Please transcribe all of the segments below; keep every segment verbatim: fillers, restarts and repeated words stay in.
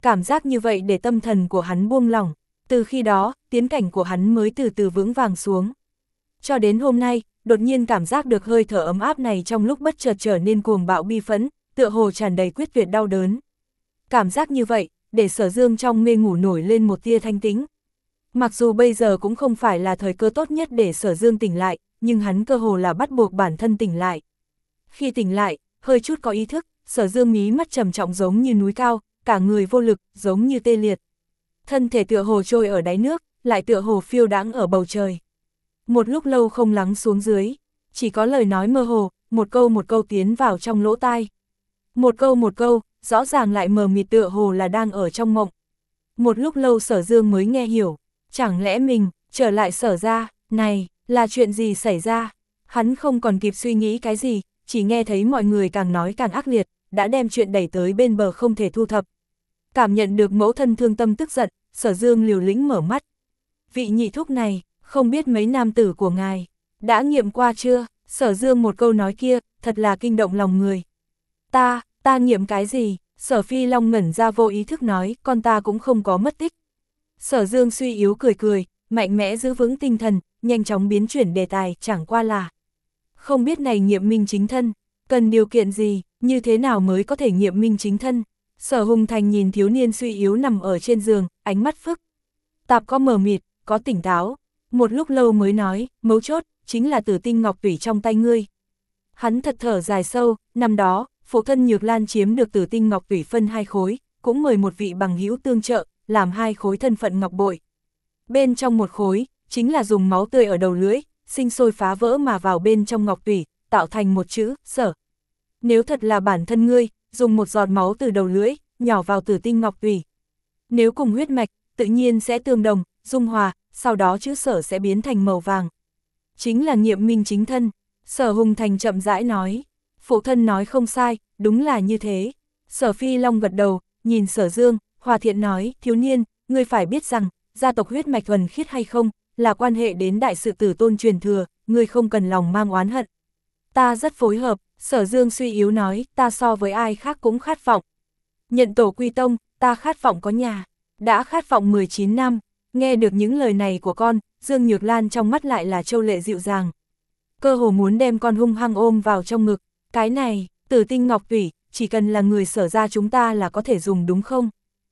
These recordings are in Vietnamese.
cảm giác như vậy để tâm thần của hắn buông lỏng, từ khi đó, tiến cảnh của hắn mới từ từ vững vàng xuống. Cho đến hôm nay, đột nhiên cảm giác được hơi thở ấm áp này trong lúc bất chợt trở nên cuồng bạo bi phẫn, tựa hồ tràn đầy quyết tuyệt đau đớn. Cảm giác như vậy, để Sở Dương trong mê ngủ nổi lên một tia thanh tĩnh. Mặc dù bây giờ cũng không phải là thời cơ tốt nhất để Sở Dương tỉnh lại, nhưng hắn cơ hồ là bắt buộc bản thân tỉnh lại. Khi tỉnh lại, hơi chút có ý thức, Sở Dương mí mắt trầm trọng giống như núi cao, cả người vô lực, giống như tê liệt. Thân thể tựa hồ trôi ở đáy nước, lại tựa hồ phiêu đãng ở bầu trời. Một lúc lâu không lắng xuống dưới, chỉ có lời nói mơ hồ, một câu một câu tiến vào trong lỗ tai. Một câu một câu, rõ ràng lại mờ mịt tựa hồ là đang ở trong mộng. Một lúc lâu Sở Dương mới nghe hiểu, chẳng lẽ mình, trở lại Sở ra, này, là chuyện gì xảy ra? Hắn không còn kịp suy nghĩ cái gì, chỉ nghe thấy mọi người càng nói càng ác liệt, đã đem chuyện đẩy tới bên bờ không thể thu thập. Cảm nhận được mẫu thân thương tâm tức giận, Sở Dương liều lĩnh mở mắt. Vị nhị thúc này, không biết mấy nam tử của ngài, đã nghiệm qua chưa? Sở Dương một câu nói kia, thật là kinh động lòng người. Ta, ta nghiệm cái gì? Sở Phi Long ngẩn ra vô ý thức nói, con ta cũng không có mất tích. Sở Dương suy yếu cười cười, mạnh mẽ giữ vững tinh thần, nhanh chóng biến chuyển đề tài, chẳng qua là. Không biết này nghiệm minh chính thân, cần điều kiện gì, như thế nào mới có thể nghiệm minh chính thân? Sở Hùng Thành nhìn thiếu niên suy yếu nằm ở trên giường, ánh mắt phức tạp, có mờ mịt, có tỉnh táo. Một lúc lâu mới nói, mấu chốt, chính là tử tinh ngọc tủy trong tay ngươi. Hắn thật thở dài sâu, năm đó, phụ thân Nhược Lan chiếm được tử tinh ngọc tủy phân hai khối, cũng mời một vị bằng hữu tương trợ, làm hai khối thân phận ngọc bội. Bên trong một khối, chính là dùng máu tươi ở đầu lưỡi, sinh sôi phá vỡ mà vào bên trong ngọc tủy, tạo thành một chữ, Sở. Nếu thật là bản thân ngươi, dùng một giọt máu từ đầu lưỡi, nhỏ vào tử tinh ngọc tủy. Nếu cùng huyết mạch, tự nhiên sẽ tương đồng, dung hòa, sau đó chữ Sở sẽ biến thành màu vàng. Chính là nghiệm minh chính thân. Sở Hùng Thành chậm rãi nói. Phụ thân nói không sai, đúng là như thế. Sở Phi Long gật đầu, nhìn Sở Dương, hòa thiện nói, thiếu niên, ngươi phải biết rằng, gia tộc huyết mạch thuần khiết hay không, là quan hệ đến đại sự tử tôn truyền thừa, ngươi không cần lòng mang oán hận. Ta rất phối hợp, Sở Dương suy yếu nói, ta so với ai khác cũng khát vọng. Nhận tổ quy tông, ta khát vọng có nhà, đã khát vọng mười chín năm, nghe được những lời này của con, Dương Nhược Lan trong mắt lại là châu lệ dịu dàng. Cơ hồ muốn đem con hung hăng ôm vào trong ngực, cái này, tử tinh ngọc tủy, chỉ cần là người Sở ra chúng ta là có thể dùng đúng không?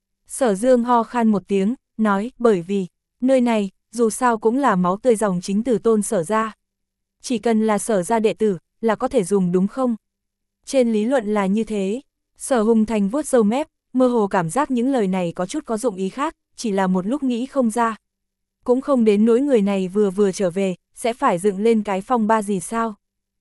Sở Dương ho khan một tiếng, nói, bởi vì, nơi này, dù sao cũng là máu tươi dòng chính từ tôn Sở ra. Chỉ cần là Sở ra đệ tử, là có thể dùng đúng không? Trên lý luận là như thế. Sở Hùng Thành vuốt râu mép, mơ hồ cảm giác những lời này có chút có dụng ý khác, chỉ là một lúc nghĩ không ra. Cũng không đến nỗi người này vừa vừa trở về, sẽ phải dựng lên cái phong ba gì sao?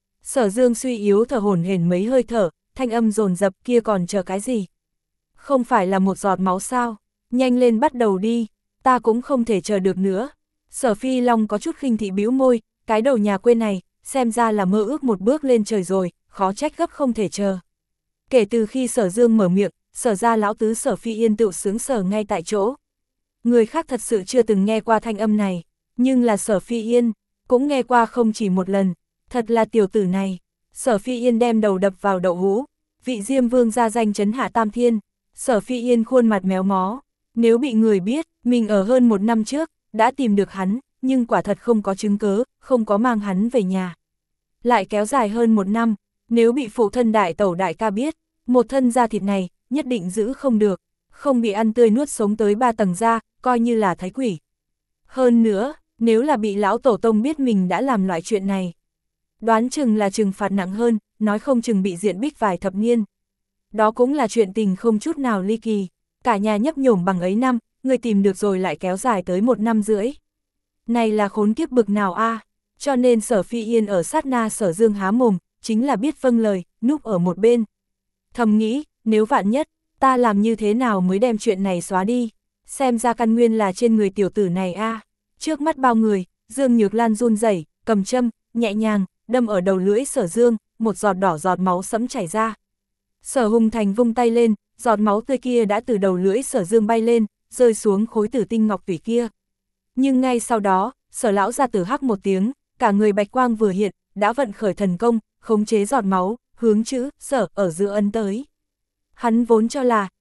Sở Dương suy yếu thở hổn hển mấy hơi thở, thanh âm dồn dập, kia còn chờ cái gì? Không phải là một giọt máu sao? Nhanh lên bắt đầu đi, ta cũng không thể chờ được nữa. Sở Phi Long có chút khinh thị bĩu môi, cái đầu nhà quê này, xem ra là mơ ước một bước lên trời rồi, khó trách gấp không thể chờ. Kể từ khi Sở Dương mở miệng, Sở ra lão tứ Sở Phi Yên tự sướng sở ngay tại chỗ. Người khác thật sự chưa từng nghe qua thanh âm này, nhưng là Sở Phi Yên, cũng nghe qua không chỉ một lần, thật là tiểu tử này. Sở Phi Yên đem đầu đập vào đậu hũ, vị Diêm Vương ra danh chấn hạ tam thiên. Sở Phi Yên khuôn mặt méo mó, nếu bị người biết, mình ở hơn một năm trước, đã tìm được hắn, nhưng quả thật không có chứng cớ, không có mang hắn về nhà. Lại kéo dài hơn một năm, nếu bị phụ thân đại tẩu đại ca biết, một thân da thịt này, nhất định giữ không được, không bị ăn tươi nuốt sống tới ba tầng da, coi như là thái quỷ. Hơn nữa, nếu là bị lão tổ tông biết mình đã làm loại chuyện này, đoán chừng là trừng phạt nặng hơn, nói không chừng bị diện bích vài thập niên. Đó cũng là chuyện tình không chút nào ly kỳ, cả nhà nhấp nhổm bằng ấy năm, người tìm được rồi lại kéo dài tới một năm rưỡi. Này là khốn kiếp bực nào a? À? Cho nên Sở Phi Yên ở sát na Sở Dương há mồm, chính là biết vâng lời, núp ở một bên. Thầm nghĩ, nếu vạn nhất, ta làm như thế nào mới đem chuyện này xóa đi, xem ra căn nguyên là trên người tiểu tử này a. À. Trước mắt bao người, Dương Nhược Lan run rẩy, cầm châm, nhẹ nhàng, đâm ở đầu lưỡi Sở Dương, một giọt đỏ giọt máu sẫm chảy ra. Sở Hùng Thành vung tay lên, giọt máu tươi kia đã từ đầu lưỡi Sở Dương bay lên, rơi xuống khối tử tinh ngọc tủy kia. Nhưng ngay sau đó, Sở lão ra tử hắc một tiếng, cả người bạch quang vừa hiện, đã vận khởi thần công, khống chế giọt máu, hướng chữ Sở ở giữa ấn tới. Hắn vốn cho là,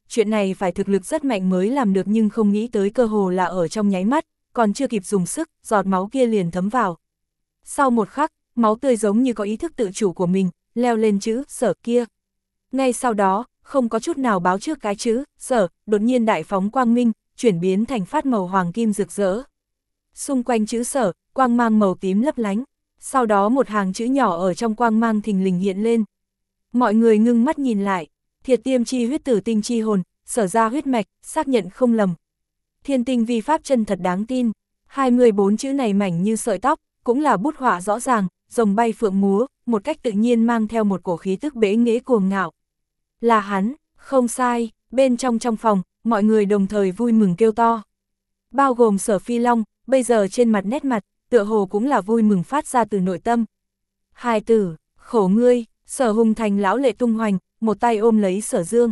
chuyện này phải thực lực rất mạnh mới làm được nhưng không nghĩ tới cơ hồ là ở trong nháy mắt, còn chưa kịp dùng sức, giọt máu kia liền thấm vào. Sau một khắc, máu tươi giống như có ý thức tự chủ của mình, leo lên chữ Sở kia. Ngay sau đó, không có chút nào báo trước cái chữ Sở, đột nhiên đại phóng quang minh, chuyển biến thành phát màu hoàng kim rực rỡ. Xung quanh chữ Sở, quang mang màu tím lấp lánh, sau đó một hàng chữ nhỏ ở trong quang mang thình lình hiện lên. Mọi người ngưng mắt nhìn lại, thiệt tiêm chi huyết tử tinh chi hồn, Sở ra huyết mạch, xác nhận không lầm. Thiên tinh vi pháp chân thật đáng tin, hai mươi bốn chữ này mảnh như sợi tóc, cũng là bút họa rõ ràng, rồng bay phượng múa, một cách tự nhiên mang theo một cổ khí tức bế nghễ cuồng ngạo. Là hắn, không sai, bên trong trong phòng, mọi người đồng thời vui mừng kêu to. Bao gồm Sở Phi Long, bây giờ trên mặt nét mặt, tựa hồ cũng là vui mừng phát ra từ nội tâm. Hài tử, khổ ngươi, Sở Hùng Thành lão lệ tung hoành, một tay ôm lấy Sở Dương.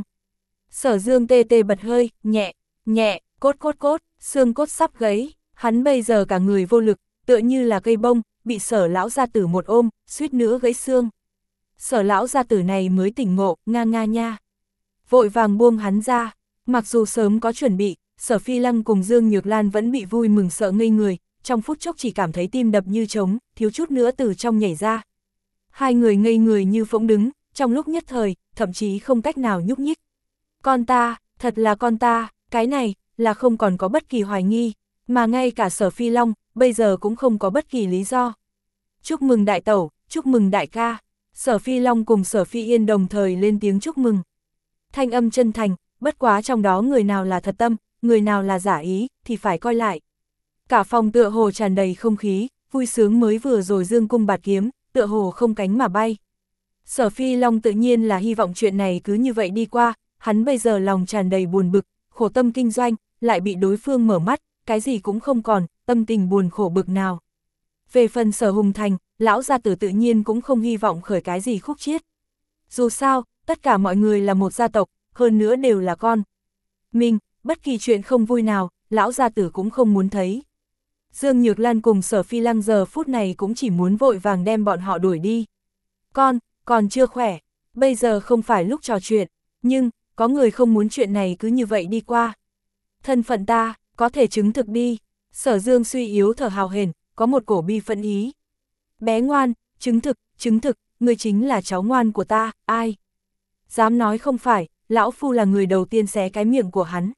Sở Dương tê tê bật hơi, nhẹ, nhẹ, cốt cốt cốt, xương cốt sắp gãy, hắn bây giờ cả người vô lực, tựa như là cây bông, bị Sở lão gia tử một ôm, suýt nữa gãy xương. Sở lão gia tử này mới tỉnh ngộ, nga nga nha. Vội vàng buông hắn ra, mặc dù sớm có chuẩn bị, Sở Phi Lăng cùng Dương Nhược Lan vẫn bị vui mừng sợ ngây người, trong phút chốc chỉ cảm thấy tim đập như trống, thiếu chút nữa từ trong nhảy ra. Hai người ngây người như phỗng đứng, trong lúc nhất thời, thậm chí không cách nào nhúc nhích. Con ta, thật là con ta, cái này, là không còn có bất kỳ hoài nghi, mà ngay cả Sở Phi Long, bây giờ cũng không có bất kỳ lý do. Chúc mừng đại tẩu, chúc mừng đại ca, Sở Phi Long cùng Sở Phi Yên đồng thời lên tiếng chúc mừng. Thanh âm chân thành, bất quá trong đó người nào là thật tâm, người nào là giả ý, thì phải coi lại. Cả phòng tựa hồ tràn đầy không khí, vui sướng mới vừa rồi dương cung bạt kiếm, tựa hồ không cánh mà bay. Sở Phi Long tự nhiên là hy vọng chuyện này cứ như vậy đi qua, hắn bây giờ lòng tràn đầy buồn bực, khổ tâm kinh doanh, lại bị đối phương mở mắt, cái gì cũng không còn, tâm tình buồn khổ bực nào. Về phần Sở Hùng Thành, lão gia tử tự nhiên cũng không hy vọng khởi cái gì khúc chiết. Dù sao, tất cả mọi người là một gia tộc, hơn nữa đều là con mình, bất kỳ chuyện không vui nào, lão gia tử cũng không muốn thấy. Dương Nhược Lan cùng Sở Phi Lăng giờ phút này cũng chỉ muốn vội vàng đem bọn họ đuổi đi. Con, còn chưa khỏe, bây giờ không phải lúc trò chuyện, nhưng, có người không muốn chuyện này cứ như vậy đi qua. Thân phận ta, có thể chứng thực đi. Sở Dương suy yếu thở hào hển, có một cổ bi phẫn ý. Bé ngoan, chứng thực, chứng thực, ngươi chính là cháu ngoan của ta, ai? Dám nói không phải, lão phu là người đầu tiên xé cái miệng của hắn.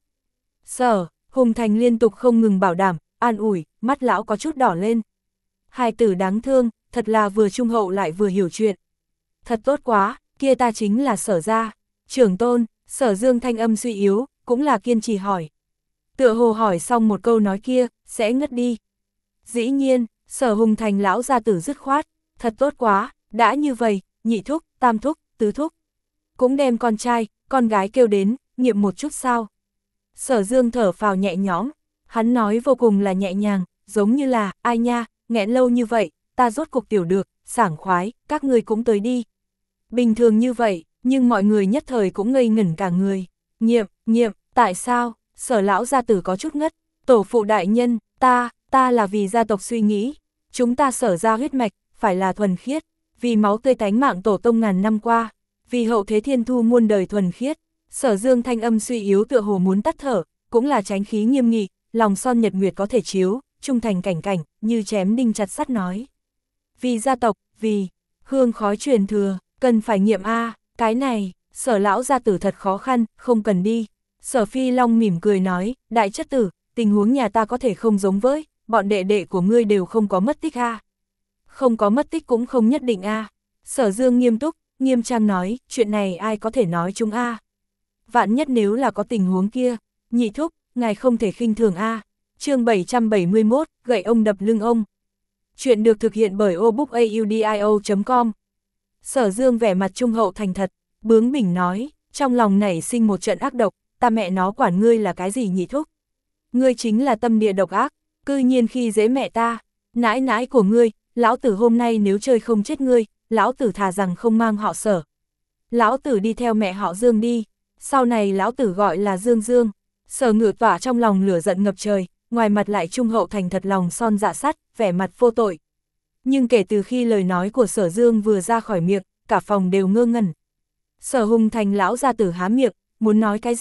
Sở Hùng Thành liên tục không ngừng bảo đảm, an ủi, mắt lão có chút đỏ lên. Hài tử đáng thương, thật là vừa trung hậu lại vừa hiểu chuyện. Thật tốt quá, kia ta chính là Sở gia. Trưởng tôn, Sở Dương thanh âm suy yếu, cũng là kiên trì hỏi. Tựa hồ hỏi xong một câu nói kia, sẽ ngất đi. Dĩ nhiên, Sở Hùng Thành lão gia tử dứt khoát, thật tốt quá, đã như vậy, nhị thúc, tam thúc, tứ thúc. Cũng đem con trai, con gái kêu đến, nghiệm một chút sao. Sở Dương thở phào nhẹ nhõm, hắn nói vô cùng là nhẹ nhàng, giống như là, ai nha, nghẹn lâu như vậy, ta rốt cục tiểu được, sảng khoái, các người cũng tới đi. Bình thường như vậy, nhưng mọi người nhất thời cũng ngây ngẩn cả người. Nghiệm, nghiệm, tại sao? Sở lão gia tử có chút ngất, tổ phụ đại nhân, ta, ta là vì gia tộc suy nghĩ. Chúng ta Sở ra huyết mạch, phải là thuần khiết, vì máu tươi tánh mạng tổ tông ngàn năm qua, vì hậu thế thiên thu muôn đời thuần khiết. Sở Dương thanh âm suy yếu tựa hồ muốn tắt thở, cũng là tránh khí nghiêm nghị, lòng son nhật nguyệt có thể chiếu, trung thành cảnh cảnh, như chém đinh chặt sắt nói. Vì gia tộc, vì hương khói truyền thừa, cần phải nghiệm a, cái này, Sở lão gia tử thật khó khăn, không cần đi. Sở Phi Long mỉm cười nói, đại chất tử, tình huống nhà ta có thể không giống với, bọn đệ đệ của ngươi đều không có mất tích a. Không có mất tích cũng không nhất định a. Sở Dương nghiêm túc, nghiêm trang nói, chuyện này ai có thể nói chung a. Vạn nhất nếu là có tình huống kia, nhị thúc, ngài không thể khinh thường a. Chương bảy trăm bảy mươi mốt, gậy ông đập lưng ông. Chuyện được thực hiện bởi obookaudio chấm com. Sở Dương vẻ mặt trung hậu thành thật, bướng bỉnh nói, trong lòng nảy sinh một trận ác độc, ta mẹ nó quản ngươi là cái gì nhị thúc? Ngươi chính là tâm địa độc ác, cư nhiên khi dễ mẹ ta, nãi nãi của ngươi, lão tử hôm nay nếu chơi không chết ngươi, lão tử thà rằng không mang họ Sở. Lão tử đi theo mẹ họ Dương đi, sau này lão tử gọi là Dương Dương. Sở Ngự tỏa trong lòng lửa giận ngập trời, ngoài mặt lại trung hậu thành thật lòng son dạ sắt, vẻ mặt vô tội. Nhưng kể từ khi lời nói của Sở Dương vừa ra khỏi miệng, cả phòng đều ngơ ngẩn. Sở Hùng Thành lão gia tử há miệng, muốn nói cái gì,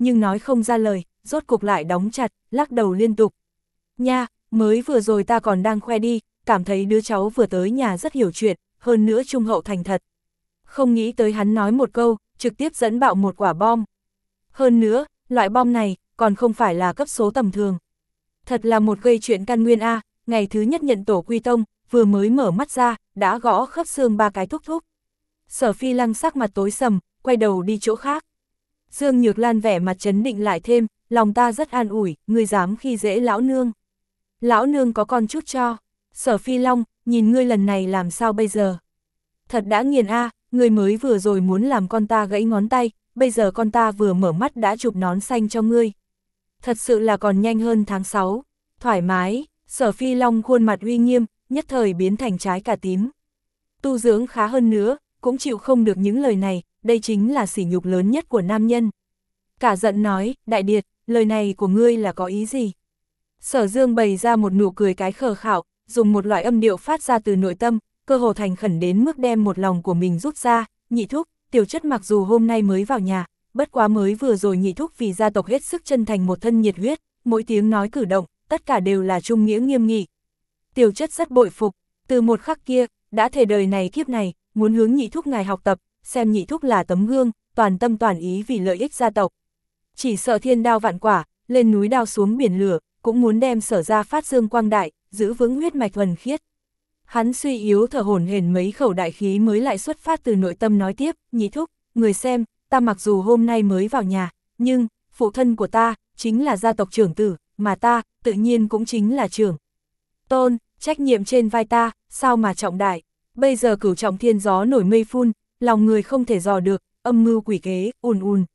nhưng nói không ra lời, rốt cục lại đóng chặt, lắc đầu liên tục. Nha, mới vừa rồi ta còn đang khoe đi, cảm thấy đứa cháu vừa tới nhà rất hiểu chuyện, hơn nữa trung hậu thành thật. Không nghĩ tới hắn nói một câu, trực tiếp dẫn bạo một quả bom. Hơn nữa, loại bom này, còn không phải là cấp số tầm thường. Thật là một gây chuyện căn nguyên A, ngày thứ nhất nhận tổ quy tông, vừa mới mở mắt ra, đã gõ khớp xương ba cái thúc thúc. Sở Phi Lăng sắc mặt tối sầm, quay đầu đi chỗ khác. Dương Nhược Lan vẻ mặt chấn định lại thêm, lòng ta rất an ủi, ngươi dám khi dễ lão nương. Lão nương có con chút cho. Sở Phi Long, nhìn ngươi lần này làm sao bây giờ? Thật đã nghiền a, ngươi mới vừa rồi muốn làm con ta gãy ngón tay, bây giờ con ta vừa mở mắt đã chụp nón xanh cho ngươi. Thật sự là còn nhanh hơn tháng sáu. Thoải mái, Sở Phi Long khuôn mặt uy nghiêm, nhất thời biến thành trái cà tím. Tu dưỡng khá hơn nữa, cũng chịu không được những lời này, đây chính là sỉ nhục lớn nhất của nam nhân. Cả giận nói, Đại Điệt, lời này của ngươi là có ý gì? Sở Dương bày ra một nụ cười cái khờ khạo, dùng một loại âm điệu phát ra từ nội tâm, cơ hồ thành khẩn đến mức đem một lòng của mình rút ra. Nhị thúc, Tiểu Chất mặc dù hôm nay mới vào nhà, bất quá mới vừa rồi nhị thúc vì gia tộc hết sức chân thành một thân nhiệt huyết, mỗi tiếng nói cử động, tất cả đều là trung nghĩa nghiêm nghị. Tiểu Chất rất bội phục, từ một khắc kia, đã thể đời này kiếp này, muốn hướng nhị thúc ngài học tập, xem nhị thúc là tấm gương, toàn tâm toàn ý vì lợi ích gia tộc. Chỉ sợ thiên đao vạn quả, lên núi đao xuống biển lửa, cũng muốn đem Sở ra phát dương quang đại, giữ vững huyết mạch thuần khiết. Hắn suy yếu thở hổn hển mấy khẩu đại khí mới lại xuất phát từ nội tâm nói tiếp, nhị thúc, người xem, ta mặc dù hôm nay mới vào nhà, nhưng, phụ thân của ta, chính là gia tộc trưởng tử, mà ta, tự nhiên cũng chính là trưởng tôn, trách nhiệm trên vai ta, sao mà trọng đại, bây giờ cửu trọng thiên gió nổi mây phun, lòng người không thể dò được, âm mưu quỷ kế, ùn ùn.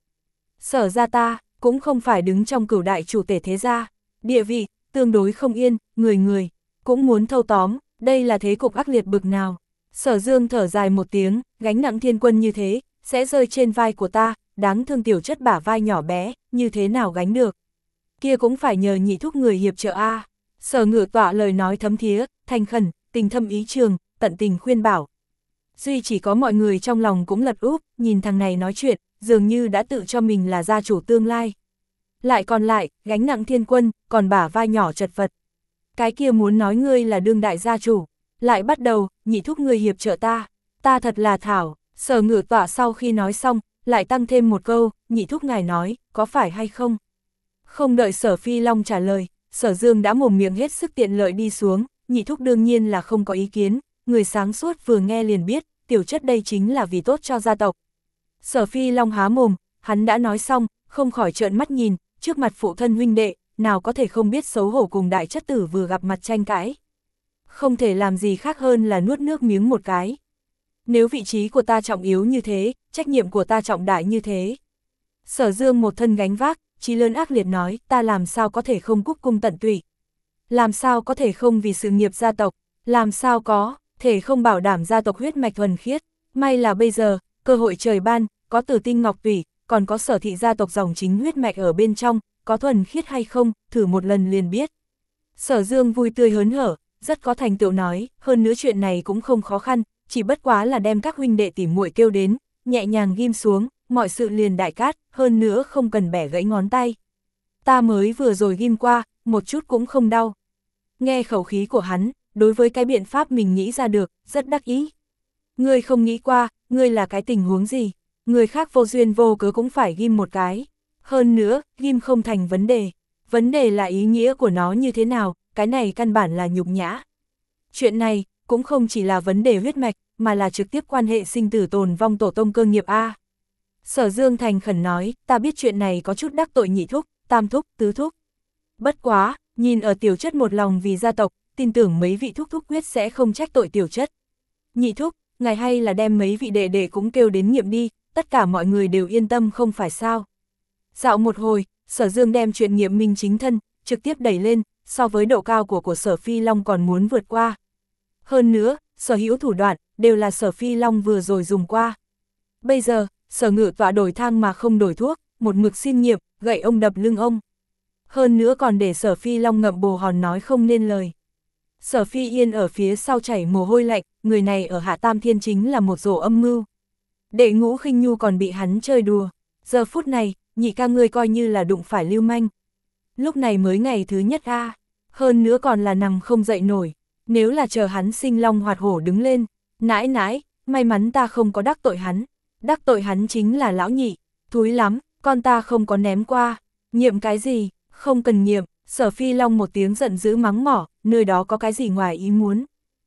Sở ra ta, cũng không phải đứng trong cửu đại chủ tể thế gia, địa vị, tương đối không yên, người người, cũng muốn thâu tóm, đây là thế cục ác liệt bực nào. Sở Dương thở dài một tiếng, gánh nặng thiên quân như thế, sẽ rơi trên vai của ta, đáng thương Tiểu Chất bả vai nhỏ bé, như thế nào gánh được. Kia cũng phải nhờ nhị thúc người hiệp trợ a. Sở Ngự Tọa lời nói thấm thía, thành khẩn, tình thâm ý trường, tận tình khuyên bảo. Duy chỉ có mọi người trong lòng cũng lật úp, nhìn thằng này nói chuyện, dường như đã tự cho mình là gia chủ tương lai. Lại còn lại, gánh nặng thiên quân, còn bả vai nhỏ chật vật. Cái kia muốn nói ngươi là đương đại gia chủ, lại bắt đầu, nhị thúc ngươi hiệp trợ ta, ta thật là thảo. Sở Ngự Tọa sau khi nói xong, lại tăng thêm một câu, nhị thúc ngài nói, có phải hay không? Không đợi Sở Phi Long trả lời, Sở Dương đã mồm miệng hết sức tiện lợi đi xuống, nhị thúc đương nhiên là không có ý kiến, người sáng suốt vừa nghe liền biết, Tiểu Chất đây chính là vì tốt cho gia tộc. Sở Phi Long há mồm, hắn đã nói xong, không khỏi trợn mắt nhìn, trước mặt phụ thân huynh đệ, nào có thể không biết xấu hổ cùng đại chất tử vừa gặp mặt tranh cãi. Không thể làm gì khác hơn là nuốt nước miếng một cái. Nếu vị trí của ta trọng yếu như thế, trách nhiệm của ta trọng đại như thế. Sở Dương một thân gánh vác, chí lớn ác liệt nói, ta làm sao có thể không cúc cung tận tụy. Làm sao có thể không vì sự nghiệp gia tộc, làm sao có, thể không bảo đảm gia tộc huyết mạch thuần khiết. May là bây giờ, cơ hội trời ban, có Tử Tinh Ngọc Tủy, còn có Sở thị gia tộc dòng chính huyết mạch ở bên trong, có thuần khiết hay không, thử một lần liền biết. Sở Dương vui tươi hớn hở, rất có thành tựu nói, hơn nữa chuyện này cũng không khó khăn, chỉ bất quá là đem các huynh đệ tỉ muội kêu đến, nhẹ nhàng ghim xuống, mọi sự liền đại cát, hơn nữa không cần bẻ gãy ngón tay. Ta mới vừa rồi ghim qua, một chút cũng không đau. Nghe khẩu khí của hắn, đối với cái biện pháp mình nghĩ ra được, rất đắc ý. Ngươi không nghĩ qua, ngươi là cái tình huống gì, người khác vô duyên vô cớ cũng phải ghim một cái. Hơn nữa, ghim không thành vấn đề. Vấn đề là ý nghĩa của nó như thế nào, cái này căn bản là nhục nhã. Chuyện này, cũng không chỉ là vấn đề huyết mạch, mà là trực tiếp quan hệ sinh tử tồn vong tổ tông cơ nghiệp A. Sở Dương thành khẩn nói, ta biết chuyện này có chút đắc tội nhị thúc, tam thúc, tứ thúc. Bất quá, nhìn ở Tiểu Chất một lòng vì gia tộc, tin tưởng mấy vị thúc thúc quyết sẽ không trách tội Tiểu Chất. Nhị thúc, ngài hay là đem mấy vị đệ đệ cũng kêu đến nghiệm đi, tất cả mọi người đều yên tâm không phải sao. Dạo một hồi, Sở Dương đem chuyện nghiệm minh chính thân, trực tiếp đẩy lên, so với độ cao của của Sở Phi Long còn muốn vượt qua. Hơn nữa, sở hữu thủ đoạn, đều là Sở Phi Long vừa rồi dùng qua. Bây giờ, Sở Ngự Tọa đổi thang mà không đổi thuốc, một mực xin nghiệm, gậy ông đập lưng ông. Hơn nữa còn để Sở Phi Long ngậm bồ hòn nói không nên lời. Sở Phi Yên ở phía sau chảy mồ hôi lạnh, người này ở Hạ Tam Thiên chính là một rổ âm mưu. Đệ Ngũ Khinh Nhu còn bị hắn chơi đùa. Giờ phút này, nhị ca ngươi coi như là đụng phải lưu manh. Lúc này mới ngày thứ nhất a à. Hơn nữa còn là nằm không dậy nổi, nếu là chờ hắn sinh long hoạt hổ đứng lên, nãi nãi, may mắn ta không có đắc tội hắn, đắc tội hắn chính là lão nhị, thúi lắm, con ta không có ném qua, nghiệm cái gì, không cần nghiệm, Sở Phi Long một tiếng giận dữ mắng mỏ, nơi đó có cái gì ngoài ý muốn.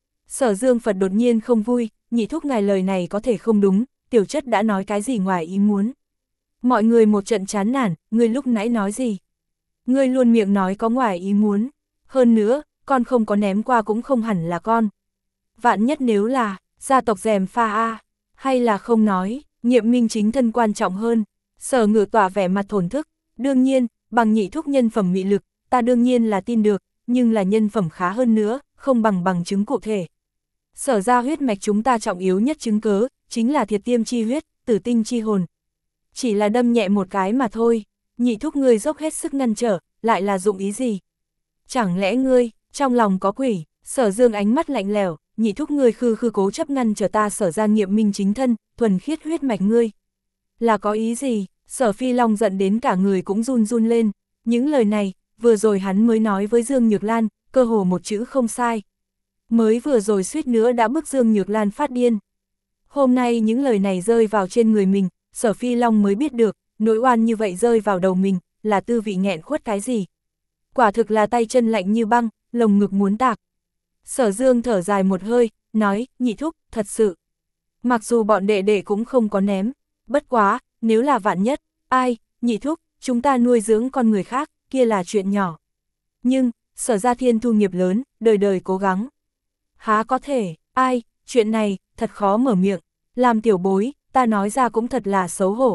Sở Dương Phật đột nhiên không vui, nhị thúc ngài lời này có thể không đúng, tiểu chất đã nói cái gì ngoài ý muốn. Mọi người một trận chán nản, ngươi lúc nãy nói gì? Ngươi luôn miệng nói có ngoài ý muốn, hơn nữa, con không có ném qua cũng không hẳn là con. Vạn nhất nếu là, gia tộc rèm pha a, hay là không nói, nghiệm minh chính thân quan trọng hơn. Sở Ngự tỏa vẻ mặt thổn thức, đương nhiên, bằng nhị thúc nhân phẩm mị lực, ta đương nhiên là tin được, nhưng là nhân phẩm khá hơn nữa, không bằng bằng chứng cụ thể. Sở ra huyết mạch chúng ta trọng yếu nhất chứng cớ, chính là thiệt tiêm chi huyết, tử tinh chi hồn. Chỉ là đâm nhẹ một cái mà thôi, nhị thúc ngươi dốc hết sức ngăn trở, lại là dụng ý gì? Chẳng lẽ ngươi, trong lòng có quỷ? Sở Dương ánh mắt lạnh lẽo, nhị thúc ngươi khư khư cố chấp ngăn trở ta sở ra nghiệm minh chính thân, thuần khiết huyết mạch ngươi. Là có ý gì? Sở Phi Long giận đến cả người cũng run run lên, những lời này, vừa rồi hắn mới nói với Dương Nhược Lan, cơ hồ một chữ không sai. Mới vừa rồi suýt nữa đã bức Dương Nhược Lan phát điên. Hôm nay những lời này rơi vào trên người mình, Sở Phi Long mới biết được, nỗi oan như vậy rơi vào đầu mình, là tư vị nghẹn khuất cái gì. Quả thực là tay chân lạnh như băng, lồng ngực muốn tạc. Sở Dương thở dài một hơi, nói, nhị thúc, thật sự. Mặc dù bọn đệ đệ cũng không có ném, bất quá, nếu là vạn nhất, ai, nhị thúc, chúng ta nuôi dưỡng con người khác, kia là chuyện nhỏ. Nhưng, sở ra thiên thu nghiệp lớn, đời đời cố gắng. Há có thể, ai, chuyện này, thật khó mở miệng, làm tiểu bối, ta nói ra cũng thật là xấu hổ.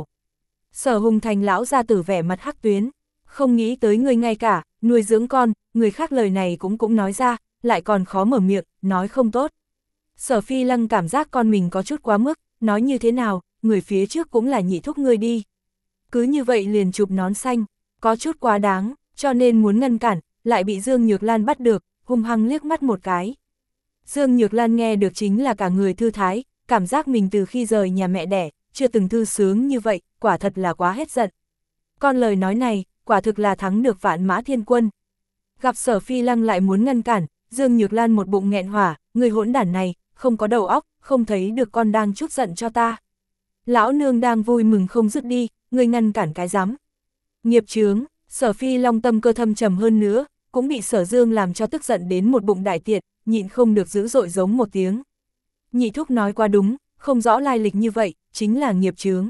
Sở Hùng Thành lão ra tử vẻ mặt hắc tuyến, không nghĩ tới người ngay cả, nuôi dưỡng con, người khác lời này cũng cũng nói ra, lại còn khó mở miệng, nói không tốt. Sở Phi Lăng cảm giác con mình có chút quá mức, nói như thế nào, người phía trước cũng là nhị thúc ngươi đi. Cứ như vậy liền chụp nón xanh, có chút quá đáng, cho nên muốn ngăn cản, lại bị Dương Nhược Lan bắt được, hung hăng liếc mắt một cái. Dương Nhược Lan nghe được chính là cả người thư thái, cảm giác mình từ khi rời nhà mẹ đẻ, chưa từng thư sướng như vậy, quả thật là quá hết giận. Con lời nói này, quả thực là thắng được Vạn Mã Thiên Quân. Gặp Sở Phi Lăng lại muốn ngăn cản, Dương Nhược Lan một bụng nghẹn hỏa, người hỗn đản này, không có đầu óc, không thấy được con đang chút giận cho ta. Lão nương đang vui mừng không dứt đi, người ngăn cản cái rắm. Nghiệp chướng, Sở Phi Long tâm cơ thâm trầm hơn nữa, cũng bị Sở Dương làm cho tức giận đến một bụng đại tiện, nhịn không được dữ dội giống một tiếng. Nhị thúc nói quá đúng, không rõ lai lịch như vậy, chính là nghiệp chướng.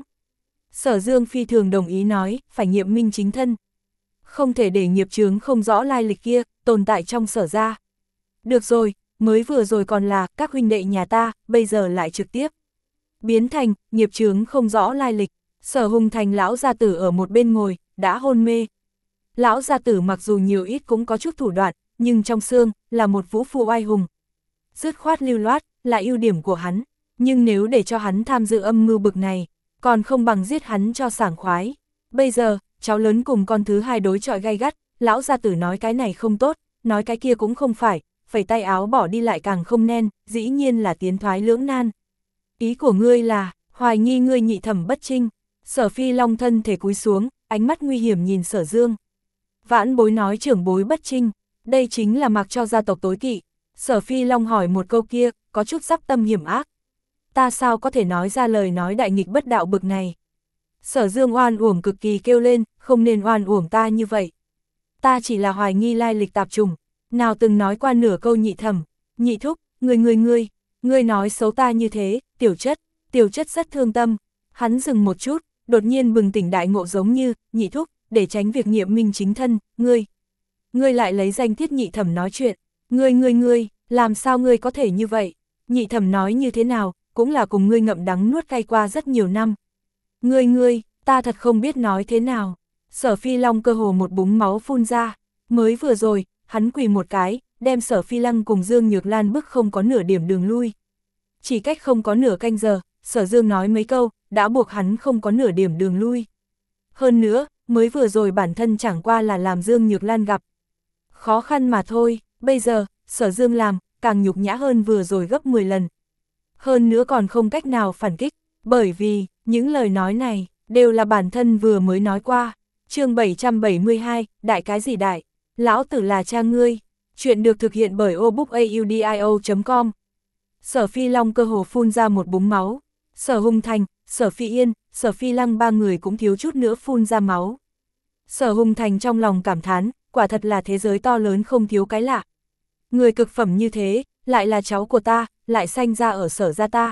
Sở Dương phi thường đồng ý nói, phải nghiệm minh chính thân. Không thể để nghiệp chướng không rõ lai lịch kia, tồn tại trong sở gia. Được rồi, mới vừa rồi còn là các huynh đệ nhà ta, bây giờ lại trực tiếp biến thành nghiệp chướng không rõ lai lịch. Sở Hùng Thành lão gia tử ở một bên ngồi, đã hôn mê. Lão gia tử mặc dù nhiều ít cũng có chút thủ đoạn, nhưng trong xương, là một vũ phu oai hùng. Dứt khoát lưu loát, là ưu điểm của hắn, nhưng nếu để cho hắn tham dự âm mưu bực này, còn không bằng giết hắn cho sảng khoái. Bây giờ, cháu lớn cùng con thứ hai đối chọi gay gắt, lão gia tử nói cái này không tốt, nói cái kia cũng không phải, phẩy tay áo bỏ đi lại càng không nên, dĩ nhiên là tiến thoái lưỡng nan. Ý của ngươi là, hoài nghi ngươi nhị thẩm bất trinh. Sở Phi Long thân thể cúi xuống, ánh mắt nguy hiểm nhìn Sở Dương. Vãn bối nói trưởng bối bất trinh, đây chính là mặc cho gia tộc tối kỵ. Sở Phi Long hỏi một câu kia, có chút dắp tâm hiểm ác. Ta sao có thể nói ra lời nói đại nghịch bất đạo bực này. Sở Dương oan uổng cực kỳ kêu lên, không nên oan uổng ta như vậy. Ta chỉ là hoài nghi lai lịch tạp trùng, nào từng nói qua nửa câu nhị thẩm, nhị thúc, người người người, người nói xấu ta như thế, tiểu chất, tiểu chất rất thương tâm. Hắn dừng một chút, đột nhiên bừng tỉnh đại ngộ giống như, nhị thúc, để tránh việc nghiệm minh chính thân, ngươi. Ngươi lại lấy danh thiết nhị thẩm nói chuyện, ngươi ngươi ngươi, làm sao ngươi có thể như vậy? Nhị thẩm nói như thế nào, cũng là cùng ngươi ngậm đắng nuốt cay qua rất nhiều năm. Ngươi ngươi, ta thật không biết nói thế nào. Sở Phi Long cơ hồ một búng máu phun ra, mới vừa rồi, hắn quỳ một cái, đem Sở Phi Lăng cùng Dương Nhược Lan bức không có nửa điểm đường lui. Chỉ cách không có nửa canh giờ, Sở Dương nói mấy câu, đã buộc hắn không có nửa điểm đường lui. Hơn nữa, mới vừa rồi bản thân chẳng qua là làm Dương Nhược Lan gặp khó khăn mà thôi, bây giờ, Sở Dương làm, càng nhục nhã hơn vừa rồi gấp mười lần. Hơn nữa còn không cách nào phản kích, bởi vì, những lời nói này, đều là bản thân vừa mới nói qua. Chương bảy trăm bảy mươi hai, đại cái gì đại? Lão tử là cha ngươi. Chuyện được thực hiện bởi obookaudio chấm com. Sở Phi Long cơ hồ phun ra một búng máu. Sở Hùng Thành, Sở Phi Yên, Sở Phi Lăng ba người cũng thiếu chút nữa phun ra máu. Sở Hùng Thành trong lòng cảm thán, quả thật là thế giới to lớn không thiếu cái lạ. Người cực phẩm như thế, lại là cháu của ta, lại sanh ra ở Sở gia ta.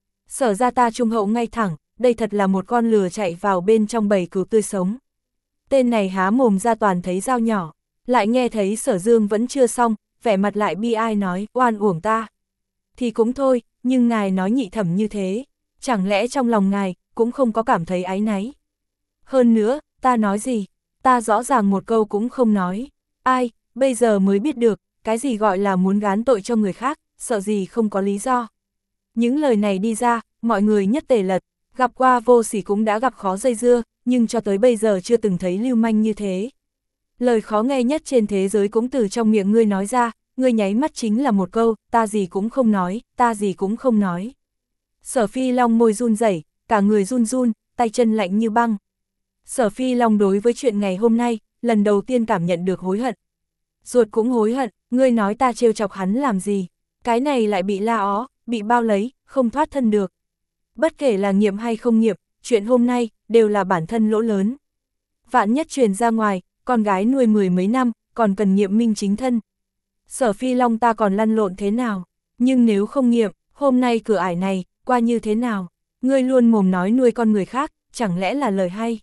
Sở gia ta trung hậu ngay thẳng, đây thật là một con lừa chạy vào bên trong bầy cừu tươi sống. Tên này há mồm ra toàn thấy dao nhỏ, lại nghe thấy Sở Dương vẫn chưa xong, vẻ mặt lại bi ai nói, oan uổng ta. Thì cũng thôi, nhưng ngài nói nhị thẩm như thế, chẳng lẽ trong lòng ngài cũng không có cảm thấy áy náy? Hơn nữa, ta nói gì? Ta rõ ràng một câu cũng không nói. Ai, bây giờ mới biết được, cái gì gọi là muốn gán tội cho người khác, sợ gì không có lý do. Những lời này đi ra, mọi người nhất tề lật, gặp qua vô sỉ cũng đã gặp khó dây dưa, nhưng cho tới bây giờ chưa từng thấy lưu manh như thế. Lời khó nghe nhất trên thế giới cũng từ trong miệng ngươi nói ra, ngươi nháy mắt chính là một câu, ta gì cũng không nói, ta gì cũng không nói. Sở Phi Long môi run rẩy, cả người run run, tay chân lạnh như băng. Sở Phi Long đối với chuyện ngày hôm nay, lần đầu tiên cảm nhận được hối hận. Ruột cũng hối hận, ngươi nói ta trêu chọc hắn làm gì, cái này lại bị la ó, bị bao lấy, không thoát thân được. Bất kể là nghiệm hay không nghiệm, chuyện hôm nay, đều là bản thân lỗ lớn. Vạn nhất truyền ra ngoài, con gái nuôi mười mấy năm, còn cần nghiệm minh chính thân. Sở Phi Long ta còn lăn lộn thế nào, nhưng nếu không nghiệm, hôm nay cửa ải này, qua như thế nào, ngươi luôn mồm nói nuôi con người khác, chẳng lẽ là lời hay.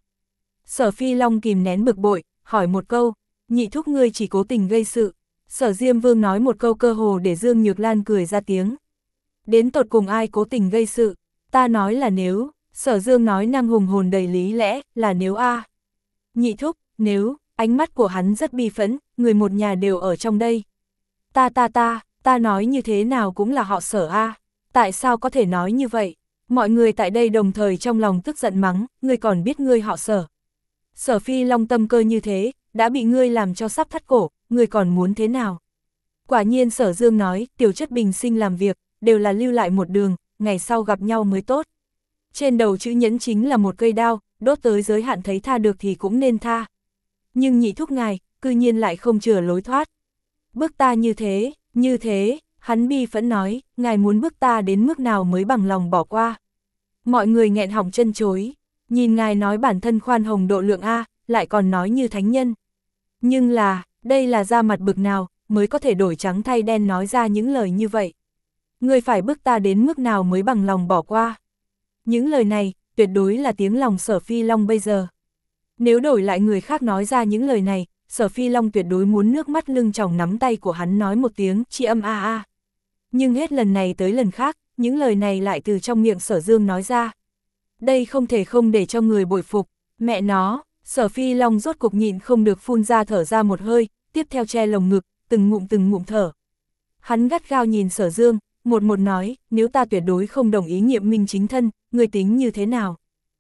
Sở Phi Long kìm nén bực bội, hỏi một câu, nhị thúc ngươi chỉ cố tình gây sự. Sở Diêm Vương nói một câu cơ hồ để Dương Nhược Lan cười ra tiếng. Đến tột cùng ai cố tình gây sự, ta nói là nếu, Sở Dương nói năng hùng hồn đầy lý lẽ, là nếu a. Nhị thúc, nếu, ánh mắt của hắn rất bi phẫn, người một nhà đều ở trong đây. Ta ta ta, ta nói như thế nào cũng là họ Sở a, tại sao có thể nói như vậy? Mọi người tại đây đồng thời trong lòng tức giận mắng, ngươi còn biết ngươi họ Sở. Sở Phi Long tâm cơ như thế, đã bị ngươi làm cho sắp thắt cổ, ngươi còn muốn thế nào? Quả nhiên Sở Dương nói, tiểu chất bình sinh làm việc, đều là lưu lại một đường, ngày sau gặp nhau mới tốt. Trên đầu chữ nhẫn chính là một cây đao, đốt tới giới hạn thấy tha được thì cũng nên tha. Nhưng nhị thúc ngài, cư nhiên lại không chừa lối thoát. Bức ta như thế, như thế, hắn bi phẫn nói, ngài muốn bức ta đến mức nào mới bằng lòng bỏ qua. Mọi người nghẹn họng chân chối, nhìn ngài nói bản thân khoan hồng độ lượng A, lại còn nói như thánh nhân. Nhưng là, đây là da mặt bực nào, mới có thể đổi trắng thay đen nói ra những lời như vậy. Ngươi phải bức ta đến mức nào mới bằng lòng bỏ qua. Những lời này, tuyệt đối là tiếng lòng Sở Phi Long bây giờ. Nếu đổi lại người khác nói ra những lời này, Sở Phi Long tuyệt đối muốn nước mắt lưng tròng nắm tay của hắn nói một tiếng chi âm a a. Nhưng hết lần này tới lần khác, những lời này lại từ trong miệng Sở Dương nói ra. Đây không thể không để cho người bội phục, mẹ nó, Sở Phi Long rốt cục nhịn không được phun ra thở ra một hơi, tiếp theo che lồng ngực, từng ngụm từng ngụm thở. Hắn gắt gao nhìn Sở Dương, một một nói, nếu ta tuyệt đối không đồng ý nghiệm minh chính thân, người tính như thế nào?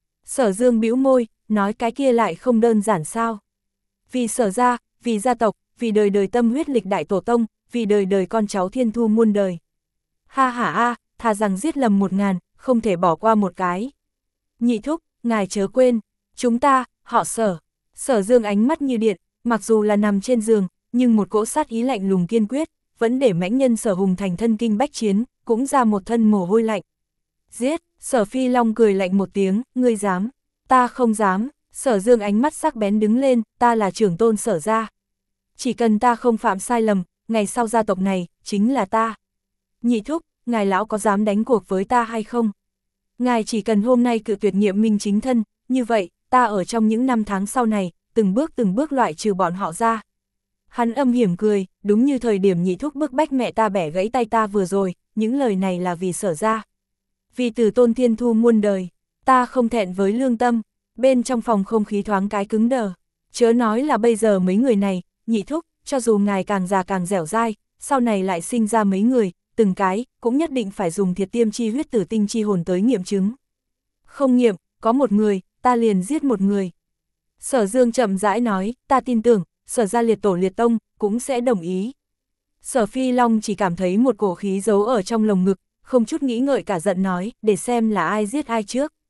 Sở Dương bĩu môi, nói cái kia lại không đơn giản sao? Vì Sở gia, vì gia tộc, vì đời đời tâm huyết lịch đại tổ tông, vì đời đời con cháu thiên thu muôn đời. Ha ha a, thà rằng giết lầm một ngàn, không thể bỏ qua một cái. Nhị thúc, ngài chớ quên, chúng ta, họ Sở. Sở Dương ánh mắt như điện, mặc dù là nằm trên giường, nhưng một cỗ sát ý lạnh lùng kiên quyết, vẫn để mãnh nhân Sở Hùng Thành thân kinh bách chiến, cũng ra một thân mồ hôi lạnh. Giết, Sở Phi Long cười lạnh một tiếng, ngươi dám, ta không dám. Sở Dương ánh mắt sắc bén đứng lên, ta là trưởng tôn Sở gia. Chỉ cần ta không phạm sai lầm, ngày sau gia tộc này, chính là ta. Nhị thúc, ngài lão có dám đánh cuộc với ta hay không? Ngài chỉ cần hôm nay cự tuyệt nghiệm minh chính thân, như vậy, ta ở trong những năm tháng sau này, từng bước từng bước loại trừ bọn họ ra. Hắn âm hiểm cười, đúng như thời điểm nhị thúc bức bách mẹ ta bẻ gãy tay ta vừa rồi, những lời này là vì Sở gia. Vì từ tôn thiên thu muôn đời, ta không thẹn với lương tâm. Bên trong phòng không khí thoáng cái cứng đờ. Chớ nói là bây giờ mấy người này, nhị thúc, cho dù ngài càng già càng dẻo dai, sau này lại sinh ra mấy người, từng cái, cũng nhất định phải dùng thiệt tiêm chi huyết tử tinh chi hồn tới nghiệm chứng. Không nghiệm, có một người, ta liền giết một người. Sở Dương chậm rãi nói, ta tin tưởng, Sở gia liệt tổ liệt tông, cũng sẽ đồng ý. Sở Phi Long chỉ cảm thấy một cổ khí giấu ở trong lồng ngực, không chút nghĩ ngợi cả giận nói, để xem là ai giết ai trước.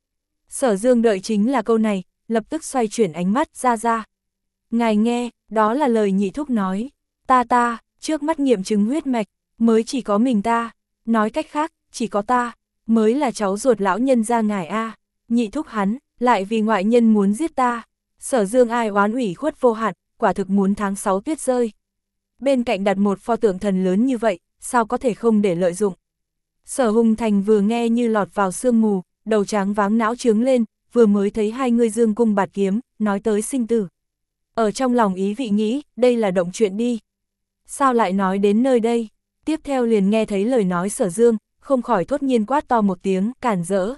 Sở Dương đợi chính là câu này, lập tức xoay chuyển ánh mắt ra ra. Ngài nghe, đó là lời nhị thúc nói. Ta ta, trước mắt nghiệm chứng huyết mạch, mới chỉ có mình ta. Nói cách khác, chỉ có ta, mới là cháu ruột lão nhân gia ngài a. Nhị thúc hắn, lại vì ngoại nhân muốn giết ta. Sở Dương ai oán ủy khuất vô hạn, quả thực muốn tháng sáu tuyết rơi. Bên cạnh đặt một pho tượng thần lớn như vậy, sao có thể không để lợi dụng. Sở Hùng Thành vừa nghe như lọt vào sương mù, đầu tráng váng não trướng lên, vừa mới thấy hai người dương cung bạt kiếm, nói tới sinh tử. Ở trong lòng ý vị nghĩ, đây là động chuyện đi. Sao lại nói đến nơi đây? Tiếp theo liền nghe thấy lời nói Sở Dương, không khỏi thốt nhiên quát to một tiếng, cản rỡ.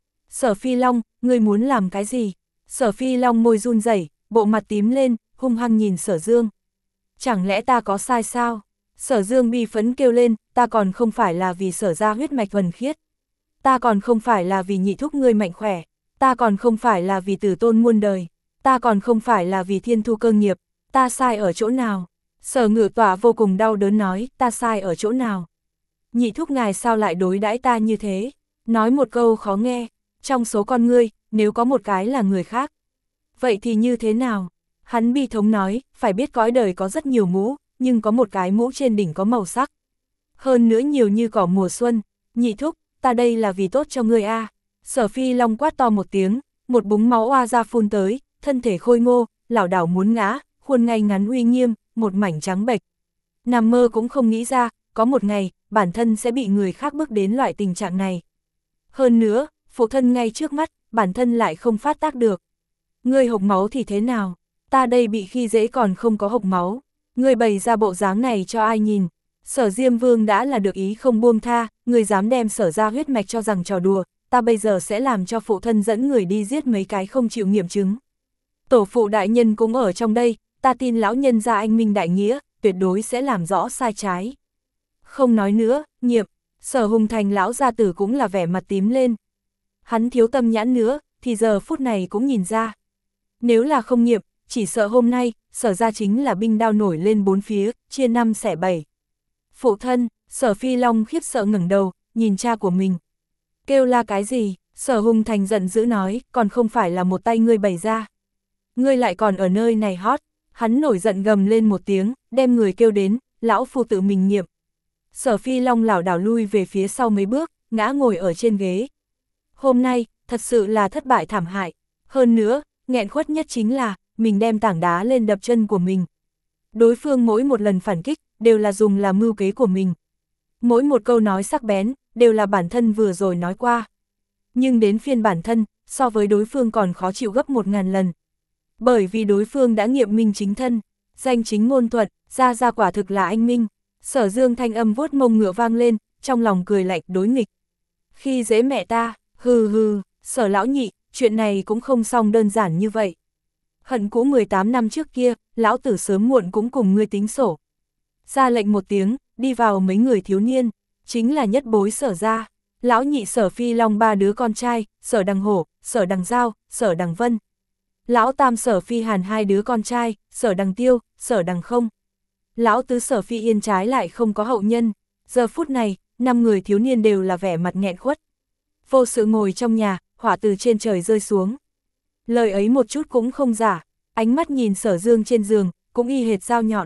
Sở Phi Long, ngươi muốn làm cái gì? Sở Phi Long môi run rẩy, bộ mặt tím lên, hung hăng nhìn Sở Dương. Chẳng lẽ ta có sai sao? Sở Dương bi phẫn kêu lên, ta còn không phải là vì Sở gia huyết mạch thuần khiết. Ta còn không phải là vì nhị thúc ngươi mạnh khỏe. Ta còn không phải là vì tử tôn muôn đời. Ta còn không phải là vì thiên thu cơ nghiệp. Ta sai ở chỗ nào? Sở Ngự Tọa vô cùng đau đớn nói, ta sai ở chỗ nào? Nhị thúc ngài sao lại đối đãi ta như thế? Nói một câu khó nghe, trong số con ngươi, nếu có một cái là người khác. Vậy thì như thế nào? Hắn bi thống nói, phải biết cõi đời có rất nhiều mũ, nhưng có một cái mũ trên đỉnh có màu sắc. Hơn nữa nhiều như cỏ mùa xuân. Nhị thúc, ta đây là vì tốt cho ngươi a. Sở Phi Long quát to một tiếng, một búng máu oa ra phun tới, thân thể khôi ngô, lảo đảo muốn ngã, khuôn ngay ngắn uy nghiêm, một mảnh trắng bệch. Nằm mơ cũng không nghĩ ra, có một ngày, bản thân sẽ bị người khác bước đến loại tình trạng này. Hơn nữa, phụ thân ngay trước mắt, bản thân lại không phát tác được. Ngươi hộc máu thì thế nào? Ta đây bị khi dễ còn không có hộc máu. Ngươi bày ra bộ dáng này cho ai nhìn? Sở Diêm Vương đã là được ý không buông tha, ngươi dám đem Sở gia huyết mạch cho rằng trò đùa, ta bây giờ sẽ làm cho phụ thân dẫn người đi giết mấy cái không chịu nghiệm chứng. Tổ phụ đại nhân cũng ở trong đây, ta tin lão nhân gia anh minh đại nghĩa, tuyệt đối sẽ làm rõ sai trái. Không nói nữa, nghiệm, Sở Hùng Thành lão gia tử cũng là vẻ mặt tím lên. Hắn thiếu tâm nhãn nữa, thì giờ phút này cũng nhìn ra. Nếu là không nghiệm, chỉ sợ hôm nay, Sở gia chính là binh đao nổi lên bốn phía, chia năm xẻ bảy. Phụ thân, Sở Phi Long khiếp sợ ngẩng đầu, nhìn cha của mình. Kêu la cái gì? Sở Hùng Thành giận dữ nói, còn không phải là một tay ngươi bày ra. Ngươi lại còn ở nơi này hót. Hắn nổi giận gầm lên một tiếng, đem người kêu đến, lão phu tự mình nghiệm. Sở Phi Long lảo đảo lui về phía sau mấy bước, ngã ngồi ở trên ghế. Hôm nay, thật sự là thất bại thảm hại. Hơn nữa, nghẹn khuất nhất chính là, mình đem tảng đá lên đập chân của mình. Đối phương mỗi một lần phản kích, đều là dùng là mưu kế của mình. Mỗi một câu nói sắc bén, đều là bản thân vừa rồi nói qua. Nhưng đến phiên bản thân, so với đối phương còn khó chịu gấp một ngàn lần. Bởi vì đối phương đã nghiệm minh chính thân, danh chính ngôn thuận, ra ra quả thực là anh minh. Sở Dương thanh âm vuốt mông ngựa vang lên, trong lòng cười lạnh đối nghịch. Khi dễ mẹ ta, hừ hừ, Sở lão nhị, chuyện này cũng không xong đơn giản như vậy. Hận cũ mười tám năm trước kia, lão tử sớm muộn cũng cùng ngươi tính sổ. Ra lệnh một tiếng, đi vào mấy người thiếu niên, chính là nhất bối Sở gia. Lão nhị Sở Phi Long ba đứa con trai, Sở Đằng Hổ, Sở Đằng Giao, Sở Đằng Vân. Lão tam Sở Phi Hàn hai đứa con trai, Sở Đằng Tiêu, Sở Đằng Không. Lão tứ Sở Phi Yên trái lại không có hậu nhân. Giờ phút này, năm người thiếu niên đều là vẻ mặt nghẹn khuất. Vô sự ngồi trong nhà, hỏa từ trên trời rơi xuống. Lời ấy một chút cũng không giả, ánh mắt nhìn Sở Dương trên giường, cũng y hệt dao nhọn.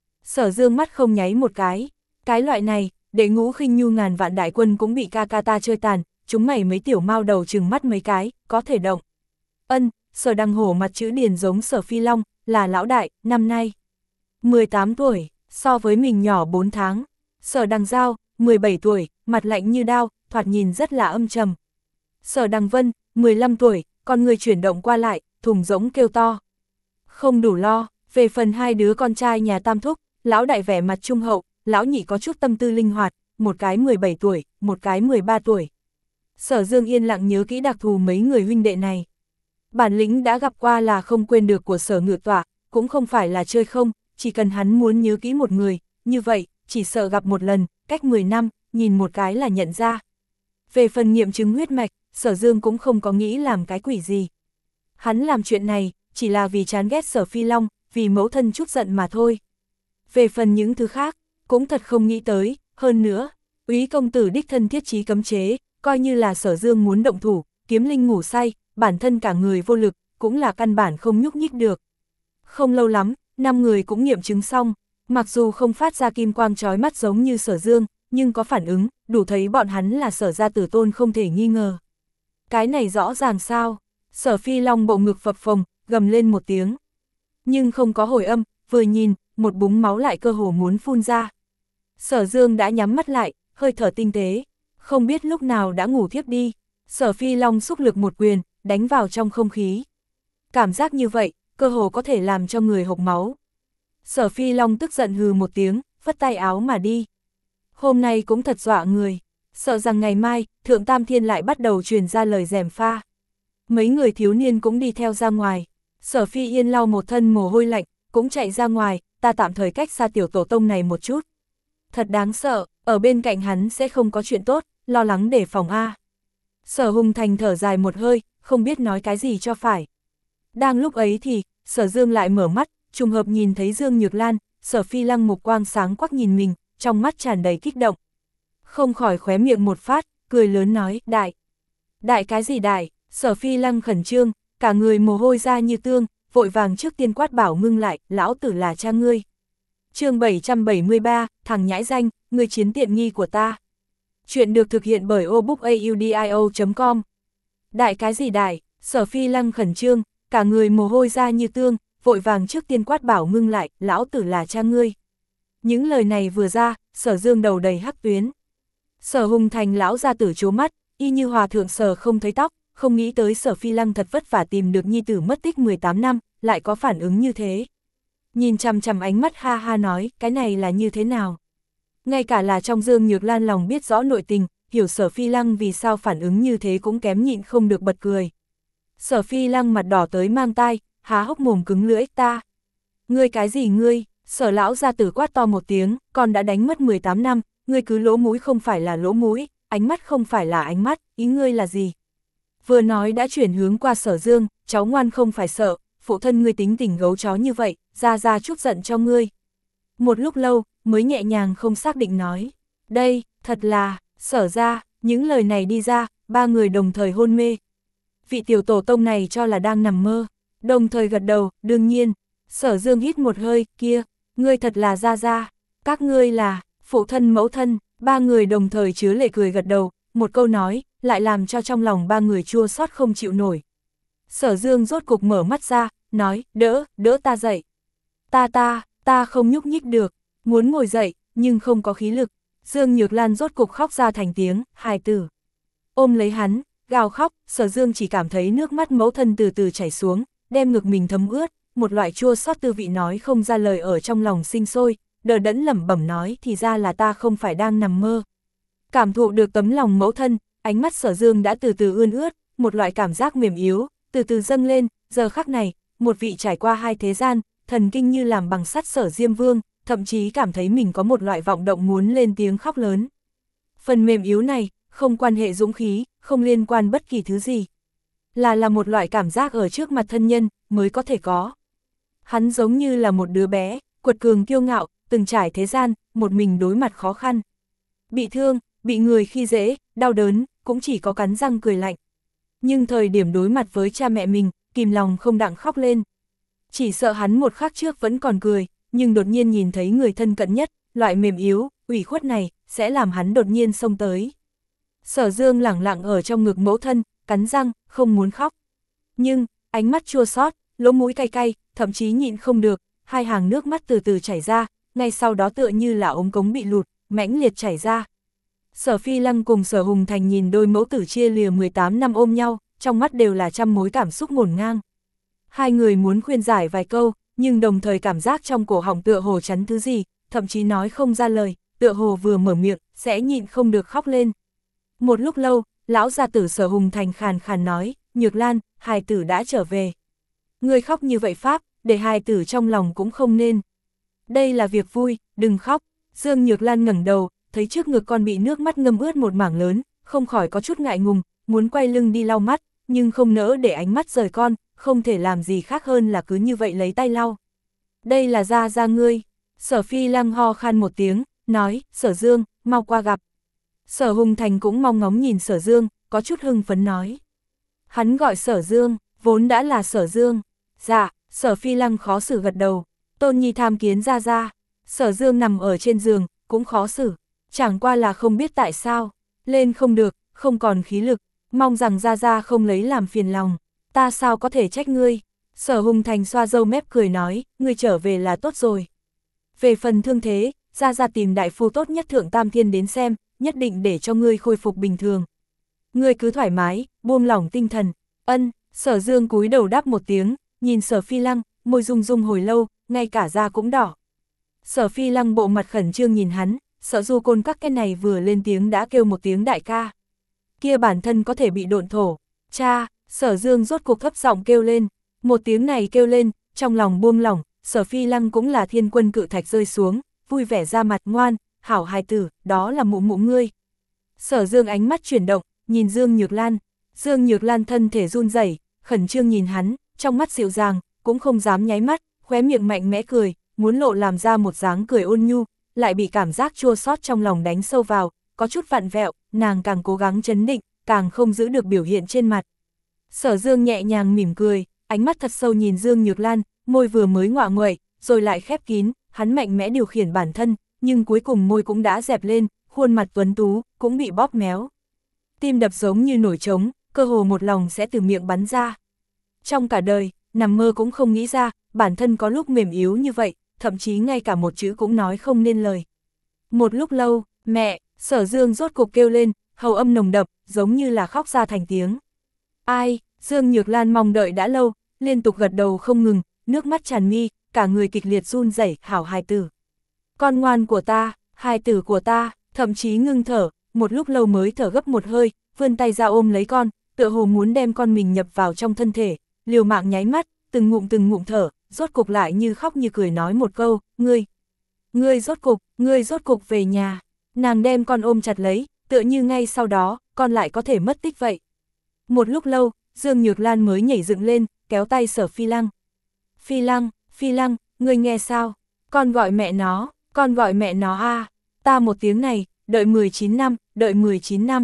Sở Dương mắt không nháy một cái, cái loại này, để Ngũ Khinh Nhu ngàn vạn đại quân cũng bị ca ca ta chơi tàn, chúng mày mấy tiểu mao đầu chừng mắt mấy cái, có thể động. Ân, Sở Đằng Hổ mặt chữ điền giống Sở Phi Long, là lão đại, năm nay mười tám tuổi, so với mình nhỏ bốn tháng. Sở Đằng Giao, mười bảy tuổi, mặt lạnh như đao, thoạt nhìn rất là âm trầm. Sở Đằng Vân, mười lăm tuổi, con người chuyển động qua lại, thùng rỗng kêu to. Không đủ lo, về phần hai đứa con trai nhà Tam Thúc, lão đại vẻ mặt trung hậu, lão nhị có chút tâm tư linh hoạt, một cái mười bảy tuổi, một cái mười ba tuổi. Sở Dương yên lặng nhớ kỹ đặc thù mấy người huynh đệ này. Bản lĩnh đã gặp qua là không quên được của Sở Ngự Tọa, cũng không phải là chơi không, chỉ cần hắn muốn nhớ kỹ một người, như vậy, chỉ sợ gặp một lần, cách mười năm, nhìn một cái là nhận ra. Về phần nghiệm chứng huyết mạch, Sở Dương cũng không có nghĩ làm cái quỷ gì. Hắn làm chuyện này, chỉ là vì chán ghét Sở Phi Long, vì mẫu thân chút giận mà thôi. Về phần những thứ khác, cũng thật không nghĩ tới, hơn nữa, Úy công tử đích thân thiết chí cấm chế, coi như là Sở Dương muốn động thủ, kiếm linh ngủ say, bản thân cả người vô lực, cũng là căn bản không nhúc nhích được. Không lâu lắm, năm người cũng nghiệm chứng xong, mặc dù không phát ra kim quang chói mắt giống như Sở Dương, nhưng có phản ứng, đủ thấy bọn hắn là Sở gia tử tôn không thể nghi ngờ. Cái này rõ ràng sao? Sở Phi Long bộ ngực phập phồng, gầm lên một tiếng. Nhưng không có hồi âm, vừa nhìn, một búng máu lại cơ hồ muốn phun ra. Sở Dương đã nhắm mắt lại, hơi thở tinh tế, không biết lúc nào đã ngủ thiếp đi. Sở Phi Long xúc lực một quyền, đánh vào trong không khí. Cảm giác như vậy, cơ hồ có thể làm cho người hộc máu. Sở Phi Long tức giận hừ một tiếng, phất tay áo mà đi. Hôm nay cũng thật dọa người, sợ rằng ngày mai, Thượng Tam Thiên lại bắt đầu truyền ra lời gièm pha. Mấy người thiếu niên cũng đi theo ra ngoài. Sở Phi Yên lau một thân mồ hôi lạnh, cũng chạy ra ngoài, ta tạm thời cách xa tiểu tổ tông này một chút. Thật đáng sợ, ở bên cạnh hắn sẽ không có chuyện tốt, lo lắng để phòng A. Sở Hùng Thành thở dài một hơi, không biết nói cái gì cho phải. Đang lúc ấy thì, Sở Dương lại mở mắt, trùng hợp nhìn thấy Dương Nhược Lan, Sở Phi Lăng mục quang sáng quắc nhìn mình, trong mắt tràn đầy kích động. Không khỏi khóe miệng một phát, cười lớn nói, đại. Đại cái gì đại? Sở Phi Lăng khẩn trương, cả người mồ hôi ra như tương, vội vàng trước tiên quát bảo ngưng lại, lão tử là cha ngươi. Chương bảy trăm bảy mươi ba, thằng nhãi danh, ngươi chiếm tiện nghi của ta. Chuyện được thực hiện bởi obookaudio chấm com. Đại cái gì đại? Sở Phi Lăng khẩn trương, cả người mồ hôi ra như tương, vội vàng trước tiên quát bảo ngưng lại, lão tử là cha ngươi. Những lời này vừa ra, Sở Dương đầu đầy hắc tuyến. Sở Hùng Thành lão gia tử trố mắt, y như hòa thượng Sở không thấy tóc, không nghĩ tới Sở Phi Lăng thật vất vả tìm được nhi tử mất tích mười tám năm, lại có phản ứng như thế. Nhìn chằm chằm ánh mắt ha ha nói, cái này là như thế nào? Ngay cả là trong Dương Nhược Lan lòng biết rõ nội tình, hiểu Sở Phi Lăng vì sao phản ứng như thế cũng kém nhịn không được bật cười. Sở Phi Lăng mặt đỏ tới mang tai, há hốc mồm cứng lưỡi, ta. Ngươi cái gì ngươi? Sở lão gia tử quát to một tiếng, con đã đánh mất mười tám năm, ngươi cứ lỗ mũi không phải là lỗ mũi, ánh mắt không phải là ánh mắt, ý ngươi là gì? Vừa nói đã chuyển hướng qua Sở Dương, cháu ngoan không phải sợ, phụ thân ngươi tính tình gấu chó như vậy, ra ra chút giận cho ngươi. Một lúc lâu, mới nhẹ nhàng không xác định nói, đây, thật là, Sở ra, những lời này đi ra, ba người đồng thời hôn mê. Vị tiểu tổ tông này cho là đang nằm mơ, đồng thời gật đầu, đương nhiên. Sở Dương hít một hơi, kia, ngươi thật là ra ra, các ngươi là, phụ thân mẫu thân, ba người đồng thời chứa lệ cười gật đầu, một câu nói, lại làm cho trong lòng ba người chua xót không chịu nổi. Sở Dương rốt cục mở mắt ra, nói, đỡ, đỡ ta dậy. Ta ta, ta không nhúc nhích được, muốn ngồi dậy, nhưng không có khí lực. Dương Nhược Lan rốt cục khóc ra thành tiếng, hài tử. Ôm lấy hắn, gào khóc, Sở Dương chỉ cảm thấy nước mắt mẫu thân từ từ chảy xuống, đem ngực mình thấm ướt, một loại chua xót tư vị nói không ra lời ở trong lòng sinh sôi, đờ đẫn lẩm bẩm nói thì ra là ta không phải đang nằm mơ. Cảm thụ được tấm lòng mẫu thân, ánh mắt Sở Dương đã từ từ ươn ướt, một loại cảm giác mềm yếu, từ từ dâng lên, giờ khắc này, một vị trải qua hai thế gian, thần kinh như làm bằng sắt Sở Diêm Vương, thậm chí cảm thấy mình có một loại vọng động muốn lên tiếng khóc lớn. Phần mềm yếu này, không quan hệ dũng khí, không liên quan bất kỳ thứ gì. Là là một loại cảm giác ở trước mặt thân nhân, mới có thể có. Hắn giống như là một đứa bé, quật cường kiêu ngạo, từng trải thế gian, một mình đối mặt khó khăn. Bị thương, bị người khi dễ, đau đớn, cũng chỉ có cắn răng cười lạnh. Nhưng thời điểm đối mặt với cha mẹ mình, kìm lòng không đặng khóc lên. Chỉ sợ hắn một khắc trước vẫn còn cười, nhưng đột nhiên nhìn thấy người thân cận nhất, loại mềm yếu, ủy khuất này, sẽ làm hắn đột nhiên xông tới. Sở Dương lẳng lặng ở trong ngực mẫu thân, cắn răng, không muốn khóc. Nhưng, ánh mắt chua xót, lỗ mũi cay cay, thậm chí nhịn không được, hai hàng nước mắt từ từ chảy ra, ngay sau đó tựa như là ống cống bị lụt, mãnh liệt chảy ra. Sở Phi Lăng cùng Sở Hùng Thành nhìn đôi mẫu tử chia lìa mười tám năm ôm nhau, trong mắt đều là trăm mối cảm xúc ngổn ngang. Hai người muốn khuyên giải vài câu, nhưng đồng thời cảm giác trong cổ họng tựa hồ chắn thứ gì, thậm chí nói không ra lời, tựa hồ vừa mở miệng, sẽ nhịn không được khóc lên. Một lúc lâu, lão gia tử Sở Hùng Thành khàn khàn nói, Nhược Lan, hài tử đã trở về. Ngươi khóc như vậy pháp, để hài tử trong lòng cũng không nên. Đây là việc vui, đừng khóc. Dương Nhược Lan ngẩng đầu, thấy trước ngực con bị nước mắt ngâm ướt một mảng lớn, không khỏi có chút ngại ngùng, muốn quay lưng đi lau mắt, nhưng không nỡ để ánh mắt rời con, không thể làm gì khác hơn là cứ như vậy lấy tay lau. Đây là gia gia ngươi. Sở Phi Lăng ho khan một tiếng, nói, Sở Dương, mau qua gặp. Sở Hùng Thành cũng mong ngóng nhìn Sở Dương, có chút hưng phấn nói. Hắn gọi Sở Dương, vốn đã là Sở Dương. Dạ, Sở Phi Lăng khó xử gật đầu. Tôn Nhi tham kiến ra ra. Sở Dương nằm ở trên giường, cũng khó xử. Chẳng qua là không biết tại sao. Lên không được, không còn khí lực. Mong rằng ra ra không lấy làm phiền lòng. Ta sao có thể trách ngươi. Sở Hùng Thành xoa râu mép cười nói, ngươi trở về là tốt rồi. Về phần thương thế, ra ra tìm đại phu tốt nhất Thượng Tam Thiên đến xem, nhất định để cho ngươi khôi phục bình thường. Ngươi cứ thoải mái, buông lỏng tinh thần. Ân, Sở Dương cúi đầu đáp một tiếng, nhìn Sở Phi Lăng, môi rung rung hồi lâu, ngay cả da cũng đỏ. Sở Phi Lăng bộ mặt khẩn trương nhìn hắn, Sở Du Côn các cái này vừa lên tiếng đã kêu một tiếng đại ca. Kia bản thân có thể bị độn thổ. Cha, Sở Dương rốt cuộc thấp giọng kêu lên, một tiếng này kêu lên, trong lòng buông lỏng, Sở Phi Lăng cũng là thiên quân cự thạch rơi xuống, vui vẻ ra mặt ngoan, hảo hài tử, đó là mụ mụ ngươi. Sở Dương ánh mắt chuyển động, nhìn Dương Nhược Lan, Dương Nhược Lan thân thể run rẩy, khẩn trương nhìn hắn, trong mắt dịu dàng, cũng không dám nháy mắt, khóe miệng mạnh mẽ cười, muốn lộ làm ra một dáng cười ôn nhu, lại bị cảm giác chua xót trong lòng đánh sâu vào, có chút vặn vẹo, nàng càng cố gắng trấn định, càng không giữ được biểu hiện trên mặt. Sở Dương nhẹ nhàng mỉm cười, ánh mắt thật sâu nhìn Dương Nhược Lan, môi vừa mới ngọa nguậy, rồi lại khép kín, hắn mạnh mẽ điều khiển bản thân, nhưng cuối cùng môi cũng đã dẹp lên, khuôn mặt tuấn tú, cũng bị bóp méo. Tim đập giống như nổi trống, cơ hồ một lòng sẽ từ miệng bắn ra. Trong cả đời, nằm mơ cũng không nghĩ ra, bản thân có lúc mềm yếu như vậy, thậm chí ngay cả một chữ cũng nói không nên lời. Một lúc lâu, mẹ, Sở Dương rốt cục kêu lên, hầu âm nồng đậm, giống như là khóc ra thành tiếng. Ai, Dương Nhược Lan mong đợi đã lâu, liên tục gật đầu không ngừng, nước mắt tràn mi, cả người kịch liệt run rẩy, hảo hài tử. Con ngoan của ta, hài tử của ta, thậm chí ngưng thở, một lúc lâu mới thở gấp một hơi, vươn tay ra ôm lấy con, tựa hồ muốn đem con mình nhập vào trong thân thể, liều mạng nháy mắt, từng ngụm từng ngụm thở, rốt cục lại như khóc như cười nói một câu, ngươi, ngươi rốt cục, ngươi rốt cục về nhà. Nàng đem con ôm chặt lấy, tựa như ngay sau đó, con lại có thể mất tích vậy. Một lúc lâu, Dương Nhược Lan mới nhảy dựng lên, kéo tay Sở Phi Lăng. Phi Lăng, Phi Lăng, ngươi nghe sao? Con gọi mẹ nó, con gọi mẹ nó a, à. Ta một tiếng này, đợi mười chín năm, đợi mười chín năm.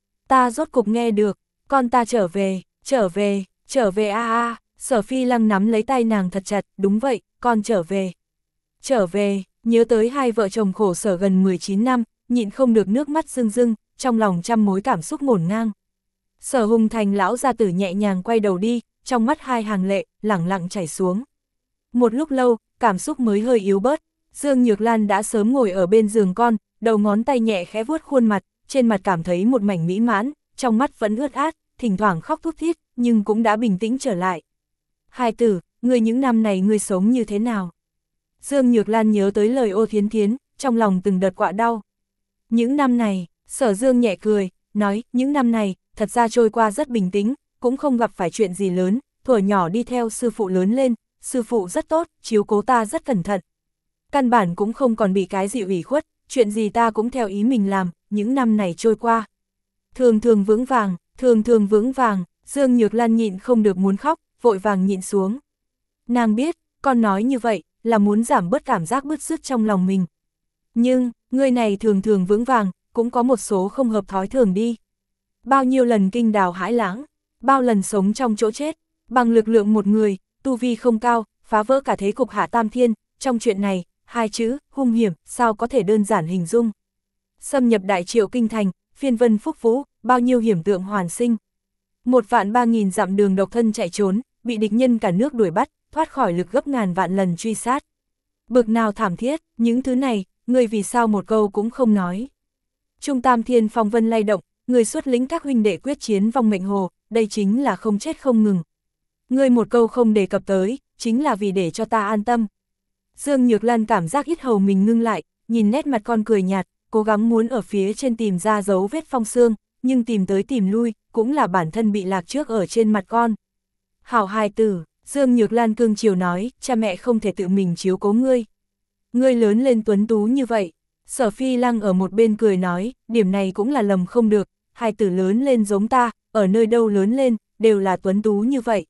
Ta rốt cục nghe được, con ta trở về, trở về, trở về a à a. À. Sở Phi Lăng nắm lấy tay nàng thật chặt, đúng vậy, con trở về. Trở về, nhớ tới hai vợ chồng khổ sở gần mười chín năm, nhịn không được nước mắt rưng rưng, trong lòng trăm mối cảm xúc ngổn ngang. Sở Hùng Thành lão gia tử nhẹ nhàng quay đầu đi, trong mắt hai hàng lệ, lẳng lặng chảy xuống. Một lúc lâu, cảm xúc mới hơi yếu bớt, Dương Nhược Lan đã sớm ngồi ở bên giường con, đầu ngón tay nhẹ khẽ vuốt khuôn mặt, trên mặt cảm thấy một mảnh mỹ mãn, trong mắt vẫn ướt át, thỉnh thoảng khóc thút thít, nhưng cũng đã bình tĩnh trở lại. Hài tử, ngươi những năm này ngươi sống như thế nào? Dương Nhược Lan nhớ tới lời Ô Thiến Thiến, trong lòng từng đợt quặn đau. Những năm này, Sở Dương nhẹ cười, nói, những năm này, thật ra trôi qua rất bình tĩnh, cũng không gặp phải chuyện gì lớn, thuở nhỏ đi theo sư phụ lớn lên, sư phụ rất tốt, chiếu cố ta rất cẩn thận. Căn bản cũng không còn bị cái gì ủy khuất, chuyện gì ta cũng theo ý mình làm, những năm này trôi qua. Thường thường vững vàng, thường thường vững vàng, Dương Nhược Lan nhịn không được muốn khóc, vội vàng nhịn xuống. Nàng biết, con nói như vậy, là muốn giảm bớt cảm giác bứt rứt trong lòng mình. Nhưng, người này thường thường vững vàng, cũng có một số không hợp thói thường đi. Bao nhiêu lần kinh đào hãi lãng, bao lần sống trong chỗ chết, bằng lực lượng một người, tu vi không cao, phá vỡ cả thế cục hạ tam thiên, trong chuyện này, hai chữ, hung hiểm, sao có thể đơn giản hình dung. Xâm nhập đại triệu kinh thành, phiên vân phúc vũ, bao nhiêu hiểm tượng hoàn sinh. Một vạn ba nghìn dặm đường độc thân chạy trốn, bị địch nhân cả nước đuổi bắt, thoát khỏi lực gấp ngàn vạn lần truy sát. Bực nào thảm thiết, những thứ này, người vì sao một câu cũng không nói. Trung Tam Thiên phong vân lay động, người xuất lĩnh các huynh đệ quyết chiến vong mệnh hồ, đây chính là không chết không ngừng. Người một câu không đề cập tới, chính là vì để cho ta an tâm. Dương Nhược Lan cảm giác yết hầu mình ngưng lại, nhìn nét mặt con cười nhạt, cố gắng muốn ở phía trên tìm ra dấu vết phong xương, nhưng tìm tới tìm lui, cũng là bản thân bị lạc trước ở trên mặt con. Hảo hài tử, Dương Nhược Lan cương chiều nói, cha mẹ không thể tự mình chiếu cố ngươi. Ngươi lớn lên tuấn tú như vậy. Sở Phi Lăng ở một bên cười nói, điểm này cũng là lầm không được, hài tử lớn lên giống ta, ở nơi đâu lớn lên, đều là tuấn tú như vậy.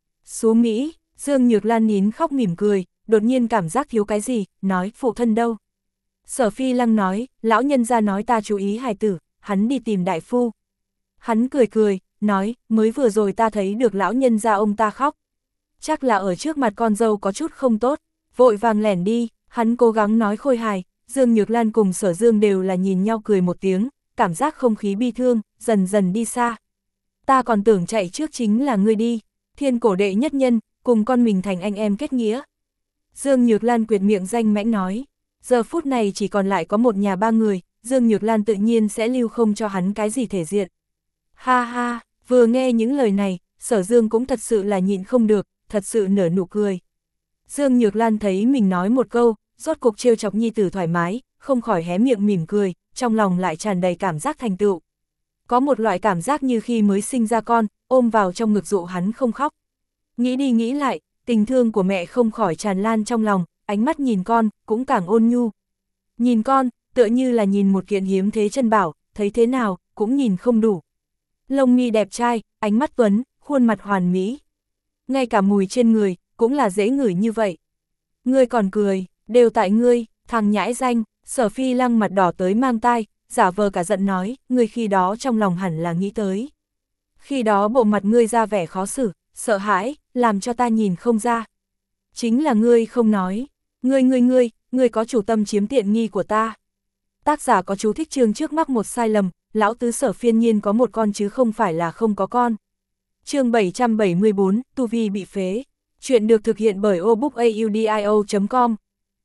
Xú Mỹ, Dương Nhược Lan nín khóc mỉm cười, đột nhiên cảm giác thiếu cái gì, nói, phụ thân đâu. Sở Phi Lăng nói, lão nhân ra nói ta chú ý hài tử, hắn đi tìm đại phu. Hắn cười cười, nói, mới vừa rồi ta thấy được lão nhân gia ông ta khóc. Chắc là ở trước mặt con dâu có chút không tốt, vội vàng lẻn đi, hắn cố gắng nói khôi hài, Dương Nhược Lan cùng Sở Dương đều là nhìn nhau cười một tiếng, cảm giác không khí bi thương, dần dần đi xa. Ta còn tưởng chạy trước chính là ngươi đi, thiên cổ đệ nhất nhân, cùng con mình thành anh em kết nghĩa. Dương Nhược Lan quyệt miệng danh mãnh nói, giờ phút này chỉ còn lại có một nhà ba người, Dương Nhược Lan tự nhiên sẽ lưu không cho hắn cái gì thể diện. Ha ha, vừa nghe những lời này, Sở Dương cũng thật sự là nhịn không được, thật sự nở nụ cười. Dương Nhược Lan thấy mình nói một câu, rốt cục trêu chọc nhi tử thoải mái, không khỏi hé miệng mỉm cười, trong lòng lại tràn đầy cảm giác thành tựu. Có một loại cảm giác như khi mới sinh ra con, ôm vào trong ngực dụ hắn không khóc. Nghĩ đi nghĩ lại, tình thương của mẹ không khỏi tràn lan trong lòng, ánh mắt nhìn con, cũng càng ôn nhu. Nhìn con, tựa như là nhìn một kiện hiếm thế chân bảo, thấy thế nào, cũng nhìn không đủ. Lông mi đẹp trai, ánh mắt tuấn, khuôn mặt hoàn mỹ. Ngay cả mùi trên người, cũng là dễ ngửi như vậy. Ngươi còn cười, đều tại ngươi, thằng nhãi danh. Sở Phi Lăng mặt đỏ tới mang tai, giả vờ cả giận nói, ngươi khi đó trong lòng hẳn là nghĩ tới. Khi đó bộ mặt ngươi ra vẻ khó xử, sợ hãi, làm cho ta nhìn không ra. Chính là ngươi không nói, ngươi ngươi ngươi, ngươi có chủ tâm chiếm tiện nghi của ta. Tác giả có chú thích chương trước mắc một sai lầm, lão tứ Sở Phiên Nhiên có một con chứ không phải là không có con. Chương bảy trăm bảy mươi bốn, Tu Vi bị phế. Chuyện được thực hiện bởi obookaudio chấm com.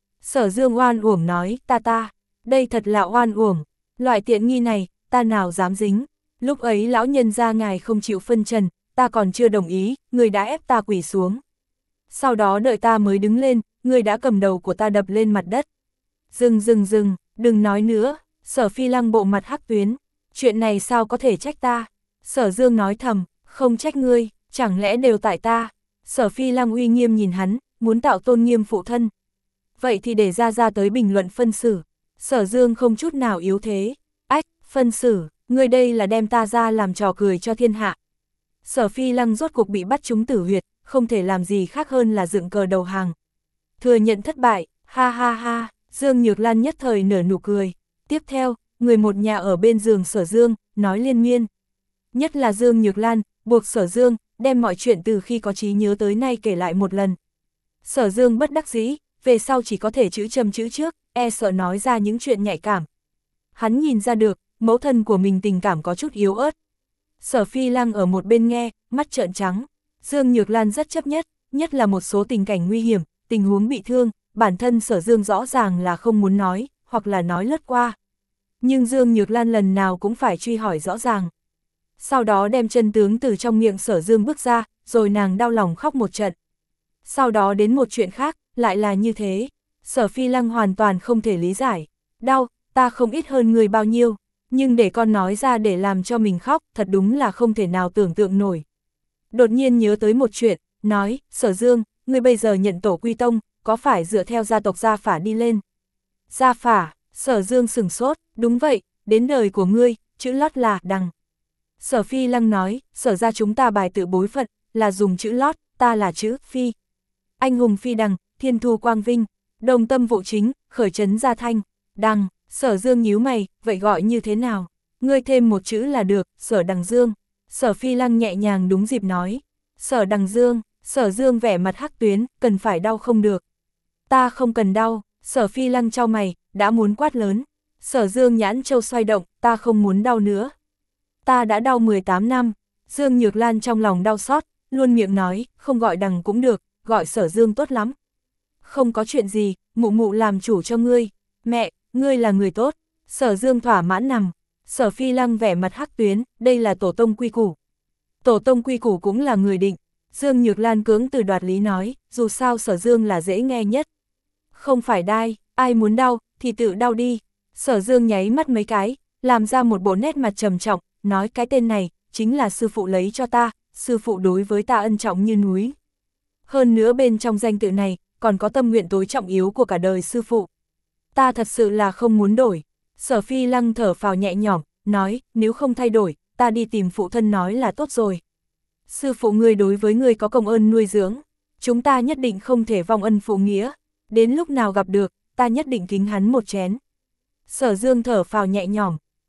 Sở Dương oan uổng nói, ta ta, đây thật là oan uổng, loại tiện nghi này, ta nào dám dính. Lúc ấy lão nhân gia ngài không chịu phân trần, ta còn chưa đồng ý, người đã ép ta quỳ xuống. Sau đó đợi ta mới đứng lên, người đã cầm đầu của ta đập lên mặt đất. Dừng dừng dừng, đừng nói nữa. Sở Phi Lăng bộ mặt hắc tuyến, chuyện này sao có thể trách ta. Sở Dương nói thầm, không trách ngươi, chẳng lẽ đều tại ta. Sở Phi Lăng uy nghiêm nhìn hắn, muốn tạo tôn nghiêm phụ thân. Vậy thì để ra ra tới bình luận phân xử. Sở Dương không chút nào yếu thế. Ách, phân xử, ngươi đây là đem ta ra làm trò cười cho thiên hạ. Sở Phi Lăng rốt cuộc bị bắt trúng tử huyệt, không thể làm gì khác hơn là dựng cờ đầu hàng. Thừa nhận thất bại, ha ha ha, Dương Nhược Lan nhất thời nở nụ cười. Tiếp theo, người một nhà ở bên giường Sở Dương, nói liên miên. Nhất là Dương Nhược Lan, buộc Sở Dương, đem mọi chuyện từ khi có trí nhớ tới nay kể lại một lần. Sở Dương bất đắc dĩ, về sau chỉ có thể chữ châm chữ trước, e sợ nói ra những chuyện nhạy cảm. Hắn nhìn ra được, mẫu thân của mình tình cảm có chút yếu ớt. Sở Phi Lăng ở một bên nghe, mắt trợn trắng. Dương Nhược Lan rất chấp nhất, nhất là một số tình cảnh nguy hiểm, tình huống bị thương, bản thân Sở Dương rõ ràng là không muốn nói, hoặc là nói lướt qua. Nhưng Dương Nhược Lan lần nào cũng phải truy hỏi rõ ràng. Sau đó đem chân tướng từ trong miệng Sở Dương bước ra, rồi nàng đau lòng khóc một trận. Sau đó đến một chuyện khác, lại là như thế. Sở Phi Lăng hoàn toàn không thể lý giải. Đau, ta không ít hơn người bao nhiêu, nhưng để con nói ra để làm cho mình khóc, thật đúng là không thể nào tưởng tượng nổi. Đột nhiên nhớ tới một chuyện, nói, Sở Dương, ngươi bây giờ nhận tổ quy tông, có phải dựa theo gia tộc Gia Phả đi lên? Gia Phả, Sở Dương sửng sốt, đúng vậy, đến đời của ngươi, chữ lót là Đằng. Sở Phi Lăng nói, Sở ra chúng ta bài tự bối phận, là dùng chữ lót, ta là chữ Phi. Anh hùng Phi Đằng, thiên thu quang vinh, đồng tâm vụ chính, khởi trấn gia thanh, Đằng. Sở Dương nhíu mày, vậy gọi như thế nào? Ngươi thêm một chữ là được, Sở Đằng Dương. Sở Phi Lăng nhẹ nhàng đúng dịp nói. Sở Đằng Dương, Sở Dương vẻ mặt hắc tuyến, cần phải đau không được. Ta không cần đau, Sở Phi Lăng chau mày, đã muốn quát lớn. Sở Dương nhãn châu xoay động, ta không muốn đau nữa. Ta đã đau mười tám năm, Dương Nhược Lan trong lòng đau xót, luôn miệng nói, không gọi Đằng cũng được, gọi Sở Dương tốt lắm. Không có chuyện gì, mụ mụ làm chủ cho ngươi. Mẹ, ngươi là người tốt. Sở Dương thỏa mãn nằm. Sở Phi Lăng vẻ mặt hắc tuyến, đây là tổ tông quy củ. Tổ tông quy củ cũng là người định. Dương Nhược Lan cưỡng từ đoạt lý nói, dù sao Sở Dương là dễ nghe nhất. Không phải đai, ai muốn đau, thì tự đau đi. Sở Dương nháy mắt mấy cái, làm ra một bộ nét mặt trầm trọng, nói cái tên này, chính là sư phụ lấy cho ta, sư phụ đối với ta ân trọng như núi. Hơn nữa bên trong danh tự này, còn có tâm nguyện tối trọng yếu của cả đời sư phụ. Ta thật sự là không muốn đổi. Sở Phi Lăng thở phào nhẹ nhõm, nói, nếu không thay đổi, ta đi tìm phụ thân nói là tốt rồi. Sư phụ ngươi đối với ngươi có công ơn nuôi dưỡng, chúng ta nhất định không thể vong ân phụ nghĩa. Đến lúc nào gặp được, ta nhất định kính hắn một chén. Sở Dương thở phào nhẹ nhõm,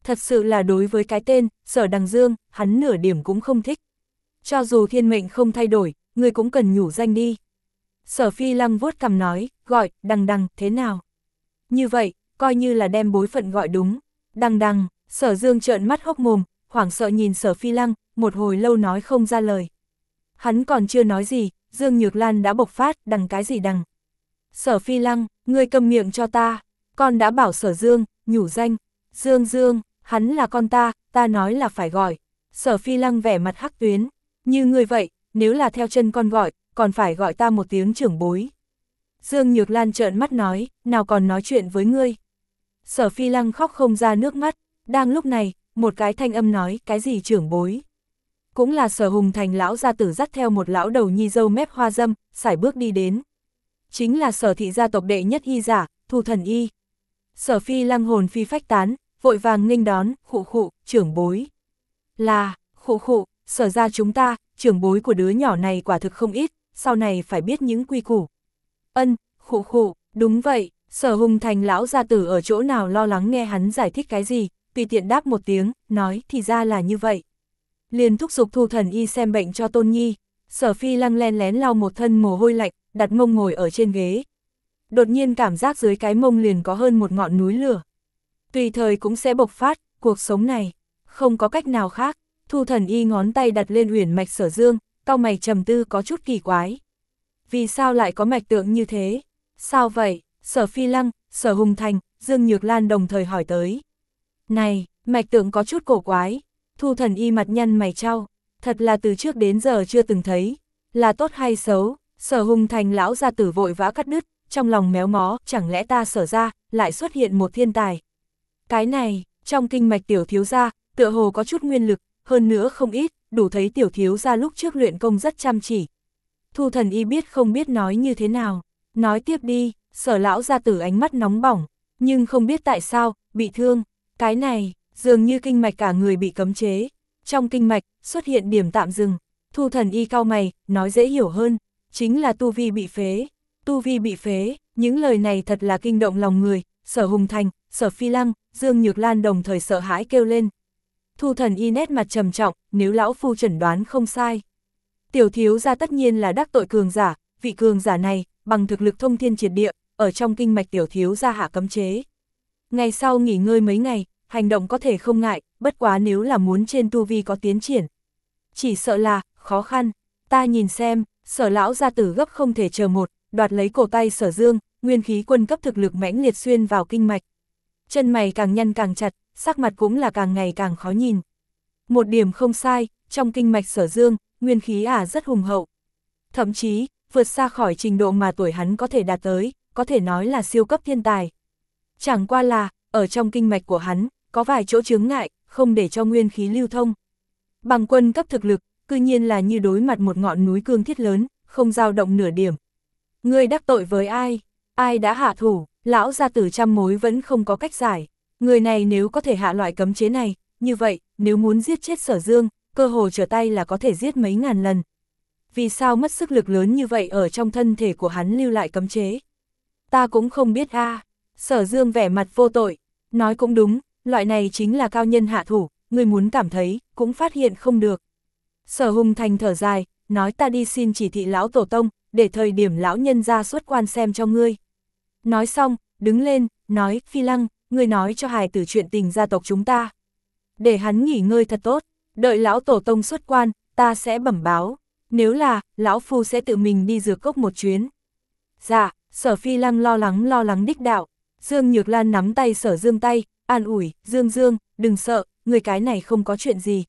Thật sự là đối với cái tên, Sở Đằng Dương, hắn nửa điểm cũng không thích. Cho dù thiên mệnh không thay đổi, ngươi cũng cần nhủ danh đi. Sở Phi Lăng vuốt cằm nói, gọi, đằng đằng, thế nào? Như vậy, coi như là đem bối phận gọi đúng. Đằng đằng, Sở Dương trợn mắt hốc mồm, hoảng sợ nhìn Sở Phi Lăng, một hồi lâu nói không ra lời. Hắn còn chưa nói gì, Dương Nhược Lan đã bộc phát, đằng cái gì đằng. Sở Phi Lăng, ngươi câm miệng cho ta, con đã bảo Sở Dương, nhủ danh. Dương Dương, hắn là con ta, ta nói là phải gọi. Sở Phi Lăng vẻ mặt hắc tuyến, như ngươi vậy, nếu là theo chân con gọi, còn phải gọi ta một tiếng trưởng bối. Dương Nhược Lan trợn mắt nói, nào còn nói chuyện với ngươi. Sở Phi Lăng khóc không ra nước mắt, đang lúc này, một cái thanh âm nói, cái gì trưởng bối. Cũng là Sở Hùng Thành lão gia tử dắt theo một lão đầu nhi dâu mép hoa dâm, sải bước đi đến. Chính là Sở thị gia tộc đệ nhất y giả, Thu Thần Y. Sở Phi Lăng hồn phi phách tán, vội vàng nghênh đón, khụ khụ, trưởng bối. Là, khụ khụ, Sở ra chúng ta, trưởng bối của đứa nhỏ này quả thực không ít, sau này phải biết những quy củ. Ân, khụ khụ, đúng vậy, Sở Hùng Thành lão gia tử ở chỗ nào lo lắng nghe hắn giải thích cái gì, tùy tiện đáp một tiếng, nói thì ra là như vậy. Liền thúc giục Thu Thần Y xem bệnh cho Tôn Nhi. Sở Phi Lăng len lén lau một thân mồ hôi lạnh, đặt mông ngồi ở trên ghế. Đột nhiên cảm giác dưới cái mông liền có hơn một ngọn núi lửa. Tùy thời cũng sẽ bộc phát, cuộc sống này, không có cách nào khác. Thu Thần Y ngón tay đặt lên uyển mạch Sở Dương, cau mày trầm tư có chút kỳ quái. Vì sao lại có mạch tượng như thế? Sao vậy? Sở Phi Lăng, Sở Hùng Thành, Dương Nhược Lan đồng thời hỏi tới. Này, mạch tượng có chút cổ quái. Thu Thần Y mặt nhăn mày trao, thật là từ trước đến giờ chưa từng thấy. Là tốt hay xấu? Sở Hùng Thành lão gia tử vội vã cắt đứt, trong lòng méo mó, chẳng lẽ ta Sở ra, lại xuất hiện một thiên tài. Cái này, trong kinh mạch tiểu thiếu gia, tựa hồ có chút nguyên lực, hơn nữa không ít, đủ thấy tiểu thiếu gia lúc trước luyện công rất chăm chỉ. Thu Thần Y biết không biết nói như thế nào, nói tiếp đi. Sở lão gia tử ánh mắt nóng bỏng, nhưng không biết tại sao, bị thương. Cái này, dường như kinh mạch cả người bị cấm chế. Trong kinh mạch, xuất hiện điểm tạm dừng. Thu Thần Y cau mày, nói dễ hiểu hơn, chính là tu vi bị phế. Tu vi bị phế, những lời này thật là kinh động lòng người. Sở Hùng Thành, Sở Phi Lăng, Dương Nhược Lan đồng thời sợ hãi kêu lên. Thu Thần Y nét mặt trầm trọng, nếu lão phu chẩn đoán không sai. Tiểu thiếu gia tất nhiên là đắc tội cường giả, vị cường giả này, bằng thực lực thông thiên triệt địa, ở trong kinh mạch tiểu thiếu gia hạ cấm chế. Ngày sau nghỉ ngơi mấy ngày, hành động có thể không ngại, bất quá nếu là muốn trên tu vi có tiến triển. Chỉ sợ là, khó khăn, ta nhìn xem, Sở lão gia tử gấp không thể chờ một, đoạt lấy cổ tay Sở Dương, nguyên khí quân cấp thực lực mãnh liệt xuyên vào kinh mạch. Chân mày càng nhăn càng chặt, sắc mặt cũng là càng ngày càng khó nhìn. Một điểm không sai, trong kinh mạch Sở Dương, nguyên khí ả rất hùng hậu. Thậm chí, vượt xa khỏi trình độ mà tuổi hắn có thể đạt tới, có thể nói là siêu cấp thiên tài. Chẳng qua là, ở trong kinh mạch của hắn, có vài chỗ chướng ngại, không để cho nguyên khí lưu thông. Bằng quân cấp thực lực, cư nhiên là như đối mặt một ngọn núi cương thiết lớn, không dao động nửa điểm. Ngươi đắc tội với ai? Ai đã hạ thủ? Lão gia tử trăm mối vẫn không có cách giải. Người này nếu có thể hạ loại cấm chế này, như vậy, nếu muốn giết chết Sở Dương, cơ hồ trở tay là có thể giết mấy ngàn lần. Vì sao mất sức lực lớn như vậy ở trong thân thể của hắn lưu lại cấm chế? Ta cũng không biết a. À. Sở Dương vẻ mặt vô tội, nói cũng đúng, loại này chính là cao nhân hạ thủ, người muốn cảm thấy, cũng phát hiện không được. Sở Hùng Thành thở dài, nói ta đi xin chỉ thị lão tổ tông, để thời điểm lão nhân ra xuất quan xem cho ngươi. Nói xong, đứng lên, nói, Phi Lăng, ngươi nói cho hài tử chuyện tình gia tộc chúng ta. Để hắn nghỉ ngơi thật tốt, đợi lão tổ tông xuất quan, ta sẽ bẩm báo. Nếu là, lão phu sẽ tự mình đi dược cốc một chuyến. Dạ, Sở Phi Lăng lo lắng lo lắng đích đạo. Dương Nhược Lan nắm tay Sở Dương tay, an ủi, Dương Dương, đừng sợ, người cái này không có chuyện gì.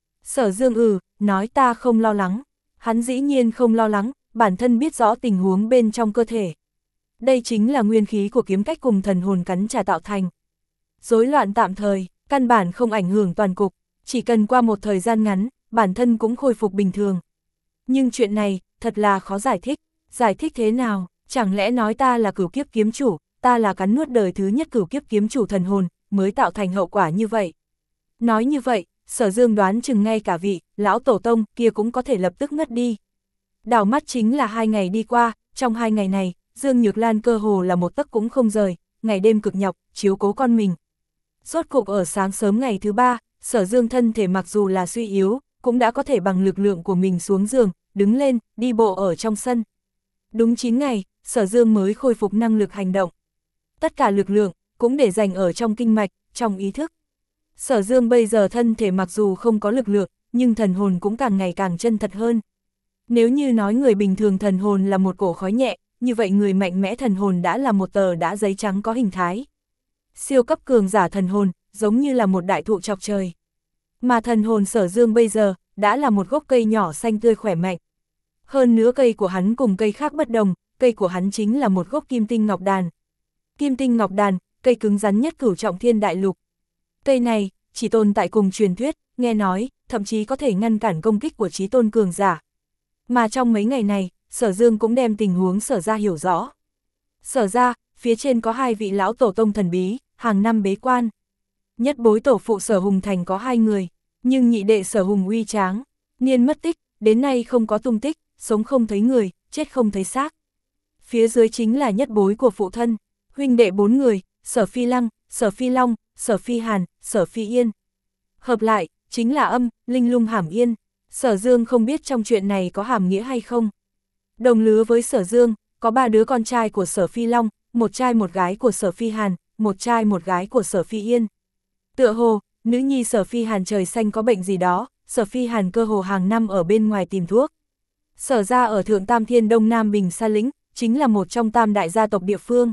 Sở Dương ừ, nói ta không lo lắng. Hắn dĩ nhiên không lo lắng, bản thân biết rõ tình huống bên trong cơ thể. Đây chính là nguyên khí của kiếm cách cùng thần hồn cắn trả tạo thành. Rối loạn tạm thời, căn bản không ảnh hưởng toàn cục, chỉ cần qua một thời gian ngắn, bản thân cũng khôi phục bình thường. Nhưng chuyện này, thật là khó giải thích, giải thích thế nào, chẳng lẽ nói ta là cửu kiếp kiếm chủ, ta là cắn nuốt đời thứ nhất cửu kiếp kiếm chủ thần hồn, mới tạo thành hậu quả như vậy. Nói như vậy, Sở Dương đoán chừng ngay cả vị, lão tổ tông kia cũng có thể lập tức ngất đi. Đảo mắt chính là hai ngày đi qua, trong hai ngày này, Dương Nhược Lan cơ hồ là một tấc cũng không rời, ngày đêm cực nhọc, chiếu cố con mình. Rốt cục ở sáng sớm ngày thứ ba, Sở Dương thân thể mặc dù là suy yếu, cũng đã có thể bằng lực lượng của mình xuống giường, đứng lên, đi bộ ở trong sân. Đúng chín ngày, Sở Dương mới khôi phục năng lực hành động. Tất cả lực lượng, cũng để dành ở trong kinh mạch, trong ý thức. Sở Dương bây giờ thân thể mặc dù không có lực lượng, nhưng thần hồn cũng càng ngày càng chân thật hơn. Nếu như nói người bình thường thần hồn là một cổ khói nhẹ, như vậy người mạnh mẽ thần hồn đã là một tờ đã giấy trắng có hình thái. Siêu cấp cường giả thần hồn, giống như là một đại thụ chọc trời. Mà thần hồn Sở Dương bây giờ, đã là một gốc cây nhỏ xanh tươi khỏe mạnh. Hơn nữa cây của hắn cùng cây khác bất đồng, cây của hắn chính là một gốc kim tinh ngọc đàn. Kim tinh ngọc đàn, cây cứng rắn nhất cửu trọng thiên đại lục. Cây này, chỉ tồn tại cùng truyền thuyết, nghe nói, thậm chí có thể ngăn cản công kích của chí tôn cường giả. Mà trong mấy ngày này, Sở Dương cũng đem tình huống Sở ra hiểu rõ. Sở ra, phía trên có hai vị lão tổ tông thần bí, hàng năm bế quan. Nhất bối tổ phụ Sở Hùng Thành có hai người, nhưng nhị đệ Sở Hùng uy tráng, niên mất tích, đến nay không có tung tích, sống không thấy người, chết không thấy xác. Phía dưới chính là nhất bối của phụ thân, huynh đệ bốn người, Sở Phi Lăng, Sở Phi Long, Sở Phi Hàn, Sở Phi Yên. Hợp lại, chính là âm, linh lung hàm yên. Sở Dương không biết trong chuyện này có hàm nghĩa hay không. Đồng lứa với Sở Dương, có ba đứa con trai của Sở Phi Long, một trai một gái của Sở Phi Hàn, một trai một gái của Sở Phi Yên. Tựa hồ, nữ nhi Sở Phi Hàn trời xanh có bệnh gì đó, Sở Phi Hàn cơ hồ hàng năm ở bên ngoài tìm thuốc. Sở ra ở Thượng Tam Thiên Đông Nam Bình Sa Lĩnh, chính là một trong tam đại gia tộc địa phương.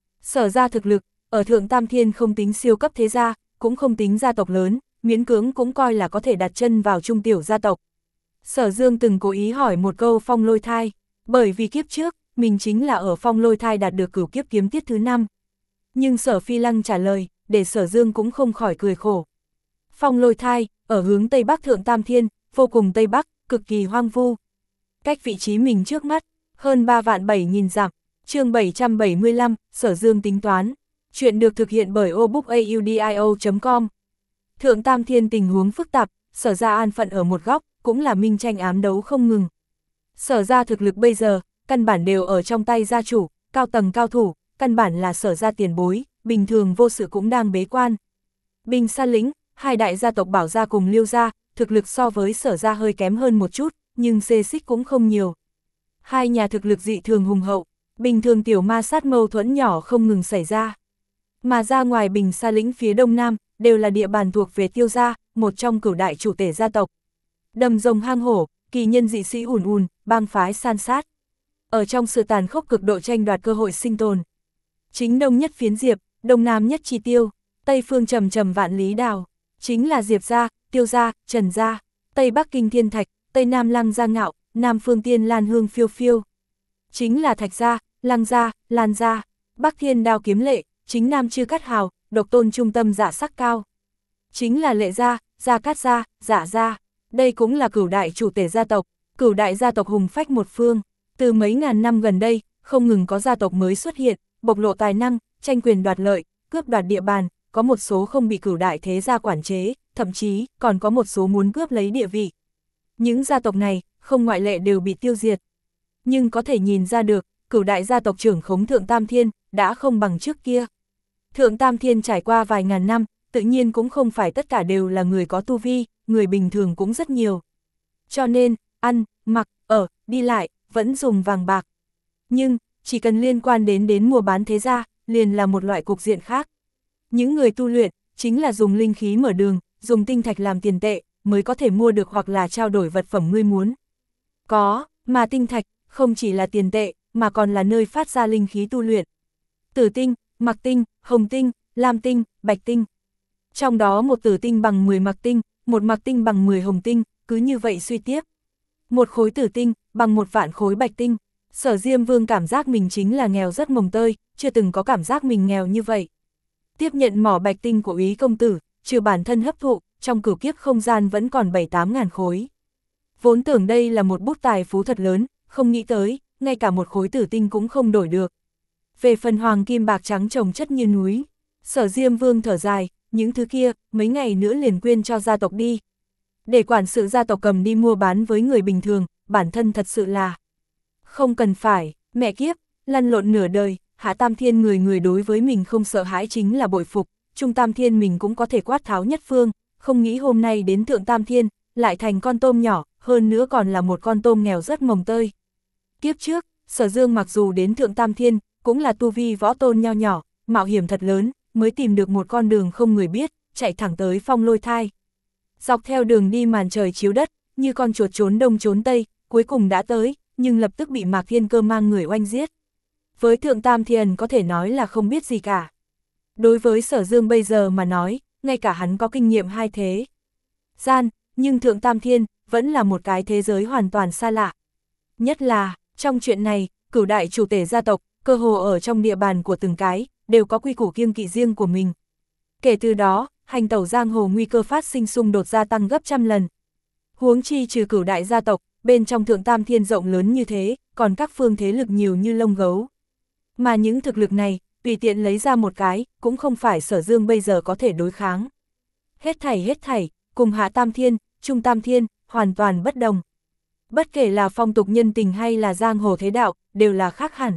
Sở ra thực lực, ở Thượng Tam Thiên không tính siêu cấp thế gia, cũng không tính gia tộc lớn, miễn cưỡng cũng coi là có thể đặt chân vào trung tiểu gia tộc. Sở Dương từng cố ý hỏi một câu Phong Lôi Thai, bởi vì kiếp trước, mình chính là ở Phong Lôi Thai đạt được cửu kiếp kiếm tiết thứ năm. Nhưng Sở Phi Lăng trả lời, để Sở Dương cũng không khỏi cười khổ. Phong Lôi Thai, ở hướng Tây Bắc Thượng Tam Thiên, vô cùng Tây Bắc, cực kỳ hoang vu. Cách vị trí mình trước mắt, hơn ba vạn bảy nghìn dặm. Chương bảy trăm bảy mươi lăm, Sở Dương tính toán. Chuyện được thực hiện bởi obookaudio chấm com. Thượng Tam Thiên tình huống phức tạp, Sở ra an phận ở một góc, cũng là minh tranh ám đấu không ngừng. Sở ra thực lực bây giờ, căn bản đều ở trong tay gia chủ, cao tầng cao thủ, căn bản là Sở ra tiền bối, bình thường vô sự cũng đang bế quan. Bình Sa Lĩnh, hai đại gia tộc Bảo gia cùng Liêu gia, thực lực so với Sở ra hơi kém hơn một chút, nhưng xê xích cũng không nhiều. Hai nhà thực lực dị thường hùng hậu, bình thường tiểu ma sát mâu thuẫn nhỏ không ngừng xảy ra. Mà ra ngoài Bình Sa Lĩnh phía đông nam, đều là địa bàn thuộc về Tiêu gia, một trong cửu đại chủ tể gia tộc. Đầm rồng hang hổ, kỳ nhân dị sĩ ùn ùn, bang phái san sát. Ở trong sự tàn khốc cực độ tranh đoạt cơ hội sinh tồn. Chính đông nhất Phiến Diệp, đông nam nhất Chi Tiêu, tây phương trầm trầm Vạn Lý Đào, chính là Diệp gia, Tiêu gia, Trần gia, tây bắc Kinh Thiên Thạch, tây nam Lăng gia Ngạo, nam phương Tiên Lan Hương phiêu phiêu. Chính là Thạch gia, Lăng gia, Lan gia, bắc Thiên Đao Kiếm Lệ, chính nam Chư Cát Hào, độc tôn trung tâm dạ sắc cao. Chính là Lệ gia, Gia Cát gia, Dạ gia. Đây cũng là cửu đại chủ tể gia tộc, cửu đại gia tộc hùng phách một phương. Từ mấy ngàn năm gần đây, không ngừng có gia tộc mới xuất hiện, bộc lộ tài năng, tranh quyền đoạt lợi, cướp đoạt địa bàn, có một số không bị cửu đại thế gia quản chế, thậm chí còn có một số muốn cướp lấy địa vị. Những gia tộc này, không ngoại lệ đều bị tiêu diệt. Nhưng có thể nhìn ra được, cửu đại gia tộc trưởng khống Thượng Tam Thiên, đã không bằng trước kia. Thượng Tam Thiên trải qua vài ngàn năm, tự nhiên cũng không phải tất cả đều là người có tu vi, người bình thường cũng rất nhiều. Cho nên, ăn, mặc, ở, đi lại, vẫn dùng vàng bạc. Nhưng, chỉ cần liên quan đến đến mua bán thế gia, liền là một loại cục diện khác. Những người tu luyện, chính là dùng linh khí mở đường, dùng tinh thạch làm tiền tệ, mới có thể mua được hoặc là trao đổi vật phẩm ngươi muốn. Có, mà tinh thạch, không chỉ là tiền tệ, mà còn là nơi phát ra linh khí tu luyện. Tử tinh, mặc tinh, hồng tinh, lam tinh, bạch tinh. Trong đó một tử tinh bằng mười mặc tinh, một mặc tinh bằng mười hồng tinh, cứ như vậy suy tiếp. Một khối tử tinh, bằng một vạn khối bạch tinh. Sở Diêm Vương cảm giác mình chính là nghèo rất mồng tơi, chưa từng có cảm giác mình nghèo như vậy. Tiếp nhận mỏ bạch tinh của Úy công tử, trừ bản thân hấp thụ, trong cửu kiếp không gian vẫn còn bảy tám ngàn khối. Vốn tưởng đây là một bút tài phú thật lớn, không nghĩ tới, ngay cả một khối tử tinh cũng không đổi được. Về phần hoàng kim bạc trắng trồng chất như núi, Sở Diêm Vương thở dài, những thứ kia, mấy ngày nữa liền quyên cho gia tộc đi. Để quản sự gia tộc cầm đi mua bán với người bình thường, bản thân thật sự là không cần phải, mẹ kiếp, lăn lộn nửa đời, Hạ Tam Thiên người người đối với mình không sợ hãi chính là bội phục, Trung Tam Thiên mình cũng có thể quát tháo nhất phương, không nghĩ hôm nay đến Thượng Tam Thiên, lại thành con tôm nhỏ, hơn nữa còn là một con tôm nghèo rất mồng tơi. Kiếp trước, Sở Dương mặc dù đến Thượng Tam Thiên, cũng là tu vi võ tôn nho nhỏ, mạo hiểm thật lớn, mới tìm được một con đường không người biết, chạy thẳng tới Phong Lôi Thai. Dọc theo đường đi màn trời chiếu đất, như con chuột trốn đông trốn tây, cuối cùng đã tới, nhưng lập tức bị Mạc Thiên Cơ mang người oanh giết. Với Thượng Tam Thiên có thể nói là không biết gì cả. Đối với Sở Dương bây giờ mà nói, ngay cả hắn có kinh nghiệm hai thế gian, nhưng Thượng Tam Thiên vẫn là một cái thế giới hoàn toàn xa lạ. Nhất là, trong chuyện này, cửu đại chủ tể gia tộc, cơ hồ ở trong địa bàn của từng cái, đều có quy củ kiêng kỵ riêng của mình. Kể từ đó, hành tẩu giang hồ nguy cơ phát sinh xung đột gia tăng gấp trăm lần. Huống chi trừ cửu đại gia tộc, bên trong Thượng Tam Thiên rộng lớn như thế, còn các phương thế lực nhiều như lông gấu. Mà những thực lực này, tùy tiện lấy ra một cái, cũng không phải Sở Dương bây giờ có thể đối kháng. Hết thảy hết thảy, cùng Hạ Tam Thiên, Trung Tam Thiên, hoàn toàn bất đồng. Bất kể là phong tục nhân tình hay là giang hồ thế đạo, đều là khác hẳn.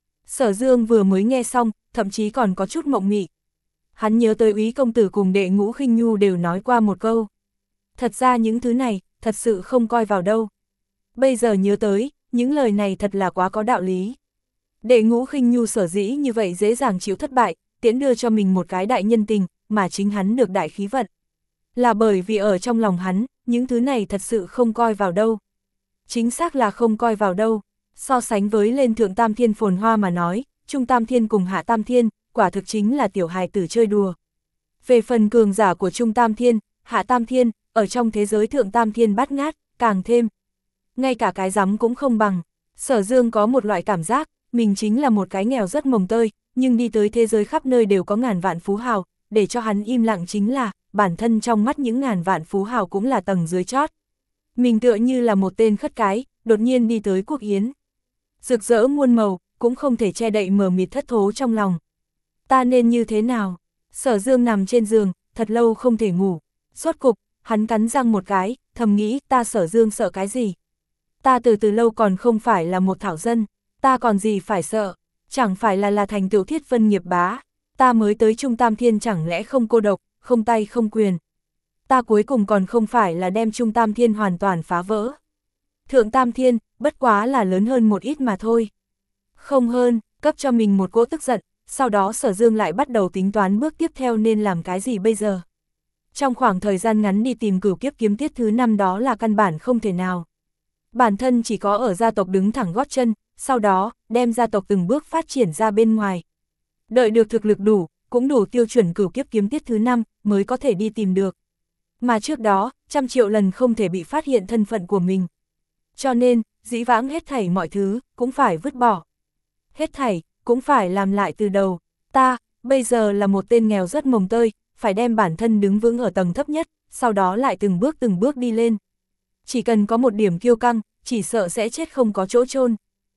Sở Dương vừa mới nghe xong, thậm chí còn có chút mộng mị. Hắn nhớ tới Úy công tử cùng Đệ Ngũ Khinh Nhu đều nói qua một câu. Thật ra những thứ này, thật sự không coi vào đâu. Bây giờ nhớ tới, những lời này thật là quá có đạo lý. Đệ Ngũ Khinh Nhu sở dĩ như vậy dễ dàng chịu thất bại, tiễn đưa cho mình một cái đại nhân tình, mà chính hắn được đại khí vận. Là bởi vì ở trong lòng hắn, những thứ này thật sự không coi vào đâu. Chính xác là không coi vào đâu. So sánh với lên Thượng Tam Thiên phồn hoa mà nói, Trung Tam Thiên cùng Hạ Tam Thiên, quả thực chính là tiểu hài tử chơi đùa. Về phần cường giả của Trung Tam Thiên, Hạ Tam Thiên, ở trong thế giới Thượng Tam Thiên bát ngát, càng thêm. Ngay cả cái rắm cũng không bằng. Sở Dương có một loại cảm giác, mình chính là một cái nghèo rất mồng tơi, nhưng đi tới thế giới khắp nơi đều có ngàn vạn phú hào, để cho hắn im lặng chính là, bản thân trong mắt những ngàn vạn phú hào cũng là tầng dưới chót. Mình tựa như là một tên khất cái, đột nhiên đi tới quốc yến. Rực rỡ muôn màu, cũng không thể che đậy mờ mịt thất thố trong lòng. Ta nên như thế nào? Sở Dương nằm trên giường, thật lâu không thể ngủ. Rốt cục, hắn cắn răng một cái, thầm nghĩ ta Sở Dương sợ cái gì? Ta từ từ lâu còn không phải là một thảo dân, ta còn gì phải sợ? Chẳng phải là là thành tựu Thiết Vân nghiệp bá. Ta mới tới Trung Tam Thiên chẳng lẽ không cô độc, không tay không quyền. Ta cuối cùng còn không phải là đem Trung Tam Thiên hoàn toàn phá vỡ. Thượng Tam Thiên, bất quá là lớn hơn một ít mà thôi. Không hơn, cấp cho mình một cỗ tức giận, sau đó Sở Dương lại bắt đầu tính toán bước tiếp theo nên làm cái gì bây giờ. Trong khoảng thời gian ngắn đi tìm Cửu Kiếp Kiếm Tiết thứ năm đó là căn bản không thể nào. Bản thân chỉ có ở gia tộc đứng thẳng gót chân, sau đó, đem gia tộc từng bước phát triển ra bên ngoài. Đợi được thực lực đủ, cũng đủ tiêu chuẩn Cửu Kiếp Kiếm Tiết thứ năm mới có thể đi tìm được. Mà trước đó, trăm triệu lần không thể bị phát hiện thân phận của mình. Cho nên, dĩ vãng hết thảy mọi thứ, cũng phải vứt bỏ. Hết thảy, cũng phải làm lại từ đầu. Ta, bây giờ là một tên nghèo rất mồng tơi, phải đem bản thân đứng vững ở tầng thấp nhất, sau đó lại từng bước từng bước đi lên. Chỉ cần có một điểm kiêu căng, chỉ sợ sẽ chết không có chỗ chôn.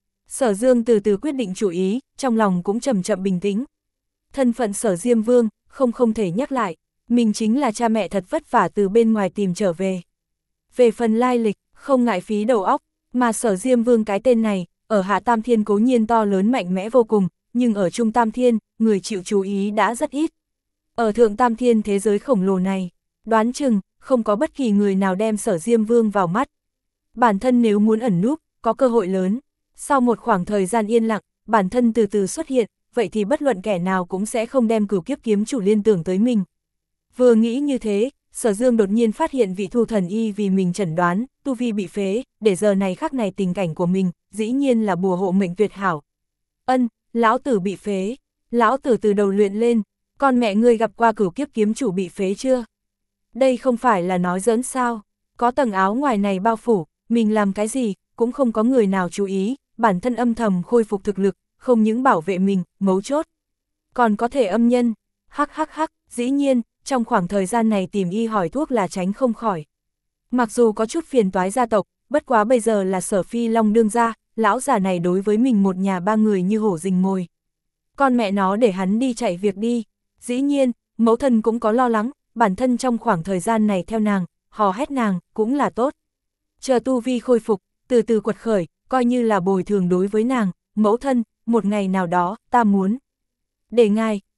Sở Dương từ từ quyết định chủ ý, trong lòng cũng chậm chậm bình tĩnh. Thân phận Sở Diêm Vương, không không thể nhắc lại, mình chính là cha mẹ thật vất vả từ bên ngoài tìm trở về. Về phần lai lịch, không ngại phí đầu óc, mà Sở Diêm Vương cái tên này, ở Hạ Tam Thiên cố nhiên to lớn mạnh mẽ vô cùng, nhưng ở Trung Tam Thiên, người chịu chú ý đã rất ít. Ở Thượng Tam Thiên thế giới khổng lồ này, đoán chừng, không có bất kỳ người nào đem Sở Diêm Vương vào mắt. Bản thân nếu muốn ẩn núp, có cơ hội lớn. Sau một khoảng thời gian yên lặng, bản thân từ từ xuất hiện, vậy thì bất luận kẻ nào cũng sẽ không đem Cửu Kiếp Kiếm chủ liên tưởng tới mình. Vừa nghĩ như thế, Sở Dương đột nhiên phát hiện vị Thu thần y vì mình chẩn đoán, tu vi bị phế, để giờ này khắc này tình cảnh của mình, dĩ nhiên là bùa hộ mệnh tuyệt hảo. Ân, lão tử bị phế, lão tử từ đầu luyện lên, con mẹ ngươi gặp qua Cửu Kiếp Kiếm chủ bị phế chưa? Đây không phải là nói giỡn sao, có tầng áo ngoài này bao phủ, mình làm cái gì, cũng không có người nào chú ý, bản thân âm thầm khôi phục thực lực, không những bảo vệ mình, mấu chốt. Còn có thể âm nhân, hắc hắc hắc, dĩ nhiên, trong khoảng thời gian này tìm y hỏi thuốc là tránh không khỏi. Mặc dù có chút phiền toái gia tộc, bất quá bây giờ là Sở Phi Long đương gia, lão già này đối với mình một nhà ba người như hổ rình mồi. Con mẹ nó để hắn đi chạy việc đi, dĩ nhiên, mẫu thân cũng có lo lắng, bản thân trong khoảng thời gian này theo nàng, hò hét nàng, cũng là tốt. Chờ tu vi khôi phục, từ từ quật khởi, coi như là bồi thường đối với nàng, mẫu thân, một ngày nào đó, ta muốn. Để ngài,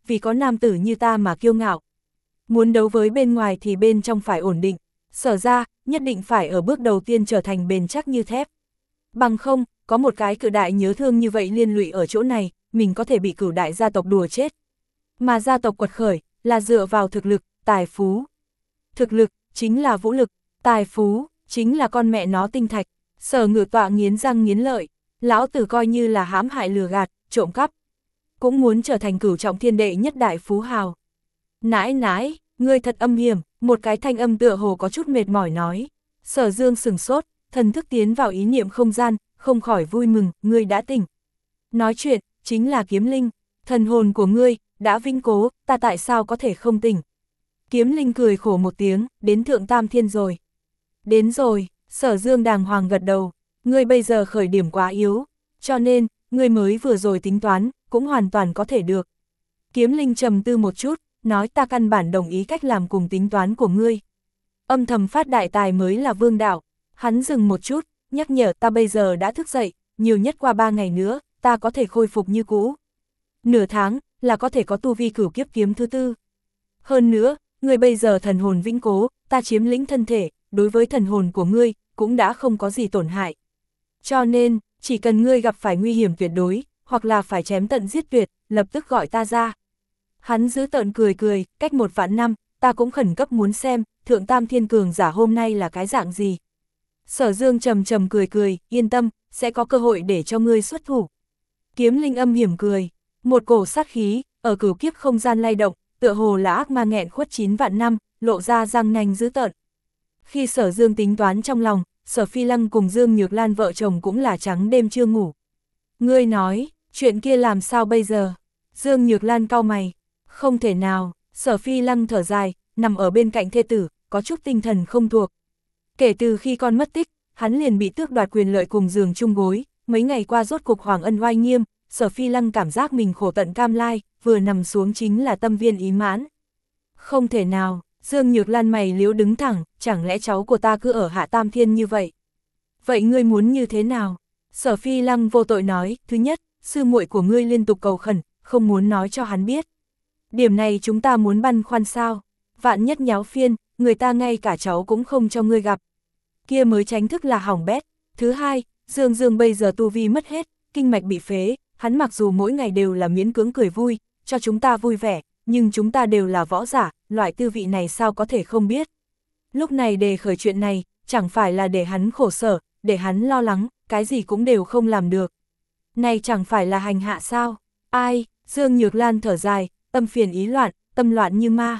vì có nam tử như ta mà kiêu ngạo. Muốn đấu với bên ngoài thì bên trong phải ổn định, Sở ra, nhất định phải ở bước đầu tiên trở thành bền chắc như thép. Bằng không, có một cái cự đại nhớ thương như vậy liên lụy ở chỗ này, mình có thể bị cửu đại gia tộc đùa chết. Mà gia tộc quật khởi, là dựa vào thực lực, tài phú. Thực lực, chính là vũ lực, tài phú, chính là con mẹ nó tinh thạch. Sở Ngự Tọa nghiến răng nghiến lợi, lão tử coi như là hãm hại lừa gạt, trộm cắp. Cũng muốn trở thành cửu trọng thiên đệ nhất đại phú hào. Nãi nãi, ngươi thật âm hiểm, một cái thanh âm tựa hồ có chút mệt mỏi nói. Sở Dương sừng sốt, thần thức tiến vào ý niệm không gian, không khỏi vui mừng, ngươi đã tỉnh. Nói chuyện, chính là Kiếm Linh, thần hồn của ngươi, đã vĩnh cố, ta tại sao có thể không tỉnh. Kiếm Linh cười khổ một tiếng, đến thượng tam thiên rồi. Đến rồi, Sở Dương đàng hoàng gật đầu, ngươi bây giờ khởi điểm quá yếu, cho nên, ngươi mới vừa rồi tính toán, cũng hoàn toàn có thể được. Kiếm Linh trầm tư một chút, nói ta căn bản đồng ý cách làm cùng tính toán của ngươi. Âm thầm phát đại tài mới là vương đạo. Hắn dừng một chút, nhắc nhở ta bây giờ đã thức dậy, nhiều nhất qua ba ngày nữa, ta có thể khôi phục như cũ. Nửa tháng, là có thể có tu vi cửu kiếp kiếm thứ tư. Hơn nữa, ngươi bây giờ thần hồn vĩnh cố, ta chiếm lĩnh thân thể, đối với thần hồn của ngươi, cũng đã không có gì tổn hại. Cho nên, chỉ cần ngươi gặp phải nguy hiểm tuyệt đối, hoặc là phải chém tận giết tuyệt, lập tức gọi ta ra. Hắn giữ tợn cười cười, cách một vạn năm, ta cũng khẩn cấp muốn xem, thượng tam thiên cường giả hôm nay là cái dạng gì. Sở Dương trầm trầm cười cười, yên tâm, sẽ có cơ hội để cho ngươi xuất thủ. Kiếm Linh âm hiểm cười, một cổ sát khí, ở cửu kiếp không gian lay động, tựa hồ là ác ma nghẹn khuất chín vạn năm, lộ ra răng nanh dữ tợn. Khi Sở Dương tính toán trong lòng, Sở Phi Lăng cùng Dương Nhược Lan vợ chồng cũng là trắng đêm chưa ngủ. Ngươi nói, chuyện kia làm sao bây giờ? Dương Nhược Lan cau mày, không thể nào, Sở Phi Lăng thở dài, nằm ở bên cạnh thê tử, có chút tinh thần không thuộc. Kể từ khi con mất tích, hắn liền bị tước đoạt quyền lợi cùng giường chung gối, mấy ngày qua rốt cục hoàng ân oai nghiêm, Sở Phi Lăng cảm giác mình khổ tận cam lai, vừa nằm xuống chính là tâm viên ý mãn. Không thể nào, Dương Nhược Lan mày liếu đứng thẳng, chẳng lẽ cháu của ta cứ ở hạ tam thiên như vậy? Vậy ngươi muốn như thế nào? Sở Phi Lăng vô tội nói, thứ nhất, sư muội của ngươi liên tục cầu khẩn, không muốn nói cho hắn biết. Điểm này chúng ta muốn băn khoăn sao? Vạn nhất nháo phiên, người ta ngay cả cháu cũng không cho ngươi gặp. Kia mới tránh thức là hỏng bét. Thứ hai, Dương Dương bây giờ tu vi mất hết, kinh mạch bị phế, hắn mặc dù mỗi ngày đều là miễn cưỡng cười vui, cho chúng ta vui vẻ, nhưng chúng ta đều là võ giả, loại tư vị này sao có thể không biết. Lúc này đề khởi chuyện này, chẳng phải là để hắn khổ sở, để hắn lo lắng, cái gì cũng đều không làm được. Này chẳng phải là hành hạ sao? Ai? Dương Nhược Lan thở dài, tâm phiền ý loạn, tâm loạn như ma.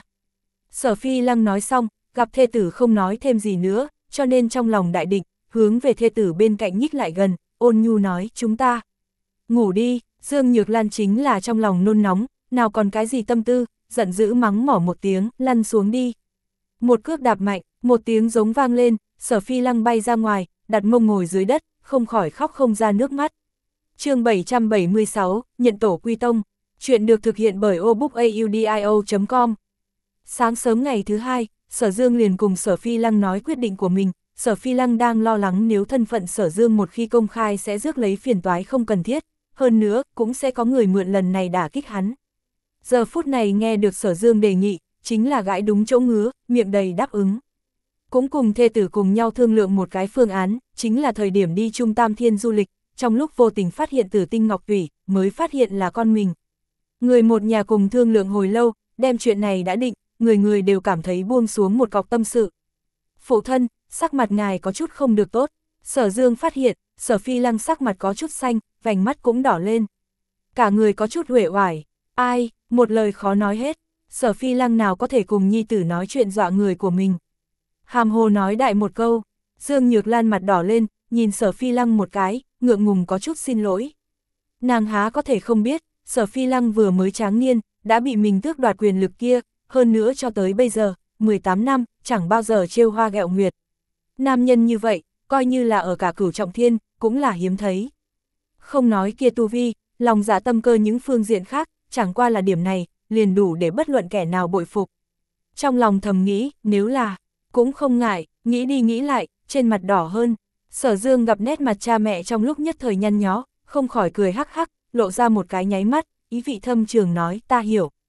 Sở Phi Lăng nói xong, gặp thê tử không nói thêm gì nữa, cho nên trong lòng đại định, hướng về thê tử bên cạnh nhích lại gần, ôn nhu nói, chúng ta ngủ đi. Dương Nhược Lan chính là trong lòng nôn nóng, nào còn cái gì tâm tư, giận dữ mắng mỏ một tiếng, lăn xuống đi. Một cước đạp mạnh, một tiếng giống vang lên, Sở Phi Lăng bay ra ngoài, đặt mông ngồi dưới đất, không khỏi khóc không ra nước mắt. Chương bảy trăm bảy mươi sáu, nhận tổ quy tông. Chuyện được thực hiện bởi obookaudio chấm com. Sáng sớm ngày thứ hai, Sở Dương liền cùng Sở Phi Lăng nói quyết định của mình. Sở Phi Lăng đang lo lắng nếu thân phận Sở Dương một khi công khai sẽ rước lấy phiền toái không cần thiết, hơn nữa cũng sẽ có người mượn lần này đả kích hắn. Giờ phút này nghe được Sở Dương đề nghị, chính là gãi đúng chỗ ngứa, miệng đầy đáp ứng. Cũng cùng thê tử cùng nhau thương lượng một cái phương án, chính là thời điểm đi Trung Tam Thiên du lịch, trong lúc vô tình phát hiện Tử Tinh Ngọc Thủy, mới phát hiện là con mình. Người một nhà cùng thương lượng hồi lâu, đem chuyện này đã định, người người đều cảm thấy buông xuống một cọc tâm sự. Phụ thân, sắc mặt ngài có chút không được tốt. Sở Dương phát hiện, Sở Phi Lăng sắc mặt có chút xanh, vành mắt cũng đỏ lên. Cả người có chút uể oải. Ai, một lời khó nói hết. Sở Phi Lăng nào có thể cùng nhi tử nói chuyện dọa người của mình. Hàm hồ nói đại một câu. Dương Nhược Lan mặt đỏ lên, nhìn Sở Phi Lăng một cái, ngượng ngùng có chút xin lỗi. Nàng há có thể không biết, Sở Phi Lăng vừa mới tráng niên, đã bị mình tước đoạt quyền lực kia, hơn nữa cho tới bây giờ, mười tám năm, chẳng bao giờ trêu hoa ghẹo nguyệt. Nam nhân như vậy, coi như là ở cả cửu trọng thiên, cũng là hiếm thấy. Không nói kia tu vi, lòng dạ tâm cơ những phương diện khác, chẳng qua là điểm này, liền đủ để bất luận kẻ nào bội phục. Trong lòng thầm nghĩ, nếu là, cũng không ngại, nghĩ đi nghĩ lại, trên mặt đỏ hơn. Sở Dương gặp nét mặt cha mẹ trong lúc nhất thời nhăn nhó, không khỏi cười hắc hắc, lộ ra một cái nháy mắt, ý vị thâm trường nói, ta hiểu.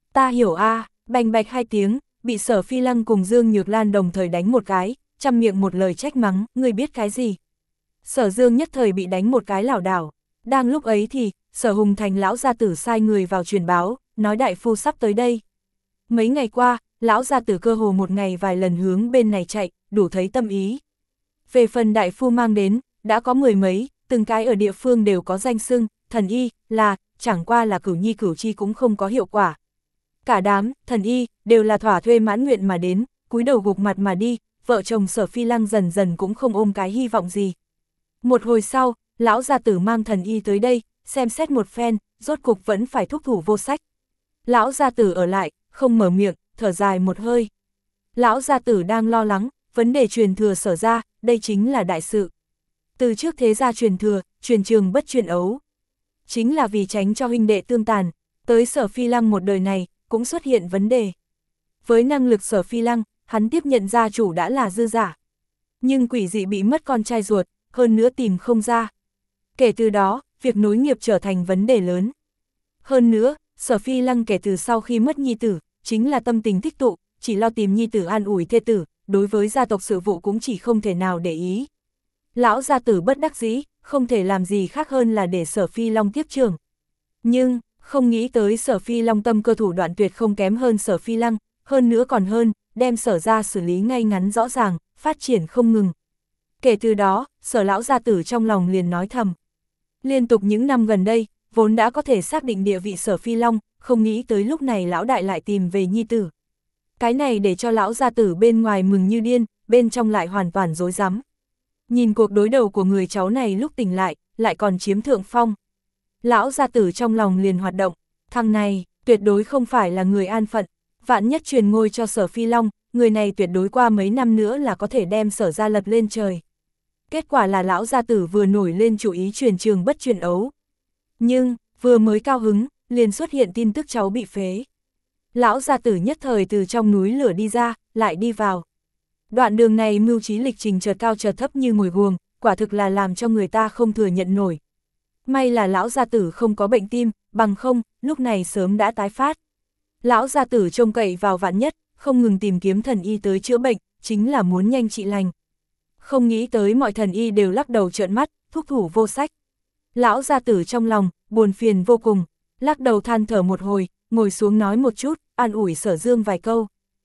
Ta hiểu a, à, bành bạch hai tiếng, bị Sở Phi Lăng cùng Dương Nhược Lan đồng thời đánh một cái, trăm miệng một lời trách mắng, ngươi biết cái gì. Sở Dương nhất thời bị đánh một cái lảo đảo. Đang lúc ấy thì, Sở Hùng Thành lão gia tử sai người vào truyền báo, nói đại phu sắp tới đây. Mấy ngày qua, lão gia tử cơ hồ một ngày vài lần hướng bên này chạy, đủ thấy tâm ý. Về phần đại phu mang đến, đã có mười mấy, từng cái ở địa phương đều có danh xưng, thần y, là, chẳng qua là cửu nhi cửu chi cũng không có hiệu quả. Cả đám, thần y, đều là thỏa thuê mãn nguyện mà đến, cúi đầu gục mặt mà đi, vợ chồng Sở Phi Lăng dần dần cũng không ôm cái hy vọng gì. Một hồi sau, lão gia tử mang thần y tới đây, xem xét một phen, rốt cục vẫn phải thúc thủ vô sách. Lão gia tử ở lại, không mở miệng, thở dài một hơi. Lão gia tử đang lo lắng, vấn đề truyền thừa Sở ra, đây chính là đại sự. Từ trước thế gia truyền thừa, truyền trường bất truyền ấu. Chính là vì tránh cho huynh đệ tương tàn, tới Sở Phi Lăng một đời này, cũng xuất hiện vấn đề. Với năng lực Sở Phi Lăng, hắn tiếp nhận gia chủ đã là dư giả. Nhưng quỷ dị bị mất con trai ruột, hơn nữa tìm không ra. Kể từ đó, việc nối nghiệp trở thành vấn đề lớn. Hơn nữa, Sở Phi Lăng kể từ sau khi mất nhi tử, chính là tâm tình tích tụ, chỉ lo tìm nhi tử an ủi thê tử, đối với gia tộc sự vụ cũng chỉ không thể nào để ý. Lão gia tử bất đắc dĩ, không thể làm gì khác hơn là để Sở Phi Long tiếp trưởng. Nhưng, không nghĩ tới Sở Phi Long tâm cơ thủ đoạn tuyệt không kém hơn Sở Phi Lăng, hơn nữa còn hơn, đem Sở ra xử lý ngay ngắn rõ ràng, phát triển không ngừng. Kể từ đó, Sở lão gia tử trong lòng liền nói thầm. Liên tục những năm gần đây, vốn đã có thể xác định địa vị Sở Phi Long, không nghĩ tới lúc này lão đại lại tìm về nhi tử. Cái này để cho lão gia tử bên ngoài mừng như điên, bên trong lại hoàn toàn rối rắm. Nhìn cuộc đối đầu của người cháu này lúc tỉnh lại, lại còn chiếm thượng phong. Lão gia tử trong lòng liền hoạt động, thằng này, tuyệt đối không phải là người an phận, vạn nhất truyền ngôi cho Sở Phi Long, người này tuyệt đối qua mấy năm nữa là có thể đem Sở ra lật lên trời. Kết quả là lão gia tử vừa nổi lên chủ ý truyền trường bất truyền ấu. Nhưng, vừa mới cao hứng, liền xuất hiện tin tức cháu bị phế. Lão gia tử nhất thời từ trong núi lửa đi ra, lại đi vào. Đoạn đường này mưu trí lịch trình chợt cao chợt thấp như ngồi guồng, quả thực là làm cho người ta không thừa nhận nổi. May là lão gia tử không có bệnh tim, bằng không, lúc này sớm đã tái phát. Lão gia tử trông cậy vào vạn nhất, không ngừng tìm kiếm thần y tới chữa bệnh, chính là muốn nhanh trị lành. Không nghĩ tới mọi thần y đều lắc đầu trợn mắt, thúc thủ vô sách. Lão gia tử trong lòng, buồn phiền vô cùng, lắc đầu than thở một hồi, ngồi xuống nói một chút, an ủi Sở Dương vài câu.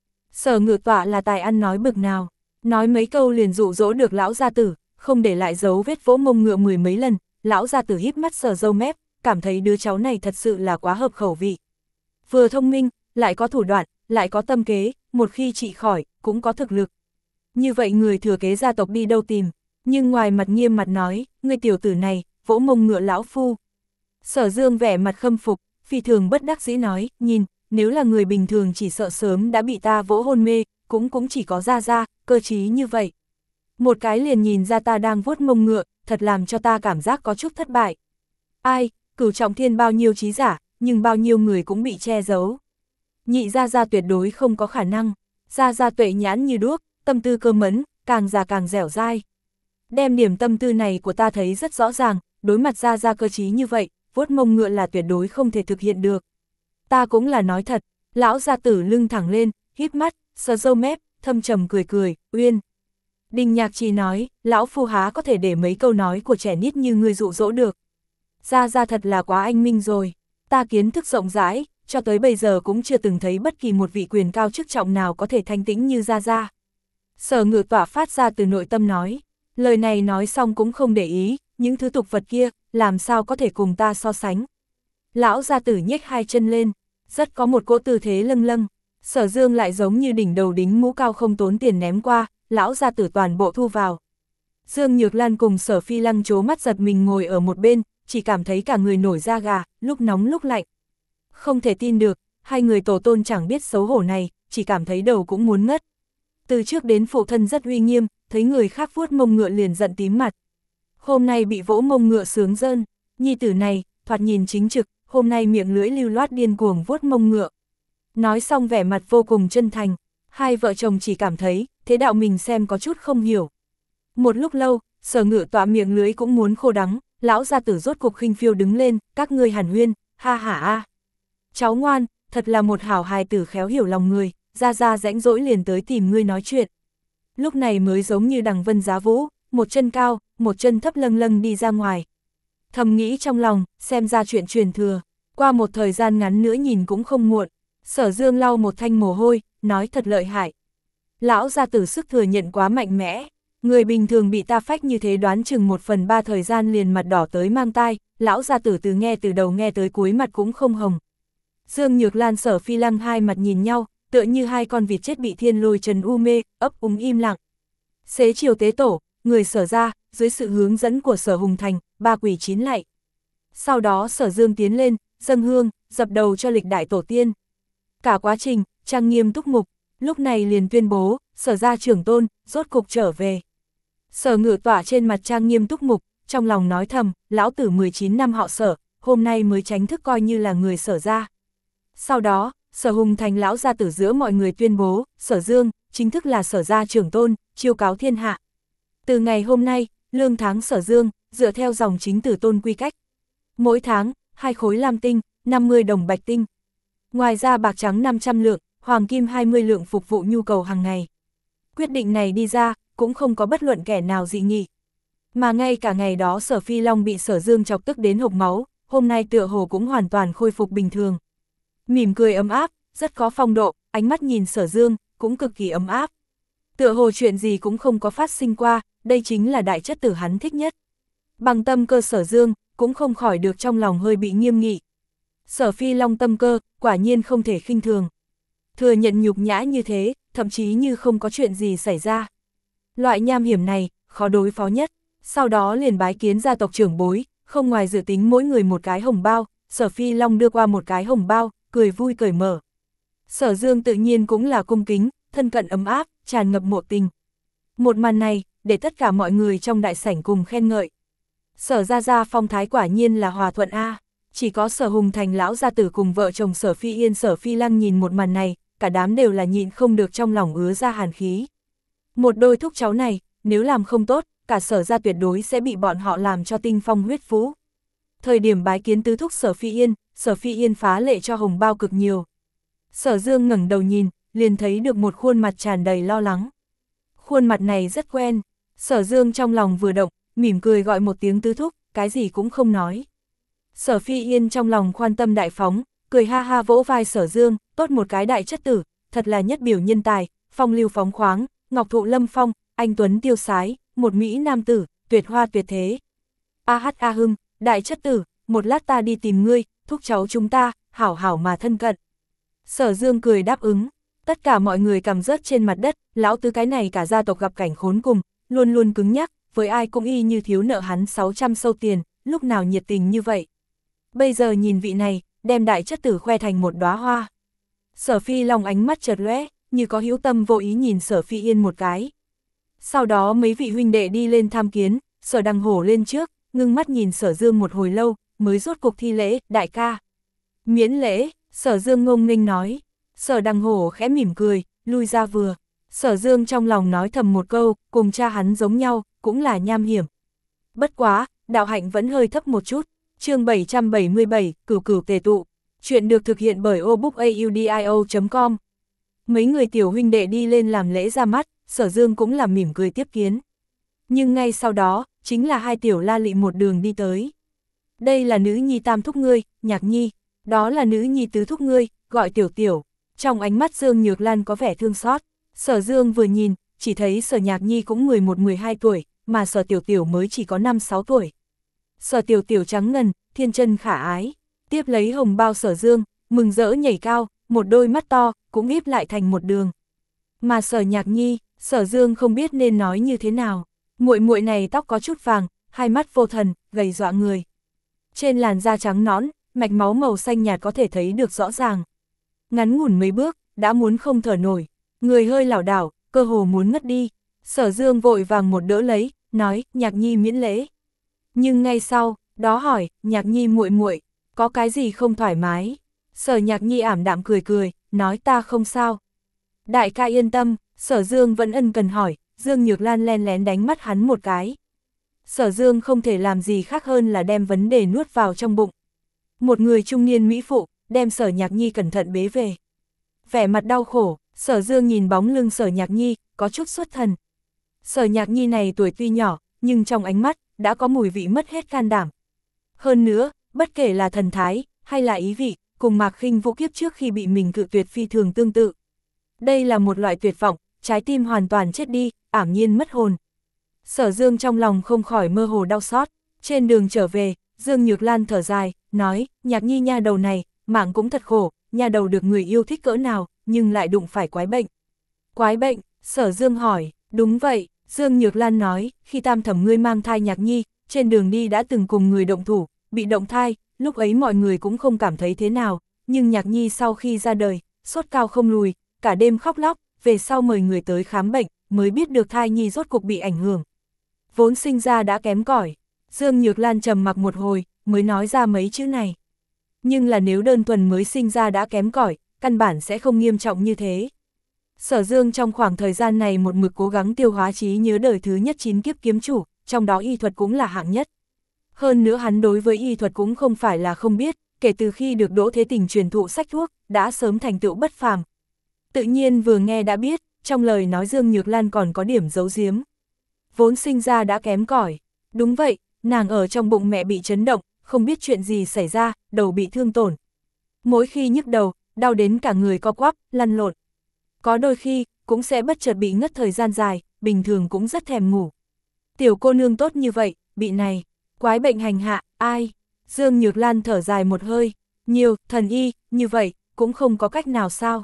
Sở Ngự Tọa là tài ăn nói bực nào, nói mấy câu liền dụ dỗ được lão gia tử, không để lại dấu vết vỗ mông ngựa mười mấy lần. Lão gia tử híp mắt sờ râu mép, cảm thấy đứa cháu này thật sự là quá hợp khẩu vị. Vừa thông minh, lại có thủ đoạn, lại có tâm kế, một khi trị khỏi, cũng có thực lực. Như vậy người thừa kế gia tộc đi đâu tìm, nhưng ngoài mặt nghiêm mặt nói, người tiểu tử này, vỗ mông ngựa lão phu. Sở Dương vẻ mặt khâm phục, phi thường bất đắc dĩ nói, nhìn, nếu là người bình thường chỉ sợ sớm đã bị ta vỗ hôn mê, cũng cũng chỉ có ra ra, cơ trí như vậy. Một cái liền nhìn ra ta đang vuốt mông ngựa, thật làm cho ta cảm giác có chút thất bại. Ai, Cửu Trọng Thiên bao nhiêu trí giả, nhưng bao nhiêu người cũng bị che giấu. Nhị gia gia tuyệt đối không có khả năng, gia gia tuệ nhãn như đuốc, tâm tư cơ mẫn, càng già càng dẻo dai. Đem điểm tâm tư này của ta thấy rất rõ ràng, đối mặt gia gia cơ trí như vậy, vuốt mông ngựa là tuyệt đối không thể thực hiện được. Ta cũng là nói thật, lão gia tử lưng thẳng lên, híp mắt, sờ râu mép, thâm trầm cười cười, uyên. Đinh Nhạc Trì nói, lão phu há có thể để mấy câu nói của trẻ nít như ngươi dụ dỗ được. Gia gia thật là quá anh minh rồi, ta kiến thức rộng rãi, cho tới bây giờ cũng chưa từng thấy bất kỳ một vị quyền cao chức trọng nào có thể thanh tĩnh như gia gia. Sở Ngự Tọa phát ra từ nội tâm nói, lời này nói xong cũng không để ý, những thứ tục vật kia, làm sao có thể cùng ta so sánh. Lão gia tử nhếch hai chân lên, rất có một cỗ tư thế lâng lâng, Sở Dương lại giống như đỉnh đầu đính mũ cao không tốn tiền ném qua, lão gia tử toàn bộ thu vào. Dương Nhược Lan cùng Sở Phi Lăng trố mắt giật mình ngồi ở một bên, chỉ cảm thấy cả người nổi da gà, lúc nóng lúc lạnh. Không thể tin được, hai người tổ tôn chẳng biết xấu hổ này, chỉ cảm thấy đầu cũng muốn ngất. Từ trước đến phụ thân rất uy nghiêm, thấy người khác vuốt mông ngựa liền giận tím mặt. Hôm nay bị vỗ mông ngựa sướng rơn, nhi tử này, thoạt nhìn chính trực, hôm nay miệng lưỡi lưu loát điên cuồng vuốt mông ngựa. Nói xong vẻ mặt vô cùng chân thành, hai vợ chồng chỉ cảm thấy, thế đạo mình xem có chút không hiểu. Một lúc lâu, Sở Ngự Tọa miệng lưỡi cũng muốn khô đắng, lão gia tử rốt cục khinh phiêu đứng lên, các ngươi hàn huyên, ha ha a. Cháu ngoan, thật là một hảo hài tử khéo hiểu lòng người, ra ra rãnh rỗi liền tới tìm ngươi nói chuyện. Lúc này mới giống như đằng vân giá vũ, một chân cao, một chân thấp lâng lâng đi ra ngoài. Thầm nghĩ trong lòng, xem ra chuyện truyền thừa, qua một thời gian ngắn nữa nhìn cũng không muộn. Sở Dương lau một thanh mồ hôi, nói thật lợi hại. Lão gia tử sức thừa nhận quá mạnh mẽ, người bình thường bị ta phách như thế đoán chừng một phần ba thời gian liền mặt đỏ tới mang tai, lão gia tử từ nghe từ đầu nghe tới cuối mặt cũng không hồng. Dương Nhược Lan Sở Phi Lăng hai mặt nhìn nhau, tựa như hai con vịt chết bị thiên lôi trần u mê, ấp úng im lặng. Xế chiều tế tổ, người Sở ra, dưới sự hướng dẫn của Sở Hùng Thành, ba quỷ chín lạy. Sau đó Sở Dương tiến lên, dâng hương, dập đầu cho lịch đại tổ tiên. Cả quá trình, trang nghiêm túc mục, lúc này liền tuyên bố, Sở ra trưởng tôn, rốt cục trở về. Sở Ngự tỏa trên mặt trang nghiêm túc mục, trong lòng nói thầm, lão tử mười chín năm họ Sở, hôm nay mới tránh thức coi như là người Sở ra. Sau đó, Sở Hùng Thành lão gia tử giữa mọi người tuyên bố, Sở Dương, chính thức là Sở gia trưởng tôn, chiêu cáo thiên hạ. Từ ngày hôm nay, lương tháng Sở Dương, dựa theo dòng chính tử tôn quy cách. Mỗi tháng, hai khối lam tinh, năm mươi đồng bạch tinh. Ngoài ra bạc trắng năm trăm lượng, hoàng kim hai mươi lượng phục vụ nhu cầu hàng ngày. Quyết định này đi ra, cũng không có bất luận kẻ nào dị nghị. Mà ngay cả ngày đó Sở Phi Long bị Sở Dương chọc tức đến hộc máu, hôm nay tựa hồ cũng hoàn toàn khôi phục bình thường. Mỉm cười ấm áp, rất có phong độ, ánh mắt nhìn Sở Dương, cũng cực kỳ ấm áp. Tựa hồ chuyện gì cũng không có phát sinh qua, đây chính là đại chất tử hắn thích nhất. Bằng tâm cơ Sở Dương, cũng không khỏi được trong lòng hơi bị nghiêm nghị. Sở Phi Long tâm cơ, quả nhiên không thể khinh thường. Thừa nhận nhục nhã như thế, thậm chí như không có chuyện gì xảy ra. Loại nham hiểm này, khó đối phó nhất. Sau đó liền bái kiến gia tộc trưởng bối, không ngoài dự tính mỗi người một cái hồng bao, Sở Phi Long đưa qua một cái hồng bao, cười vui cởi mở. Sở Dương tự nhiên cũng là cung kính, thân cận ấm áp, tràn ngập mộ tình. Một màn này, để tất cả mọi người trong đại sảnh cùng khen ngợi. Sở Gia Gia phong thái quả nhiên là hòa thuận A, chỉ có Sở Hùng Thành lão gia tử cùng vợ chồng Sở Phi Yên Sở Phi Lăng nhìn một màn này, cả đám đều là nhịn không được trong lòng ứa ra hàn khí. Một đôi thúc cháu này, nếu làm không tốt, cả Sở Gia tuyệt đối sẽ bị bọn họ làm cho tinh phong huyết phú. Thời điểm bái kiến tứ thúc Sở Phi Yên, Sở Phi Yên phá lệ cho hồng bao cực nhiều. Sở Dương ngẩng đầu nhìn, liền thấy được một khuôn mặt tràn đầy lo lắng. Khuôn mặt này rất quen, Sở Dương trong lòng vừa động, mỉm cười gọi một tiếng tứ thúc, cái gì cũng không nói. Sở Phi Yên trong lòng khoan tâm đại phóng, cười ha ha vỗ vai Sở Dương, tốt một cái đại chất tử, thật là nhất biểu nhân tài, phong lưu phóng khoáng, ngọc thụ lâm phong, anh tuấn tiêu sái, một mỹ nam tử, tuyệt hoa tuyệt thế. A hát a hưng, đại chất tử, một lát ta đi tìm ngươi, thúc cháu chúng ta, hảo hảo mà thân cận. Sở Dương cười đáp ứng, tất cả mọi người cầm rớt trên mặt đất, lão tứ cái này cả gia tộc gặp cảnh khốn cùng, luôn luôn cứng nhắc, với ai cũng y như thiếu nợ hắn sáu trăm sâu tiền, lúc nào nhiệt tình như vậy. Bây giờ nhìn vị này, đem đại chất tử khoe thành một đóa hoa. Sở Phi Long ánh mắt chợt lóe, như có hữu tâm vô ý nhìn Sở Phi Yên một cái. Sau đó mấy vị huynh đệ đi lên tham kiến, Sở Đằng Hổ lên trước, ngưng mắt nhìn Sở Dương một hồi lâu, mới rốt cuộc thi lễ, đại ca. Miễn lễ, Sở Dương ngông nghênh nói. Sở Đằng Hổ khẽ mỉm cười, lui ra vừa. Sở Dương trong lòng nói thầm một câu, cùng cha hắn giống nhau, cũng là nham hiểm. Bất quá, đạo hạnh vẫn hơi thấp một chút. Chương bảy trăm bảy mươi bảy, Cửu Cửu Tề Tụ. Chuyện được thực hiện bởi obookaudio chấm com. Mấy người tiểu huynh đệ đi lên làm lễ ra mắt, Sở Dương cũng làm mỉm cười tiếp kiến. Nhưng ngay sau đó, chính là hai tiểu la lị một đường đi tới. Đây là nữ nhi tam thúc ngươi, Nhạc Nhi. Đó là nữ nhi tứ thúc ngươi, gọi Tiểu Tiểu. Trong ánh mắt Dương Nhược Lan có vẻ thương xót. Sở Dương vừa nhìn, chỉ thấy Sở Nhạc Nhi cũng mười một mười hai tuổi, mà Sở Tiểu Tiểu mới chỉ có năm sáu tuổi. Sở Tiểu Tiểu trắng ngần, thiên chân khả ái. Tiếp lấy hồng bao Sở Dương, mừng rỡ nhảy cao, một đôi mắt to, cũng híp lại thành một đường. Mà Sở Nhạc Nhi, Sở Dương không biết nên nói như thế nào. Muội muội này tóc có chút vàng, hai mắt vô thần, gầy dọa người. Trên làn da trắng nõn, mạch máu màu xanh nhạt có thể thấy được rõ ràng. Ngắn ngủn mấy bước, đã muốn không thở nổi, người hơi lảo đảo, cơ hồ muốn ngất đi. Sở Dương vội vàng một đỡ lấy, nói, Nhạc Nhi miễn lễ. Nhưng ngay sau, đó hỏi, Nhạc Nhi muội muội, có cái gì không thoải mái? Sở Nhạc Nhi ảm đạm cười cười, nói ta không sao. Đại ca yên tâm, Sở Dương vẫn ân cần hỏi, Dương Nhược Lan len lén đánh mắt hắn một cái. Sở Dương không thể làm gì khác hơn là đem vấn đề nuốt vào trong bụng. Một người trung niên mỹ phụ, đem Sở Nhạc Nhi cẩn thận bế về. Vẻ mặt đau khổ, Sở Dương nhìn bóng lưng Sở Nhạc Nhi, có chút xuất thần. Sở Nhạc Nhi này tuổi tuy nhỏ, nhưng trong ánh mắt, đã có mùi vị mất hết can đảm. Hơn nữa, bất kể là thần thái, hay là ý vị, cùng Mạc Khinh Vũ kiếp trước khi bị mình cự tuyệt phi thường tương tự. Đây là một loại tuyệt vọng, trái tim hoàn toàn chết đi, ảm nhiên mất hồn. Sở Dương trong lòng không khỏi mơ hồ đau xót. Trên đường trở về, Dương Nhược Lan thở dài, nói, Nhạc Nhi nha đầu này, mạng cũng thật khổ, nha đầu được người yêu thích cỡ nào, nhưng lại đụng phải quái bệnh. Quái bệnh, Sở Dương hỏi, đúng vậy, Dương Nhược Lan nói, khi tam thẩm ngươi mang thai Nhạc Nhi, trên đường đi đã từng cùng người động thủ, bị động thai, lúc ấy mọi người cũng không cảm thấy thế nào, nhưng Nhạc Nhi sau khi ra đời, sốt cao không lùi, cả đêm khóc lóc, về sau mời người tới khám bệnh, mới biết được thai nhi rốt cuộc bị ảnh hưởng. Vốn sinh ra đã kém cỏi. Dương Nhược Lan trầm mặc một hồi, mới nói ra mấy chữ này. Nhưng là nếu đơn thuần mới sinh ra đã kém cỏi, căn bản sẽ không nghiêm trọng như thế. Sở Dương trong khoảng thời gian này một mực cố gắng tiêu hóa trí nhớ đời thứ nhất chín kiếp kiếm chủ, trong đó y thuật cũng là hạng nhất. Hơn nữa hắn đối với y thuật cũng không phải là không biết, kể từ khi được Đỗ Thế Tình truyền thụ sách thuốc, đã sớm thành tựu bất phàm. Tự nhiên vừa nghe đã biết, trong lời nói Dương Nhược Lan còn có điểm giấu giếm. Vốn sinh ra đã kém cỏi. Đúng vậy, nàng ở trong bụng mẹ bị chấn động, không biết chuyện gì xảy ra, đầu bị thương tổn. Mỗi khi nhức đầu, đau đến cả người co quắp, lăn lộn. Có đôi khi, cũng sẽ bất chợt bị ngất thời gian dài, bình thường cũng rất thèm ngủ. Tiểu cô nương tốt như vậy, bị này, quái bệnh hành hạ, ai? Dương Nhược Lan thở dài một hơi, nhiều, thần y, như vậy, cũng không có cách nào sao?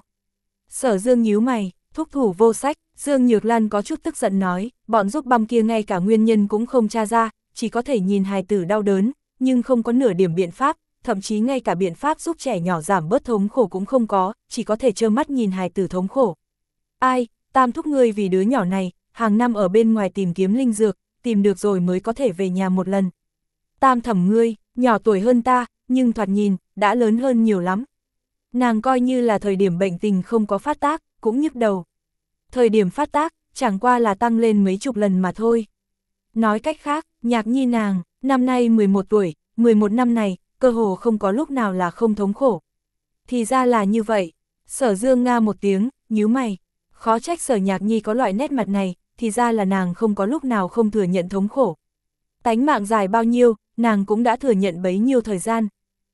Sở Dương nhíu mày, thúc thủ vô sách, Dương Nhược Lan có chút tức giận nói, bọn giúp băm kia ngay cả nguyên nhân cũng không tra ra, chỉ có thể nhìn hài tử đau đớn, nhưng không có nửa điểm biện pháp, thậm chí ngay cả biện pháp giúp trẻ nhỏ giảm bớt thống khổ cũng không có, chỉ có thể trơ mắt nhìn hài tử thống khổ. Ai, tam thúc ngươi vì đứa nhỏ này, hàng năm ở bên ngoài tìm kiếm linh dược, tìm được rồi mới có thể về nhà một lần. Tam thẩm ngươi, nhỏ tuổi hơn ta, nhưng thoạt nhìn, đã lớn hơn nhiều lắm. Nàng coi như là thời điểm bệnh tình không có phát tác, cũng nhức đầu. Thời điểm phát tác, chẳng qua là tăng lên mấy chục lần mà thôi. Nói cách khác, Nhạc Nhi nàng, năm nay mười một tuổi, mười một năm này, cơ hồ không có lúc nào là không thống khổ. Thì ra là như vậy, Sở Dương nga một tiếng, nhíu mày. Khó trách Sở Nhạc Nhi có loại nét mặt này, thì ra là nàng không có lúc nào không thừa nhận thống khổ. Tánh mạng dài bao nhiêu, nàng cũng đã thừa nhận bấy nhiêu thời gian.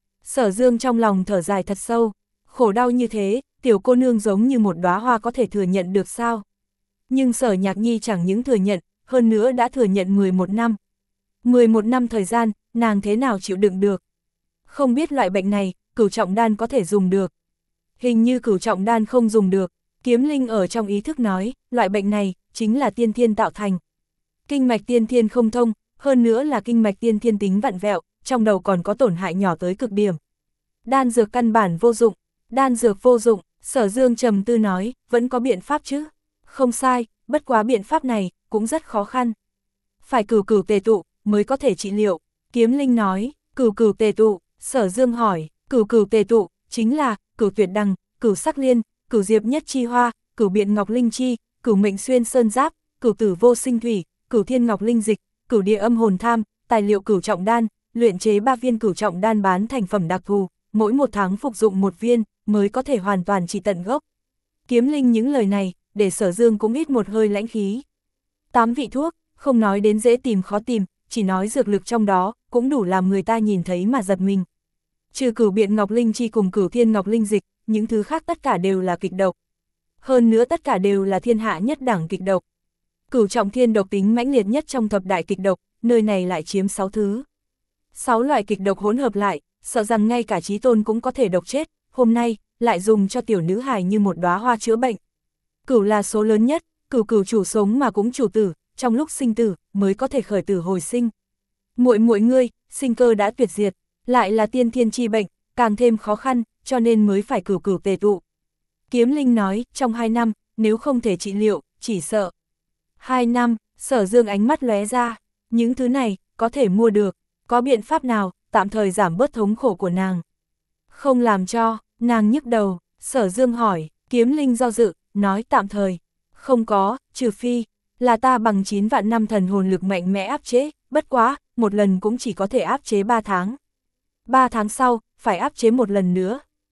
Sở Dương trong lòng thở dài thật sâu, khổ đau như thế, tiểu cô nương giống như một đóa hoa có thể thừa nhận được sao? Nhưng Sở Nhạc Nhi chẳng những thừa nhận, hơn nữa đã thừa nhận mười một năm. mười một năm thời gian, nàng thế nào chịu đựng được? Không biết loại bệnh này, cửu trọng đan có thể dùng được. Hình như cửu trọng đan không dùng được, Kiếm Linh ở trong ý thức nói, loại bệnh này, chính là tiên thiên tạo thành. Kinh mạch tiên thiên không thông, hơn nữa là kinh mạch tiên thiên tính vặn vẹo, trong đầu còn có tổn hại nhỏ tới cực điểm. Đan dược căn bản vô dụng, đan dược vô dụng, Sở Dương trầm tư nói, vẫn có biện pháp chứ? Không sai, bất quá biện pháp này, cũng rất khó khăn. Phải cửu cửu tề tụ, mới có thể trị liệu. Kiếm Linh nói, cửu cửu tề tụ, Sở Dương hỏi, cửu cửu tề tụ, chính là, cửu tuyệt đằng, cửu sắc liên, cửu diệp nhất chi hoa, cửu biện ngọc linh chi, cửu mệnh xuyên sơn giáp, cửu tử vô sinh thủy, cửu thiên ngọc linh dịch, cửu địa âm hồn tham, tài liệu cửu trọng đan, luyện chế ba viên cửu trọng đan bán thành phẩm đặc thù, mỗi một tháng phục dụng một viên, mới có thể hoàn toàn trị tận gốc. Kiếm Linh những lời này, để Sở Dương cũng ít một hơi lãnh khí. Tám vị thuốc, không nói đến dễ tìm khó tìm, chỉ nói dược lực trong đó, cũng đủ làm người ta nhìn thấy mà giật mình. Trừ cửu biện ngọc linh chi cùng cửu thiên ngọc linh dịch, những thứ khác tất cả đều là kịch độc. Hơn nữa tất cả đều là thiên hạ nhất đẳng kịch độc. Cửu trọng thiên độc tính mãnh liệt nhất trong thập đại kịch độc, nơi này lại chiếm sáu thứ. Sáu loại kịch độc hỗn hợp lại, sợ rằng ngay cả Chí Tôn cũng có thể độc chết, hôm nay, lại dùng cho tiểu nữ hài như một đóa hoa chữa bệnh. Cửu là số lớn nhất, cửu cửu chủ sống mà cũng chủ tử, trong lúc sinh tử, mới có thể khởi tử hồi sinh. Muội muội ngươi, sinh cơ đã tuyệt diệt, lại là tiên thiên chi bệnh, càng thêm khó khăn, cho nên mới phải cửu cửu tề tụ. Kiếm Linh nói, trong hai năm, nếu không thể trị liệu, chỉ sợ. Hai năm, Sở Dương ánh mắt lóe ra, những thứ này, có thể mua được, có biện pháp nào, tạm thời giảm bớt thống khổ của nàng. Không làm cho, nàng nhức đầu, Sở Dương hỏi, Kiếm Linh do dự, nói tạm thời. Không có, trừ phi, là ta bằng chín vạn năm thần hồn lực mạnh mẽ áp chế, bất quá, một lần cũng chỉ có thể áp chế ba tháng. Ba tháng sau, phải áp chế một lần nữa.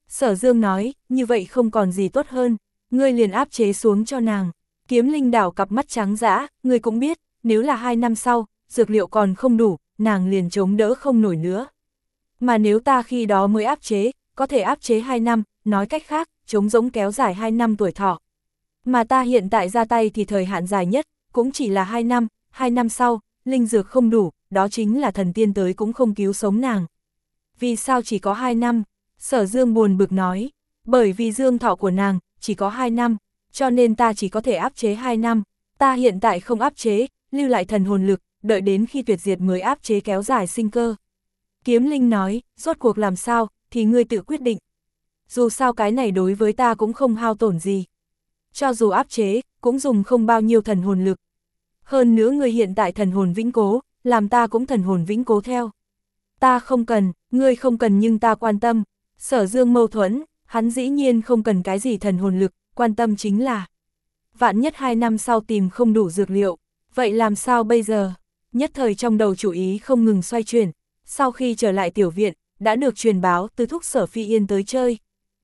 Sở Dương nói, như vậy không còn gì tốt hơn, ngươi liền áp chế xuống cho nàng. Kiếm Linh đảo cặp mắt trắng dã, ngươi cũng biết, nếu là hai năm sau, dược liệu còn không đủ, nàng liền chống đỡ không nổi nữa. Mà nếu ta khi đó mới áp chế, có thể áp chế hai năm, nói cách khác, chống giống kéo dài hai năm tuổi thọ. Mà ta hiện tại ra tay thì thời hạn dài nhất, cũng chỉ là hai năm, hai năm sau, linh dược không đủ, đó chính là thần tiên tới cũng không cứu sống nàng. Vì sao chỉ có hai năm? Sở Dương buồn bực nói, bởi vì dương thọ của nàng chỉ có hai năm, cho nên ta chỉ có thể áp chế hai năm. Ta hiện tại không áp chế, lưu lại thần hồn lực, đợi đến khi tuyệt diệt mới áp chế kéo dài sinh cơ. Kiếm Linh nói, rốt cuộc làm sao, thì ngươi tự quyết định. Dù sao cái này đối với ta cũng không hao tổn gì. Cho dù áp chế, cũng dùng không bao nhiêu thần hồn lực. Hơn nữa ngươi hiện tại thần hồn vĩnh cố, làm ta cũng thần hồn vĩnh cố theo. Ta không cần, ngươi không cần nhưng ta quan tâm. Sở Dương mâu thuẫn, hắn dĩ nhiên không cần cái gì thần hồn lực, quan tâm chính là vạn nhất hai năm sau tìm không đủ dược liệu, vậy làm sao bây giờ? Nhất thời trong đầu chủ ý không ngừng xoay chuyển, sau khi trở lại tiểu viện, đã được truyền báo Tứ thúc Sở Phi Yên tới chơi.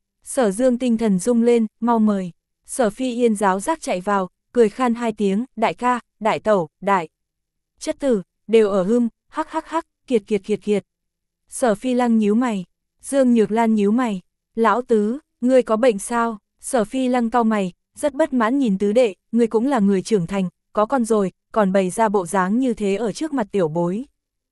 Sở Dương tinh thần rung lên, mau mời. Sở Phi Yên giáo giác chạy vào, cười khan hai tiếng, đại ca, đại tẩu, đại chất tử, đều ở hưng, hắc hắc hắc, kiệt kiệt kiệt kiệt. Sở Phi Lăng nhíu mày, Dương Nhược Lan nhíu mày, lão tứ, ngươi có bệnh sao? Sở Phi Lăng cau mày, rất bất mãn nhìn tứ đệ, ngươi cũng là người trưởng thành, có con rồi, còn bày ra bộ dáng như thế ở trước mặt tiểu bối.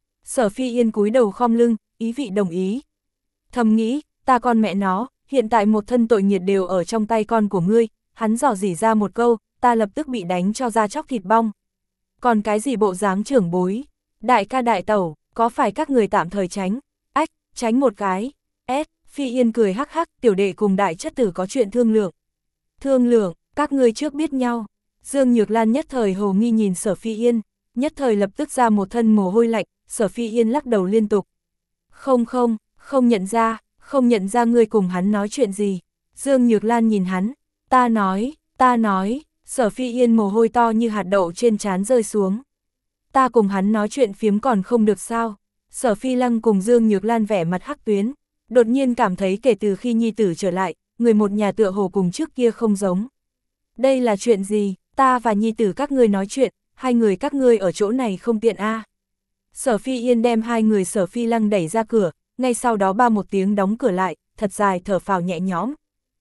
Sở Phi Yên cúi đầu khom lưng, ý vị đồng ý. Thầm nghĩ, ta con mẹ nó, hiện tại một thân tội nghiệt đều ở trong tay con của ngươi, hắn dò dỉ ra một câu, ta lập tức bị đánh cho da chóc thịt bong. Còn cái gì bộ dáng trưởng bối? Đại ca đại tẩu, có phải các người tạm thời tránh? Ách, tránh một cái. S, Phi Yên cười hắc hắc, tiểu đệ cùng đại chất tử có chuyện thương lượng. Thương lượng, các ngươi trước biết nhau. Dương Nhược Lan nhất thời hồ nghi nhìn Sở Phi Yên, nhất thời lập tức ra một thân mồ hôi lạnh, Sở Phi Yên lắc đầu liên tục. Không không, không nhận ra, không nhận ra ngươi cùng hắn nói chuyện gì. Dương Nhược Lan nhìn hắn, ta nói, ta nói, Sở Phi Yên mồ hôi to như hạt đậu trên trán rơi xuống. Ta cùng hắn nói chuyện phiếm còn không được sao? Sở Phi Lăng cùng Dương Nhược Lan vẻ mặt hắc tuyến, đột nhiên cảm thấy kể từ khi nhi tử trở lại, người một nhà tựa hồ cùng trước kia không giống. Đây là chuyện gì? Ta và nhi tử các ngươi nói chuyện, hai người các ngươi ở chỗ này không tiện a. À. Sở Phi Yên đem hai người Sở Phi Lăng đẩy ra cửa, ngay sau đó ba một tiếng đóng cửa lại, thật dài thở phào nhẹ nhõm.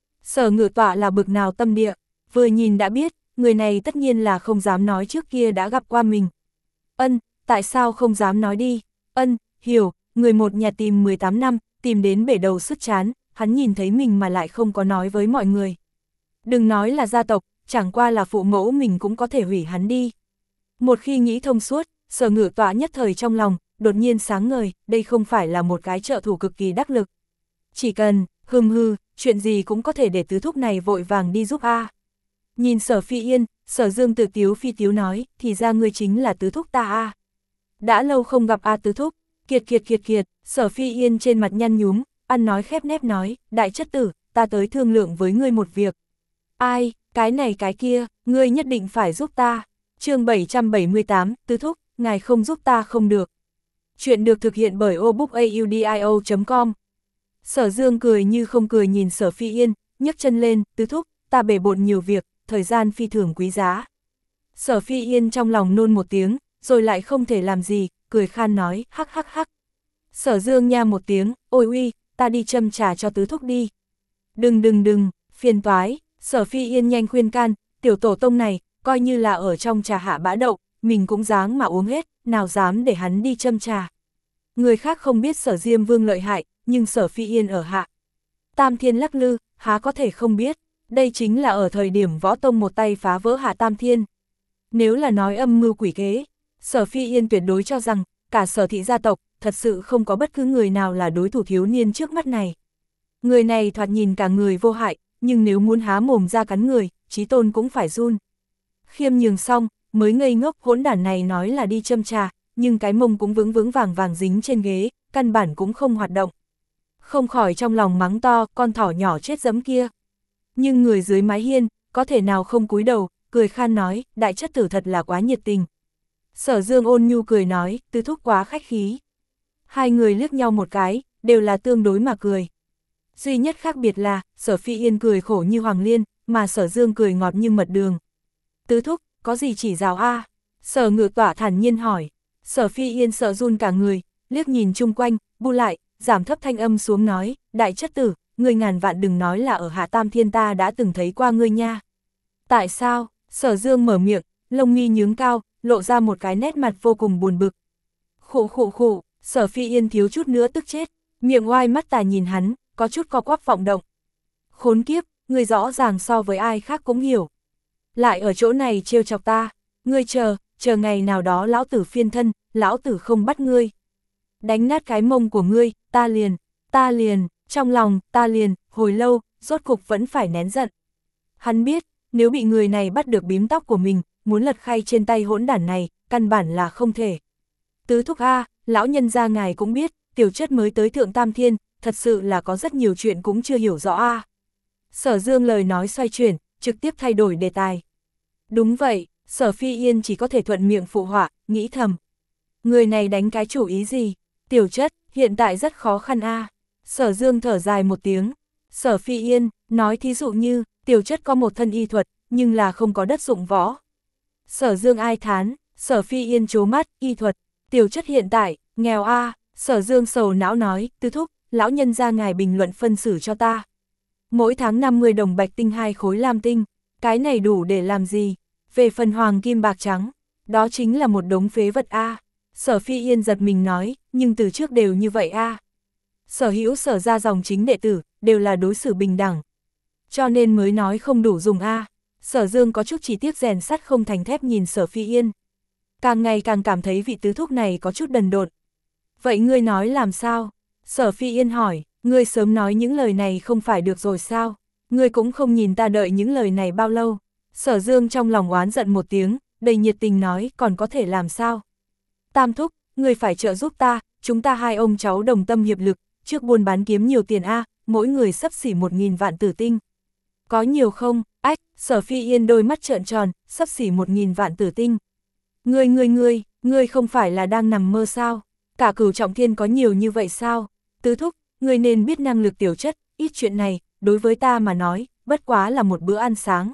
Sở Ngự Tọa là bực nào tâm địa, vừa nhìn đã biết, người này tất nhiên là không dám nói trước kia đã gặp qua mình. Ân, tại sao không dám nói đi? Ân, hiểu, người một nhà tìm mười tám năm, tìm đến bể đầu sứt chán, hắn nhìn thấy mình mà lại không có nói với mọi người. Đừng nói là gia tộc, chẳng qua là phụ mẫu mình cũng có thể hủy hắn đi. Một khi nghĩ thông suốt, Sở Ngự Tọa nhất thời trong lòng, đột nhiên sáng ngời, đây không phải là một cái trợ thủ cực kỳ đắc lực. Chỉ cần, hừm hư, chuyện gì cũng có thể để tứ thúc này vội vàng đi giúp a. Nhìn Sở Phi Yên, Sở Dương tự tiếu phi tiếu nói, thì ra ngươi chính là tứ thúc ta a. Đã lâu không gặp a tứ thúc, kiệt kiệt kiệt kiệt, Sở Phi Yên trên mặt nhăn nhúm, ăn nói khép nép nói, đại chất tử, ta tới thương lượng với ngươi một việc. Ai, cái này cái kia, ngươi nhất định phải giúp ta. Chương bảy trăm bảy mươi tám, tứ thúc, ngài không giúp ta không được. Chuyện được thực hiện bởi obookaudio chấm com. Sở Dương cười như không cười nhìn Sở Phi Yên, nhấc chân lên, tứ thúc, ta bể bộn nhiều việc, thời gian phi thường quý giá. Sở Phi Yên trong lòng nôn một tiếng, rồi lại không thể làm gì, cười khan nói, hắc hắc hắc. Sở Dương nha một tiếng, ôi uy, ta đi châm trà cho tứ thúc đi. Đừng đừng đừng, phiền toái, Sở Phi Yên nhanh khuyên can, tiểu tổ tông này, coi như là ở trong trà hạ bã đậu, mình cũng dáng mà uống hết, nào dám để hắn đi châm trà. Người khác không biết Sở Diêm Vương lợi hại, nhưng Sở Phi Yên ở hạ Tam Thiên lắc lư, há có thể không biết, đây chính là ở thời điểm võ tông một tay phá vỡ hạ Tam Thiên. Nếu là nói âm mưu quỷ kế, Sở Phi Yên tuyệt đối cho rằng, cả Sở thị gia tộc, thật sự không có bất cứ người nào là đối thủ thiếu niên trước mắt này. Người này thoạt nhìn cả người vô hại, nhưng nếu muốn há mồm ra cắn người, chí tôn cũng phải run. Khiêm nhường xong, mới ngây ngốc hỗn đản này nói là đi châm trà, nhưng cái mông cũng vững vững vàng vàng dính trên ghế, căn bản cũng không hoạt động. Không khỏi trong lòng mắng to, con thỏ nhỏ chết dẫm kia. Nhưng người dưới mái hiên, có thể nào không cúi đầu, cười khan nói, đại chất tử thật là quá nhiệt tình. Sở Dương ôn nhu cười nói, tứ thúc quá khách khí. Hai người liếc nhau một cái, đều là tương đối mà cười. Duy nhất khác biệt là, Sở Phi Yên cười khổ như Hoàng Liên, mà Sở Dương cười ngọt như mật đường. Tứ thúc, có gì chỉ giáo a? Sở Ngự Tỏa thản nhiên hỏi. Sở Phi Yên sợ run cả người, liếc nhìn chung quanh, bu lại, giảm thấp thanh âm xuống nói, đại chất tử, ngươi ngàn vạn đừng nói là ở Hạ Tam Thiên ta đã từng thấy qua ngươi nha. Tại sao? Sở Dương mở miệng, lông mi nhướng cao, lộ ra một cái nét mặt vô cùng buồn bực. Khụ khụ khụ, Sở Phi Yên thiếu chút nữa tức chết, miệng oai mắt tà nhìn hắn, có chút co quắp vọng động. Khốn kiếp, ngươi rõ ràng so với ai khác cũng hiểu. Lại ở chỗ này trêu chọc ta, ngươi chờ, chờ ngày nào đó lão tử phiên thân, lão tử không bắt ngươi. Đánh nát cái mông của ngươi, ta liền, ta liền, trong lòng, ta liền, hồi lâu, rốt cục vẫn phải nén giận. Hắn biết, nếu bị người này bắt được bím tóc của mình, muốn lật khay trên tay hỗn đản này, căn bản là không thể. Tứ thúc A, lão nhân gia ngài cũng biết, tiểu chất mới tới Thượng Tam Thiên, thật sự là có rất nhiều chuyện cũng chưa hiểu rõ A. Sở Dương lời nói xoay chuyển, trực tiếp thay đổi đề tài. Đúng vậy, Sở Phi Yên chỉ có thể thuận miệng phụ họa, nghĩ thầm. Người này đánh cái chủ ý gì? Tiểu chất, hiện tại rất khó khăn A. Sở Dương thở dài một tiếng. Sở Phi Yên, nói thí dụ như, tiểu chất có một thân y thuật, nhưng là không có đất dụng võ. Sở Dương ai thán, Sở Phi Yên trố mắt, y thuật, tiểu chất hiện tại, nghèo A. Sở Dương sầu não nói, tứ thúc, lão nhân gia ngài bình luận phân xử cho ta. Mỗi tháng năm mươi đồng bạch tinh hai khối lam tinh, cái này đủ để làm gì? Về phần hoàng kim bạc trắng, đó chính là một đống phế vật A. Sở Phi Yên giật mình nói, nhưng từ trước đều như vậy A. Sở hữu sở ra dòng chính đệ tử, đều là đối xử bình đẳng. Cho nên mới nói không đủ dùng A. Sở Dương có chút chỉ tiếc rèn sắt không thành thép nhìn Sở Phi Yên. Càng ngày càng cảm thấy vị tứ thúc này có chút đần độn. Vậy ngươi nói làm sao? Sở Phi Yên hỏi, ngươi sớm nói những lời này không phải được rồi sao? Ngươi cũng không nhìn ta đợi những lời này bao lâu. Sở Dương trong lòng oán giận một tiếng, đầy nhiệt tình nói, còn có thể làm sao? Tam thúc, ngươi phải trợ giúp ta, chúng ta hai ông cháu đồng tâm hiệp lực, trước buôn bán kiếm nhiều tiền A, mỗi người xấp xỉ một nghìn vạn tử tinh. Có nhiều không? Ách, Sở Phi Yên đôi mắt trợn tròn, xấp xỉ một nghìn vạn tử tinh. Ngươi ngươi ngươi, ngươi không phải là đang nằm mơ sao? Cả Cửu Trọng Thiên có nhiều như vậy sao? Tứ thúc, ngươi nên biết năng lực tiểu chất, ít chuyện này, đối với ta mà nói, bất quá là một bữa ăn sáng.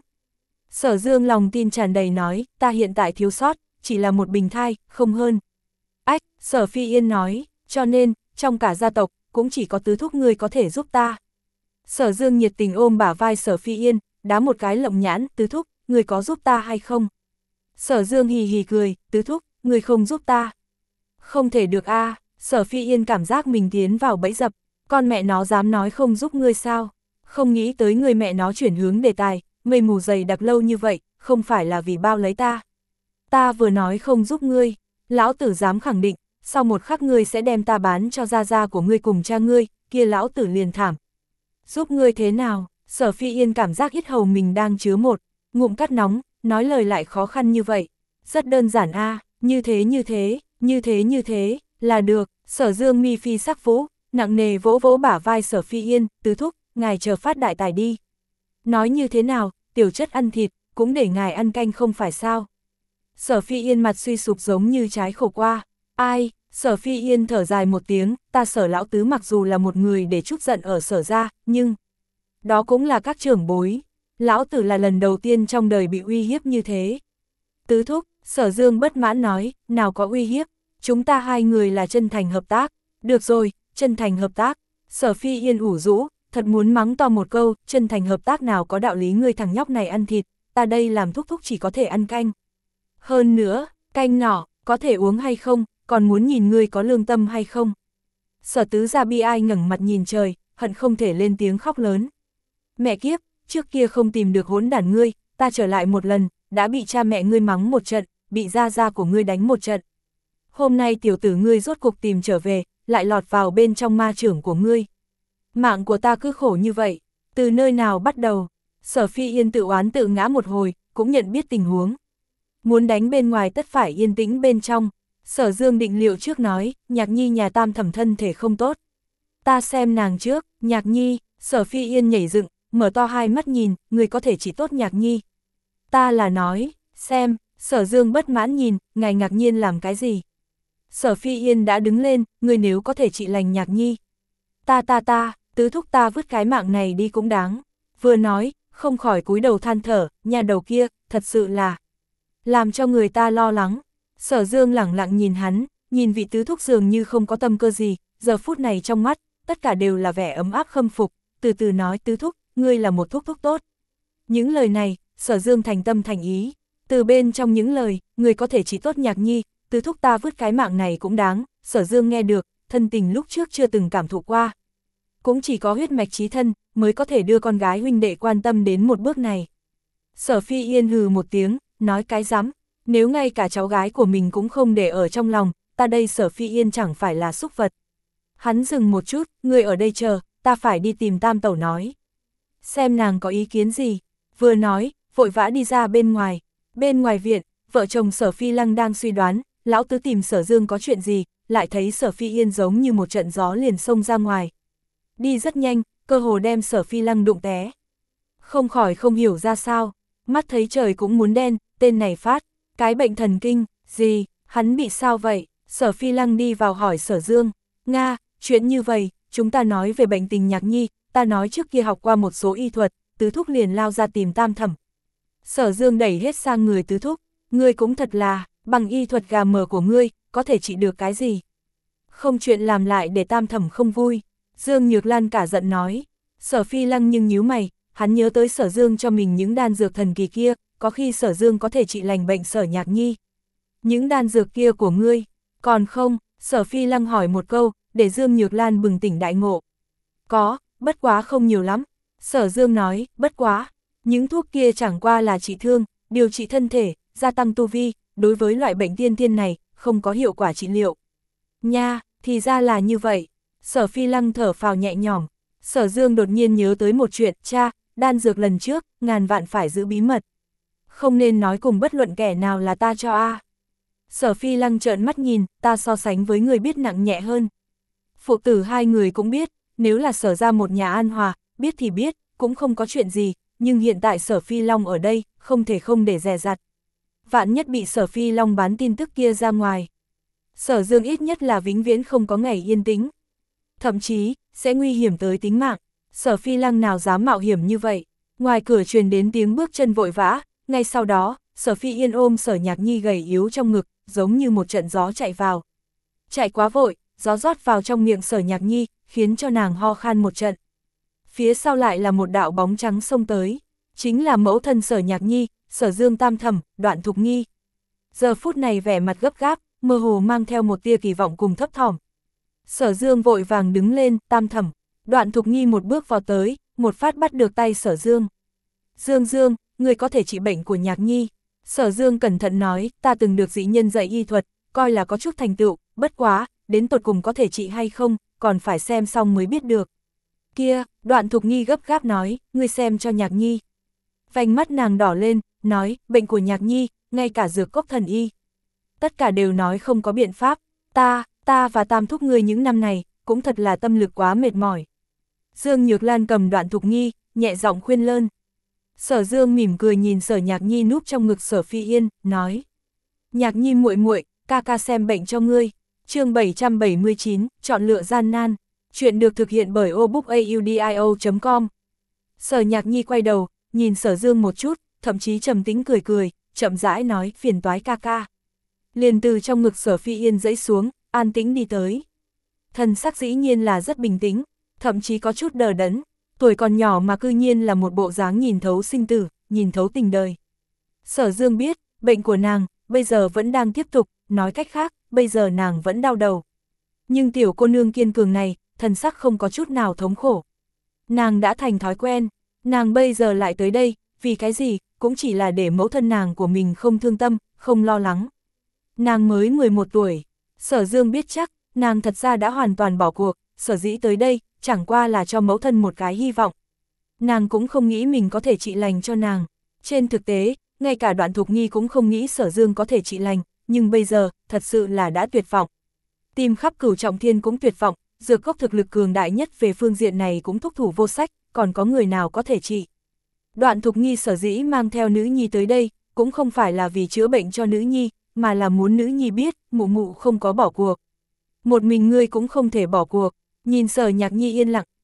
Sở Dương lòng tin tràn đầy nói, ta hiện tại thiếu sót, chỉ là một bình thai, không hơn. Ách, Sở Phi Yên nói, cho nên, trong cả gia tộc, cũng chỉ có tứ thúc ngươi có thể giúp ta. Sở Dương nhiệt tình ôm bả vai Sở Phi Yên, đá một cái lộng nhãn, tứ thúc, ngươi có giúp ta hay không? Sở Dương hì hì cười, tứ thúc, ngươi không giúp ta. Không thể được a. À. Sở Phi Yên cảm giác mình tiến vào bẫy dập, con mẹ nó dám nói không giúp ngươi sao? Không nghĩ tới người mẹ nó chuyển hướng đề tài, mây mù dày đặc lâu như vậy, không phải là vì bao lấy ta. Ta vừa nói không giúp ngươi, lão tử dám khẳng định, sau một khắc ngươi sẽ đem ta bán cho gia gia của ngươi cùng cha ngươi, kia lão tử liền thảm. Giúp ngươi thế nào? Sở Phi Yên cảm giác yết hầu mình đang chứa một ngụm cắt nóng, nói lời lại khó khăn như vậy. Rất đơn giản a, à, như thế như thế, như thế như thế, là được. Sở Dương mi phi sắc vũ, nặng nề vỗ vỗ bả vai Sở Phi Yên, tứ thúc, ngài chờ phát đại tài đi. Nói như thế nào, tiểu chất ăn thịt, cũng để ngài ăn canh không phải sao. Sở Phi Yên mặt suy sụp giống như trái khổ qua. Ai? Sở Phi Yên thở dài một tiếng, ta Sở lão tứ mặc dù là một người để chút giận ở Sở ra, nhưng đó cũng là các trưởng bối. Lão tử là lần đầu tiên trong đời bị uy hiếp như thế. Tứ thúc, Sở Dương bất mãn nói, nào có uy hiếp, chúng ta hai người là chân thành hợp tác. Được rồi, chân thành hợp tác. Sở Phi Yên ủ rũ, thật muốn mắng to một câu, chân thành hợp tác nào có đạo lý ngươi thằng nhóc này ăn thịt, ta đây làm thúc thúc chỉ có thể ăn canh. Hơn nữa, canh nỏ, có thể uống hay không, còn muốn nhìn ngươi có lương tâm hay không. Sở Tứ gia bi ai ngẩng mặt nhìn trời, hận không thể lên tiếng khóc lớn. Mẹ kiếp, trước kia không tìm được hỗn đản ngươi, ta trở lại một lần, đã bị cha mẹ ngươi mắng một trận, bị gia gia của ngươi đánh một trận. Hôm nay tiểu tử ngươi rốt cuộc tìm trở về, lại lọt vào bên trong ma trưởng của ngươi. Mạng của ta cứ khổ như vậy, từ nơi nào bắt đầu? Sở Phi Yên tự oán tự ngã một hồi, cũng nhận biết tình huống. Muốn đánh bên ngoài tất phải yên tĩnh bên trong. Sở Dương định liệu trước nói, Nhạc Nhi nhà tam thẩm thân thể không tốt. Ta xem nàng trước, Nhạc Nhi. Sở Phi Yên nhảy dựng, mở to hai mắt nhìn, người có thể chỉ tốt Nhạc Nhi. Ta là nói, xem. Sở Dương bất mãn nhìn, ngài ngạc nhiên làm cái gì? Sở Phi Yên đã đứng lên, người nếu có thể trị lành Nhạc Nhi. Ta ta ta, tứ thúc ta vứt cái mạng này đi cũng đáng. Vừa nói, không khỏi cúi đầu than thở, nhà đầu kia, thật sự là làm cho người ta lo lắng. Sở Dương lẳng lặng nhìn hắn, nhìn vị tứ thúc dường như không có tâm cơ gì, giờ phút này trong mắt, tất cả đều là vẻ ấm áp khâm phục, từ từ nói tứ thúc, ngươi là một thúc thúc tốt. Những lời này, Sở Dương thành tâm thành ý, từ bên trong những lời, người có thể chỉ tốt Nhạc Nhi, tứ thúc ta vứt cái mạng này cũng đáng, Sở Dương nghe được, thân tình lúc trước chưa từng cảm thụ qua. Cũng chỉ có huyết mạch chí thân, mới có thể đưa con gái huynh đệ quan tâm đến một bước này. Sở Phi Yên hừ một tiếng, nói cái rắm, nếu ngay cả cháu gái của mình cũng không để ở trong lòng, ta đây Sở Phi Yên chẳng phải là súc vật. Hắn dừng một chút, người ở đây chờ, ta phải đi tìm Tam Tẩu nói. Xem nàng có ý kiến gì, vừa nói, vội vã đi ra bên ngoài. Bên ngoài viện, vợ chồng Sở Phi Lăng đang suy đoán, lão tứ tìm Sở Dương có chuyện gì, lại thấy Sở Phi Yên giống như một trận gió liền xông ra ngoài. Đi rất nhanh, cơ hồ đem Sở Phi Lăng đụng té. Không khỏi không hiểu ra sao, mắt thấy trời cũng muốn đen, tên này phát, cái bệnh thần kinh, gì, hắn bị sao vậy? Sở Phi Lăng đi vào hỏi Sở Dương, Nga, chuyện như vậy, chúng ta nói về bệnh tình Nhạc Nhi, ta nói trước kia học qua một số y thuật, tứ thúc liền lao ra tìm Tam Thẩm. Sở Dương đẩy hết sang người tứ thúc, ngươi cũng thật là, bằng y thuật gà mờ của ngươi, có thể trị được cái gì? Không chuyện làm lại để Tam Thẩm không vui. Dương Nhược Lan cả giận nói. Sở Phi Lăng nhưng nhíu mày, hắn nhớ tới Sở Dương cho mình những đan dược thần kỳ kia, có khi Sở Dương có thể trị lành bệnh Sở Nhạc Nhi. Những đan dược kia của ngươi, còn không? Sở Phi Lăng hỏi một câu, để Dương Nhược Lan bừng tỉnh đại ngộ. Có, bất quá không nhiều lắm. Sở Dương nói, bất quá, những thuốc kia chẳng qua là trị thương, điều trị thân thể, gia tăng tu vi, đối với loại bệnh tiên tiên này, không có hiệu quả trị liệu. Nha, thì ra là như vậy. Sở Phi Lăng thở phào nhẹ nhõm. Sở Dương đột nhiên nhớ tới một chuyện, cha, đan dược lần trước, ngàn vạn phải giữ bí mật. Không nên nói cùng bất luận kẻ nào là ta cho a. Sở Phi Lăng trợn mắt nhìn, ta so sánh với người biết nặng nhẹ hơn. Phụ tử hai người cũng biết, nếu là Sở ra một nhà an hòa, biết thì biết, cũng không có chuyện gì, nhưng hiện tại Sở Phi Long ở đây, không thể không để dè dặt. Vạn nhất bị Sở Phi Long bán tin tức kia ra ngoài. Sở Dương ít nhất là vĩnh viễn không có ngày yên tĩnh. Thậm chí, sẽ nguy hiểm tới tính mạng. Sở Phi Lăng nào dám mạo hiểm như vậy. Ngoài cửa truyền đến tiếng bước chân vội vã, ngay sau đó, Sở Phi Yên ôm Sở Nhạc Nhi gầy yếu trong ngực, giống như một trận gió chạy vào. Chạy quá vội, gió rót vào trong miệng Sở Nhạc Nhi, khiến cho nàng ho khan một trận. Phía sau lại là một đạo bóng trắng xông tới, chính là mẫu thân Sở Nhạc Nhi, Sở Dương Tam Thẩm, Đoạn Thục Nghi. Giờ phút này vẻ mặt gấp gáp, mơ hồ mang theo một tia kỳ vọng cùng thấp thỏm. Sở Dương vội vàng đứng lên, Tam Thẩm, Đoạn Thục Nghi một bước vào tới, một phát bắt được tay Sở Dương. Dương Dương, người có thể trị bệnh của Nhạc Nhi. Sở Dương cẩn thận nói, ta từng được dị nhân dạy y thuật, coi là có chút thành tựu, bất quá, đến tột cùng có thể trị hay không, còn phải xem xong mới biết được. Kia, Đoạn Thục Nghi gấp gáp nói, ngươi xem cho Nhạc Nhi. Vành mắt nàng đỏ lên, nói, bệnh của Nhạc Nhi, ngay cả dược cốc thần y. Tất cả đều nói không có biện pháp, ta, ta và Tam thúc ngươi những năm này, cũng thật là tâm lực quá mệt mỏi. Dương Nhược Lan cầm Đoạn Thục Nghi, nhẹ giọng khuyên lơn. Sở Dương mỉm cười nhìn Sở Nhạc Nhi núp trong ngực Sở Phi Yên, nói. Nhạc Nhi muội muội, ca ca xem bệnh cho ngươi. Chương bảy trăm bảy mươi chín, chọn lựa gian nan. Chuyện được thực hiện bởi obookaudio chấm com. Sở Nhạc Nhi quay đầu, nhìn Sở Dương một chút, thậm chí trầm tĩnh cười cười, chậm rãi nói, phiền toái ca ca. Liền từ trong ngực Sở Phi Yên dãy xuống, an tĩnh đi tới. Thần sắc dĩ nhiên là rất bình tĩnh, thậm chí có chút đờ đẫn, tuổi còn nhỏ mà cư nhiên là một bộ dáng nhìn thấu sinh tử, nhìn thấu tình đời. Sở Dương biết, bệnh của nàng, bây giờ vẫn đang tiếp tục, nói cách khác, bây giờ nàng vẫn đau đầu. Nhưng tiểu cô nương kiên cường này, thần sắc không có chút nào thống khổ. Nàng đã thành thói quen, nàng bây giờ lại tới đây, vì cái gì, cũng chỉ là để mẫu thân nàng của mình không thương tâm, không lo lắng. Nàng mới mười một tuổi, Sở Dương biết chắc, nàng thật ra đã hoàn toàn bỏ cuộc, sở dĩ tới đây, chẳng qua là cho mẫu thân một cái hy vọng. Nàng cũng không nghĩ mình có thể trị lành cho nàng. Trên thực tế, ngay cả Đoạn Thục Nghi cũng không nghĩ Sở Dương có thể trị lành, nhưng bây giờ, thật sự là đã tuyệt vọng. Tìm khắp Cửu Trọng Thiên cũng tuyệt vọng, dược cốc thực lực cường đại nhất về phương diện này cũng thúc thủ vô sách, còn có người nào có thể trị. Đoạn Thục Nghi sở dĩ mang theo nữ nhi tới đây, cũng không phải là vì chữa bệnh cho nữ nhi, mà là muốn nữ nhi biết, mụ mụ không có bỏ cuộc. Một mình ngươi cũng không thể bỏ cuộc. Nhìn Sở Nhạc Nhi yên lặng,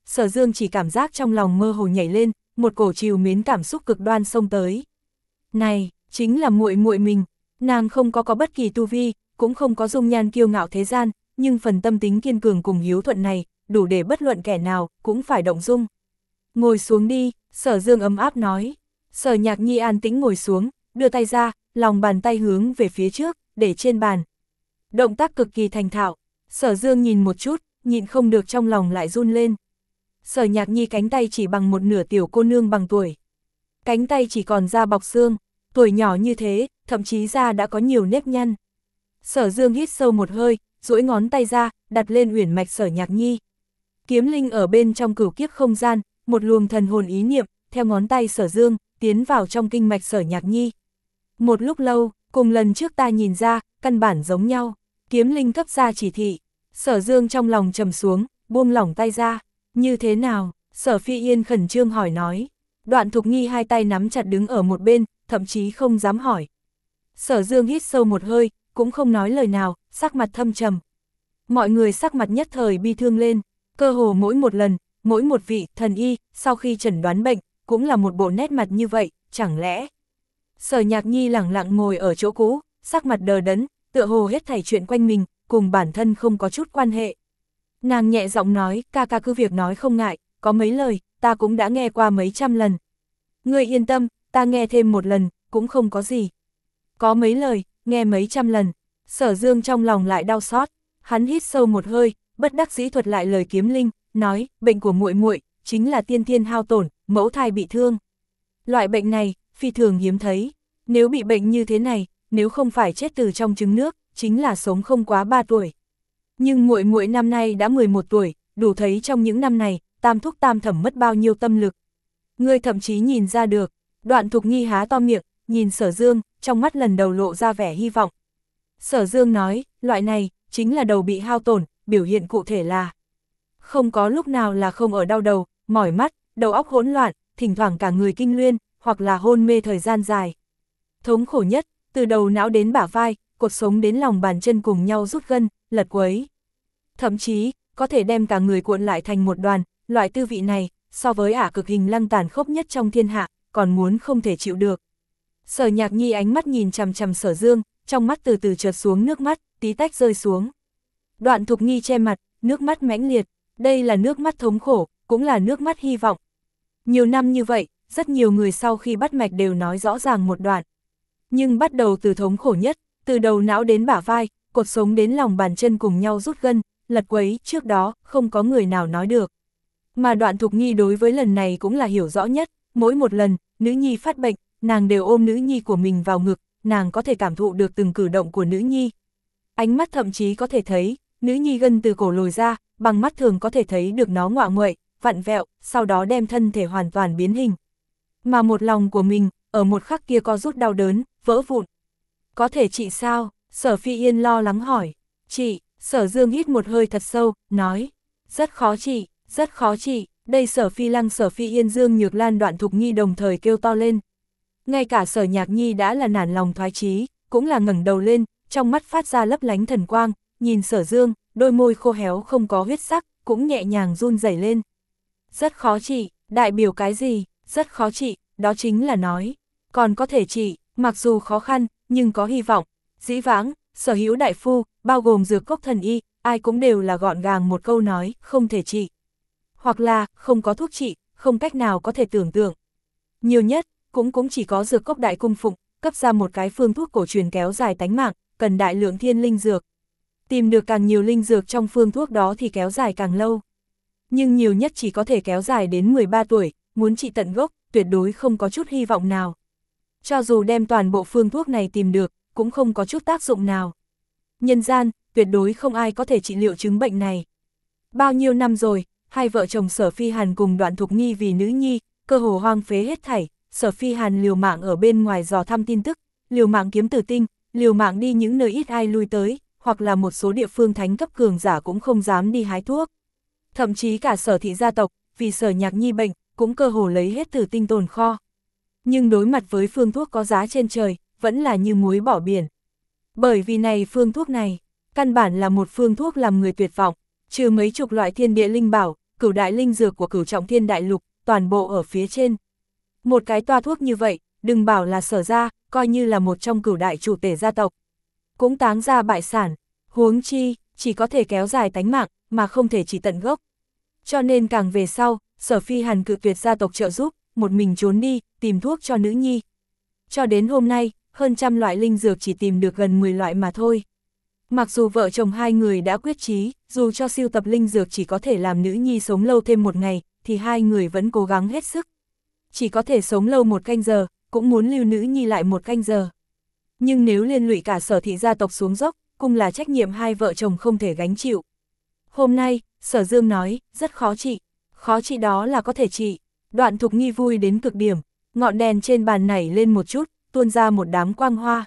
Sở Dương chỉ cảm giác trong lòng mơ hồ nhảy lên, một cổ trìu mến cảm xúc cực đoan xông tới. Này, chính là muội muội mình, nàng không có có bất kỳ tu vi, cũng không có dung nhan kiêu ngạo thế gian, nhưng phần tâm tính kiên cường cùng hiếu thuận này, đủ để bất luận kẻ nào, cũng phải động dung. Ngồi xuống đi, Sở Dương ấm áp nói. Sở Nhạc Nhi an tĩnh ngồi xuống, đưa tay ra, lòng bàn tay hướng về phía trước, để trên bàn. Động tác cực kỳ thành thạo, Sở Dương nhìn một chút, nhịn không được trong lòng lại run lên. Sở Nhạc Nhi cánh tay chỉ bằng một nửa tiểu cô nương bằng tuổi. Cánh tay chỉ còn da bọc xương, tuổi nhỏ như thế, thậm chí da đã có nhiều nếp nhăn. Sở Dương hít sâu một hơi, duỗi ngón tay ra, đặt lên uyển mạch Sở Nhạc Nhi. Kiếm linh ở bên trong cửu kiếp không gian, một luồng thần hồn ý niệm, theo ngón tay Sở Dương, tiến vào trong kinh mạch Sở Nhạc Nhi. Một lúc lâu, cùng lần trước ta nhìn ra, căn bản giống nhau, kiếm linh cấp ra chỉ thị. Sở Dương trong lòng trầm xuống, buông lỏng tay ra. Như thế nào? Sở Phi Yên khẩn trương hỏi nói. Đoạn Thục Nghi hai tay nắm chặt đứng ở một bên, thậm chí không dám hỏi. Sở Dương hít sâu một hơi, cũng không nói lời nào, sắc mặt thâm trầm. Mọi người sắc mặt nhất thời bi thương lên, cơ hồ mỗi một lần, mỗi một vị thần y, sau khi chẩn đoán bệnh, cũng là một bộ nét mặt như vậy, chẳng lẽ... Sở Nhạc Nhi lẳng lặng ngồi ở chỗ cũ, sắc mặt đờ đẫn, tựa hồ hết thảy chuyện quanh mình, cùng bản thân không có chút quan hệ. Nàng nhẹ giọng nói, ca ca cứ việc nói không ngại, có mấy lời, ta cũng đã nghe qua mấy trăm lần. Ngươi yên tâm, ta nghe thêm một lần, cũng không có gì. Có mấy lời, nghe mấy trăm lần, Sở Dương trong lòng lại đau xót, hắn hít sâu một hơi, bất đắc dĩ thuật lại lời kiếm linh, nói, bệnh của muội muội chính là tiên thiên hao tổn, mẫu thai bị thương. Loại bệnh này, phi thường hiếm thấy, nếu bị bệnh như thế này, nếu không phải chết từ trong trứng nước, chính là sống không quá ba tuổi. Nhưng muội muội năm nay đã mười một tuổi, đủ thấy trong những năm này, tam thúc tam thẩm mất bao nhiêu tâm lực. Ngươi thậm chí nhìn ra được. Đoạn Thục Nghi há to miệng, nhìn Sở Dương, trong mắt lần đầu lộ ra vẻ hy vọng. Sở Dương nói, loại này, chính là đầu bị hao tổn, biểu hiện cụ thể là không có lúc nào là không ở đau đầu, mỏi mắt, đầu óc hỗn loạn, thỉnh thoảng cả người kinh luyên, hoặc là hôn mê thời gian dài. Thống khổ nhất, từ đầu não đến bả vai, cột sống đến lòng bàn chân cùng nhau rút gân, lật quấy. Thậm chí, có thể đem cả người cuộn lại thành một đoàn, loại tư vị này, so với ả cực hình lăng tàn khốc nhất trong thiên hạ, còn muốn không thể chịu được. Sở Nhạc Nhi ánh mắt nhìn chằm chằm Sở Dương, trong mắt từ từ trượt xuống nước mắt, tí tách rơi xuống. Đoạn Thục Nghi che mặt, nước mắt mãnh liệt, đây là nước mắt thống khổ, cũng là nước mắt hy vọng. Nhiều năm như vậy, rất nhiều người sau khi bắt mạch đều nói rõ ràng một đoạn. Nhưng bắt đầu từ thống khổ nhất, từ đầu não đến bả vai, cột sống đến lòng bàn chân cùng nhau rút gân, lật quấy, trước đó, không có người nào nói được. Mà Đoạn Thục Nghi đối với lần này cũng là hiểu rõ nhất, mỗi một lần, nữ nhi phát bệnh, nàng đều ôm nữ nhi của mình vào ngực, nàng có thể cảm thụ được từng cử động của nữ nhi. Ánh mắt thậm chí có thể thấy, nữ nhi gân từ cổ lồi ra, bằng mắt thường có thể thấy được nó ngoạ nguậy, vặn vẹo, sau đó đem thân thể hoàn toàn biến hình. Mà một lòng của mình, ở một khắc kia co rút đau đớn, vỡ vụn. Có thể trị sao? Sở Phi Yên lo lắng hỏi. Chị, Sở Dương hít một hơi thật sâu, nói. Rất khó trị, rất khó trị. Đây Sở Phi Lăng, Sở Phi Yên, Dương Nhược Lan, Đoạn Thục Nghi đồng thời kêu to lên. Ngay cả Sở Nhạc Nhi đã là nản lòng thoái chí, cũng là ngẩng đầu lên, trong mắt phát ra lấp lánh thần quang, nhìn Sở Dương, đôi môi khô héo không có huyết sắc, cũng nhẹ nhàng run rẩy lên. Rất khó trị, đại biểu cái gì? Rất khó trị, đó chính là nói. Còn có thể trị, mặc dù khó khăn, nhưng có hy vọng. Dĩ vãng, sở hữu đại phu, bao gồm dược cốc thần y, ai cũng đều là gọn gàng một câu nói, không thể trị. Hoặc là, không có thuốc trị, không cách nào có thể tưởng tượng. Nhiều nhất, cũng cũng chỉ có dược cốc đại cung phụng, cấp ra một cái phương thuốc cổ truyền kéo dài tánh mạng, cần đại lượng thiên linh dược. Tìm được càng nhiều linh dược trong phương thuốc đó thì kéo dài càng lâu. Nhưng nhiều nhất chỉ có thể kéo dài đến mười ba tuổi, muốn trị tận gốc, tuyệt đối không có chút hy vọng nào. Cho dù đem toàn bộ phương thuốc này tìm được, cũng không có chút tác dụng nào. Nhân gian, tuyệt đối không ai có thể trị liệu chứng bệnh này. Bao nhiêu năm rồi, hai vợ chồng Sở Phi Hàn cùng Đoạn Thục Nghi vì nữ nhi, cơ hồ hoang phế hết thảy. Sở Phi Hàn liều mạng ở bên ngoài dò thăm tin tức, liều mạng kiếm tử tinh, liều mạng đi những nơi ít ai lui tới, hoặc là một số địa phương thánh cấp cường giả cũng không dám đi hái thuốc. Thậm chí cả Sở thị gia tộc, vì Sở Nhạc Nhi bệnh, cũng cơ hồ lấy hết tử tinh tồn kho. Nhưng đối mặt với phương thuốc có giá trên trời, vẫn là như muối bỏ biển. Bởi vì này phương thuốc này, căn bản là một phương thuốc làm người tuyệt vọng, trừ mấy chục loại thiên địa linh bảo, cửu đại linh dược của cửu trọng thiên đại lục, toàn bộ ở phía trên. Một cái toa thuốc như vậy, đừng bảo là Sở gia, coi như là một trong cửu đại chủ tể gia tộc. Cũng táng ra bại sản, huống chi, chỉ có thể kéo dài tánh mạng, mà không thể chỉ tận gốc. Cho nên càng về sau, Sở Phi Hàn cự tuyệt gia tộc trợ giúp, một mình trốn đi, tìm thuốc cho nữ nhi. Cho đến hôm nay, hơn trăm loại linh dược chỉ tìm được gần mười loại mà thôi. Mặc dù vợ chồng hai người đã quyết chí, dù cho sưu tập linh dược chỉ có thể làm nữ nhi sống lâu thêm một ngày, thì hai người vẫn cố gắng hết sức. Chỉ có thể sống lâu một canh giờ, cũng muốn lưu nữ nhi lại một canh giờ. Nhưng nếu liên lụy cả Sở thị gia tộc xuống dốc, cũng là trách nhiệm hai vợ chồng không thể gánh chịu. Hôm nay, Sở Dương nói, rất khó trị. Khó trị đó là có thể trị. Đoạn Thục Nghi vui đến cực điểm, ngọn đèn trên bàn nảy lên một chút, tuôn ra một đám quang hoa.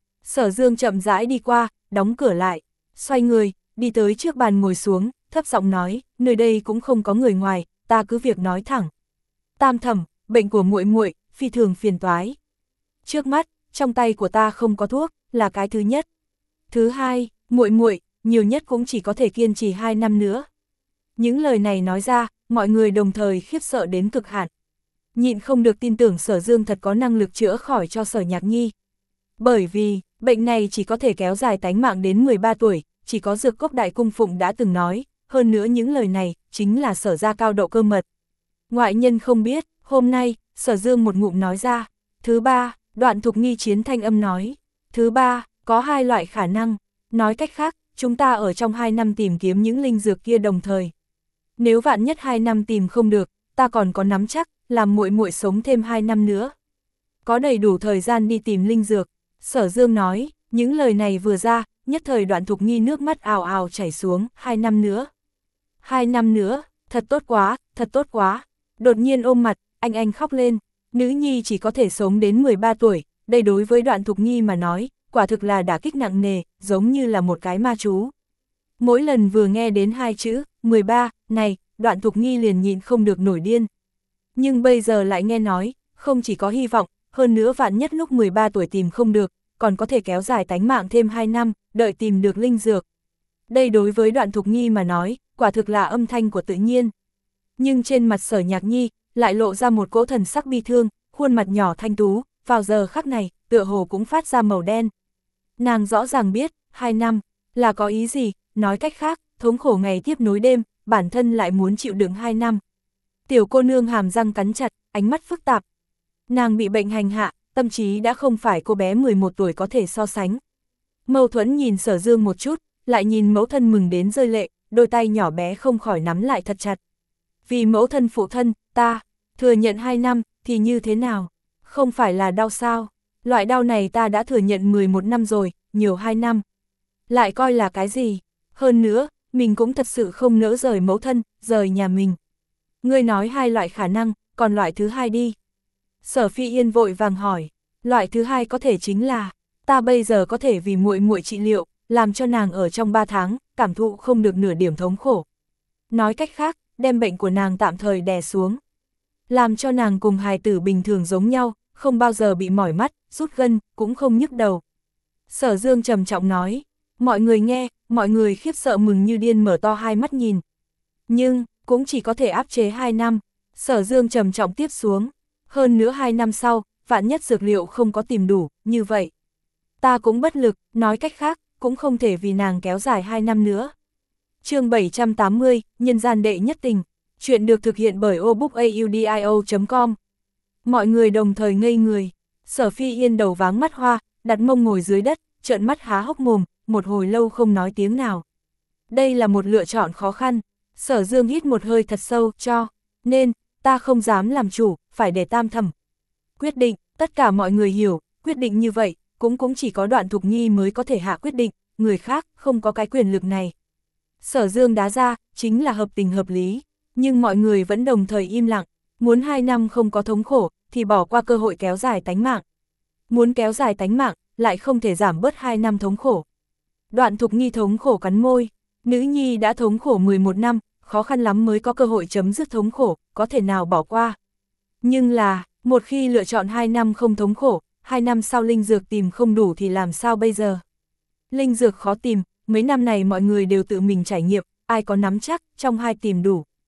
Sở Dương chậm rãi đi qua, đóng cửa lại, xoay người, đi tới trước bàn ngồi xuống, thấp giọng nói, nơi đây cũng không có người ngoài, ta cứ việc nói thẳng. Tam Thẩm, bệnh của muội muội phi thường phiền toái. Trước mắt, trong tay của ta không có thuốc, là cái thứ nhất. Thứ hai, muội muội nhiều nhất cũng chỉ có thể kiên trì hai năm nữa. Những lời này nói ra, mọi người đồng thời khiếp sợ đến cực hạn. Nhịn không được tin tưởng Sở Dương thật có năng lực chữa khỏi cho Sở Nhạc Nhi. Bởi vì, bệnh này chỉ có thể kéo dài tánh mạng đến mười ba tuổi, chỉ có Dược Cốc Đại Cung Phụng đã từng nói, hơn nữa những lời này, chính là Sở gia cao độ cơ mật. Ngoại nhân không biết, hôm nay, Sở Dương một ngụm nói ra. Thứ ba, Đoạn Thục Nghi chiến thanh âm nói. Thứ ba, có hai loại khả năng. Nói cách khác, chúng ta ở trong hai năm tìm kiếm những linh dược kia đồng thời. Nếu vạn nhất hai năm tìm không được, ta còn có nắm chắc, làm muội muội sống thêm hai năm nữa. Có đầy đủ thời gian đi tìm linh dược. Sở Dương nói, những lời này vừa ra, nhất thời Đoạn Thục Nghi nước mắt ào ào chảy xuống, hai năm nữa. Hai năm nữa, thật tốt quá, thật tốt quá. Đột nhiên ôm mặt, anh anh khóc lên. Nữ nhi chỉ có thể sống đến mười ba tuổi, đây đối với Đoạn Thục Nghi mà nói, quả thực là đả kích nặng nề, giống như là một cái ma chú. Mỗi lần vừa nghe đến hai chữ, mười ba, này, Đoạn Thục Nghi liền nhịn không được nổi điên. Nhưng bây giờ lại nghe nói, không chỉ có hy vọng, hơn nữa vạn nhất lúc mười ba tuổi tìm không được, còn có thể kéo dài tánh mạng thêm hai năm, đợi tìm được linh dược. Đây đối với Đoạn Thục Nghi mà nói, quả thực là âm thanh của tự nhiên. Nhưng trên mặt Sở Nhạc Nhi, lại lộ ra một cỗ thần sắc bi thương, khuôn mặt nhỏ thanh tú, vào giờ khắc này, tựa hồ cũng phát ra màu đen. Nàng rõ ràng biết, hai năm, là có ý gì, nói cách khác, thống khổ ngày tiếp nối đêm, bản thân lại muốn chịu đựng hai năm. Tiểu cô nương hàm răng cắn chặt, ánh mắt phức tạp. Nàng bị bệnh hành hạ, tâm trí đã không phải cô bé mười một tuổi có thể so sánh. Mâu thuẫn nhìn Sở Dương một chút, lại nhìn mẫu thân mừng đến rơi lệ, đôi tay nhỏ bé không khỏi nắm lại thật chặt. Vì mẫu thân phụ thân, ta, thừa nhận hai năm, thì như thế nào? Không phải là đau sao? Loại đau này ta đã thừa nhận mười một năm rồi, nhiều hai năm. Lại coi là cái gì? Hơn nữa, mình cũng thật sự không nỡ rời mẫu thân, rời nhà mình. Ngươi nói hai loại khả năng, còn loại thứ hai đi. Sở Phi Yên vội vàng hỏi, loại thứ hai có thể chính là, ta bây giờ có thể vì muội muội trị liệu, làm cho nàng ở trong ba tháng, cảm thụ không được nửa điểm thống khổ. Nói cách khác, đem bệnh của nàng tạm thời đè xuống. Làm cho nàng cùng hài tử bình thường giống nhau, không bao giờ bị mỏi mắt, rút gân, cũng không nhức đầu. Sở Dương trầm trọng nói, mọi người nghe, mọi người khiếp sợ mừng như điên mở to hai mắt nhìn. Nhưng, cũng chỉ có thể áp chế hai năm, Sở Dương trầm trọng tiếp xuống. Hơn nữa hai năm sau, vạn nhất dược liệu không có tìm đủ, như vậy. Ta cũng bất lực, nói cách khác, cũng không thể vì nàng kéo dài hai năm nữa. Chương bảy trăm tám mươi, Nhân gian đệ nhất tình. Chuyện được thực hiện bởi obookaudio chấm com. Mọi người đồng thời ngây người. Sở Phi Yên đầu váng mắt hoa, đặt mông ngồi dưới đất, trợn mắt há hốc mồm, một hồi lâu không nói tiếng nào. Đây là một lựa chọn khó khăn. Sở Dương hít một hơi thật sâu, cho nên, ta không dám làm chủ, phải để Tam Thẩm quyết định. Tất cả mọi người hiểu, quyết định như vậy, cũng cũng chỉ có Đoạn Thục Nhi mới có thể hạ quyết định, người khác không có cái quyền lực này. Sở Dương đá ra, chính là hợp tình hợp lý, nhưng mọi người vẫn đồng thời im lặng, muốn hai năm không có thống khổ, thì bỏ qua cơ hội kéo dài tánh mạng. Muốn kéo dài tánh mạng, lại không thể giảm bớt hai năm thống khổ. Đoạn Thục Nhi thống khổ cắn môi, nữ nhi đã thống khổ mười một năm, khó khăn lắm mới có cơ hội chấm dứt thống khổ, có thể nào bỏ qua. Nhưng là, một khi lựa chọn hai năm không thống khổ, hai năm sau linh dược tìm không đủ thì làm sao bây giờ? Linh dược khó tìm, mấy năm này mọi người đều tự mình trải nghiệm, ai có nắm chắc, trong hai tìm đủ.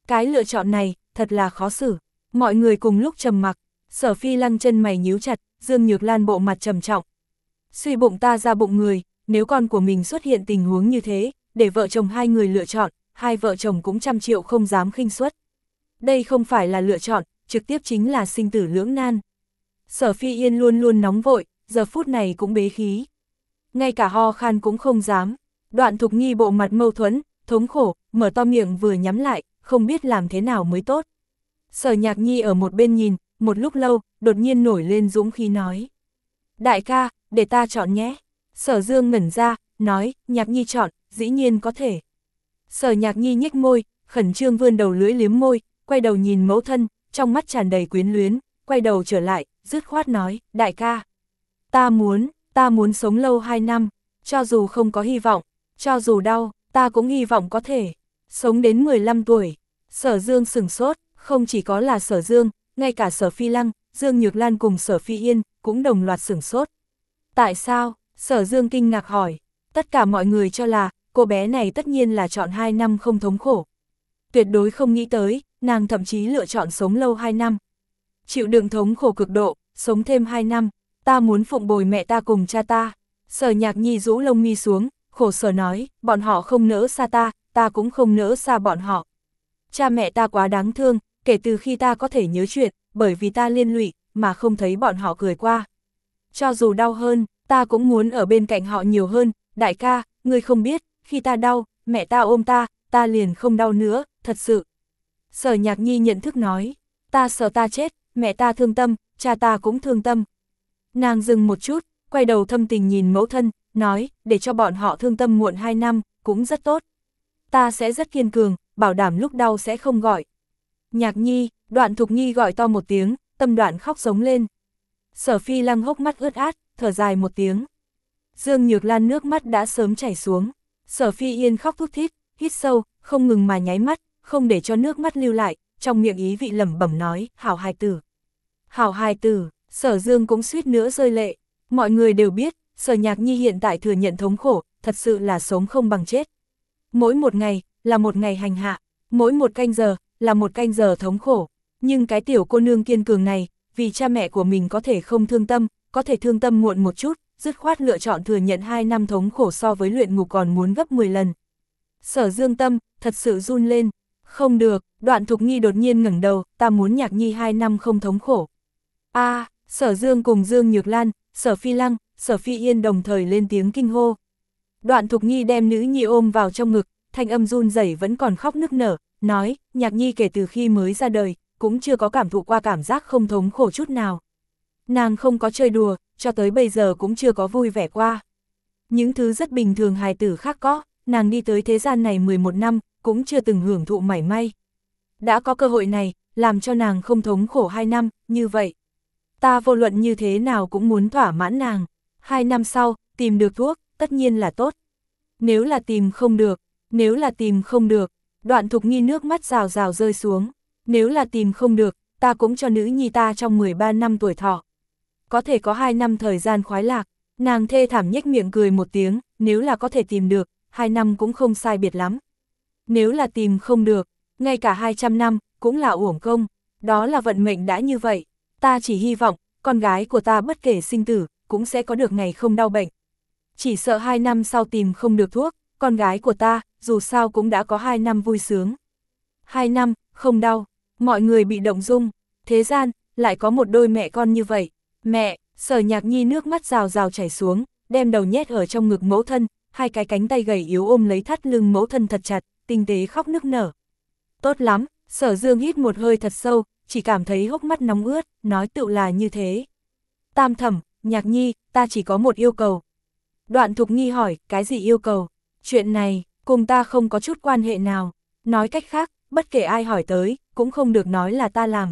Cái lựa chọn này, thật là khó xử. Mọi người cùng lúc trầm mặc, Sở Phi Lăng chân mày nhíu chặt, Dương Nhược Lan bộ mặt trầm trọng. Suy bụng ta ra bụng người, nếu con của mình xuất hiện tình huống như thế, để vợ chồng hai người lựa chọn, hai vợ chồng cũng trăm triệu không dám khinh suất. Đây không phải là lựa chọn, trực tiếp chính là sinh tử lưỡng nan. Sở Phi Yên luôn luôn nóng vội, giờ phút này cũng bế khí. Ngay cả ho khan cũng không dám. Đoạn Thục Nhi bộ mặt mâu thuẫn, thống khổ, mở to miệng vừa nhắm lại, không biết làm thế nào mới tốt. Sở Nhạc Nhi ở một bên nhìn, một lúc lâu, đột nhiên nổi lên dũng khí nói. Đại ca, để ta chọn nhé. Sở Dương ngẩn ra, nói, Nhạc Nhi chọn, dĩ nhiên có thể. Sở Nhạc Nhi nhếch môi, khẩn trương vươn đầu lưỡi liếm môi, quay đầu nhìn mẫu thân, trong mắt tràn đầy quyến luyến, quay đầu trở lại, dứt khoát nói, đại ca. Ta muốn, ta muốn sống lâu hai năm, cho dù không có hy vọng, cho dù đau, ta cũng hy vọng có thể sống đến mười lăm tuổi. Sở Dương sửng sốt, không chỉ có là Sở Dương, ngay cả Sở Phi Lăng, Dương Nhược Lan cùng Sở Phi Yên cũng đồng loạt sửng sốt. Tại sao? Sở Dương kinh ngạc hỏi. Tất cả mọi người cho là cô bé này tất nhiên là chọn hai năm không thống khổ. Tuyệt đối không nghĩ tới, nàng thậm chí lựa chọn sống lâu hai năm. Chịu đựng thống khổ cực độ, sống thêm hai năm, ta muốn phụng bồi mẹ ta cùng cha ta. Sở Nhạc Nhi rũ lông mi xuống, khổ sở nói, bọn họ không nỡ xa ta, ta cũng không nỡ xa bọn họ. Cha mẹ ta quá đáng thương, kể từ khi ta có thể nhớ chuyện, bởi vì ta liên lụy, mà không thấy bọn họ cười qua. Cho dù đau hơn, ta cũng muốn ở bên cạnh họ nhiều hơn, đại ca, ngươi không biết, khi ta đau, mẹ ta ôm ta, ta liền không đau nữa, thật sự. Sở Nhạc Nhi nhận thức nói, ta sợ ta chết, mẹ ta thương tâm, cha ta cũng thương tâm. Nàng dừng một chút, quay đầu thâm tình nhìn mẫu thân, nói, để cho bọn họ thương tâm muộn hai năm, cũng rất tốt. Ta sẽ rất kiên cường, bảo đảm lúc đau sẽ không gọi. Nhạc Nhi, Đoạn Thục Nhi gọi to một tiếng, tâm Đoạn khóc giống lên. Sở Phi Lăng hốc mắt ướt át, thở dài một tiếng. Dương Nhược Lan nước mắt đã sớm chảy xuống. Sở Phi Yên khóc thút thít, hít sâu, không ngừng mà nháy mắt, không để cho nước mắt lưu lại, trong miệng ý vị lẩm bẩm nói, hảo hài tử. Hảo hài tử, Sở Dương cũng suýt nữa rơi lệ. Mọi người đều biết, Sở Nhạc Nhi hiện tại thừa nhận thống khổ, thật sự là sống không bằng chết. Mỗi một ngày, là một ngày hành hạ, mỗi một canh giờ, là một canh giờ thống khổ. Nhưng cái tiểu cô nương kiên cường này, vì cha mẹ của mình có thể không thương tâm, có thể thương tâm muộn một chút, dứt khoát lựa chọn thừa nhận hai năm thống khổ so với luyện ngục còn muốn gấp mười lần. Sở Dương tâm, thật sự run lên. Không được, Đoạn Thục Nhi đột nhiên ngẩng đầu, ta muốn Nhạc Nhi hai năm không thống khổ. A, à, Sở Dương cùng Dương Nhược Lan, Sở Phi Lăng, Sở Phi Yên đồng thời lên tiếng kinh hô. Đoạn Thục Nhi đem nữ nhi ôm vào trong ngực, thanh âm run rẩy vẫn còn khóc nức nở, nói, Nhạc Nhi kể từ khi mới ra đời, cũng chưa có cảm thụ qua cảm giác không thống khổ chút nào. Nàng không có chơi đùa, cho tới bây giờ cũng chưa có vui vẻ qua. Những thứ rất bình thường hài tử khác có, nàng đi tới thế gian này mười một năm, cũng chưa từng hưởng thụ mảy may. Đã có cơ hội này, làm cho nàng không thống khổ hai năm, như vậy. Ta vô luận như thế nào cũng muốn thỏa mãn nàng. Hai năm sau, tìm được thuốc, tất nhiên là tốt. Nếu là tìm không được, nếu là tìm không được, Đoạn Thục Nhi nước mắt rào rào rơi xuống. Nếu là tìm không được, ta cũng cho nữ nhi ta trong mười ba năm tuổi thọ. Có thể có hai năm thời gian khoái lạc, nàng thê thảm nhếch miệng cười một tiếng, nếu là có thể tìm được, hai năm cũng không sai biệt lắm. Nếu là tìm không được, ngay cả hai trăm năm, cũng là uổng công, đó là vận mệnh đã như vậy. Ta chỉ hy vọng, con gái của ta bất kể sinh tử, cũng sẽ có được ngày không đau bệnh. Chỉ sợ hai năm sau tìm không được thuốc, con gái của ta, dù sao cũng đã có hai năm vui sướng. Hai năm, không đau, mọi người bị động dung, thế gian, lại có một đôi mẹ con như vậy. Mẹ, Sở Nhạc Nhi nước mắt rào rào chảy xuống, đem đầu nhét ở trong ngực mẫu thân, hai cái cánh tay gầy yếu ôm lấy thắt lưng mẫu thân thật chặt, tinh tế khóc nức nở. Tốt lắm, Sở Dương hít một hơi thật sâu, chỉ cảm thấy hốc mắt nóng ướt, nói tựu là như thế. Tam thẩm, Nhạc Nhi, ta chỉ có một yêu cầu. Đoạn Thục Nhi hỏi, cái gì yêu cầu? Chuyện này, cùng ta không có chút quan hệ nào. Nói cách khác, bất kể ai hỏi tới, cũng không được nói là ta làm.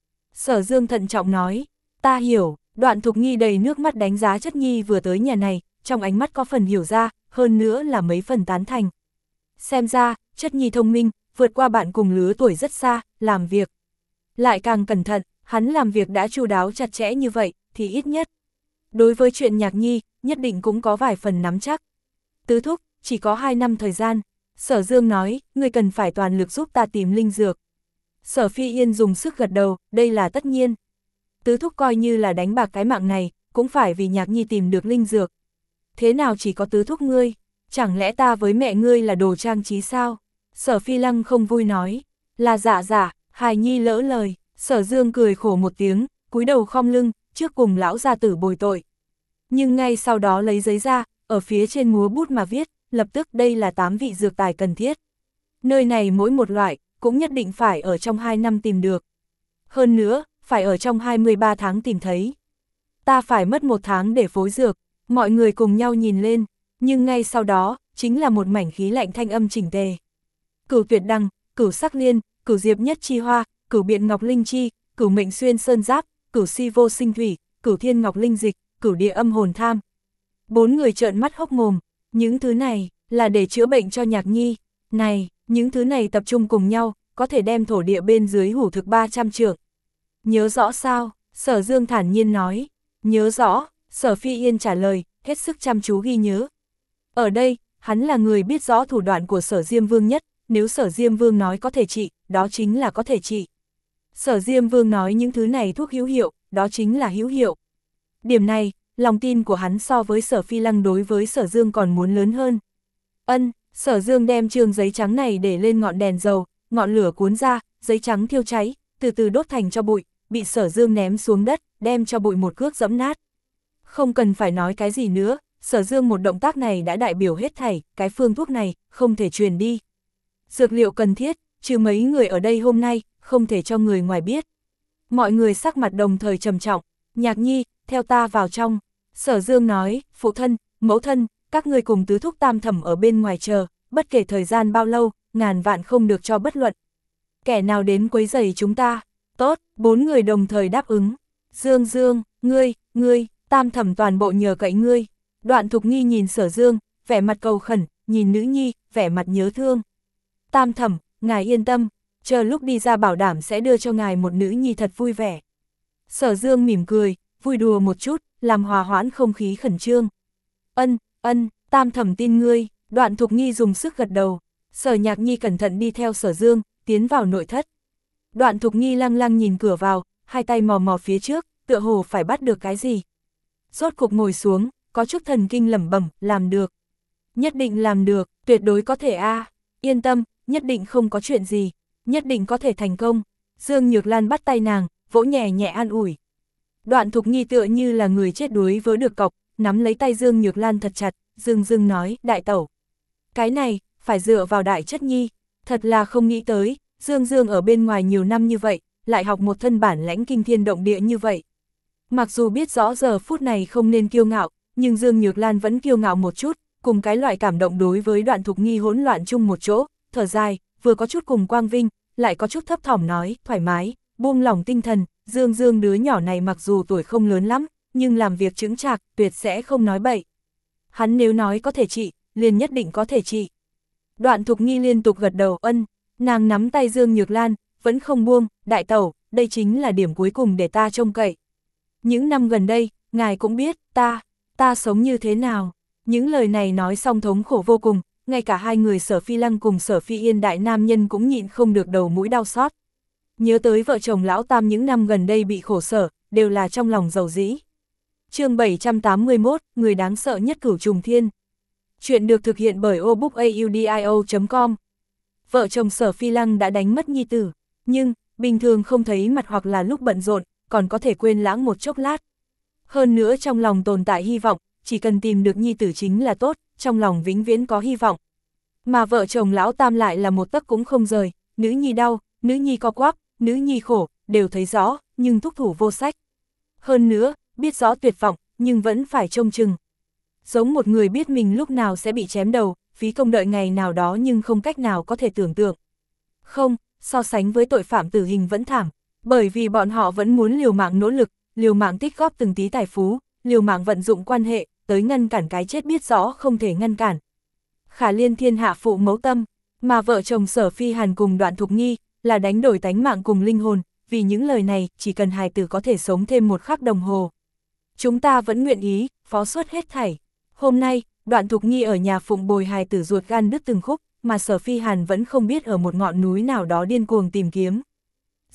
Sở Dương thận trọng nói, ta hiểu. Đoạn Thục Nhi đầy nước mắt đánh giá Chất Nhi vừa tới nhà này, trong ánh mắt có phần hiểu ra, hơn nữa là mấy phần tán thành. Xem ra, Chất Nhi thông minh, vượt qua bạn cùng lứa tuổi rất xa, làm việc. Lại càng cẩn thận, hắn làm việc đã chu đáo chặt chẽ như vậy, thì ít nhất. Đối với chuyện Nhạc Nhi, nhất định cũng có vài phần nắm chắc. Tứ thúc, chỉ có hai năm thời gian. Sở Dương nói, ngươi cần phải toàn lực giúp ta tìm linh dược. Sở Phi Yên dùng sức gật đầu, đây là tất nhiên. Tứ thúc coi như là đánh bạc cái mạng này, cũng phải vì Nhạc Nhi tìm được linh dược. Thế nào chỉ có tứ thúc ngươi? Chẳng lẽ ta với mẹ ngươi là đồ trang trí sao? Sở Phi Lăng không vui nói. Là dạ dạ, hài nhi lỡ lời. Sở Dương cười khổ một tiếng, cúi đầu khom lưng, trước cùng lão gia tử bồi tội. Nhưng ngay sau đó lấy giấy ra, ở phía trên múa bút mà viết, lập tức đây là tám vị dược tài cần thiết. Nơi này mỗi một loại, cũng nhất định phải ở trong hai năm tìm được. Hơn nữa, phải ở trong hai mươi ba tháng tìm thấy. Ta phải mất một tháng để phối dược, mọi người cùng nhau nhìn lên, nhưng ngay sau đó, chính là một mảnh khí lạnh thanh âm chỉnh tề. Cửu tuyệt đăng, cửu sắc liên, cửu diệp nhất chi hoa, cửu biện ngọc linh chi, cửu mệnh xuyên sơn giáp, cửu si vô sinh thủy, cửu thiên ngọc linh dịch, cửu địa âm hồn tham. Bốn người trợn mắt hốc mồm, những thứ này, là để chữa bệnh cho Nhạc Nhi. Này, những thứ này tập trung cùng nhau, có thể đem thổ địa bên dưới hủ thực ba trăm trượng. Nhớ rõ sao? Sở Dương thản nhiên nói. Nhớ rõ, Sở Phi Yên trả lời, hết sức chăm chú ghi nhớ. Ở đây, hắn là người biết rõ thủ đoạn của Sở Diêm Vương nhất, nếu Sở Diêm Vương nói có thể trị, đó chính là có thể trị. Sở Diêm Vương nói những thứ này thuốc hữu hiệu, đó chính là hữu hiệu. Điểm này, lòng tin của hắn so với Sở Phi Lăng đối với Sở Dương còn muốn lớn hơn. Ân, Sở Dương đem trường giấy trắng này để lên ngọn đèn dầu, ngọn lửa cuốn ra, giấy trắng thiêu cháy, từ từ đốt thành cho bụi, bị Sở Dương ném xuống đất, đem cho bụi một cước dẫm nát. Không cần phải nói cái gì nữa, Sở Dương một động tác này đã đại biểu hết thảy, cái phương thuốc này, không thể truyền đi. Dược liệu cần thiết, trừ mấy người ở đây hôm nay, không thể cho người ngoài biết. Mọi người sắc mặt đồng thời trầm trọng, Nhạc Nhi, theo ta vào trong. Sở Dương nói, phụ thân, mẫu thân, các ngươi cùng tứ thúc tam thẩm ở bên ngoài chờ, bất kể thời gian bao lâu, ngàn vạn không được cho bất luận. Kẻ nào đến quấy rầy chúng ta, tốt, bốn người đồng thời đáp ứng. Dương Dương, ngươi, ngươi, tam thẩm toàn bộ nhờ cậy ngươi. Đoạn Thục Nghi nhìn Sở Dương, vẻ mặt cầu khẩn, nhìn nữ nhi, vẻ mặt nhớ thương. Tam thẩm, ngài yên tâm, chờ lúc đi ra bảo đảm sẽ đưa cho ngài một nữ nhi thật vui vẻ. Sở Dương mỉm cười, vui đùa một chút, làm hòa hoãn không khí khẩn trương. Ân, ân, tam thẩm tin ngươi. Đoạn Thục Nghi dùng sức gật đầu. Sở Nhạc Nhi cẩn thận đi theo Sở Dương, tiến vào nội thất. Đoạn Thục Nghi lăng lăng nhìn cửa vào, hai tay mò mò phía trước, tựa hồ phải bắt được cái gì. Rốt cục ngồi xuống, có chút thần kinh lẩm bẩm, làm được. Nhất định làm được, tuyệt đối có thể a. À. Yên tâm, nhất định không có chuyện gì, nhất định có thể thành công. Dương Nhược Lan bắt tay nàng, vỗ nhẹ nhẹ an ủi. Đoạn Thục Nghi tựa như là người chết đuối vớ được cọc, nắm lấy tay Dương Nhược Lan thật chặt, dưng dưng nói, đại tẩu. Cái này, phải dựa vào đại chất nhi, thật là không nghĩ tới, Dương Dương ở bên ngoài nhiều năm như vậy, lại học một thân bản lãnh kinh thiên động địa như vậy. Mặc dù biết rõ giờ phút này không nên kiêu ngạo, nhưng Dương Nhược Lan vẫn kiêu ngạo một chút, cùng cái loại cảm động đối với Đoạn Thục Nghi hỗn loạn chung một chỗ, thở dài, vừa có chút cùng quang vinh, lại có chút thấp thỏm nói, thoải mái, buông lỏng tinh thần, Dương Dương đứa nhỏ này mặc dù tuổi không lớn lắm, nhưng làm việc chững chạc, tuyệt sẽ không nói bậy. Hắn nếu nói có thể trị, liền nhất định có thể trị. Đoạn Thục Nghi liên tục gật đầu ân, nàng nắm tay Dương Nhược Lan, vẫn không buông, đại tẩu, đây chính là điểm cuối cùng để ta trông cậy. Những năm gần đây, ngài cũng biết, ta, ta sống như thế nào. Những lời này nói xong thống khổ vô cùng, ngay cả hai người Sở Phi Lăng cùng Sở Phi Yên đại nam nhân cũng nhịn không được đầu mũi đau xót. Nhớ tới vợ chồng lão tam những năm gần đây bị khổ sở, đều là trong lòng dầu dĩ. Chương bảy trăm tám mươi mốt, người đáng sợ nhất Cửu Trùng Thiên. Chuyện được thực hiện bởi obookaudio chấm com. Vợ chồng Sở Phi Lăng đã đánh mất nhi tử, nhưng, bình thường không thấy mặt hoặc là lúc bận rộn, còn có thể quên lãng một chốc lát. Hơn nữa trong lòng tồn tại hy vọng, chỉ cần tìm được nhi tử chính là tốt, trong lòng vĩnh viễn có hy vọng. Mà vợ chồng lão tam lại là một tấc cũng không rời, nữ nhi đau, nữ nhi co quắp, nữ nhi khổ, đều thấy rõ, nhưng thúc thủ vô sách. Hơn nữa, biết rõ tuyệt vọng, nhưng vẫn phải trông chừng. Giống một người biết mình lúc nào sẽ bị chém đầu, phí công đợi ngày nào đó nhưng không cách nào có thể tưởng tượng. Không, so sánh với tội phạm tử hình vẫn thảm, bởi vì bọn họ vẫn muốn liều mạng nỗ lực, liều mạng tích góp từng tí tài phú, liều mạng vận dụng quan hệ, tới ngăn cản cái chết biết rõ không thể ngăn cản. Khả liên thiên hạ phụ mẫu tâm, mà vợ chồng Sở Phi Hàn cùng Đoạn Thục Nghi, là đánh đổi tánh mạng cùng linh hồn, vì những lời này, chỉ cần hài tử có thể sống thêm một khắc đồng hồ. Chúng ta vẫn nguyện ý, phó suất hết thảy. Hôm nay, Đoạn Thục Nghi ở nhà phụng bồi hài tử ruột gan đứt từng khúc, mà Sở Phi Hàn vẫn không biết ở một ngọn núi nào đó điên cuồng tìm kiếm.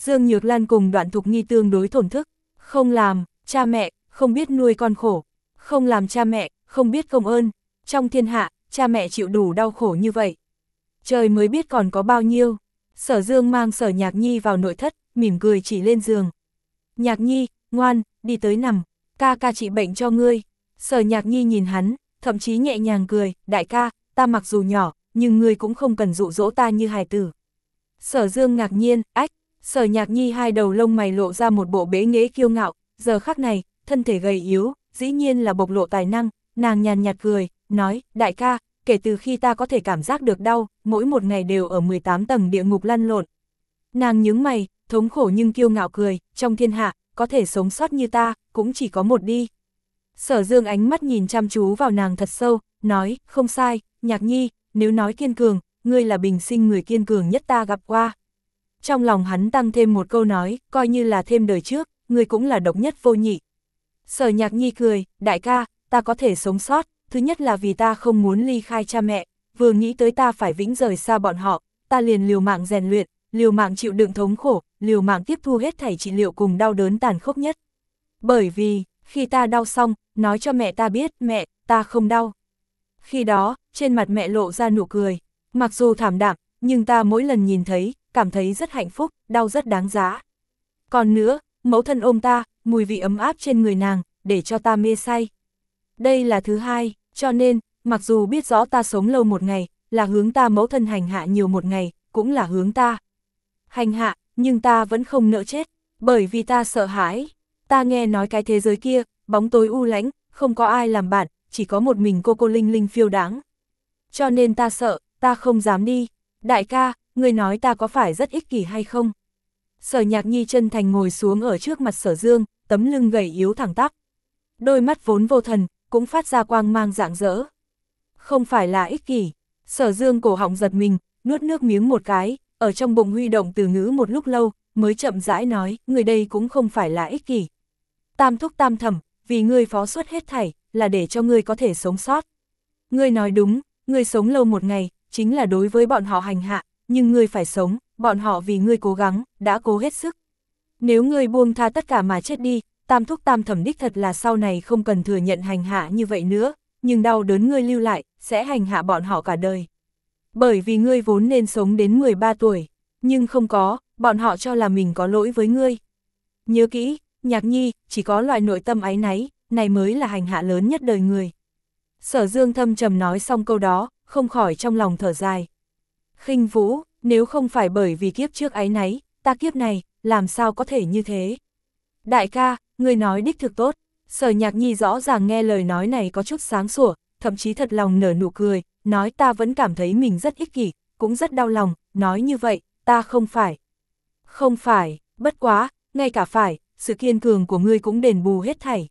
Dương Nhược Lan cùng Đoạn Thục Nghi tương đối thổn thức, không làm, cha mẹ, không biết nuôi con khổ, không làm cha mẹ, không biết công ơn, trong thiên hạ, cha mẹ chịu đủ đau khổ như vậy. Trời mới biết còn có bao nhiêu. Sở Dương mang Sở Nhạc Nhi vào nội thất, mỉm cười chỉ lên giường. Nhạc Nhi, ngoan, đi tới nằm, ca ca trị bệnh cho ngươi. Sở Nhạc Nhi nhìn hắn, thậm chí nhẹ nhàng cười, đại ca, ta mặc dù nhỏ, nhưng ngươi cũng không cần dụ dỗ ta như hài tử. Sở Dương ngạc nhiên, ách, Sở Nhạc Nhi hai đầu lông mày lộ ra một bộ bế nghễ kiêu ngạo, giờ khắc này, thân thể gầy yếu, dĩ nhiên là bộc lộ tài năng, nàng nhàn nhạt cười, nói, đại ca, kể từ khi ta có thể cảm giác được đau, mỗi một ngày đều ở mười tám tầng địa ngục lăn lộn. Nàng nhướng mày, thống khổ nhưng kiêu ngạo cười, trong thiên hạ, có thể sống sót như ta, cũng chỉ có một đi. Sở Dương ánh mắt nhìn chăm chú vào nàng thật sâu, nói, không sai, Nhạc Nhi, nếu nói kiên cường, ngươi là bình sinh người kiên cường nhất ta gặp qua. Trong lòng hắn tăng thêm một câu nói, coi như là thêm đời trước, ngươi cũng là độc nhất vô nhị. Sở Nhạc Nhi cười, đại ca, ta có thể sống sót, thứ nhất là vì ta không muốn ly khai cha mẹ, vừa nghĩ tới ta phải vĩnh rời xa bọn họ, ta liền liều mạng rèn luyện, liều mạng chịu đựng thống khổ, liều mạng tiếp thu hết thảy trị liệu cùng đau đớn tàn khốc nhất. Bởi vì, khi ta đau xong, nói cho mẹ ta biết, mẹ, ta không đau. Khi đó, trên mặt mẹ lộ ra nụ cười, mặc dù thảm đạm, nhưng ta mỗi lần nhìn thấy, cảm thấy rất hạnh phúc, đau rất đáng giá. Còn nữa, mẫu thân ôm ta, mùi vị ấm áp trên người nàng, để cho ta mê say. Đây là thứ hai, cho nên, mặc dù biết rõ ta sống lâu một ngày, là hướng ta mẫu thân hành hạ nhiều một ngày, cũng là hướng ta hành hạ, nhưng ta vẫn không nỡ chết, bởi vì ta sợ hãi. Ta nghe nói cái thế giới kia, bóng tối u lãnh, không có ai làm bạn, chỉ có một mình cô cô Linh Linh phiêu đáng. Cho nên ta sợ, ta không dám đi. Đại ca, ngươi nói ta có phải rất ích kỷ hay không? Sở Nhạc Nhi chân thành ngồi xuống ở trước mặt Sở Dương, tấm lưng gầy yếu thẳng tắp. Đôi mắt vốn vô thần, cũng phát ra quang mang rạng rỡ. Không phải là ích kỷ. Sở Dương cổ họng giật mình, nuốt nước miếng một cái, ở trong bụng huy động từ ngữ một lúc lâu, mới chậm rãi nói, người đây cũng không phải là ích kỷ. Tam thúc tam thẩm, vì ngươi phó suất hết thảy, là để cho ngươi có thể sống sót. Ngươi nói đúng, ngươi sống lâu một ngày, chính là đối với bọn họ hành hạ, nhưng ngươi phải sống, bọn họ vì ngươi cố gắng, đã cố hết sức. Nếu ngươi buông tha tất cả mà chết đi, tam thúc tam thẩm đích thật là sau này không cần thừa nhận hành hạ như vậy nữa, nhưng đau đớn ngươi lưu lại, sẽ hành hạ bọn họ cả đời. Bởi vì ngươi vốn nên sống đến mười ba tuổi, nhưng không có, bọn họ cho là mình có lỗi với ngươi. Nhớ kỹ, Nhạc Nhi, chỉ có loại nội tâm áy náy, này mới là hành hạ lớn nhất đời người. Sở Dương thâm trầm nói xong câu đó, không khỏi trong lòng thở dài. Khinh Vũ, nếu không phải bởi vì kiếp trước áy náy, ta kiếp này, làm sao có thể như thế? Đại ca, ngươi nói đích thực tốt. Sở Nhạc Nhi rõ ràng nghe lời nói này có chút sáng sủa, thậm chí thật lòng nở nụ cười, nói ta vẫn cảm thấy mình rất ích kỷ, cũng rất đau lòng, nói như vậy, ta không phải. Không phải, bất quá, ngay cả phải, sự kiên cường của ngươi cũng đền bù hết thảy.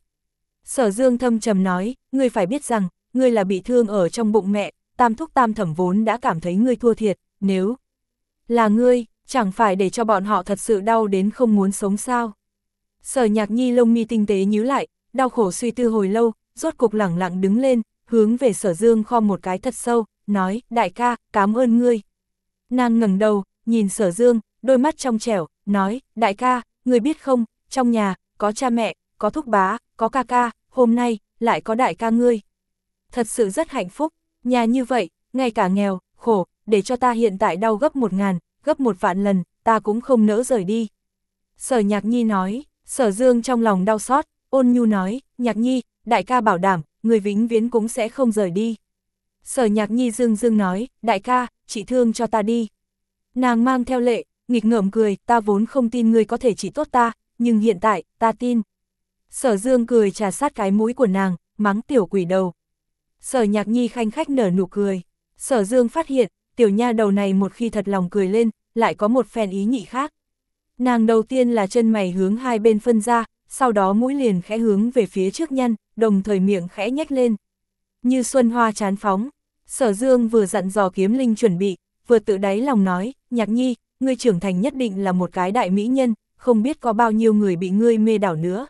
Sở Dương thâm trầm nói, ngươi phải biết rằng, ngươi là bị thương ở trong bụng mẹ, tam thúc tam thẩm vốn đã cảm thấy ngươi thua thiệt, nếu là ngươi, chẳng phải để cho bọn họ thật sự đau đến không muốn sống sao. Sở Nhạc Nhi lông mi tinh tế nhíu lại, đau khổ suy tư hồi lâu, rốt cục lẳng lặng đứng lên, hướng về Sở Dương khom một cái thật sâu, nói, đại ca, cảm ơn ngươi. Nàng ngẩng đầu, nhìn Sở Dương, đôi mắt trong trẻo, nói, đại ca, ngươi biết không, trong nhà, có cha mẹ, có thúc bá, có ca ca, hôm nay, lại có đại ca ngươi. Thật sự rất hạnh phúc, nhà như vậy, ngay cả nghèo, khổ, để cho ta hiện tại đau gấp một ngàn, gấp một vạn lần, ta cũng không nỡ rời đi. Sở Nhạc Nhi nói, Sở Dương trong lòng đau xót, ôn nhu nói, Nhạc Nhi, đại ca bảo đảm, người vĩnh viễn cũng sẽ không rời đi. Sở Nhạc Nhi dương dương nói, đại ca, trị thương cho ta đi. Nàng mang theo lệ, nghịch ngợm cười, ta vốn không tin ngươi có thể trị tốt ta, nhưng hiện tại, ta tin. Sở Dương cười trà sát cái mũi của nàng, mắng tiểu quỷ đầu. Sở Nhạc Nhi khanh khách nở nụ cười. Sở Dương phát hiện, tiểu nha đầu này một khi thật lòng cười lên, lại có một phen ý nhị khác. Nàng đầu tiên là chân mày hướng hai bên phân ra, sau đó mũi liền khẽ hướng về phía trước nhăn, đồng thời miệng khẽ nhếch lên. Như xuân hoa chán phóng, Sở Dương vừa dặn dò Kiếm Linh chuẩn bị, vừa tự đáy lòng nói, Nhạc Nhi, ngươi trưởng thành nhất định là một cái đại mỹ nhân, không biết có bao nhiêu người bị ngươi mê đảo nữa.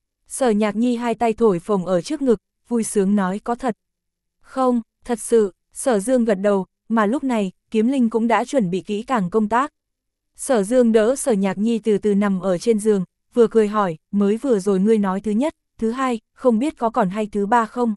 Sở Nhạc Nhi hai tay thổi phồng ở trước ngực, vui sướng nói có thật. Không, thật sự, Sở Dương gật đầu, mà lúc này, Kiếm Linh cũng đã chuẩn bị kỹ càng công tác. Sở Dương đỡ Sở Nhạc Nhi từ từ nằm ở trên giường, vừa cười hỏi, mới vừa rồi ngươi nói thứ nhất, thứ hai, không biết có còn hay thứ ba không?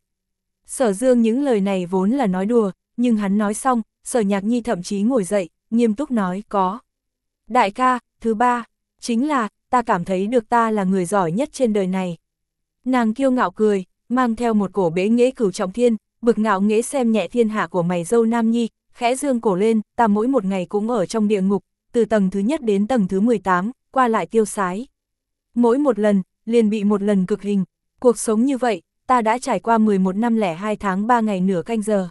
Sở Dương những lời này vốn là nói đùa, nhưng hắn nói xong, Sở Nhạc Nhi thậm chí ngồi dậy, nghiêm túc nói, có. Đại ca, thứ ba, chính là, ta cảm thấy được ta là người giỏi nhất trên đời này. Nàng kiêu ngạo cười, mang theo một cổ bế nghễ cửu trọng thiên, bực ngạo nghễ xem nhẹ thiên hạ của mày dâu Nam Nhi, khẽ dương cổ lên, ta mỗi một ngày cũng ở trong địa ngục, từ tầng thứ nhất đến tầng thứ mười tám, qua lại tiêu sái. Mỗi một lần, liền bị một lần cực hình, cuộc sống như vậy, ta đã trải qua mười một năm lẻ hai tháng ba ngày nửa canh giờ.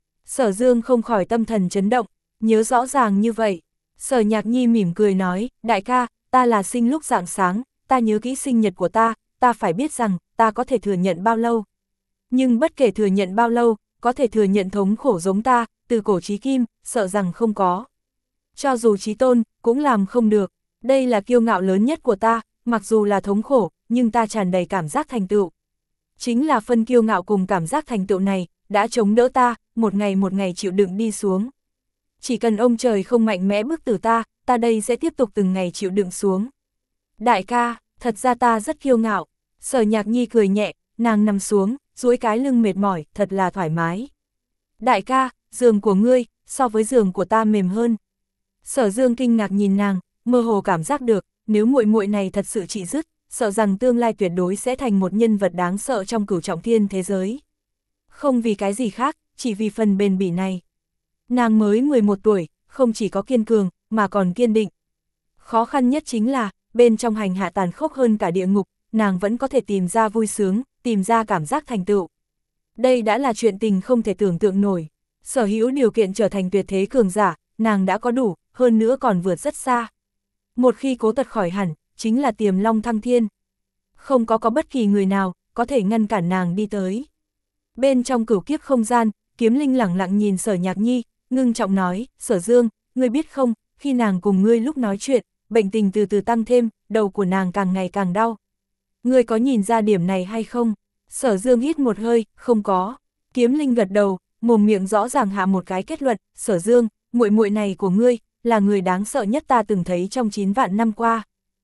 Sở Dương không khỏi tâm thần chấn động, nhớ rõ ràng như vậy. Sở Nhạc Nhi mỉm cười nói, đại ca, ta là sinh lúc rạng sáng, ta nhớ kỹ sinh nhật của ta, ta phải biết rằng, ta có thể thừa nhận bao lâu. Nhưng bất kể thừa nhận bao lâu, có thể thừa nhận thống khổ giống ta, từ cổ chí kim, sợ rằng không có. Cho dù chí tôn, cũng làm không được, đây là kiêu ngạo lớn nhất của ta, mặc dù là thống khổ, nhưng ta tràn đầy cảm giác thành tựu. Chính là phân kiêu ngạo cùng cảm giác thành tựu này, đã chống đỡ ta, một ngày một ngày chịu đựng đi xuống. Chỉ cần ông trời không mạnh mẽ bức tử ta, ta đây sẽ tiếp tục từng ngày chịu đựng xuống. Đại ca, thật ra ta rất kiêu ngạo. Sở Nhạc Nhi cười nhẹ, nàng nằm xuống, duỗi cái lưng mệt mỏi, thật là thoải mái. Đại ca, giường của ngươi, so với giường của ta mềm hơn. Sở Dương kinh ngạc nhìn nàng, mơ hồ cảm giác được, nếu muội muội này thật sự trị dứt, sợ rằng tương lai tuyệt đối sẽ thành một nhân vật đáng sợ trong cửu trọng thiên thế giới. Không vì cái gì khác, chỉ vì phần bền bỉ này. Nàng mới mười một tuổi, không chỉ có kiên cường, mà còn kiên định. Khó khăn nhất chính là, bên trong hành hạ tàn khốc hơn cả địa ngục, nàng vẫn có thể tìm ra vui sướng, tìm ra cảm giác thành tựu. Đây đã là chuyện tình không thể tưởng tượng nổi. Sở hữu điều kiện trở thành tuyệt thế cường giả, nàng đã có đủ, hơn nữa còn vượt rất xa. Một khi cố tật khỏi hẳn, chính là tiềm long thăng thiên. Không có có bất kỳ người nào, có thể ngăn cản nàng đi tới. Bên trong cửu kiếp không gian, Kiếm Linh lẳng lặng nhìn Sở Nhạc Nhi, ngưng trọng nói, Sở Dương, ngươi biết không, khi nàng cùng ngươi lúc nói chuyện, bệnh tình từ từ tăng thêm, đầu của nàng càng ngày càng đau. Ngươi có nhìn ra điểm này hay không? Sở Dương hít một hơi, không có. Kiếm Linh gật đầu, mồm miệng rõ ràng hạ một cái kết luận, Sở Dương, muội muội này của ngươi, là người đáng sợ nhất ta từng thấy trong chín vạn năm qua.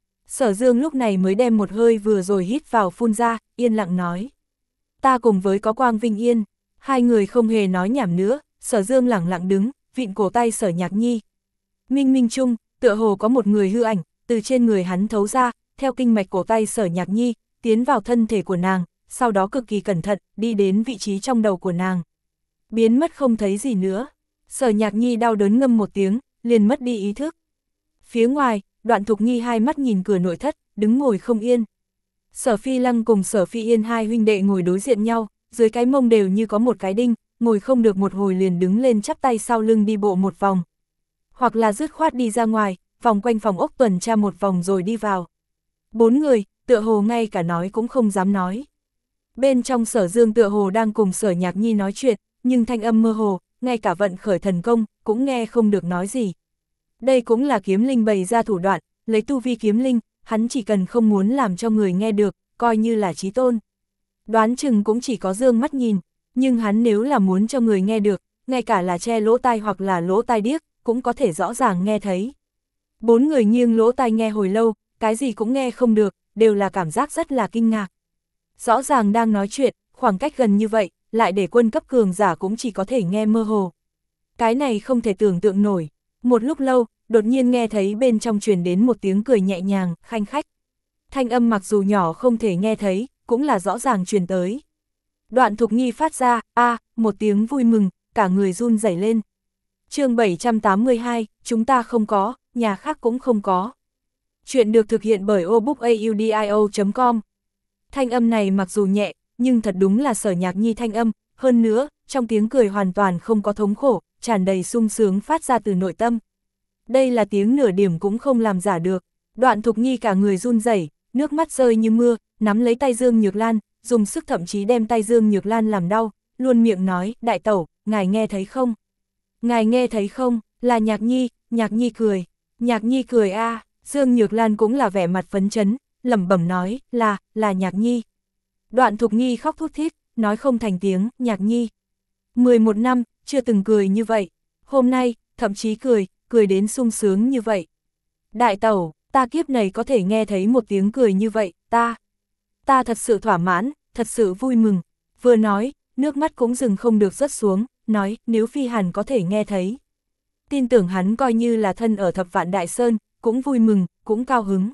Sở Dương lúc này mới đem một hơi vừa rồi hít vào phun ra, yên lặng nói. Ta cùng với có Quang Vinh Yên, hai người không hề nói nhảm nữa, Sở Dương lẳng lặng đứng, vịn cổ tay Sở Nhạc Nhi. Minh minh chung, tựa hồ có một người hư ảnh, từ trên người hắn thấu ra, theo kinh mạch cổ tay Sở Nhạc Nhi, tiến vào thân thể của nàng, sau đó cực kỳ cẩn thận, đi đến vị trí trong đầu của nàng. Biến mất không thấy gì nữa. Sở Nhạc Nhi đau đớn ngâm một tiếng, liền mất đi ý thức. Phía ngoài, Đoạn Thục Nghi hai mắt nhìn cửa nội thất, đứng ngồi không yên. Sở Phi Lăng cùng Sở Phi Yên hai huynh đệ ngồi đối diện nhau, dưới cái mông đều như có một cái đinh, ngồi không được một hồi liền đứng lên chắp tay sau lưng đi bộ một vòng. Hoặc là dứt khoát đi ra ngoài, vòng quanh phòng ốc tuần tra một vòng rồi đi vào. Bốn người, tựa hồ ngay cả nói cũng không dám nói. Bên trong Sở Dương tựa hồ đang cùng Sở Nhạc Nhi nói chuyện, nhưng thanh âm mơ hồ, ngay cả vận khởi thần công, cũng nghe không được nói gì. Đây cũng là Kiếm Linh bày ra thủ đoạn, lấy tu vi Kiếm Linh, hắn chỉ cần không muốn làm cho người nghe được, coi như là chí tôn. Đoán chừng cũng chỉ có dương mắt nhìn, nhưng hắn nếu là muốn cho người nghe được, ngay cả là che lỗ tai hoặc là lỗ tai điếc, cũng có thể rõ ràng nghe thấy. Bốn người nghiêng lỗ tai nghe hồi lâu, cái gì cũng nghe không được, đều là cảm giác rất là kinh ngạc. Rõ ràng đang nói chuyện, khoảng cách gần như vậy, lại để quân cấp cường giả cũng chỉ có thể nghe mơ hồ. Cái này không thể tưởng tượng nổi. Một lúc lâu, đột nhiên nghe thấy bên trong truyền đến một tiếng cười nhẹ nhàng, khanh khách. Thanh âm mặc dù nhỏ không thể nghe thấy, cũng là rõ ràng truyền tới. Đoạn Thục Nghi phát ra, a một tiếng vui mừng, cả người run rẩy lên. Chương bảy trăm tám mươi hai, chúng ta không có, nhà khác cũng không có. Chuyện được thực hiện bởi obookaudio chấm com. Thanh âm này mặc dù nhẹ, nhưng thật đúng là Sở Nhạc Nhi thanh âm, hơn nữa, trong tiếng cười hoàn toàn không có thống khổ, tràn đầy sung sướng phát ra từ nội tâm. Đây là tiếng nửa điểm cũng không làm giả được. Đoạn Thục Nhi cả người run rẩy, nước mắt rơi như mưa, nắm lấy tay Dương Nhược Lan, dùng sức thậm chí đem tay Dương Nhược Lan làm đau, luôn miệng nói, đại tẩu, ngài nghe thấy không? Ngài nghe thấy không? Là Nhạc Nhi, Nhạc Nhi cười, Nhạc Nhi cười a à. Dương Nhược Lan cũng là vẻ mặt phấn chấn, lẩm bẩm nói, là, là Nhạc Nhi. Đoạn Thục Nghi khóc thút thít, nói không thành tiếng, Nhạc Nhi. mười một năm, chưa từng cười như vậy, hôm nay, thậm chí cười, cười đến sung sướng như vậy. Đại tẩu, ta kiếp này có thể nghe thấy một tiếng cười như vậy, ta, ta thật sự thỏa mãn, thật sự vui mừng. Vừa nói, nước mắt cũng dừng không được rớt xuống, nói nếu Phi Hàn có thể nghe thấy. Tin tưởng hắn coi như là thân ở Thập Vạn Đại Sơn, cũng vui mừng, cũng cao hứng.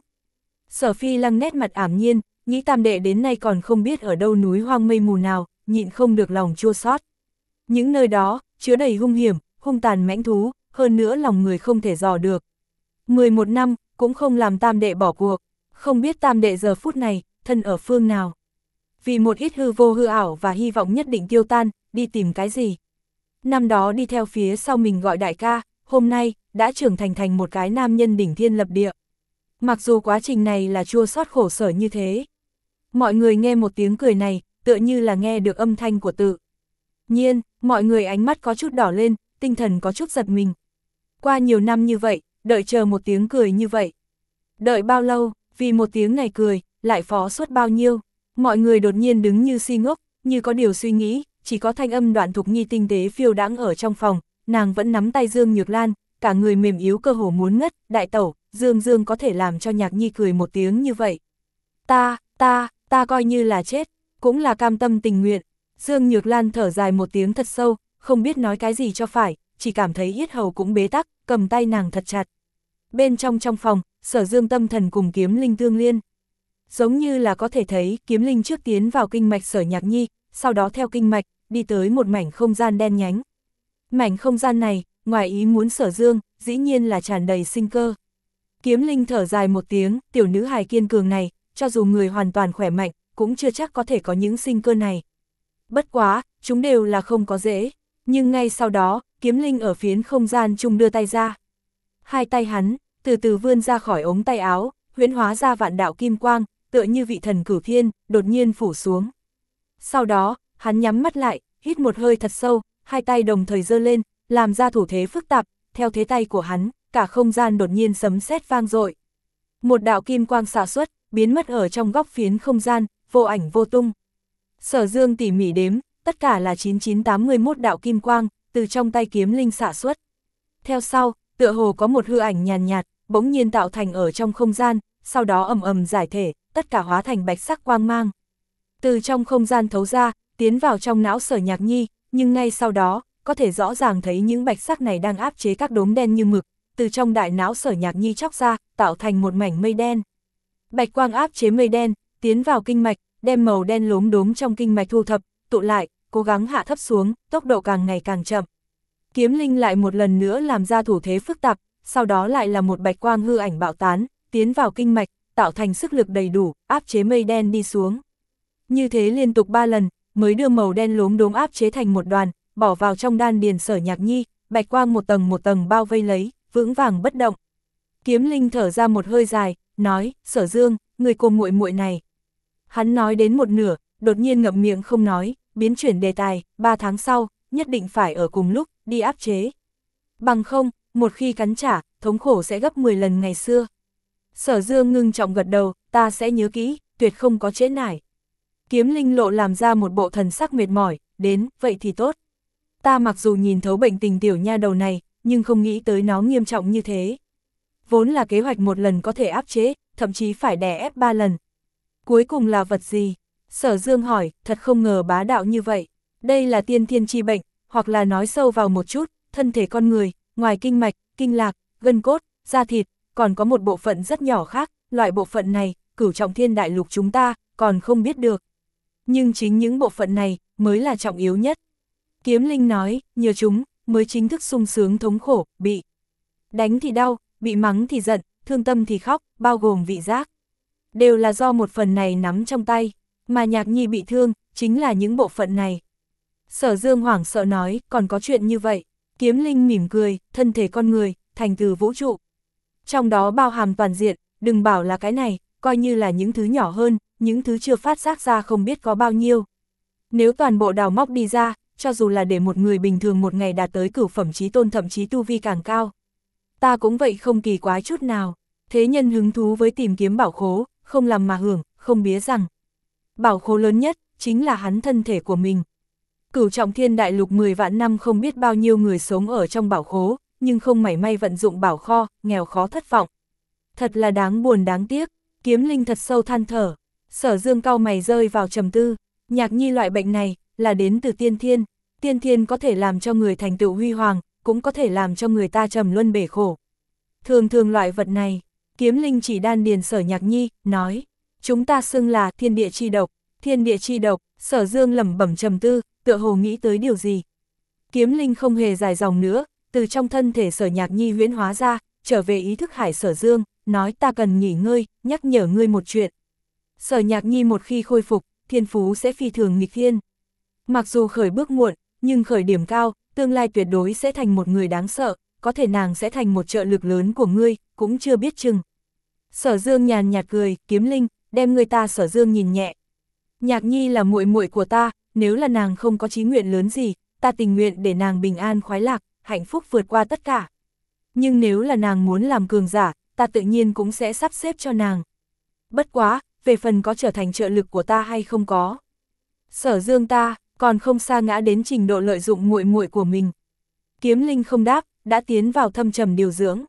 Sở Phi Lăng nét mặt ảm nhiên, nghĩ tam đệ đến nay còn không biết ở đâu núi hoang mây mù nào, nhịn không được lòng chua xót. Những nơi đó, chứa đầy hung hiểm, hung tàn mãnh thú, hơn nữa lòng người không thể dò được. mười một năm, cũng không làm tam đệ bỏ cuộc, không biết tam đệ giờ phút này, thân ở phương nào. Vì một ít hư vô hư ảo và hy vọng nhất định tiêu tan, đi tìm cái gì. Năm đó đi theo phía sau mình gọi đại ca, hôm nay, đã trưởng thành thành một cái nam nhân đỉnh thiên lập địa. Mặc dù quá trình này là chua xót khổ sở như thế. Mọi người nghe một tiếng cười này, tựa như là nghe được âm thanh của tự nhiên, mọi người ánh mắt có chút đỏ lên, tinh thần có chút giật mình. Qua nhiều năm như vậy, đợi chờ một tiếng cười như vậy. Đợi bao lâu, vì một tiếng này cười, lại phó suốt bao nhiêu. Mọi người đột nhiên đứng như si ngốc, như có điều suy nghĩ, chỉ có thanh âm Đoạn Thục Nhi tinh tế phiêu đãng ở trong phòng, nàng vẫn nắm tay Dương Nhược Lan, cả người mềm yếu cơ hồ muốn ngất, đại tẩu, Dương Dương có thể làm cho Nhạc Nhi cười một tiếng như vậy. Ta, ta, ta coi như là chết, cũng là cam tâm tình nguyện. Dương Nhược Lan thở dài một tiếng thật sâu, không biết nói cái gì cho phải, chỉ cảm thấy yết hầu cũng bế tắc, cầm tay nàng thật chặt. Bên trong trong phòng, Sở Dương tâm thần cùng Kiếm Linh tương liên. Giống như là có thể thấy Kiếm Linh trước tiến vào kinh mạch Sở Nhạc Nhi, sau đó theo kinh mạch, đi tới một mảnh không gian đen nhánh. Mảnh không gian này, ngoài ý muốn Sở Dương, dĩ nhiên là tràn đầy sinh cơ. Kiếm Linh thở dài một tiếng, tiểu nữ hài kiên cường này, cho dù người hoàn toàn khỏe mạnh, cũng chưa chắc có thể có những sinh cơ này. Bất quá, chúng đều là không có dễ, nhưng ngay sau đó, Kiếm Linh ở phiến không gian chung đưa tay ra. Hai tay hắn, từ từ vươn ra khỏi ống tay áo, huyễn hóa ra vạn đạo kim quang, tựa như vị thần cửu thiên, đột nhiên phủ xuống. Sau đó, hắn nhắm mắt lại, hít một hơi thật sâu, hai tay đồng thời giơ lên, làm ra thủ thế phức tạp, theo thế tay của hắn, cả không gian đột nhiên sấm sét vang dội. Một đạo kim quang xạ xuất, biến mất ở trong góc phiến không gian, vô ảnh vô tung. Sở Dương tỉ mỉ đếm, tất cả là chín chín tám mươi mốt đạo kim quang, từ trong tay Kiếm Linh xạ xuất. Theo sau, tựa hồ có một hư ảnh nhàn nhạt, bỗng nhiên tạo thành ở trong không gian, sau đó ầm ầm giải thể, tất cả hóa thành bạch sắc quang mang. Từ trong không gian thấu ra, tiến vào trong não Sở Nhạc Nhi, nhưng ngay sau đó, có thể rõ ràng thấy những bạch sắc này đang áp chế các đốm đen như mực, từ trong đại não Sở Nhạc Nhi chóc ra, tạo thành một mảnh mây đen. Bạch quang áp chế mây đen, tiến vào kinh mạch, đem màu đen lốm đốm trong kinh mạch thu thập, tụ lại, cố gắng hạ thấp xuống, tốc độ càng ngày càng chậm. Kiếm Linh lại một lần nữa làm ra thủ thế phức tạp, sau đó lại là một bạch quang hư ảnh bạo tán, tiến vào kinh mạch, tạo thành sức lực đầy đủ, áp chế mây đen đi xuống. Như thế liên tục ba lần, mới đưa màu đen lốm đốm áp chế thành một đoàn, bỏ vào trong đan điền Sở Nhạc Nhi, bạch quang một tầng một tầng bao vây lấy, vững vàng bất động. Kiếm Linh thở ra một hơi dài, nói, Sở Dương, người cô muội muội này. Hắn nói đến một nửa, đột nhiên ngậm miệng không nói, biến chuyển đề tài, ba tháng sau, nhất định phải ở cùng lúc, đi áp chế. Bằng không, một khi cắn trả, thống khổ sẽ gấp mười lần ngày xưa. Sở Dương ngưng trọng gật đầu, ta sẽ nhớ kỹ, tuyệt không có trễ nải. Kiếm Linh lộ làm ra một bộ thần sắc mệt mỏi, đến, vậy thì tốt. Ta mặc dù nhìn thấu bệnh tình tiểu nha đầu này, nhưng không nghĩ tới nó nghiêm trọng như thế. Vốn là kế hoạch một lần có thể áp chế, thậm chí phải đè ép ba lần. Cuối cùng là vật gì? Sở Dương hỏi, thật không ngờ bá đạo như vậy. Đây là tiên thiên chi bệnh, hoặc là nói sâu vào một chút, thân thể con người, ngoài kinh mạch, kinh lạc, gân cốt, da thịt, còn có một bộ phận rất nhỏ khác, loại bộ phận này, Cửu Trọng Thiên Đại Lục chúng ta, còn không biết được. Nhưng chính những bộ phận này, mới là trọng yếu nhất. Kiếm Linh nói, nhờ chúng, mới chính thức sung sướng thống khổ, bị đánh thì đau, bị mắng thì giận, thương tâm thì khóc, bao gồm vị giác. Đều là do một phần này nắm trong tay, mà Nhạc Nhi bị thương, chính là những bộ phận này. Sở Dương hoảng sợ nói, còn có chuyện như vậy. Kiếm Linh mỉm cười, thân thể con người, thành từ vũ trụ. Trong đó bao hàm toàn diện, đừng bảo là cái này, coi như là những thứ nhỏ hơn, những thứ chưa phát giác ra không biết có bao nhiêu. Nếu toàn bộ đào móc đi ra, cho dù là để một người bình thường một ngày đạt tới cửu phẩm chí tôn thậm chí tu vi càng cao. Ta cũng vậy không kỳ quái chút nào. Thế nhân hứng thú với tìm kiếm bảo khố, không làm mà hưởng, không bía rằng. Bảo khố lớn nhất, chính là hắn thân thể của mình. Cửu Trọng Thiên Đại Lục mười vạn năm không biết bao nhiêu người sống ở trong bảo khố, nhưng không mảy may vận dụng bảo kho, nghèo khó thất vọng. Thật là đáng buồn đáng tiếc, Kiếm Linh thật sâu than thở. Sở Dương cau mày rơi vào trầm tư, Nhạc Nhi loại bệnh này là đến từ tiên thiên, tiên thiên có thể làm cho người thành tựu huy hoàng, cũng có thể làm cho người ta trầm luân bể khổ. Thường thường loại vật này, Kiếm Linh chỉ đan điền Sở Nhạc Nhi, nói, chúng ta xưng là thiên địa chi độc, thiên địa chi độc. Sở Dương lẩm bẩm trầm tư, tựa hồ nghĩ tới điều gì. Kiếm Linh không hề dài dòng nữa, từ trong thân thể Sở Nhạc Nhi huyễn hóa ra, trở về ý thức hải Sở Dương, nói ta cần nghỉ ngơi, nhắc nhở ngươi một chuyện. Sở Nhạc Nhi một khi khôi phục, thiên phú sẽ phi thường nghịch thiên. Mặc dù khởi bước muộn, nhưng khởi điểm cao, tương lai tuyệt đối sẽ thành một người đáng sợ, có thể nàng sẽ thành một trợ lực lớn của ngươi, cũng chưa biết chừng. Sở Dương nhàn nhạt cười, Kiếm Linh, đem người ta Sở Dương nhìn nhẹ. Nhạc Nhi là muội muội của ta, nếu là nàng không có chí nguyện lớn gì, ta tình nguyện để nàng bình an khoái lạc, hạnh phúc vượt qua tất cả. Nhưng nếu là nàng muốn làm cường giả, ta tự nhiên cũng sẽ sắp xếp cho nàng. Bất quá, về phần có trở thành trợ lực của ta hay không có. Sở Dương ta, còn không xa ngã đến trình độ lợi dụng muội muội của mình. Kiếm Linh không đáp, đã tiến vào thâm trầm điều dưỡng.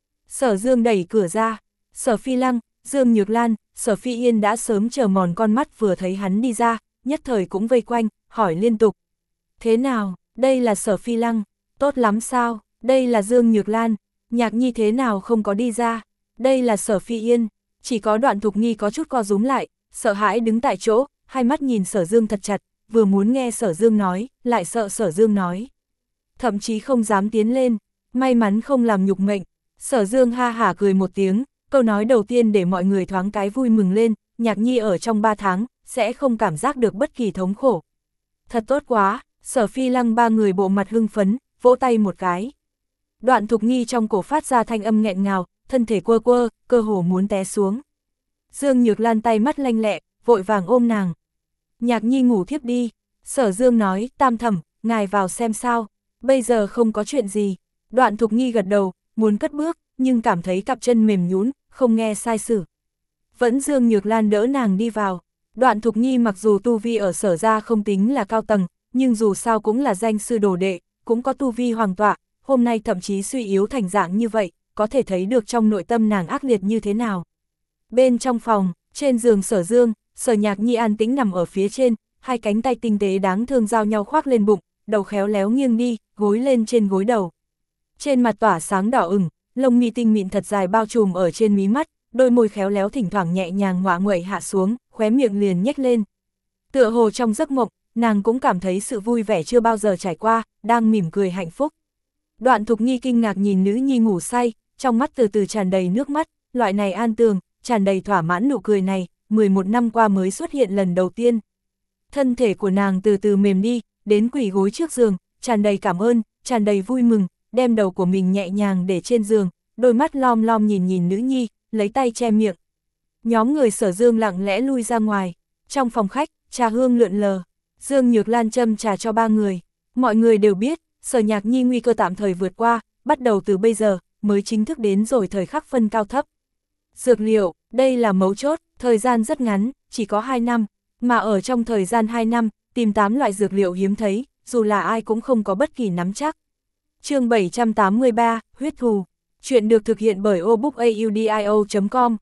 Sở Dương đẩy cửa ra, Sở Phi Lăng, Dương Nhược Lan, Sở Phi Yên đã sớm chờ mòn con mắt vừa thấy hắn đi ra, nhất thời cũng vây quanh, hỏi liên tục. Thế nào, đây là Sở Phi Lăng, tốt lắm sao, đây là Dương Nhược Lan, Nhạc Nhi thế nào không có đi ra, đây là Sở Phi Yên, chỉ có Đoạn Thục Nghi có chút co rúm lại, sợ hãi đứng tại chỗ, hai mắt nhìn Sở Dương thật chặt, vừa muốn nghe Sở Dương nói, lại sợ Sở Dương nói. Thậm chí không dám tiến lên, may mắn không làm nhục mệnh. Sở Dương ha hả cười một tiếng, câu nói đầu tiên để mọi người thoáng cái vui mừng lên, Nhạc Nhi ở trong ba tháng, sẽ không cảm giác được bất kỳ thống khổ. Thật tốt quá, Sở Phi Lăng ba người bộ mặt hưng phấn, vỗ tay một cái. Đoạn Thục Nghi trong cổ phát ra thanh âm nghẹn ngào, thân thể quơ quơ, cơ hồ muốn té xuống. Dương Nhược Lan tay mắt lanh lẹ, vội vàng ôm nàng. Nhạc Nhi ngủ thiếp đi. Sở Dương nói, Tam Thẩm, ngài vào xem sao, bây giờ không có chuyện gì. Đoạn Thục Nghi gật đầu, muốn cất bước, nhưng cảm thấy cặp chân mềm nhũn, không nghe sai sử. Vẫn Dương Nhược Lan đỡ nàng đi vào. Đoạn Thục Nghi mặc dù tu vi ở Sở gia không tính là cao tầng, nhưng dù sao cũng là danh sư đồ đệ, cũng có tu vi hoàng tọa, hôm nay thậm chí suy yếu thành dạng như vậy, có thể thấy được trong nội tâm nàng ác liệt như thế nào. Bên trong phòng, trên giường Sở Dương, Sở Nhạc Nhi an tĩnh nằm ở phía trên, hai cánh tay tinh tế đáng thương giao nhau khoác lên bụng, đầu khéo léo nghiêng đi, gối lên trên gối đầu. Trên mặt tỏa sáng đỏ ửng, lông mi tinh mịn thật dài bao trùm ở trên mí mắt, đôi môi khéo léo thỉnh thoảng nhẹ nhàng ngoạ nguậy hạ xuống, khóe miệng liền nhếch lên. Tựa hồ trong giấc mộng, nàng cũng cảm thấy sự vui vẻ chưa bao giờ trải qua, đang mỉm cười hạnh phúc. Đoạn Thục Nghi kinh ngạc nhìn nữ nhi ngủ say, trong mắt từ từ tràn đầy nước mắt, loại này an tường, tràn đầy thỏa mãn nụ cười này, mười một năm qua mới xuất hiện lần đầu tiên. Thân thể của nàng từ từ mềm đi, đến quỳ gối trước giường, tràn đầy cảm ơn, tràn đầy vui mừng, đem đầu của mình nhẹ nhàng để trên giường, đôi mắt lom lom nhìn nhìn nữ nhi, lấy tay che miệng. Nhóm người Sở Dương lặng lẽ lui ra ngoài, trong phòng khách, trà hương lượn lờ, Dương Nhược Lan châm trà cho ba người. Mọi người đều biết, Sở Nhạc Nhi nguy cơ tạm thời vượt qua, bắt đầu từ bây giờ, mới chính thức đến rồi thời khắc phân cao thấp. Dược liệu, đây là mấu chốt, thời gian rất ngắn, chỉ có hai năm, mà ở trong thời gian hai năm, tìm tám loại dược liệu hiếm thấy, dù là ai cũng không có bất kỳ nắm chắc. Chương bảy trăm tám mươi ba, huyết thù. Chuyện được thực hiện bởi obookaudio chấm com.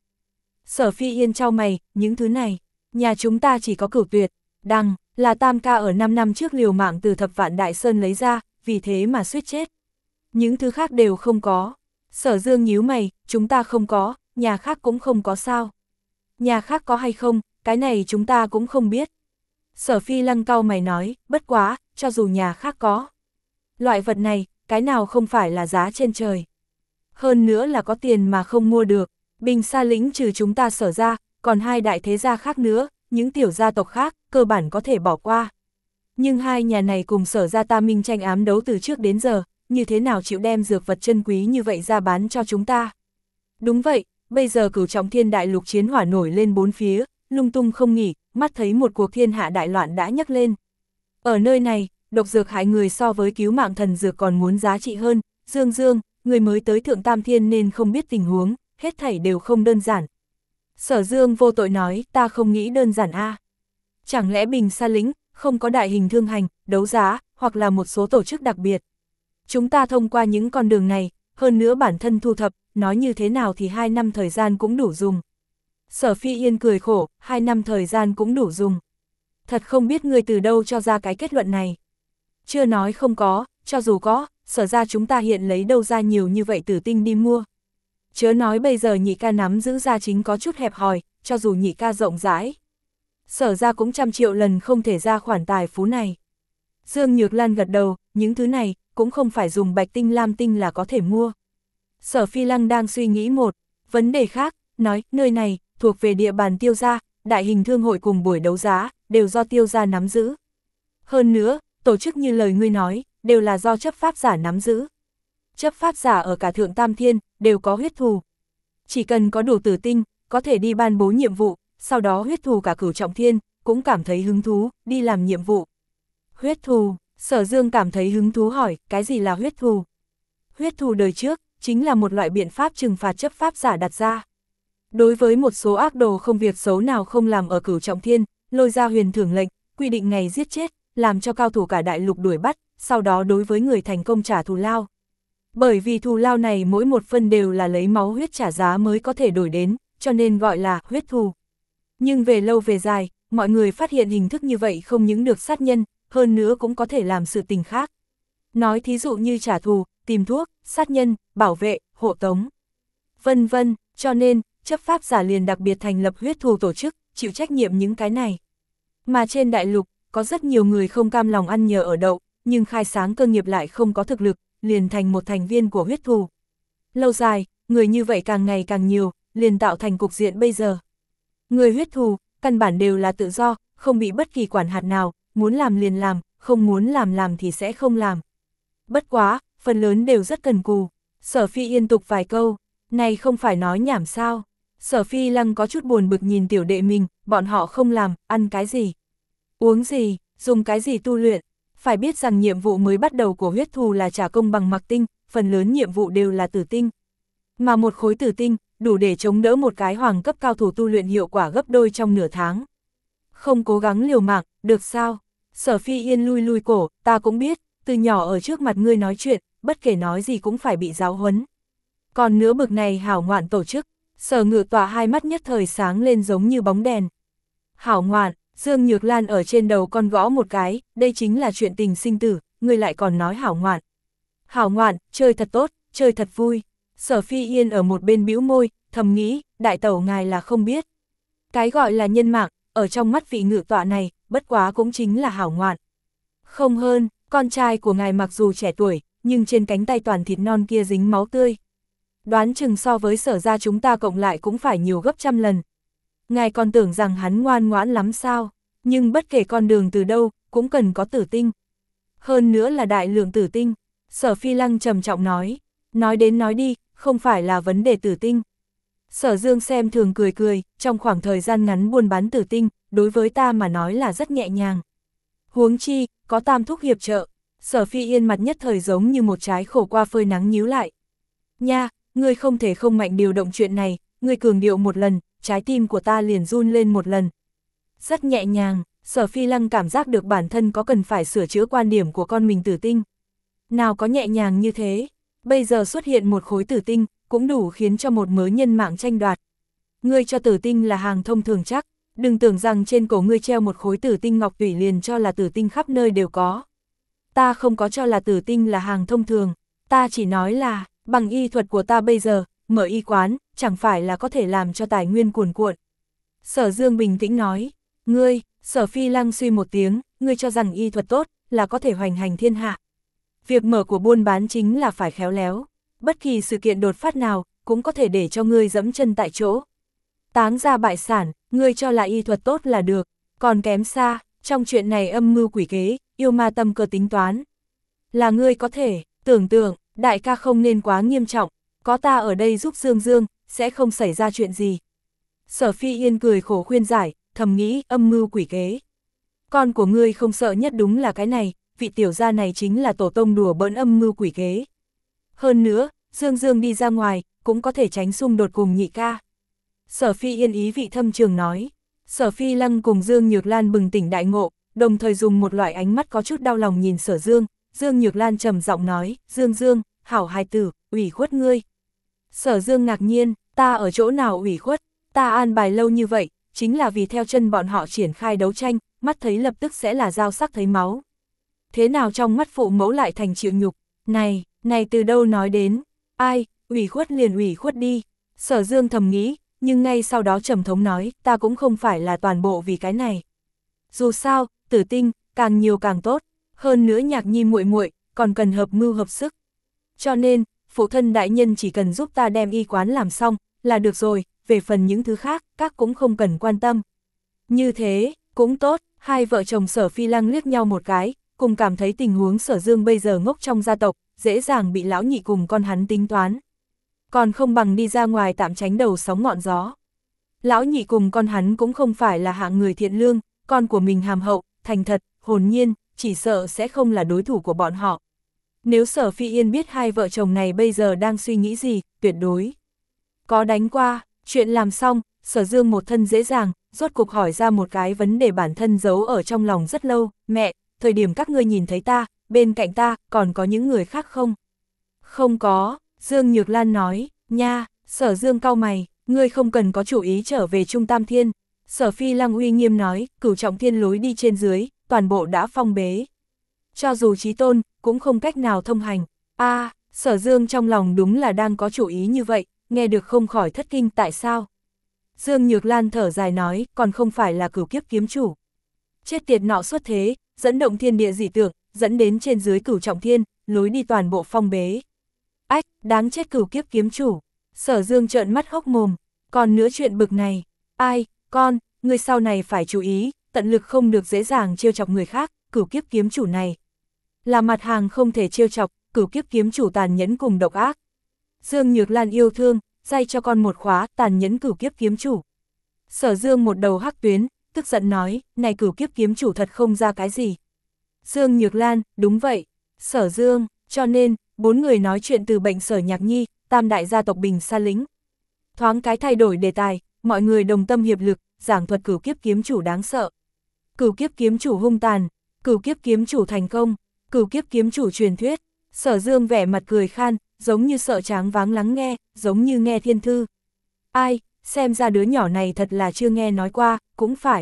Sở Phi Yên chau mày, những thứ này, nhà chúng ta chỉ có Cửu Tuyệt, Đằng, là Tam ca ở năm năm trước liều mạng từ Thập Vạn Đại Sơn lấy ra, vì thế mà suýt chết. Những thứ khác đều không có. Sở Dương nhíu mày, chúng ta không có, nhà khác cũng không có sao. Nhà khác có hay không, cái này chúng ta cũng không biết. Sở Phi Lăng cau mày nói, bất quá, cho dù nhà khác có. Loại vật này, cái nào không phải là giá trên trời. Hơn nữa là có tiền mà không mua được. Bình Sa Lĩnh trừ chúng ta Sở ra, còn hai đại thế gia khác nữa, những tiểu gia tộc khác, cơ bản có thể bỏ qua. Nhưng hai nhà này cùng Sở ra ta minh tranh ám đấu từ trước đến giờ, như thế nào chịu đem dược vật chân quý như vậy ra bán cho chúng ta? Đúng vậy, bây giờ Cửu Trọng Thiên đại lục chiến hỏa nổi lên bốn phía, lung tung không nghỉ, mắt thấy một cuộc thiên hạ đại loạn đã nhấc lên. Ở nơi này, độc dược hại người so với cứu mạng thần dược còn muốn giá trị hơn. Dương Dương, người mới tới Thượng Tam Thiên nên không biết tình huống, hết thảy đều không đơn giản. Sở Dương vô tội nói, ta không nghĩ đơn giản a. À. Chẳng lẽ Bình Sa Lĩnh không có đại hình thương hành, đấu giá, hoặc là một số tổ chức đặc biệt. Chúng ta thông qua những con đường này, hơn nữa bản thân thu thập, nói như thế nào thì hai năm thời gian cũng đủ dùng. Sở Phi Yên cười khổ, hai năm thời gian cũng đủ dùng. Thật không biết ngươi từ đâu cho ra cái kết luận này. Chưa nói không có, cho dù có, Sở ra chúng ta hiện lấy đâu ra nhiều như vậy tử tinh đi mua. Chớ nói bây giờ nhị ca nắm giữ gia chính có chút hẹp hòi, cho dù nhị ca rộng rãi. Sở ra cũng trăm triệu lần không thể ra khoản tài phú này. Dương Nhược Lan gật đầu, những thứ này cũng không phải dùng bạch tinh lam tinh là có thể mua. Sở Phi Lăng đang suy nghĩ một vấn đề khác, nói nơi này thuộc về địa bàn Tiêu gia, đại hình thương hội cùng buổi đấu giá đều do Tiêu gia nắm giữ. Hơn nữa, tổ chức như lời ngươi nói, đều là do chấp pháp giả nắm giữ. Chấp pháp giả ở cả Thượng Tam Thiên đều có huyết thù. Chỉ cần có đủ tử tinh, có thể đi ban bố nhiệm vụ, sau đó huyết thù cả Cửu Trọng Thiên cũng cảm thấy hứng thú, đi làm nhiệm vụ. Huyết thù, Sở Dương cảm thấy hứng thú hỏi, cái gì là huyết thù? Huyết thù đời trước, chính là một loại biện pháp trừng phạt chấp pháp giả đặt ra. Đối với một số ác đồ không việc xấu nào không làm ở Cửu Trọng Thiên, lôi ra huyền thưởng lệnh, quy định ngày giết chết, làm cho cao thủ cả đại lục đuổi bắt, sau đó đối với người thành công trả thù lao. Bởi vì thù lao này mỗi một phân đều là lấy máu huyết trả giá mới có thể đổi đến, cho nên gọi là huyết thù. Nhưng về lâu về dài, mọi người phát hiện hình thức như vậy không những được sát nhân, hơn nữa cũng có thể làm sự tình khác. Nói thí dụ như trả thù, tìm thuốc, sát nhân, bảo vệ, hộ tống, vân vân, cho nên, chấp pháp giả liền đặc biệt thành lập huyết thù tổ chức, chịu trách nhiệm những cái này. Mà trên đại lục, có rất nhiều người không cam lòng ăn nhờ ở đậu, nhưng khai sáng cơ nghiệp lại không có thực lực, liền thành một thành viên của huyết thù. Lâu dài, người như vậy càng ngày càng nhiều, liền tạo thành cục diện bây giờ. Người huyết thù, căn bản đều là tự do, không bị bất kỳ quản hạt nào, muốn làm liền làm, không muốn làm làm thì sẽ không làm. Bất quá, phần lớn đều rất cần cù. Sở Phi Yên tục vài câu, này không phải nói nhảm sao. Sở Phi Lăng có chút buồn bực nhìn tiểu đệ mình, bọn họ không làm, ăn cái gì, uống gì, dùng cái gì tu luyện. Phải biết rằng nhiệm vụ mới bắt đầu của huyết thù là trả công bằng mặc tinh, phần lớn nhiệm vụ đều là tử tinh. Mà một khối tử tinh, đủ để chống đỡ một cái hoàng cấp cao thủ tu luyện hiệu quả gấp đôi trong nửa tháng. Không cố gắng liều mạng, được sao? Sở Phi Yên lui lui cổ, ta cũng biết, từ nhỏ ở trước mặt ngươi nói chuyện, bất kể nói gì cũng phải bị giáo huấn. Còn nữa bực này hảo ngoạn tổ chức, Sở Ngự Tọa hai mắt nhất thời sáng lên giống như bóng đèn. Hảo ngoạn, Dương Nhược Lan ở trên đầu con gõ một cái, đây chính là chuyện tình sinh tử, ngươi lại còn nói hảo ngoạn. Hảo ngoạn, chơi thật tốt, chơi thật vui. Sở Phi Yên ở một bên bĩu môi, thầm nghĩ, đại tẩu ngài là không biết. Cái gọi là nhân mạng, ở trong mắt vị ngự tọa này, bất quá cũng chính là hảo ngoạn. Không hơn, con trai của ngài mặc dù trẻ tuổi, nhưng trên cánh tay toàn thịt non kia dính máu tươi. Đoán chừng so với Sở ra chúng ta cộng lại cũng phải nhiều gấp trăm lần. Ngài còn tưởng rằng hắn ngoan ngoãn lắm sao, nhưng bất kể con đường từ đâu, cũng cần có tử tinh. Hơn nữa là đại lượng tử tinh. Sở Phi Lăng trầm trọng nói, nói đến nói đi, không phải là vấn đề tử tinh. Sở Dương xem thường cười cười, trong khoảng thời gian ngắn buôn bán tử tinh, đối với ta mà nói là rất nhẹ nhàng. Huống chi, có tam thúc hiệp trợ. Sở Phi Yên mặt nhất thời giống như một trái khổ qua phơi nắng nhíu lại. Nha, ngươi không thể không mạnh điều động chuyện này, ngươi cường điệu một lần, trái tim của ta liền run lên một lần. Rất nhẹ nhàng, Sở Phi Lăng cảm giác được bản thân có cần phải sửa chữa quan điểm của con mình tử tinh. Nào có nhẹ nhàng như thế, bây giờ xuất hiện một khối tử tinh, cũng đủ khiến cho một mớ nhân mạng tranh đoạt. Ngươi cho tử tinh là hàng thông thường chắc, đừng tưởng rằng trên cổ ngươi treo một khối tử tinh ngọc tủy liền cho là tử tinh khắp nơi đều có. Ta không có cho là tử tinh là hàng thông thường, ta chỉ nói là, bằng y thuật của ta bây giờ, mở y quán, chẳng phải là có thể làm cho tài nguyên cuồn cuộn. Sở Dương bình tĩnh nói, ngươi, Sở Phi Lăng suy một tiếng, ngươi cho rằng y thuật tốt, là có thể hoành hành thiên hạ. Việc mở của buôn bán chính là phải khéo léo, bất kỳ sự kiện đột phát nào, cũng có thể để cho ngươi dẫm chân tại chỗ. Táng ra bại sản, ngươi cho là y thuật tốt là được, còn kém xa, trong chuyện này âm mưu quỷ kế, yêu ma tâm cơ tính toán. Là ngươi có thể, tưởng tượng, đại ca không nên quá nghiêm trọng, có ta ở đây giúp Dương Dương, sẽ không xảy ra chuyện gì. Sở Phi Yên cười khổ khuyên giải, thầm nghĩ âm mưu quỷ kế. Con của ngươi không sợ nhất đúng là cái này, vị tiểu gia này chính là tổ tông đùa bỡn âm mưu quỷ kế. Hơn nữa, Dương Dương đi ra ngoài, cũng có thể tránh xung đột cùng nhị ca. Sở Phi Yên ý vị thâm trường nói. Sở Phi Lăng cùng Dương Nhược Lan bừng tỉnh đại ngộ, đồng thời dùng một loại ánh mắt có chút đau lòng nhìn Sở Dương. Dương Nhược Lan trầm giọng nói, Dương Dương, hảo hài tử, ủy khuất ngươi. Sở Dương ngạc nhiên, ta ở chỗ nào ủy khuất, ta an bài lâu như vậy, chính là vì theo chân bọn họ triển khai đấu tranh, mắt thấy lập tức sẽ là dao sắc thấy máu. Thế nào trong mắt phụ mẫu lại thành chịu nhục, này, này từ đâu nói đến, ai, ủy khuất liền ủy khuất đi. Sở Dương thầm nghĩ, nhưng ngay sau đó trầm thống nói, ta cũng không phải là toàn bộ vì cái này. Dù sao, Tử Tinh, càng nhiều càng tốt, hơn nữa Nhạc Nhi muội muội còn cần hợp mưu hợp sức. Cho nên, phụ thân đại nhân chỉ cần giúp ta đem y quán làm xong, là được rồi, về phần những thứ khác, các cũng không cần quan tâm. Như thế, cũng tốt, hai vợ chồng Sở Phi Lăng liếc nhau một cái, cùng cảm thấy tình huống Sở Dương bây giờ ngốc trong gia tộc, dễ dàng bị lão nhị cùng con hắn tính toán. Còn không bằng đi ra ngoài tạm tránh đầu sóng ngọn gió. Lão nhị cùng con hắn cũng không phải là hạng người thiện lương, con của mình hàm hậu, thành thật, hồn nhiên, chỉ sợ sẽ không là đối thủ của bọn họ. Nếu Sở Phi Yên biết hai vợ chồng này bây giờ đang suy nghĩ gì, tuyệt đối có đánh qua, chuyện làm xong, Sở Dương một thân dễ dàng, rốt cuộc hỏi ra một cái vấn đề bản thân giấu ở trong lòng rất lâu, mẹ, thời điểm các ngươi nhìn thấy ta, bên cạnh ta, còn có những người khác không? Không có, Dương Nhược Lan nói, nha, Sở Dương cau mày, ngươi không cần có chủ ý trở về Trung Tam Thiên. Sở Phi Lăng uy nghiêm nói, Cửu Trọng Thiên lối đi trên dưới, toàn bộ đã phong bế. Cho dù chí tôn, cũng không cách nào thông hành. a à, Sở Dương trong lòng đúng là đang có chủ ý như vậy, nghe được không khỏi thất kinh tại sao. Dương Nhược Lan thở dài nói, còn không phải là Cửu Kiếp Kiếm Chủ. Chết tiệt nọ xuất thế, dẫn động thiên địa dị tượng, dẫn đến trên dưới Cửu Trọng Thiên, lối đi toàn bộ phong bế. Ách, đáng chết Cửu Kiếp Kiếm Chủ. Sở Dương trợn mắt hốc mồm, còn nữa chuyện bực này. Ai, con, người sau này phải chú ý, tận lực không được dễ dàng trêu chọc người khác, Cửu Kiếp Kiếm Chủ này là mặt hàng không thể trêu chọc, Cửu Kiếp Kiếm Chủ tàn nhẫn cùng độc ác. Dương Nhược Lan yêu thương, dạy cho con một khóa, tàn nhẫn Cửu Kiếp Kiếm Chủ. Sở Dương một đầu hắc tuyến, tức giận nói, này Cửu Kiếp Kiếm Chủ thật không ra cái gì. Dương Nhược Lan, đúng vậy. Sở Dương, cho nên, bốn người nói chuyện từ bệnh Sở Nhạc Nhi, tam đại gia tộc Bình Sa Lĩnh. Thoáng cái thay đổi đề tài, mọi người đồng tâm hiệp lực, giảng thuật Cửu Kiếp Kiếm Chủ đáng sợ. Cửu Kiếp Kiếm Chủ hung tàn, Cửu Kiếp Kiếm Chủ thành công, Cửu Kiếp Kiếm Chủ truyền thuyết. Sở Dương vẻ mặt cười khan, giống như sợ tráng váng lắng nghe, giống như nghe thiên thư. Ai, xem ra đứa nhỏ này thật là chưa nghe nói qua, cũng phải.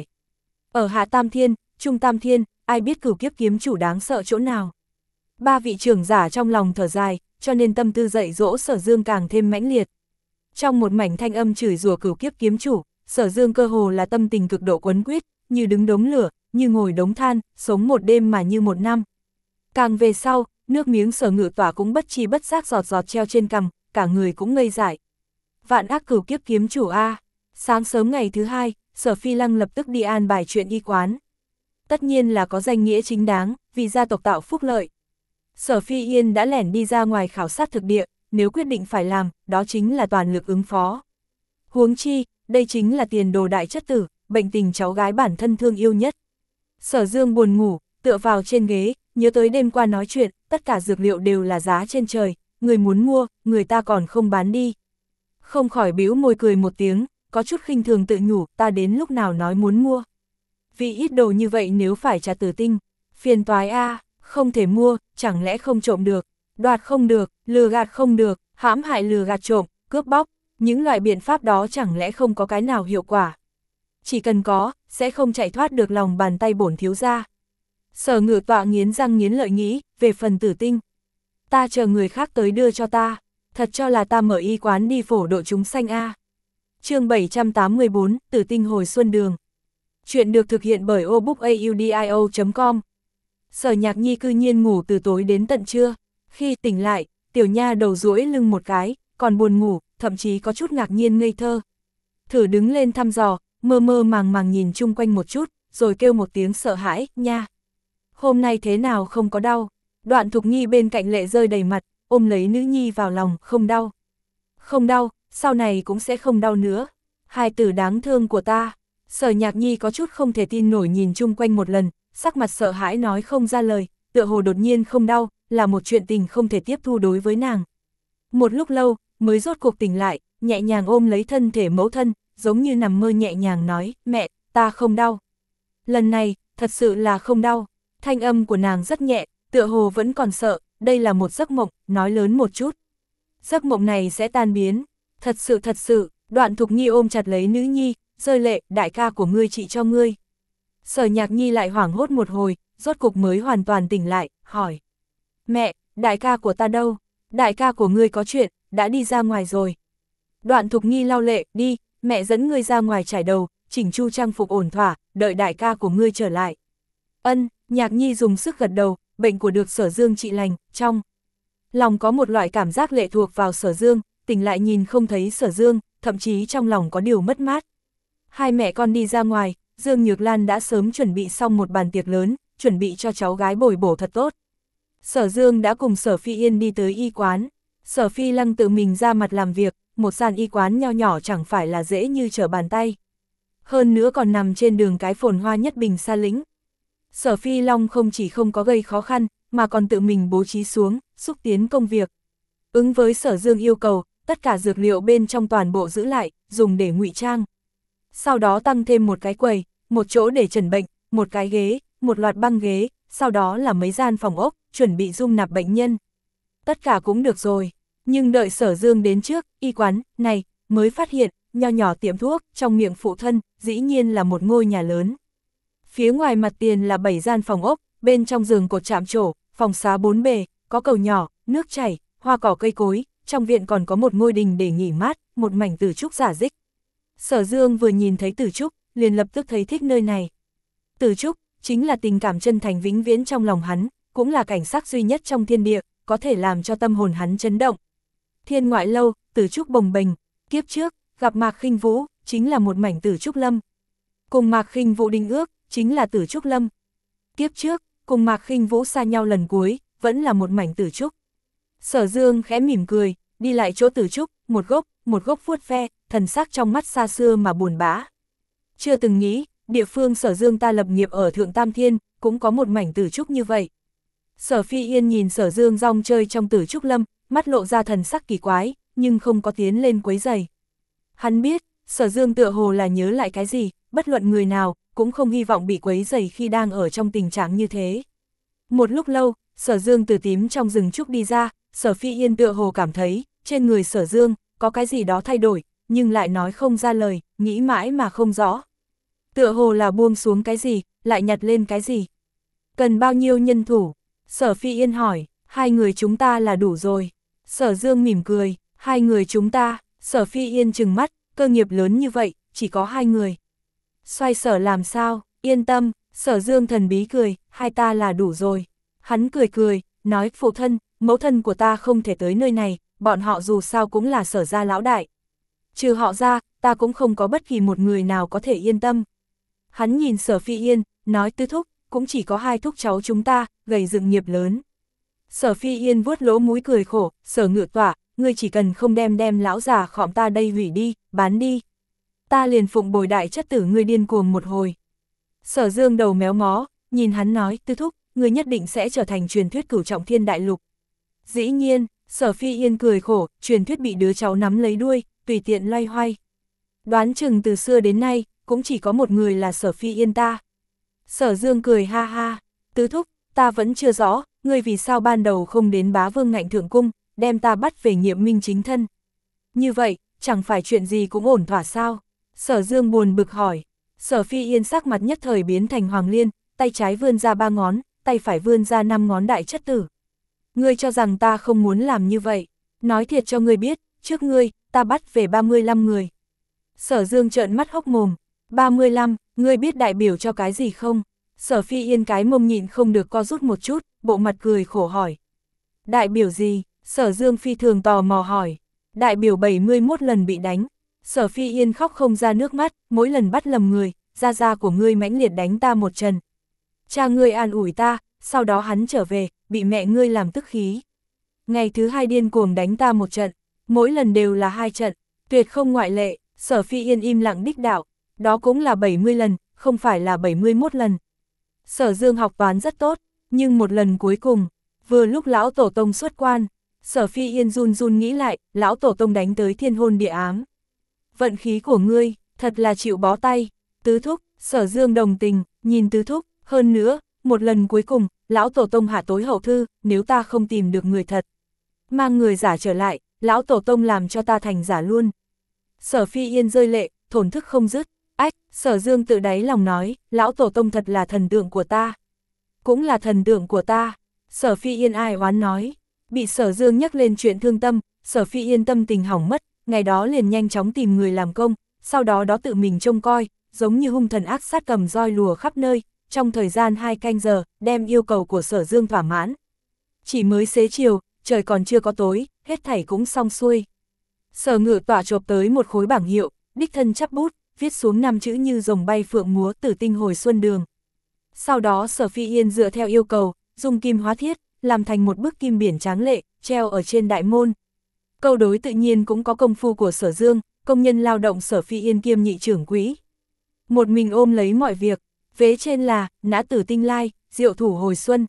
Ở Hạ Tam Thiên, Trung Tam Thiên, ai biết Cửu Kiếp Kiếm Chủ đáng sợ chỗ nào. Ba vị trưởng giả trong lòng thở dài, cho nên tâm tư dạy dỗ Sở Dương càng thêm mãnh liệt. Trong một mảnh thanh âm chửi rủa Cửu Kiếp Kiếm Chủ, Sở Dương cơ hồ là tâm tình cực độ quấn quýt, như đứng đống lửa, như ngồi đống than, sống một đêm mà như một năm. Càng về sau, nước miếng Sở Ngự Tỏa cũng bất chi bất giác giọt giọt treo trên cằm, cả người cũng ngây dại. Vạn ác Cửu Kiếp Kiếm Chủ a. Sáng sớm ngày thứ hai, Sở Phi Lăng lập tức đi an bài chuyện y quán. Tất nhiên là có danh nghĩa chính đáng, vì gia tộc tạo phúc lợi. Sở Phi Yên đã lẻn đi ra ngoài khảo sát thực địa, nếu quyết định phải làm, đó chính là toàn lực ứng phó. Huống chi, đây chính là tiền đồ đại chất tử, bệnh tình cháu gái bản thân thương yêu nhất. Sở Dương buồn ngủ, tựa vào trên ghế, nhớ tới đêm qua nói chuyện, tất cả dược liệu đều là giá trên trời, người muốn mua, người ta còn không bán đi. Không khỏi bĩu môi cười một tiếng, có chút khinh thường tự nhủ, ta đến lúc nào nói muốn mua. Vì ít đồ như vậy nếu phải trả Tử Tinh, phiền toái a, không thể mua, chẳng lẽ không trộm được, đoạt không được, lừa gạt không được, hãm hại lừa gạt trộm, cướp bóc, những loại biện pháp đó chẳng lẽ không có cái nào hiệu quả. Chỉ cần có, sẽ không chạy thoát được lòng bàn tay bổn thiếu gia. Sở Ngự Tọa nghiến răng nghiến lợi nghĩ, về phần Tử Tinh, ta chờ người khác tới đưa cho ta, thật cho là ta mở y quán đi phổ độ chúng sanh a. Chương bảy trăm tám mươi bốn, Tử Tinh hồi xuân đường. Chuyện được thực hiện bởi obookaudio chấm com. Sở Nhạc Nhi cư nhiên ngủ từ tối đến tận trưa, khi tỉnh lại, tiểu nha đầu duỗi lưng một cái, còn buồn ngủ, thậm chí có chút ngạc nhiên ngây thơ. Thử đứng lên thăm dò, mơ mơ màng màng nhìn chung quanh một chút, rồi kêu một tiếng sợ hãi, nha. Hôm nay thế nào không có đau? Đoạn Thục Nhi bên cạnh lệ rơi đầy mặt, ôm lấy nữ nhi vào lòng, không đau. Không đau, sau này cũng sẽ không đau nữa. Hai tử đáng thương của ta. Sở Nhạc Nhi có chút không thể tin nổi nhìn chung quanh một lần, sắc mặt sợ hãi nói không ra lời, tựa hồ đột nhiên không đau, là một chuyện tình không thể tiếp thu đối với nàng. Một lúc lâu, mới rốt cuộc tỉnh lại, nhẹ nhàng ôm lấy thân thể mẫu thân, giống như nằm mơ nhẹ nhàng nói, mẹ, ta không đau. Lần này, thật sự là không đau. Thanh âm của nàng rất nhẹ, tựa hồ vẫn còn sợ, đây là một giấc mộng, nói lớn một chút. giấc mộng này sẽ tan biến. Thật sự thật sự, Đoạn Thục Nhi ôm chặt lấy nữ nhi, rơi lệ, đại ca của ngươi trị cho ngươi. Sở Nhạc Nhi lại hoảng hốt một hồi, rốt cục mới hoàn toàn tỉnh lại, hỏi. Mẹ, đại ca của ta đâu? Đại ca của ngươi có chuyện, đã đi ra ngoài rồi. Đoạn Thục Nhi lau lệ, đi, mẹ dẫn ngươi ra ngoài trải đầu, chỉnh chu trang phục ổn thỏa, đợi đại ca của ngươi trở lại. Ân, Nhạc Nhi dùng sức gật đầu, bệnh của được Sở Dương trị lành, trong lòng có một loại cảm giác lệ thuộc vào Sở Dương, tỉnh lại nhìn không thấy Sở Dương, thậm chí trong lòng có điều mất mát. Hai mẹ con đi ra ngoài, Dương Nhược Lan đã sớm chuẩn bị xong một bàn tiệc lớn, chuẩn bị cho cháu gái bồi bổ thật tốt. Sở Dương đã cùng Sở Phi Yên đi tới y quán, Sở Phi Lăng tự mình ra mặt làm việc, một gian y quán nho nhỏ chẳng phải là dễ như trở bàn tay. Hơn nữa còn nằm trên đường cái phồn hoa nhất Bình Sa Lĩnh. Sở Phi Long không chỉ không có gây khó khăn, mà còn tự mình bố trí xuống, xúc tiến công việc. Ứng với Sở Dương yêu cầu, tất cả dược liệu bên trong toàn bộ giữ lại, dùng để ngụy trang. Sau đó tăng thêm một cái quầy, một chỗ để trần bệnh, một cái ghế, một loạt băng ghế, sau đó là mấy gian phòng ốc, chuẩn bị dung nạp bệnh nhân. Tất cả cũng được rồi, nhưng đợi Sở Dương đến trước, y quán, này, mới phát hiện, nho nhỏ tiệm thuốc, trong miệng phụ thân, dĩ nhiên là một ngôi nhà lớn. Phía ngoài mặt tiền là bảy gian phòng ốc, bên trong giường cột chạm trổ, phòng xá bốn bề, có cầu nhỏ, nước chảy, hoa cỏ cây cối, trong viện còn có một ngôi đình để nghỉ mát, một mảnh tử trúc giả dích. Sở Dương vừa nhìn thấy tử trúc, liền lập tức thấy thích nơi này. Tử trúc, chính là tình cảm chân thành vĩnh viễn trong lòng hắn, cũng là cảnh sắc duy nhất trong thiên địa, có thể làm cho tâm hồn hắn chấn động. Thiên ngoại lâu, tử trúc bồng bềnh, kiếp trước, gặp Mạc Khinh Vũ, chính là một mảnh tử trúc lâm. Cùng Mạc Khinh Vũ đính ước, chính là tử trúc lâm. Kiếp trước, cùng Mạc Khinh Vũ xa nhau lần cuối, vẫn là một mảnh tử trúc. Sở Dương khẽ mỉm cười, đi lại chỗ tử trúc, một gốc, một gốc vuốt ve, thần sắc trong mắt xa xưa mà buồn bã. Chưa từng nghĩ, địa phương Sở Dương ta lập nghiệp ở Thượng Tam Thiên, cũng có một mảnh tử trúc như vậy. Sở Phi Yên nhìn Sở Dương rong chơi trong tử trúc lâm, mắt lộ ra thần sắc kỳ quái, nhưng không có tiến lên quấy rầy. Hắn biết, Sở Dương tựa hồ là nhớ lại cái gì, bất luận người nào, cũng không hy vọng bị quấy rầy khi đang ở trong tình trạng như thế. Một lúc lâu, Sở Dương từ tím trong rừng trúc đi ra, Sở Phi Yên tựa hồ cảm thấy, trên người Sở Dương, có cái gì đó thay đổi, nhưng lại nói không ra lời, nghĩ mãi mà không rõ. Tựa hồ là buông xuống cái gì, lại nhặt lên cái gì. Cần bao nhiêu nhân thủ? Sở Phi Yên hỏi, hai người chúng ta là đủ rồi. Sở Dương mỉm cười, hai người chúng ta, Sở Phi Yên trừng mắt, cơ nghiệp lớn như vậy, chỉ có hai người. Xoay sở làm sao, yên tâm, Sở Dương thần bí cười, hai ta là đủ rồi. Hắn cười cười, nói phụ thân, mẫu thân của ta không thể tới nơi này, bọn họ dù sao cũng là Sở gia lão đại. Trừ họ ra, ta cũng không có bất kỳ một người nào có thể yên tâm. Hắn nhìn Sở Phi Yên, nói tứ thúc, cũng chỉ có hai thúc cháu chúng ta, gầy dựng nghiệp lớn. Sở Phi Yên vuốt lỗ mũi cười khổ, Sở Ngự Tỏa, ngươi chỉ cần không đem đem lão già khọm ta đây hủy đi, bán đi. Ta liền phụng bồi đại chất tử ngươi điên cuồng một hồi. Sở Dương đầu méo mó, nhìn hắn nói, tứ thúc, ngươi nhất định sẽ trở thành truyền thuyết cửu trọng thiên đại lục. Dĩ nhiên, Sở Phi Yên cười khổ, truyền thuyết bị đứa cháu nắm lấy đuôi, tùy tiện loay hoay. Đoán chừng từ xưa đến nay, cũng chỉ có một người là Sở Phi Yên ta. Sở Dương cười ha ha, tứ thúc, ta vẫn chưa rõ, ngươi vì sao ban đầu không đến Bá Vương Ngạnh Thượng Cung, đem ta bắt về nghiệm minh chính thân. Như vậy, chẳng phải chuyện gì cũng ổn thỏa sao? Sở Dương buồn bực hỏi. Sở Phi Yên sắc mặt nhất thời biến thành hoàng liên, tay trái vươn ra ba ngón, tay phải vươn ra năm ngón đại chất tử. Ngươi cho rằng ta không muốn làm như vậy, nói thiệt cho ngươi biết, trước ngươi, ta bắt về ba mươi lăm người. Sở Dương trợn mắt hốc mồm, ba mươi lăm, ngươi biết đại biểu cho cái gì không? Sở Phi Yên cái mông nhịn không được co rút một chút, bộ mặt cười khổ hỏi. Đại biểu gì? Sở Dương phi thường tò mò hỏi. Đại biểu bảy mươi mốt lần bị đánh. Sở Phi Yên khóc không ra nước mắt, mỗi lần bắt lầm người, gia gia của ngươi mãnh liệt đánh ta một trận. Cha ngươi an ủi ta, sau đó hắn trở về, bị mẹ ngươi làm tức khí. Ngày thứ hai điên cuồng đánh ta một trận, mỗi lần đều là hai trận, tuyệt không ngoại lệ. Sở Phi Yên im lặng đích đạo, đó cũng là bảy mươi lần, không phải là bảy mươi mốt lần. Sở Dương học toán rất tốt, nhưng một lần cuối cùng, vừa lúc lão tổ tông xuất quan, Sở Phi Yên run run nghĩ lại, lão tổ tông đánh tới thiên hôn địa ám. Vận khí của ngươi, thật là chịu bó tay. Tứ thúc, Sở Dương đồng tình, nhìn tứ thúc, hơn nữa, một lần cuối cùng, lão tổ tông hạ tối hậu thư, nếu ta không tìm được người thật, mang người giả trở lại, lão tổ tông làm cho ta thành giả luôn. Sở Phi Yên rơi lệ, thổn thức không dứt. Ách, Sở Dương tự đáy lòng nói, lão tổ tông thật là thần tượng của ta. Cũng là thần tượng của ta. Sở Phi Yên ai oán nói. Bị Sở Dương nhắc lên chuyện thương tâm, Sở Phi Yên tâm tình hỏng mất, ngày đó liền nhanh chóng tìm người làm công, sau đó đó tự mình trông coi, giống như hung thần ác sát cầm roi lùa khắp nơi, trong thời gian hai canh giờ, đem yêu cầu của Sở Dương thỏa mãn. Chỉ mới xế chiều, trời còn chưa có tối, hết thảy cũng xong xuôi. Sở Ngự Tọa chộp tới một khối bảng hiệu, đích thân chắp bút, viết xuống năm chữ như rồng bay phượng múa Tử Tinh hồi xuân đường. Sau đó Sở Phi Yên dựa theo yêu cầu, dùng kim hóa thiết, làm thành một bức kim biển tráng lệ, treo ở trên đại môn. Câu đối tự nhiên cũng có công phu của Sở Dương, công nhân lao động Sở Phi Yên kiêm nhị trưởng quỹ. Một mình ôm lấy mọi việc, vế trên là, nã tử tinh lai, diệu thủ hồi xuân.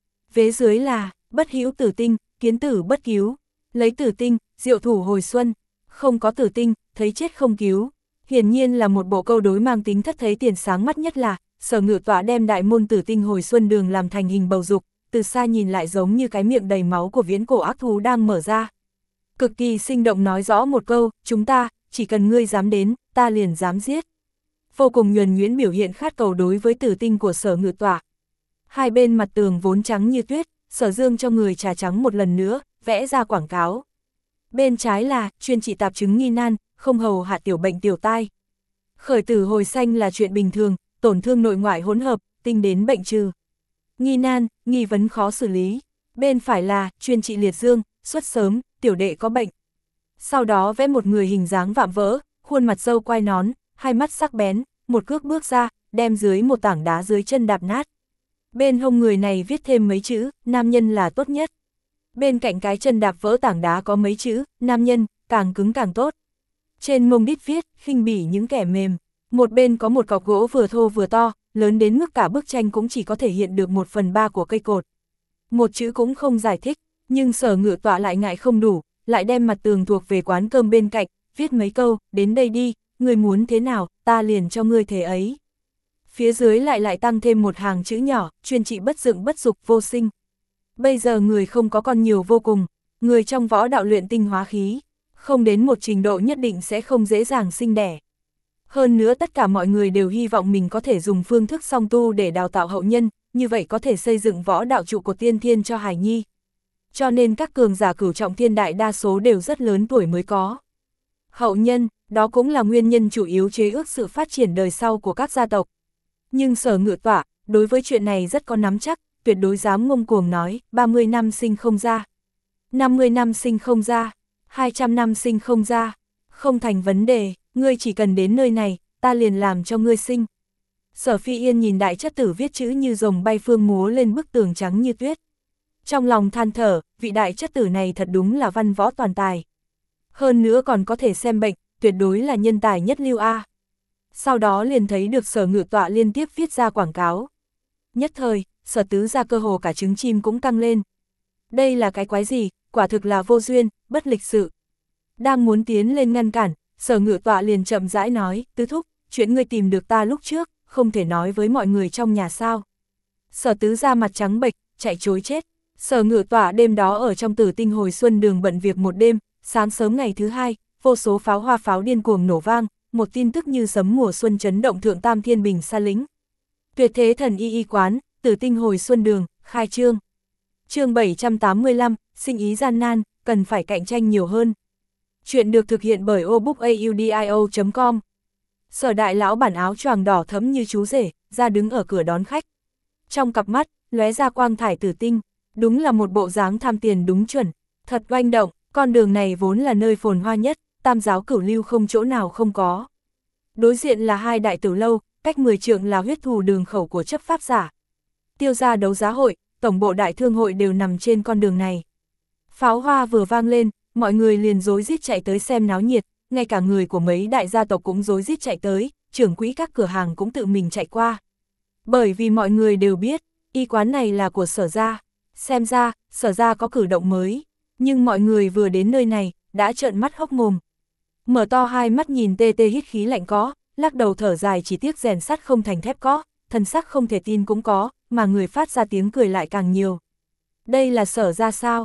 Vế dưới là, bất hữu tử tinh, kiến tử bất cứu. Lấy tử tinh, diệu thủ hồi xuân. Không có tử tinh, thấy chết không cứu. Hiển nhiên là một bộ câu đối mang tính thất thấy tiền sáng mắt nhất là, Sở Ngự Tọa đem đại môn Tử Tinh hồi xuân đường làm thành hình bầu dục, từ xa nhìn lại giống như cái miệng đầy máu của viễn cổ ác thú đang mở ra. Cực kỳ sinh động nói rõ một câu, chúng ta, chỉ cần ngươi dám đến, ta liền dám giết. Vô cùng nhuần nhuyễn biểu hiện khát cầu đối với Tử Tinh của Sở Ngự Tọa. Hai bên mặt tường vốn trắng như tuyết, Sở Dương cho người trà trắng một lần nữa, vẽ ra quảng cáo. Bên trái là, chuyên trị tạp chứng nghi nan, không hầu hạ tiểu bệnh tiểu tai. Khởi tử hồi sanh là chuyện bình thường, tổn thương nội ngoại hỗn hợp, tinh đến bệnh trừ. Nghi nan, nghi vấn khó xử lý. Bên phải là, chuyên trị liệt dương, xuất sớm, tiểu đệ có bệnh. Sau đó vẽ một người hình dáng vạm vỡ, khuôn mặt râu quai nón, hai mắt sắc bén, một cước bước ra, đem dưới một tảng đá dưới chân đạp nát. Bên hông người này viết thêm mấy chữ, nam nhân là tốt nhất. Bên cạnh cái chân đạp vỡ tảng đá có mấy chữ, nam nhân, càng cứng càng tốt. Trên mông đít viết, khinh bỉ những kẻ mềm. Một bên có một cọc gỗ vừa thô vừa to, lớn đến mức cả bức tranh cũng chỉ có thể hiện được một phần ba của cây cột. Một chữ cũng không giải thích, nhưng Sở Ngự Tọa lại ngại không đủ, lại đem mặt tường thuộc về quán cơm bên cạnh, viết mấy câu, đến đây đi, người muốn thế nào, ta liền cho ngươi thế ấy. Phía dưới lại lại tăng thêm một hàng chữ nhỏ, chuyên trị bất dựng bất dục vô sinh. Bây giờ người không có con nhiều vô cùng, người trong võ đạo luyện tinh hóa khí, không đến một trình độ nhất định sẽ không dễ dàng sinh đẻ. Hơn nữa tất cả mọi người đều hy vọng mình có thể dùng phương thức song tu để đào tạo hậu nhân, như vậy có thể xây dựng võ đạo trụ cột tiên thiên cho hài nhi. Cho nên các cường giả cửu trọng thiên đại đa số đều rất lớn tuổi mới có. Hậu nhân, đó cũng là nguyên nhân chủ yếu chế ước sự phát triển đời sau của các gia tộc. Nhưng Sở Ngự Tọa, đối với chuyện này rất có nắm chắc, tuyệt đối dám ngông cuồng nói, ba mươi năm sinh không ra, năm mươi năm sinh không ra, hai trăm năm sinh không ra, không thành vấn đề, ngươi chỉ cần đến nơi này, ta liền làm cho ngươi sinh. Sở Phi Yên nhìn đại chất tử viết chữ như rồng bay phương múa lên bức tường trắng như tuyết. Trong lòng than thở, vị đại chất tử này thật đúng là văn võ toàn tài. Hơn nữa còn có thể xem bệnh, tuyệt đối là nhân tài nhất lưu A. Sau đó liền thấy được Sở Ngự Tọa liên tiếp viết ra quảng cáo. Nhất thời, Sở Tứ ra cơ hồ cả trứng chim cũng căng lên. Đây là cái quái gì, quả thực là vô duyên, bất lịch sự. Đang muốn tiến lên ngăn cản, Sở Ngự Tọa liền chậm rãi nói, Tứ thúc, chuyện ngươi tìm được ta lúc trước, không thể nói với mọi người trong nhà sao. Sở Tứ ra mặt trắng bệch, chạy chối chết. Sở Ngự Tọa đêm đó ở trong Tử Tinh hồi xuân đường bận việc một đêm, sáng sớm ngày thứ hai, vô số pháo hoa pháo điên cuồng nổ vang, một tin tức như sấm mùa xuân chấn động thượng tam thiên bình sa lính. Tuyệt thế thần y y quán, Tử Tinh hồi xuân đường, khai trương. Chương bảy trăm tám mươi lăm, sinh ý gian nan, cần phải cạnh tranh nhiều hơn. Chuyện được thực hiện bởi obookaudio chấm com. Sở đại lão bản áo choàng đỏ thẫm như chú rể, ra đứng ở cửa đón khách. Trong cặp mắt, lóe ra quang thải tử tinh, đúng là một bộ dáng tham tiền đúng chuẩn, thật oanh động, con đường này vốn là nơi phồn hoa nhất, tam giáo cửu lưu không chỗ nào không có. Đối diện là hai đại tử lâu, cách mười trượng là huyết thù đường khẩu của chấp pháp giả. Tiêu gia đấu giá hội, tổng bộ đại thương hội đều nằm trên con đường này. Pháo hoa vừa vang lên, mọi người liền rối rít chạy tới xem náo nhiệt, ngay cả người của mấy đại gia tộc cũng rối rít chạy tới, trưởng quỹ các cửa hàng cũng tự mình chạy qua. Bởi vì mọi người đều biết, y quán này là của Sở gia, xem ra, Sở gia có cử động mới, nhưng mọi người vừa đến nơi này, đã trợn mắt hốc mồm. Mở to hai mắt nhìn tê tê hít khí lạnh có, lắc đầu thở dài chỉ tiếc rèn sắt không thành thép có, thần sắc không thể tin cũng có, mà người phát ra tiếng cười lại càng nhiều. Đây là Sở gia sao?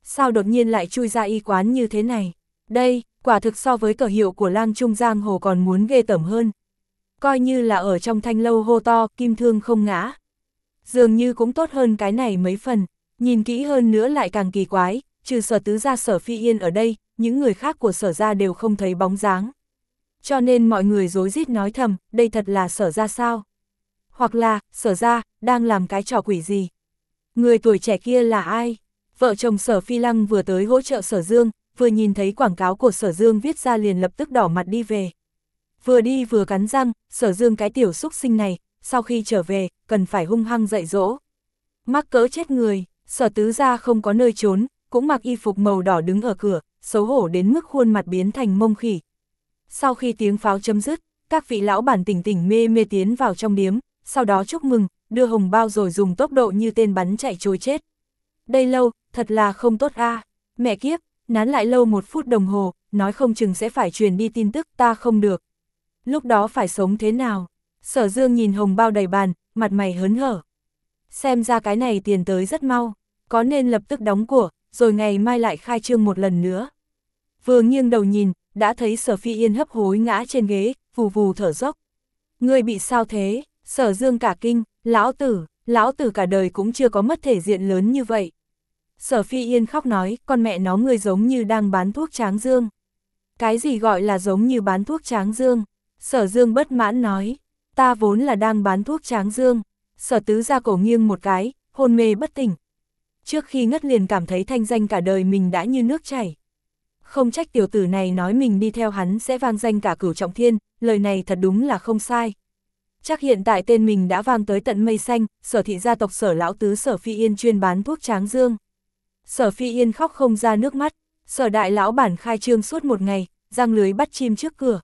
Sao đột nhiên lại chui ra y quán như thế này? Đây, quả thực so với cờ hiệu của lang trung giang hồ còn muốn ghê tởm hơn. Coi như là ở trong thanh lâu hô to, kim thương không ngã. Dường như cũng tốt hơn cái này mấy phần, nhìn kỹ hơn nữa lại càng kỳ quái, trừ Sở Tứ gia Sở Phi Yên ở đây, những người khác của Sở gia đều không thấy bóng dáng. Cho nên mọi người rối rít nói thầm, đây thật là Sở gia sao? Hoặc là, Sở gia, đang làm cái trò quỷ gì? Người tuổi trẻ kia là ai? Vợ chồng Sở Phi Lăng vừa tới hỗ trợ Sở Dương, vừa nhìn thấy quảng cáo của Sở Dương viết ra liền lập tức đỏ mặt đi về. Vừa đi vừa cắn răng, Sở Dương cái tiểu xúc sinh này, sau khi trở về, cần phải hung hăng dạy dỗ. Mắc cỡ chết người, Sở Tứ gia không có nơi trốn, cũng mặc y phục màu đỏ đứng ở cửa, xấu hổ đến mức khuôn mặt biến thành mông khỉ. Sau khi tiếng pháo chấm dứt, các vị lão bản tỉnh tỉnh mê mê tiến vào trong điếm, sau đó chúc mừng, đưa hồng bao rồi dùng tốc độ như tên bắn chạy trôi chết. Đây lâu, thật là không tốt a. À. Mẹ kiếp, nán lại lâu một phút đồng hồ, nói không chừng sẽ phải truyền đi tin tức ta không được. Lúc đó phải sống thế nào? Sở Dương nhìn hồng bao đầy bàn, mặt mày hớn hở. Xem ra cái này tiền tới rất mau, có nên lập tức đóng của, rồi ngày mai lại khai trương một lần nữa. Vừa nghiêng đầu nhìn, đã thấy Sở Phi Yên hấp hối ngã trên ghế, vù vù thở dốc. Ngươi bị sao thế? Sở Dương cả kinh, lão tử, lão tử cả đời cũng chưa có mất thể diện lớn như vậy. Sở Phi Yên khóc nói, con mẹ nó ngươi giống như đang bán thuốc tráng dương. Cái gì gọi là giống như bán thuốc tráng dương? Sở Dương bất mãn nói, ta vốn là đang bán thuốc tráng dương. Sở Tứ gia cổ nghiêng một cái, hôn mê bất tỉnh. Trước khi ngất liền cảm thấy thanh danh cả đời mình đã như nước chảy. Không trách tiểu tử này nói mình đi theo hắn sẽ vang danh cả cửu trọng thiên, lời này thật đúng là không sai. Chắc hiện tại tên mình đã vang tới tận mây xanh, Sở thị gia tộc Sở lão tứ Sở Phi Yên chuyên bán thuốc tráng dương. Sở Phi Yên khóc không ra nước mắt, Sở đại lão bản khai trương suốt một ngày, giăng lưới bắt chim trước cửa.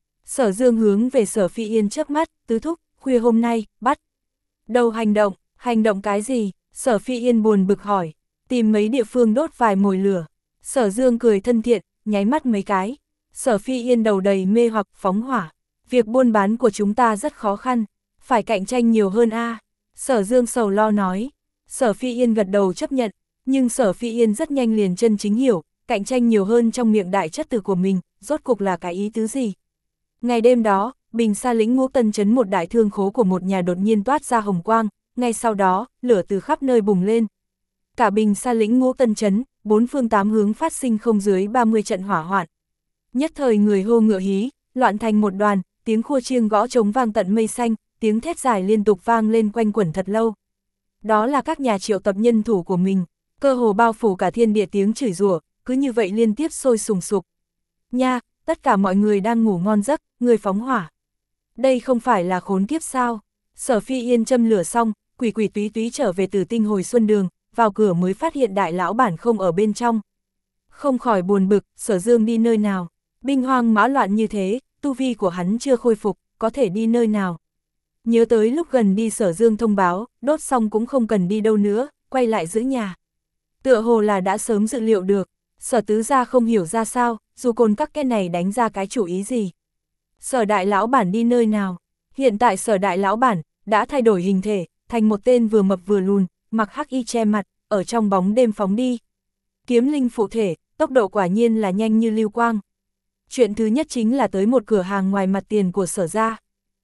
Sở Dương hướng về Sở Phi Yên chớp mắt, tứ thúc, khuya hôm nay, bắt. Đâu hành động, hành động cái gì? Sở Phi Yên buồn bực hỏi, tìm mấy địa phương đốt vài mồi lửa. Sở Dương cười thân thiện, nháy mắt mấy cái. Sở Phi Yên đầu đầy mê hoặc phóng hỏa. Việc buôn bán của chúng ta rất khó khăn, phải cạnh tranh nhiều hơn a. À. Sở Dương sầu lo nói. Sở Phi Yên gật đầu chấp nhận, nhưng Sở Phi Yên rất nhanh liền chân chính hiểu, cạnh tranh nhiều hơn trong miệng đại chất tử của mình, rốt cục là cái ý tứ gì. Ngày đêm đó, Bình Sa lĩnh Ngũ Tân trấn một đại thương khố của một nhà đột nhiên toát ra hồng quang, ngay sau đó, lửa từ khắp nơi bùng lên. Cả Bình Sa lĩnh Ngũ Tân trấn, bốn phương tám hướng phát sinh không dưới ba mươi trận hỏa hoạn. Nhất thời người hô ngựa hí, loạn thành một đoàn, tiếng khua chiêng gõ trống vang tận mây xanh, tiếng thét dài liên tục vang lên quanh quẩn thật lâu. Đó là các nhà triệu tập nhân thủ của mình, cơ hồ bao phủ cả thiên địa tiếng chửi rủa, cứ như vậy liên tiếp sôi sùng sục. Nha, tất cả mọi người đang ngủ ngon giấc, người phóng hỏa. Đây không phải là khốn kiếp sao? Sở Phi Yên châm lửa xong, quỷ quỷ túy túy trở về Tử Tinh Hồi Xuân Đường, vào cửa mới phát hiện đại lão bản không ở bên trong. Không khỏi buồn bực, Sở Dương đi nơi nào? Binh hoang mã loạn như thế, tu vi của hắn chưa khôi phục, có thể đi nơi nào? Nhớ tới lúc gần đi Sở Dương thông báo, đốt xong cũng không cần đi đâu nữa, quay lại giữ nhà. Tựa hồ là đã sớm dự liệu được, Sở Tứ gia không hiểu ra sao, dù côn các cái này đánh ra cái chủ ý gì. Sở đại lão bản đi nơi nào? Hiện tại Sở đại lão bản đã thay đổi hình thể, thành một tên vừa mập vừa lùn, mặc hắc y che mặt, ở trong bóng đêm phóng đi. Kiếm linh phụ thể, tốc độ quả nhiên là nhanh như lưu quang. Chuyện thứ nhất chính là tới một cửa hàng ngoài mặt tiền của Sở gia.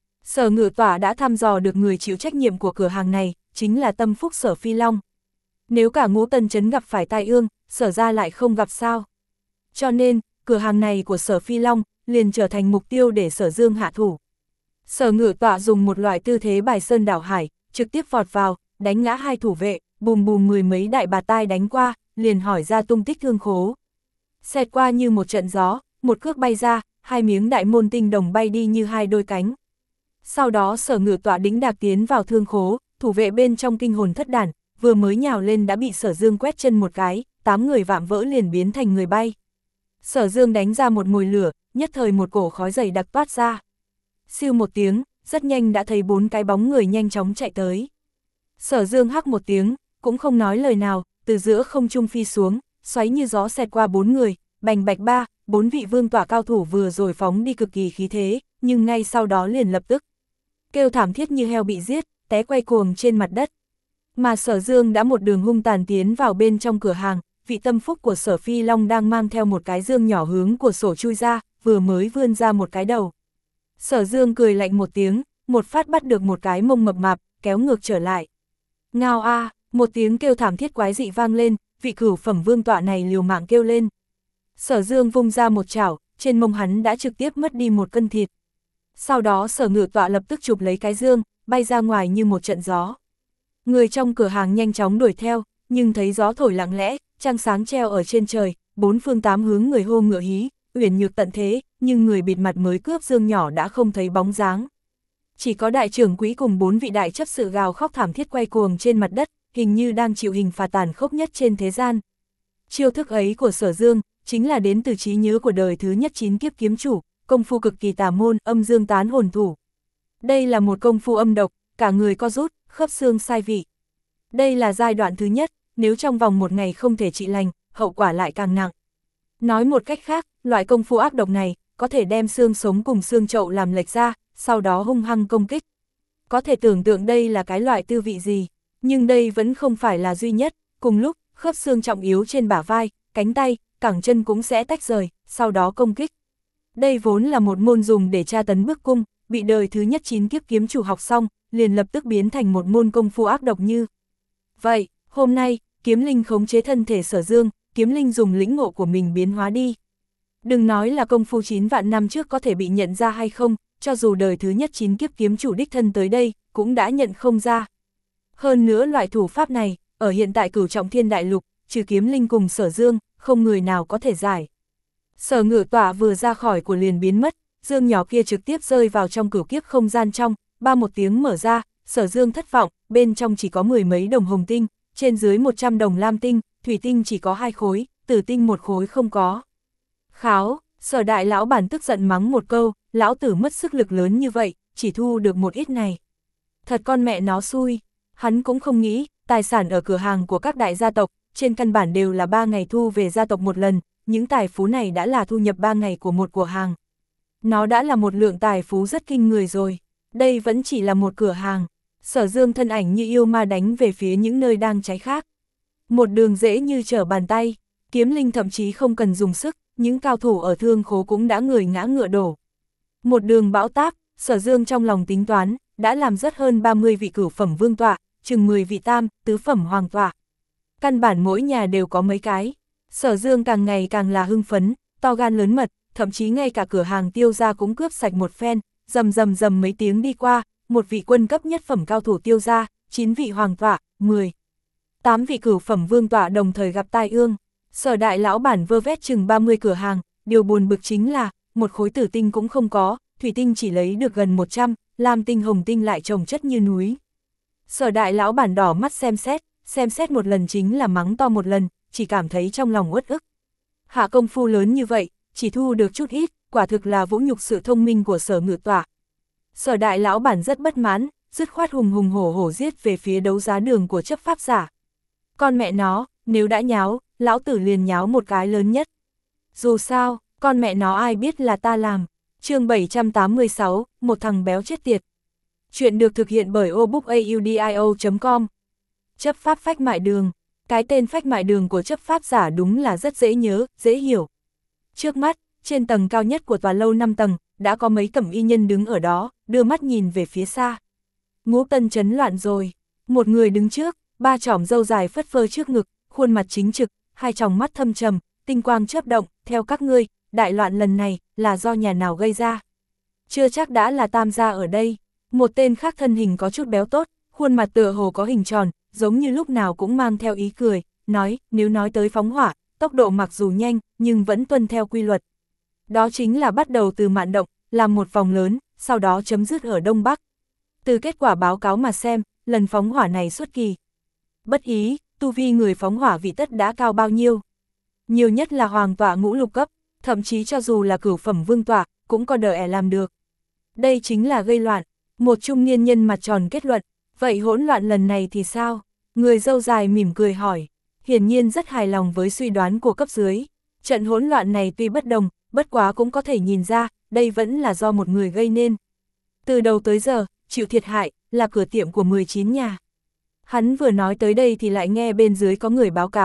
Sở Ngự Tỏa đã thăm dò được người chịu trách nhiệm của cửa hàng này, chính là tâm phúc Sở Phi Long. Nếu cả Ngũ Tân trấn gặp phải tai ương, Sở gia lại không gặp sao. Cho nên, cửa hàng này của Sở Phi Long liền trở thành mục tiêu để Sở Dương hạ thủ. Sở Ngự Tỏa dùng một loại tư thế bài sơn đảo hải, trực tiếp vọt vào, đánh ngã hai thủ vệ, bùm bùm mười mấy đại bà tai đánh qua, liền hỏi ra tung tích thương khố. Xẹt qua như một trận gió, một cước bay ra, hai miếng đại môn tinh đồng bay đi như hai đôi cánh. Sau đó Sở Ngự Tỏa đĩnh đạc tiến vào thương khố, thủ vệ bên trong kinh hồn thất đản, vừa mới nhào lên đã bị Sở Dương quét chân một cái, tám người vạm vỡ liền biến thành người bay. Sở Dương đánh ra một mồi lửa, nhất thời một cổ khói dày đặc toát ra. Siêu một tiếng, rất nhanh đã thấy bốn cái bóng người nhanh chóng chạy tới. Sở Dương hắc một tiếng, cũng không nói lời nào, từ giữa không trung phi xuống, xoáy như gió xẹt qua bốn người, bành bạch ba, bốn vị vương tỏa cao thủ vừa rồi phóng đi cực kỳ khí thế, nhưng ngay sau đó liền lập tức kêu thảm thiết như heo bị giết, té quay cuồng trên mặt đất. Mà Sở Dương đã một đường hung tàn tiến vào bên trong cửa hàng, vị tâm phúc của Sở Phi Long đang mang theo một cái dương nhỏ hướng của sổ chui ra, vừa mới vươn ra một cái đầu. Sở Dương cười lạnh một tiếng, một phát bắt được một cái mông mập mạp, kéo ngược trở lại. Ngao a, một tiếng kêu thảm thiết quái dị vang lên, vị cửu phẩm vương tọa này liều mạng kêu lên. Sở Dương vung ra một chảo, trên mông hắn đã trực tiếp mất đi một cân thịt. Sau đó Sở Ngự Tọa lập tức chụp lấy cái dương, bay ra ngoài như một trận gió. Người trong cửa hàng nhanh chóng đuổi theo, nhưng thấy gió thổi lặng lẽ, trăng sáng treo ở trên trời, bốn phương tám hướng người hô ngựa hí, uyển nhược tận thế, nhưng người bịt mặt mới cướp dương nhỏ đã không thấy bóng dáng. Chỉ có đại trưởng quỹ cùng bốn vị đại chấp sự gào khóc thảm thiết quay cuồng trên mặt đất, hình như đang chịu hình phạt tàn khốc nhất trên thế gian. Chiêu thức ấy của Sở Dương, chính là đến từ trí nhớ của đời thứ nhất chín kiếp kiếm chủ, công phu cực kỳ tà môn, âm dương tán hồn thủ. Đây là một công phu âm độc, cả người co rút, khớp xương sai vị. Đây là giai đoạn thứ nhất, nếu trong vòng một ngày không thể trị lành, hậu quả lại càng nặng. Nói một cách khác, loại công phu ác độc này, có thể đem xương sống cùng xương chậu làm lệch ra, sau đó hung hăng công kích. Có thể tưởng tượng đây là cái loại tư vị gì, nhưng đây vẫn không phải là duy nhất, cùng lúc, khớp xương trọng yếu trên bả vai, cánh tay, cẳng chân cũng sẽ tách rời, sau đó công kích. Đây vốn là một môn dùng để tra tấn bức cung, bị đời thứ nhất chín kiếp kiếm chủ học xong, liền lập tức biến thành một môn công phu ác độc như. Vậy, hôm nay, Kiếm Linh khống chế thân thể Sở Dương, Kiếm Linh dùng lĩnh ngộ của mình biến hóa đi. Đừng nói là công phu chín vạn năm trước có thể bị nhận ra hay không, cho dù đời thứ nhất chín kiếp kiếm chủ đích thân tới đây, cũng đã nhận không ra. Hơn nữa loại thủ pháp này, ở hiện tại Cửu Trọng Thiên Đại Lục, trừ Kiếm Linh cùng Sở Dương, không người nào có thể giải. Sở Ngự Tọa vừa ra khỏi của liền biến mất, dương nhỏ kia trực tiếp rơi vào trong cửu kiếp không gian trong, ba một tiếng mở ra, Sở Dương thất vọng, bên trong chỉ có mười mấy đồng hồng tinh, trên dưới một trăm đồng lam tinh, thủy tinh chỉ có hai khối, tử tinh một khối không có. Kháo, Sở đại lão bản tức giận mắng một câu, lão tử mất sức lực lớn như vậy, chỉ thu được một ít này. Thật con mẹ nó xui, hắn cũng không nghĩ, tài sản ở cửa hàng của các đại gia tộc, trên căn bản đều là ba ngày thu về gia tộc một lần, những tài phú này đã là thu nhập ba ngày của một cửa hàng. Nó đã là một lượng tài phú rất kinh người rồi, đây vẫn chỉ là một cửa hàng. Sở Dương thân ảnh như yêu ma đánh về phía những nơi đang cháy khác. Một đường dễ như trở bàn tay, Kiếm Linh thậm chí không cần dùng sức, những cao thủ ở thương khố cũng đã người ngã ngựa đổ. Một đường bão táp, Sở Dương trong lòng tính toán, đã làm rất hơn ba mươi vị cửu phẩm vương tọa, chừng mười vị tam, tứ phẩm hoàng tọa. Căn bản mỗi nhà đều có mấy cái. Sở Dương càng ngày càng là hưng phấn, to gan lớn mật, thậm chí ngay cả cửa hàng Tiêu gia cũng cướp sạch một phen, rầm rầm rầm mấy tiếng đi qua, một vị quân cấp nhất phẩm cao thủ Tiêu gia, chín vị hoàng tọa, mười, tám vị cửu phẩm vương tọa đồng thời gặp tai ương. Sở đại lão bản vơ vét chừng ba mươi cửa hàng, điều buồn bực chính là, một khối tử tinh cũng không có, thủy tinh chỉ lấy được gần một trăm, lam tinh hồng tinh lại chồng chất như núi. Sở đại lão bản đỏ mắt xem xét, xem xét một lần chính là mắng to một lần, chỉ cảm thấy trong lòng uất ức. Hạ công phu lớn như vậy, chỉ thu được chút ít, quả thực là vũ nhục sự thông minh của Sở Ngự Tọa. Sở đại lão bản rất bất mãn, dứt khoát hùng hùng hổ hổ giết về phía đấu giá đường của chấp pháp giả. Con mẹ nó, nếu đã nháo, lão tử liền nháo một cái lớn nhất. Dù sao, con mẹ nó ai biết là ta làm. Chương bảy trăm tám mươi sáu, một thằng béo chết tiệt. Chuyện được thực hiện bởi obookaudio chấm com. Chấp pháp phách mại đường. Cái tên phách mại đường của chấp pháp giả đúng là rất dễ nhớ, dễ hiểu. Trước mắt, trên tầng cao nhất của tòa lâu năm tầng, đã có mấy cẩm y nhân đứng ở đó, đưa mắt nhìn về phía xa. Ngũ tân chấn loạn rồi. Một người đứng trước, ba chỏm râu dài phất phơ trước ngực, khuôn mặt chính trực, hai tròng mắt thâm trầm, tinh quang chớp động, theo các ngươi, đại loạn lần này, là do nhà nào gây ra. Chưa chắc đã là tam gia ở đây. Một tên khác thân hình có chút béo tốt, khuôn mặt tựa hồ có hình tròn, giống như lúc nào cũng mang theo ý cười, nói, nếu nói tới phóng hỏa, tốc độ mặc dù nhanh, nhưng vẫn tuân theo quy luật. Đó chính là bắt đầu từ mạn động, làm một vòng lớn, sau đó chấm dứt ở Đông Bắc. Từ kết quả báo cáo mà xem, lần phóng hỏa này xuất kỳ. Bất ý, tu vi người phóng hỏa vị tất đã cao bao nhiêu. Nhiều nhất là hoàng tọa ngũ lục cấp, thậm chí cho dù là cửu phẩm vương tọa, cũng có đợi ẻ làm được. Đây chính là gây loạn. Một trung niên nhân mặt tròn kết luận, vậy hỗn loạn lần này thì sao? Người râu dài mỉm cười hỏi, hiển nhiên rất hài lòng với suy đoán của cấp dưới. Trận hỗn loạn này tuy bất đồng, bất quá cũng có thể nhìn ra, đây vẫn là do một người gây nên. Từ đầu tới giờ, chịu thiệt hại, là cửa tiệm của mười chín nhà. Hắn vừa nói tới đây thì lại nghe bên dưới có người báo cáo,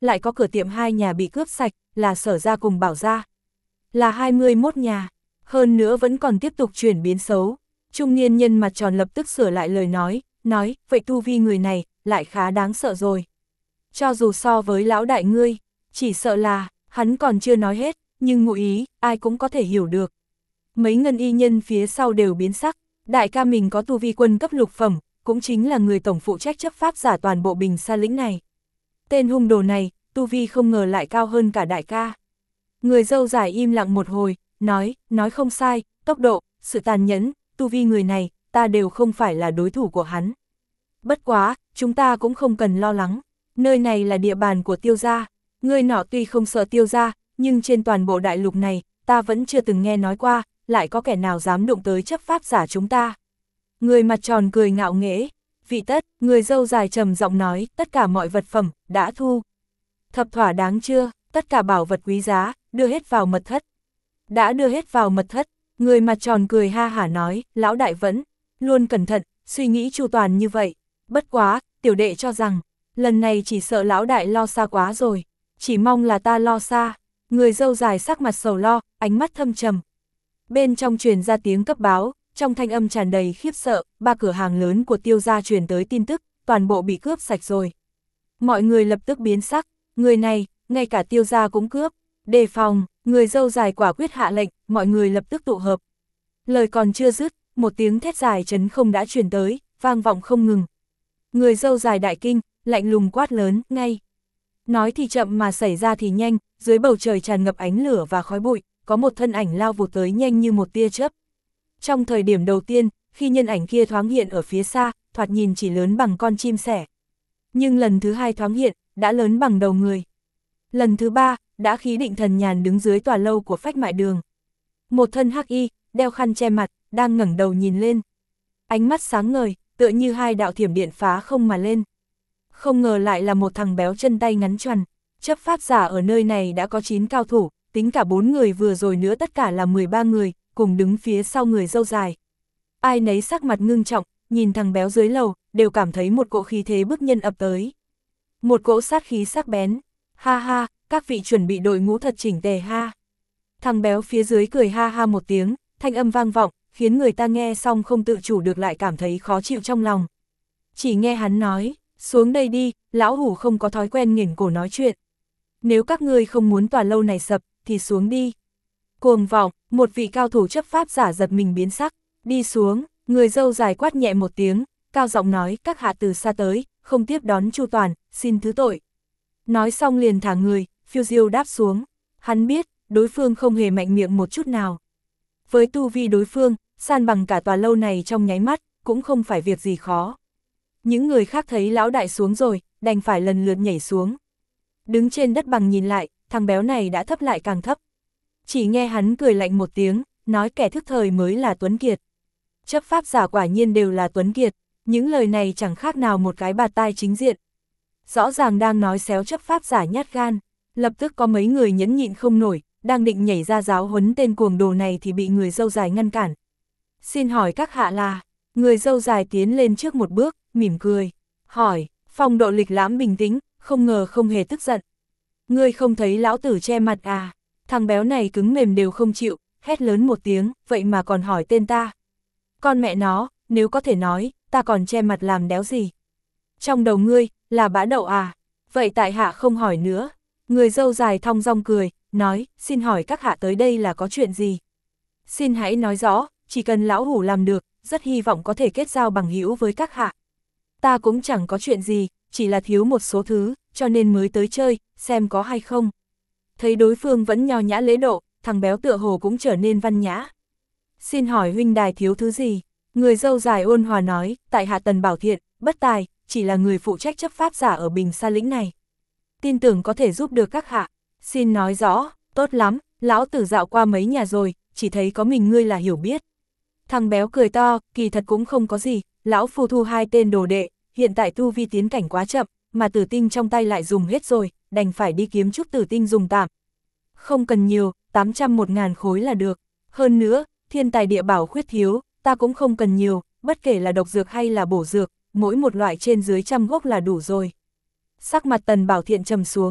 lại có cửa tiệm hai nhà bị cướp sạch, là Sở gia cùng Bảo gia. Là hai mươi mốt nhà, hơn nữa vẫn còn tiếp tục chuyển biến xấu. Trung niên nhân mặt tròn lập tức sửa lại lời nói, nói, vậy tu vi người này, lại khá đáng sợ rồi. Cho dù so với lão đại ngươi, chỉ sợ là, hắn còn chưa nói hết, nhưng ngụ ý, ai cũng có thể hiểu được. Mấy ngân y nhân phía sau đều biến sắc, đại ca mình có tu vi quân cấp lục phẩm, cũng chính là người tổng phụ trách chấp pháp giả toàn bộ Bình Sa lĩnh này. Tên hung đồ này, tu vi không ngờ lại cao hơn cả đại ca. Người dâu dài im lặng một hồi, nói, nói không sai, tốc độ, sự tàn nhẫn, tu vi người này, ta đều không phải là đối thủ của hắn. Bất quá, chúng ta cũng không cần lo lắng, nơi này là địa bàn của Tiêu gia, người nọ tuy không sợ Tiêu gia, nhưng trên toàn bộ đại lục này, ta vẫn chưa từng nghe nói qua, lại có kẻ nào dám đụng tới chấp pháp giả chúng ta. Người mặt tròn cười ngạo nghễ, vị tất, người dâu dài trầm giọng nói, tất cả mọi vật phẩm, đã thu. Thập thỏa đáng chưa, tất cả bảo vật quý giá, đưa hết vào mật thất. Đã đưa hết vào mật thất, người mặt tròn cười ha hả nói, lão đại vẫn, luôn cẩn thận, suy nghĩ chu toàn như vậy. Bất quá, tiểu đệ cho rằng, lần này chỉ sợ lão đại lo xa quá rồi, chỉ mong là ta lo xa. Người dâu dài sắc mặt sầu lo, ánh mắt thâm trầm. Bên trong truyền ra tiếng cấp báo, trong thanh âm tràn đầy khiếp sợ, ba cửa hàng lớn của Tiêu gia truyền tới tin tức, toàn bộ bị cướp sạch rồi. Mọi người lập tức biến sắc, người này, ngay cả Tiêu gia cũng cướp, đề phòng, người dâu dài quả quyết hạ lệnh, mọi người lập tức tụ hợp. Lời còn chưa dứt, một tiếng thét dài trấn không đã truyền tới, vang vọng không ngừng. Người dâu dài đại kinh, lạnh lùng quát lớn, ngay. Nói thì chậm mà xảy ra thì nhanh, dưới bầu trời tràn ngập ánh lửa và khói bụi, có một thân ảnh lao vụt tới nhanh như một tia chớp. Trong thời điểm đầu tiên, khi nhân ảnh kia thoáng hiện ở phía xa, thoạt nhìn chỉ lớn bằng con chim sẻ. Nhưng lần thứ hai thoáng hiện, đã lớn bằng đầu người. Lần thứ ba, đã khí định thần nhàn đứng dưới tòa lâu của Phách Mại Đường. Một thân hắc y, đeo khăn che mặt, đang ngẩng đầu nhìn lên. Ánh mắt sáng ngời, tựa như hai đạo thiểm điện phá không mà lên. Không ngờ lại là một thằng béo chân tay ngắn choằn. Chấp pháp giả ở nơi này đã có chín cao thủ, tính cả bốn người vừa rồi nữa tất cả là mười ba người, cùng đứng phía sau người dâu dài. Ai nấy sắc mặt ngưng trọng, nhìn thằng béo dưới lầu, đều cảm thấy một cỗ khí thế bức nhân ập tới. Một cỗ sát khí sắc bén. Ha ha, các vị chuẩn bị đội ngũ thật chỉnh tề ha. Thằng béo phía dưới cười ha ha một tiếng, thanh âm vang vọng, khiến người ta nghe xong không tự chủ được lại cảm thấy khó chịu trong lòng. Chỉ nghe hắn nói, xuống đây đi, lão hủ không có thói quen nghiền cổ nói chuyện. Nếu các ngươi không muốn tòa lâu này sập, thì xuống đi. Cuồng vọng, một vị cao thủ chấp pháp giả giật mình biến sắc, đi xuống, người dâu dài quát nhẹ một tiếng, cao giọng nói, các hạ từ xa tới, không tiếp đón chu toàn, xin thứ tội. Nói xong liền thả người, phiêu diêu đáp xuống, hắn biết, đối phương không hề mạnh miệng một chút nào. Với tu vi đối phương, san bằng cả tòa lâu này trong nháy mắt, cũng không phải việc gì khó. Những người khác thấy lão đại xuống rồi, đành phải lần lượt nhảy xuống. Đứng trên đất bằng nhìn lại, thằng béo này đã thấp lại càng thấp. Chỉ nghe hắn cười lạnh một tiếng, nói kẻ thức thời mới là tuấn kiệt. Chấp pháp giả quả nhiên đều là tuấn kiệt, những lời này chẳng khác nào một cái bạt tai chính diện. Rõ ràng đang nói xéo chấp pháp giả nhát gan, lập tức có mấy người nhẫn nhịn không nổi, đang định nhảy ra giáo huấn tên cuồng đồ này thì bị người dâu dài ngăn cản. Xin hỏi các hạ là, người dâu dài tiến lên trước một bước, mỉm cười, hỏi, phong độ lịch lãm bình tĩnh, không ngờ không hề tức giận. Ngươi không thấy lão tử che mặt à? Thằng béo này cứng mềm đều không chịu, hét lớn một tiếng, vậy mà còn hỏi tên ta. Con mẹ nó, nếu có thể nói, ta còn che mặt làm đéo gì. Trong đầu ngươi, là bã đậu à? Vậy tại hạ không hỏi nữa. Người dâu dài thong dong cười, nói, xin hỏi các hạ tới đây là có chuyện gì? Xin hãy nói rõ, chỉ cần lão hủ làm được, rất hy vọng có thể kết giao bằng hữu với các hạ. Ta cũng chẳng có chuyện gì, chỉ là thiếu một số thứ, cho nên mới tới chơi, xem có hay không. Thấy đối phương vẫn nho nhã lễ độ, thằng béo tựa hồ cũng trở nên văn nhã. Xin hỏi huynh đài thiếu thứ gì? Người dâu dài ôn hòa nói, tại hạ Tần Bảo Thiện, bất tài, chỉ là người phụ trách chấp pháp giả ở Bình Sa lĩnh này. Tin tưởng có thể giúp được các hạ. Xin nói rõ, tốt lắm, lão tử dạo qua mấy nhà rồi, chỉ thấy có mình ngươi là hiểu biết. Thằng béo cười to, kỳ thật cũng không có gì, lão phu thu hai tên đồ đệ, hiện tại tu vi tiến cảnh quá chậm, mà tử tinh trong tay lại dùng hết rồi, đành phải đi kiếm chút tử tinh dùng tạm. Không cần nhiều, tám trăm một ngàn khối là được. Hơn nữa, thiên tài địa bảo khuyết thiếu, ta cũng không cần nhiều, bất kể là độc dược hay là bổ dược, mỗi một loại trên dưới trăm gốc là đủ rồi. Sắc mặt Tần Bảo Thiện trầm xuống,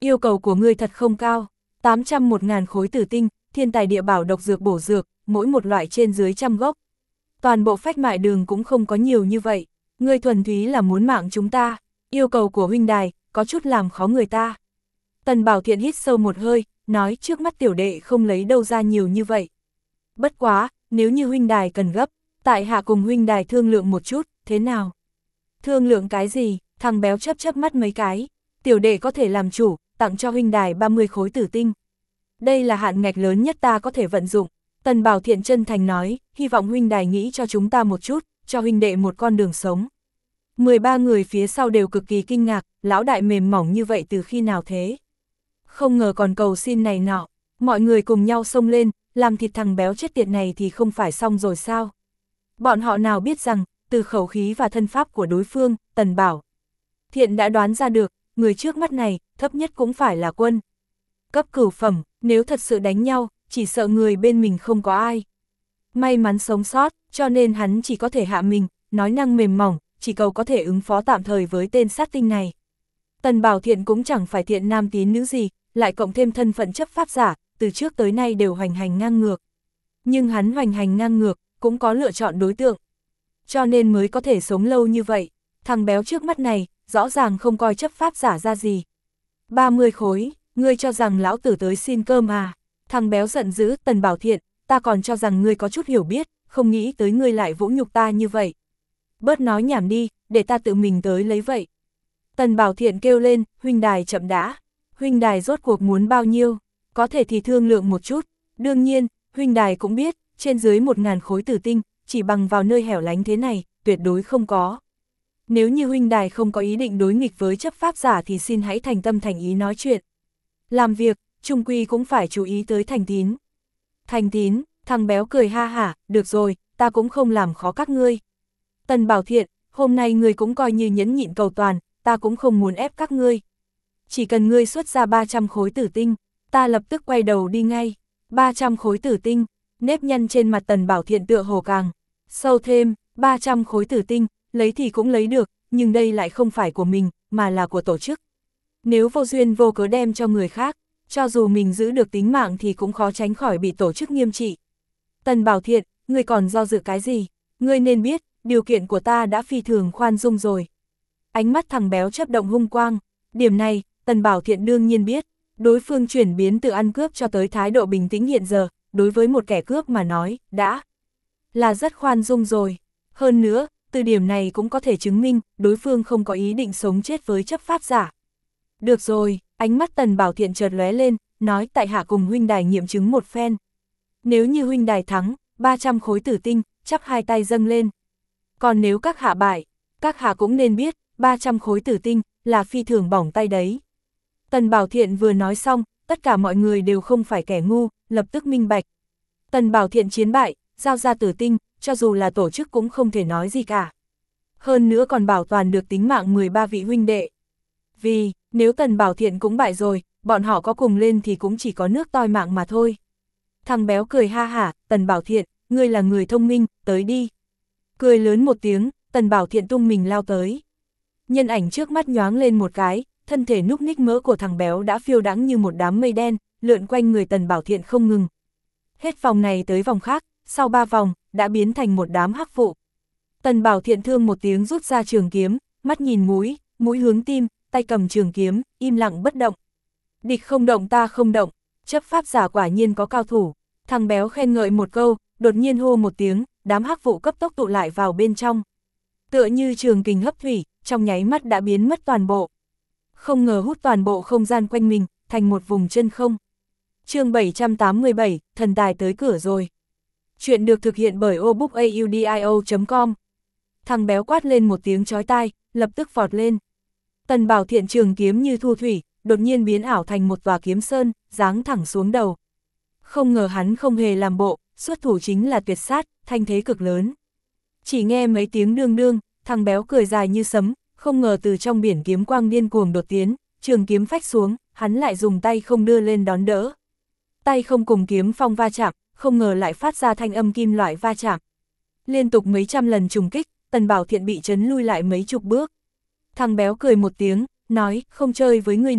Yêu cầu của ngươi thật không cao, tám trăm một ngàn khối tử tinh, thiên tài địa bảo độc dược bổ dược, mỗi một loại trên dưới trăm gốc. Toàn bộ phách mại đường cũng không có nhiều như vậy, ngươi thuần túy là muốn mạng chúng ta, yêu cầu của huynh đài, có chút làm khó người ta. Tần Bảo Thiện hít sâu một hơi, nói trước mắt tiểu đệ không lấy đâu ra nhiều như vậy. Bất quá, nếu như huynh đài cần gấp, tại hạ cùng huynh đài thương lượng một chút, thế nào? Thương lượng cái gì? Thằng béo chấp chấp mắt mấy cái, tiểu đệ có thể làm chủ, tặng cho huynh đài ba mươi khối tử tinh. Đây là hạn ngạch lớn nhất ta có thể vận dụng. Tần Bảo Thiện chân thành nói, hy vọng huynh đài nghĩ cho chúng ta một chút, cho huynh đệ một con đường sống. mười ba người phía sau đều cực kỳ kinh ngạc, lão đại mềm mỏng như vậy từ khi nào thế? Không ngờ còn cầu xin này nọ, mọi người cùng nhau xông lên, làm thịt thằng béo chết tiệt này thì không phải xong rồi sao? Bọn họ nào biết rằng, từ khẩu khí và thân pháp của đối phương, Tần Bảo Thiện đã đoán ra được, người trước mắt này, thấp nhất cũng phải là quân cấp cửu phẩm, nếu thật sự đánh nhau, chỉ sợ người bên mình không có ai may mắn sống sót, cho nên hắn chỉ có thể hạ mình, nói năng mềm mỏng, chỉ cầu có thể ứng phó tạm thời với tên sát tinh này. Tần Bảo Thiện cũng chẳng phải thiện nam tín nữ gì, lại cộng thêm thân phận chấp pháp giả, từ trước tới nay đều hoành hành ngang ngược. Nhưng hắn hoành hành ngang ngược, cũng có lựa chọn đối tượng. Cho nên mới có thể sống lâu như vậy. Thằng béo trước mắt này, rõ ràng không coi chấp pháp giả ra gì. ba mươi khối, ngươi cho rằng lão tử tới xin cơm à? Thằng béo giận dữ, Tần Bảo Thiện, ta còn cho rằng ngươi có chút hiểu biết, không nghĩ tới ngươi lại vũ nhục ta như vậy. Bớt nói nhảm đi, để ta tự mình tới lấy vậy. Tần Bảo Thiện kêu lên, huynh đài chậm đã. Huynh đài rốt cuộc muốn bao nhiêu? Có thể thì thương lượng một chút. Đương nhiên, huynh đài cũng biết, trên dưới một ngàn khối tử tinh, chỉ bằng vào nơi hẻo lánh thế này, tuyệt đối không có. Nếu như huynh đài không có ý định đối nghịch với chấp pháp giả thì xin hãy thành tâm thành ý nói chuyện. Làm việc, chung quy cũng phải chú ý tới thành tín. Thành tín, thằng béo cười ha hả, được rồi, ta cũng không làm khó các ngươi. Tần Bảo Thiện, hôm nay ngươi cũng coi như nhẫn nhịn cầu toàn, ta cũng không muốn ép các ngươi. Chỉ cần ngươi xuất ra ba trăm khối tử tinh, ta lập tức quay đầu đi ngay. ba trăm khối tử tinh, nếp nhăn trên mặt Tần Bảo Thiện tựa hồ càng sâu thêm, ba trăm khối tử tinh, lấy thì cũng lấy được, nhưng đây lại không phải của mình, mà là của tổ chức. Nếu vô duyên vô cớ đem cho người khác, cho dù mình giữ được tính mạng thì cũng khó tránh khỏi bị tổ chức nghiêm trị. Tần Bảo Thiện, ngươi còn do dự cái gì? Ngươi nên biết, điều kiện của ta đã phi thường khoan dung rồi. Ánh mắt thằng béo chớp động hung quang, điểm này, Tần Bảo Thiện đương nhiên biết, đối phương chuyển biến từ ăn cướp cho tới thái độ bình tĩnh hiện giờ, đối với một kẻ cướp mà nói, đã là rất khoan dung rồi. Hơn nữa, từ điểm này cũng có thể chứng minh, đối phương không có ý định sống chết với chấp pháp giả. Được rồi, ánh mắt Tần Bảo Thiện chợt lóe lên, nói tại hạ cùng huynh đài nghiệm chứng một phen. Nếu như huynh đài thắng, ba trăm khối tử tinh, chắp hai tay dâng lên. Còn nếu các hạ bại, các hạ cũng nên biết, ba trăm khối tử tinh, là phi thường bỏng tay đấy. Tần Bảo Thiện vừa nói xong, tất cả mọi người đều không phải kẻ ngu, lập tức minh bạch. Tần Bảo Thiện chiến bại, giao ra tử tinh, cho dù là tổ chức cũng không thể nói gì cả. Hơn nữa còn bảo toàn được tính mạng mười ba vị huynh đệ. Vì, nếu Tần Bảo Thiện cũng bại rồi, bọn họ có cùng lên thì cũng chỉ có nước toi mạng mà thôi. Thằng béo cười ha hả, Tần Bảo Thiện, ngươi là người thông minh, tới đi. Cười lớn một tiếng, Tần Bảo Thiện tung mình lao tới. Nhân ảnh trước mắt nhoáng lên một cái, thân thể núc ních mỡ của thằng béo đã phiêu đãng như một đám mây đen, lượn quanh người Tần Bảo Thiện không ngừng. Hết vòng này tới vòng khác, sau ba vòng, đã biến thành một đám hắc vụ. Tần Bảo Thiện thương một tiếng rút ra trường kiếm, mắt nhìn mũi, mũi hướng tim, tay cầm trường kiếm, im lặng bất động. Địch không động ta không động, chấp pháp giả quả nhiên có cao thủ. Thằng béo khen ngợi một câu, đột nhiên hô một tiếng, đám hắc vụ cấp tốc tụ lại vào bên trong. Tựa như trường kình hấp thủy, trong nháy mắt đã biến mất toàn bộ. Không ngờ hút toàn bộ không gian quanh mình, thành một vùng chân không. Chương bảy trăm tám mươi bảy, thần tài tới cửa rồi. Chuyện được thực hiện bởi obookaudio chấm com. Thằng béo quát lên một tiếng chói tai, lập tức vọt lên. Tần Bảo Thiện trường kiếm như thu thủy, đột nhiên biến ảo thành một tòa kiếm sơn, giáng thẳng xuống đầu. Không ngờ hắn không hề làm bộ, xuất thủ chính là tuyệt sát, thanh thế cực lớn. Chỉ nghe mấy tiếng đương đương, thằng béo cười dài như sấm, không ngờ từ trong biển kiếm quang điên cuồng đột tiến, trường kiếm phách xuống, hắn lại dùng tay không đưa lên đón đỡ. Tay không cùng kiếm phong va chạm, không ngờ lại phát ra thanh âm kim loại va chạm. Liên tục mấy trăm lần trùng kích, Tần Bảo Thiện bị chấn lui lại mấy chục bước. Thằng béo cười một tiếng, nói, không chơi với ngươi nữa,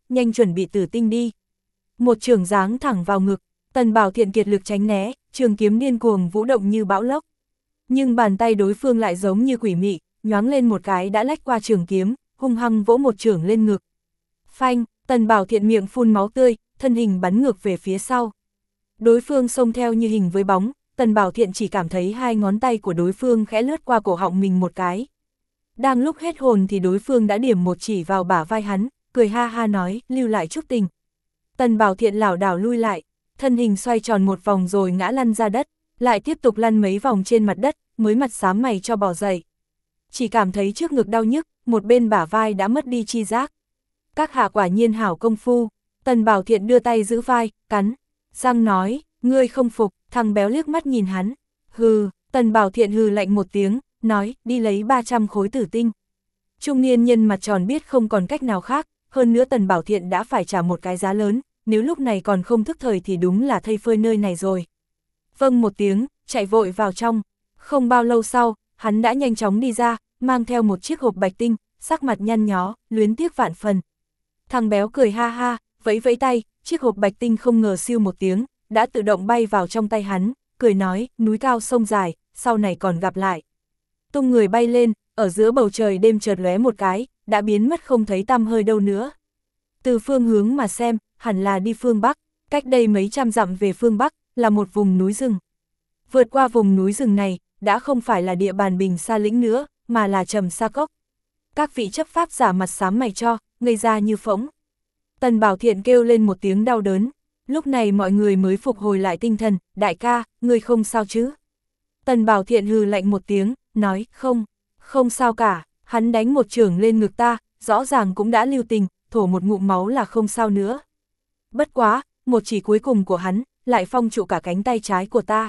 nhanh chuẩn bị tử tinh đi. Một chưởng giáng thẳng vào ngực, Tần Bảo Thiện kiệt lực tránh né, trường kiếm điên cuồng vũ động như bão lốc. Nhưng bàn tay đối phương lại giống như quỷ mị, nhoáng lên một cái đã lách qua trường kiếm, hung hăng vỗ một chưởng lên ngực. Phanh, Tần Bảo Thiện miệng phun máu tươi, thân hình bắn ngược về phía sau. Đối phương xông theo như hình với bóng, Tần Bảo Thiện chỉ cảm thấy hai ngón tay của đối phương khẽ lướt qua cổ họng mình một cái. Đang lúc hết hồn thì đối phương đã điểm một chỉ vào bả vai hắn, cười ha ha nói, lưu lại chút tình. Tần Bảo Thiện lảo đảo lui lại, thân hình xoay tròn một vòng rồi ngã lăn ra đất, lại tiếp tục lăn mấy vòng trên mặt đất, mới mặt xám mày cho bò dậy. Chỉ cảm thấy trước ngực đau nhức, một bên bả vai đã mất đi chi giác. Các hạ quả nhiên hảo công phu. Tần Bảo Thiện đưa tay giữ vai, cắn, răng nói, ngươi không phục. Thằng béo liếc mắt nhìn hắn. Hừ, Tần Bảo Thiện hừ lạnh một tiếng, nói, đi lấy ba trăm khối tử tinh. Trung niên nhân mặt tròn biết không còn cách nào khác, hơn nữa Tần Bảo Thiện đã phải trả một cái giá lớn, nếu lúc này còn không thức thời thì đúng là thây phơi nơi này rồi. Vâng một tiếng, chạy vội vào trong. Không bao lâu sau, hắn đã nhanh chóng đi ra, mang theo một chiếc hộp bạch tinh, sắc mặt nhăn nhó, luyến tiếc vạn phần. Thằng béo cười ha ha, vẫy vẫy tay, chiếc hộp bạch tinh không ngờ siêu một tiếng, đã tự động bay vào trong tay hắn, cười nói, núi cao sông dài, sau này còn gặp lại. Tung người bay lên, ở giữa bầu trời đêm chợt lóe một cái, đã biến mất không thấy tăm hơi đâu nữa. Từ phương hướng mà xem, hẳn là đi phương Bắc, cách đây mấy trăm dặm về phương Bắc, là một vùng núi rừng. Vượt qua vùng núi rừng này, đã không phải là địa bàn Bình Sa Lĩnh nữa, mà là Trầm Sa Cốc. Các vị chấp pháp giả mặt xám mày cho, ngây ra như phỗng. Tần Bảo Thiện kêu lên một tiếng đau đớn, lúc này mọi người mới phục hồi lại tinh thần, đại ca, ngươi không sao chứ? Tần Bảo Thiện hừ lạnh một tiếng, nói, không, không sao cả, hắn đánh một chưởng lên ngực ta, rõ ràng cũng đã lưu tình, thổ một ngụm máu là không sao nữa. Bất quá, một chỉ cuối cùng của hắn, lại phong trụ cả cánh tay trái của ta.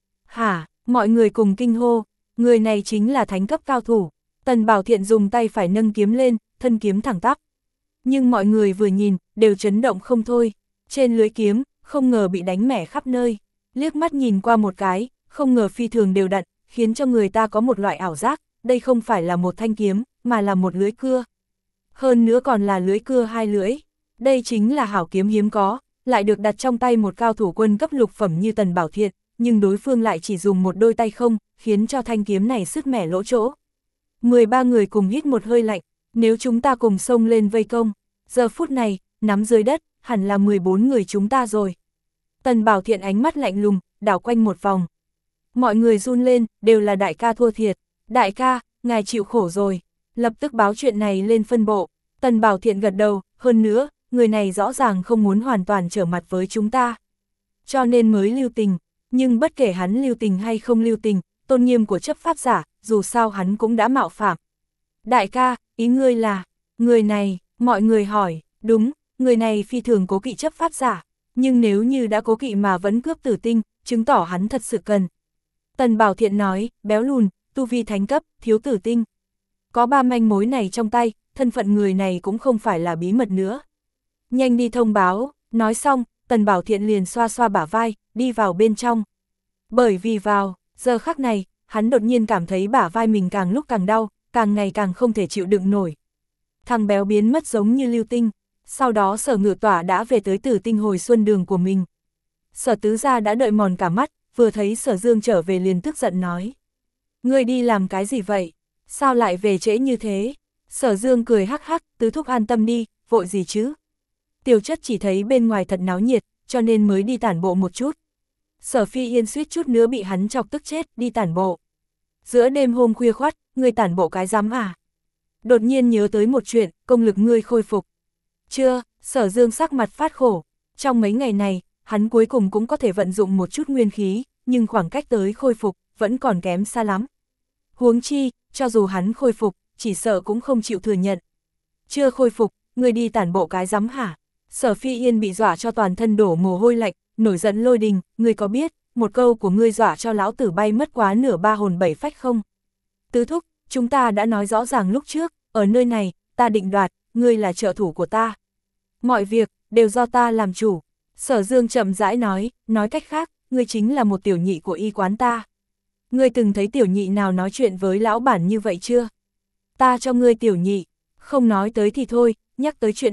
Hả, mọi người cùng kinh hô, người này chính là thánh cấp cao thủ. Tần Bảo Thiện dùng tay phải nâng kiếm lên, thân kiếm thẳng tắp. Nhưng mọi người vừa nhìn, đều chấn động không thôi. Trên lưới kiếm, không ngờ bị đánh mẻ khắp nơi. Liếc mắt nhìn qua một cái, không ngờ phi thường đều đặn, khiến cho người ta có một loại ảo giác, đây không phải là một thanh kiếm, mà là một lưới cưa. Hơn nữa còn là lưới cưa hai lưỡi. Đây chính là hảo kiếm hiếm có, lại được đặt trong tay một cao thủ quân cấp lục phẩm như Tần Bảo Thiện, nhưng đối phương lại chỉ dùng một đôi tay không, khiến cho thanh kiếm này sứt mẻ lỗ chỗ. mười ba người cùng hít một hơi lạnh, nếu chúng ta cùng xông lên vây công, giờ phút này, nắm dưới đất, hẳn là mười bốn người chúng ta rồi. Tần Bảo Thiện ánh mắt lạnh lùng, đảo quanh một vòng. Mọi người run lên, đều là đại ca thua thiệt. Đại ca, ngài chịu khổ rồi. Lập tức báo chuyện này lên phân bộ. Tần Bảo Thiện gật đầu, hơn nữa, người này rõ ràng không muốn hoàn toàn trở mặt với chúng ta. Cho nên mới lưu tình, nhưng bất kể hắn lưu tình hay không lưu tình, tôn nghiêm của chấp pháp giả, dù sao hắn cũng đã mạo phạm. Đại ca, ý ngươi là, người này, mọi người hỏi, đúng, người này phi thường cố kỵ chấp pháp giả, nhưng nếu như đã cố kỵ mà vẫn cướp tử tinh, chứng tỏ hắn thật sự cần. Tần Bảo Thiện nói, béo lùn, tu vi thánh cấp, thiếu tử tinh. Có ba manh mối này trong tay, thân phận người này cũng không phải là bí mật nữa. Nhanh đi thông báo, nói xong, Tần Bảo Thiện liền xoa xoa bả vai, đi vào bên trong. Bởi vì vào, giờ khắc này, hắn đột nhiên cảm thấy bả vai mình càng lúc càng đau, càng ngày càng không thể chịu đựng nổi. Thằng béo biến mất giống như lưu tinh, sau đó Sở Ngự Tỏa đã về tới Tử Tinh hồi xuân đường của mình. Sở Tứ Gia đã đợi mòn cả mắt, vừa thấy Sở Dương trở về liền tức giận nói. Ngươi đi làm cái gì vậy? Sao lại về trễ như thế? Sở Dương cười hắc hắc, Tứ thúc an tâm đi, vội gì chứ? Tiểu Chất chỉ thấy bên ngoài thật náo nhiệt, cho nên mới đi tản bộ một chút. Sở Phi Yên suýt chút nữa bị hắn chọc tức chết, đi tản bộ. Giữa đêm hôm khuya khoắt, ngươi tản bộ cái rắm à? Đột nhiên nhớ tới một chuyện, công lực ngươi khôi phục. Chưa, Sở Dương sắc mặt phát khổ. Trong mấy ngày này, hắn cuối cùng cũng có thể vận dụng một chút nguyên khí, nhưng khoảng cách tới khôi phục, vẫn còn kém xa lắm. Huống chi, cho dù hắn khôi phục, chỉ sợ cũng không chịu thừa nhận. Chưa khôi phục, ngươi đi tản bộ cái rắm hả? Sở Phi Yên bị dọa cho toàn thân đổ mồ hôi lạnh, nổi giận lôi đình, ngươi có biết, một câu của ngươi dọa cho lão tử bay mất quá nửa ba hồn bảy phách không? Tứ thúc, chúng ta đã nói rõ ràng lúc trước, ở nơi này, ta định đoạt, ngươi là trợ thủ của ta. Mọi việc, đều do ta làm chủ. Sở Dương chậm rãi nói, nói cách khác, ngươi chính là một tiểu nhị của y quán ta. Ngươi từng thấy tiểu nhị nào nói chuyện với lão bản như vậy chưa? Ta cho ngươi tiểu nhị, không nói tới thì thôi, nhắc tới chuyện này,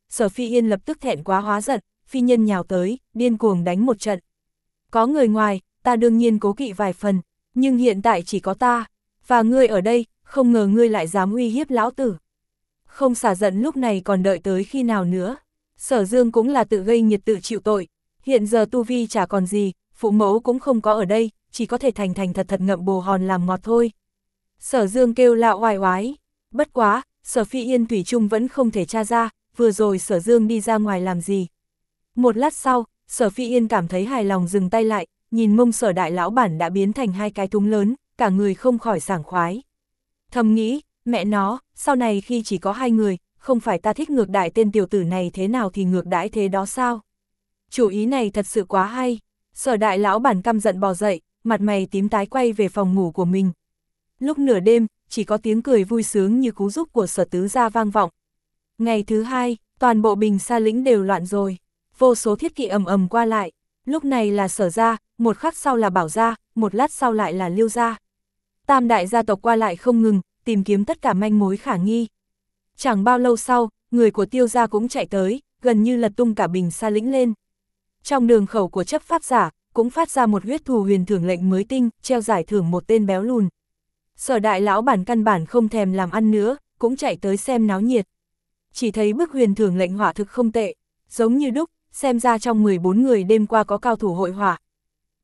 Sở Phi Yên lập tức thẹn quá hóa giận, phi nhân nhào tới, điên cuồng đánh một trận. Có người ngoài, ta đương nhiên cố kỵ vài phần, nhưng hiện tại chỉ có ta, và ngươi ở đây, không ngờ ngươi lại dám uy hiếp lão tử. Không xả giận lúc này còn đợi tới khi nào nữa. Sở Dương cũng là tự gây nhiệt tự chịu tội, hiện giờ tu vi chả còn gì, phụ mẫu cũng không có ở đây, chỉ có thể thành thành thật thật ngậm bồ hòn làm ngọt thôi. Sở Dương kêu la oai oái, bất quá, Sở Phi Yên thủy chung vẫn không thể tra ra, vừa rồi Sở Dương đi ra ngoài làm gì. Một lát sau, Sở Phi Yên cảm thấy hài lòng dừng tay lại, nhìn mông Sở đại lão bản đã biến thành hai cái thúng lớn, cả người không khỏi sảng khoái. Thầm nghĩ, mẹ nó, sau này khi chỉ có hai người, không phải ta thích ngược đãi tên tiểu tử này thế nào thì ngược đãi thế đó sao? Chủ ý này thật sự quá hay. Sở đại lão bản căm giận bò dậy, mặt mày tím tái quay về phòng ngủ của mình. Lúc nửa đêm, chỉ có tiếng cười vui sướng như cú giúp của Sở tứ gia vang vọng. Ngày thứ hai, toàn bộ Bình Sa lĩnh đều loạn rồi. Vô số thiết kỵ ầm ầm qua lại. Lúc này là Sở gia, một khắc sau là Bảo gia, một lát sau lại là Liêu gia. Tam đại gia tộc qua lại không ngừng, tìm kiếm tất cả manh mối khả nghi. Chẳng bao lâu sau, người của Tiêu gia cũng chạy tới, gần như lật tung cả Bình Sa lĩnh lên. Trong đường khẩu của chấp pháp giả, cũng phát ra một huyết thù huyền thưởng lệnh mới tinh, treo giải thưởng một tên béo lùn. Sở đại lão bản căn bản không thèm làm ăn nữa, cũng chạy tới xem náo nhiệt. Chỉ thấy bức huyền thưởng lệnh hỏa thực không tệ, giống như đúc, xem ra trong mười bốn người đêm qua có cao thủ hội hỏa,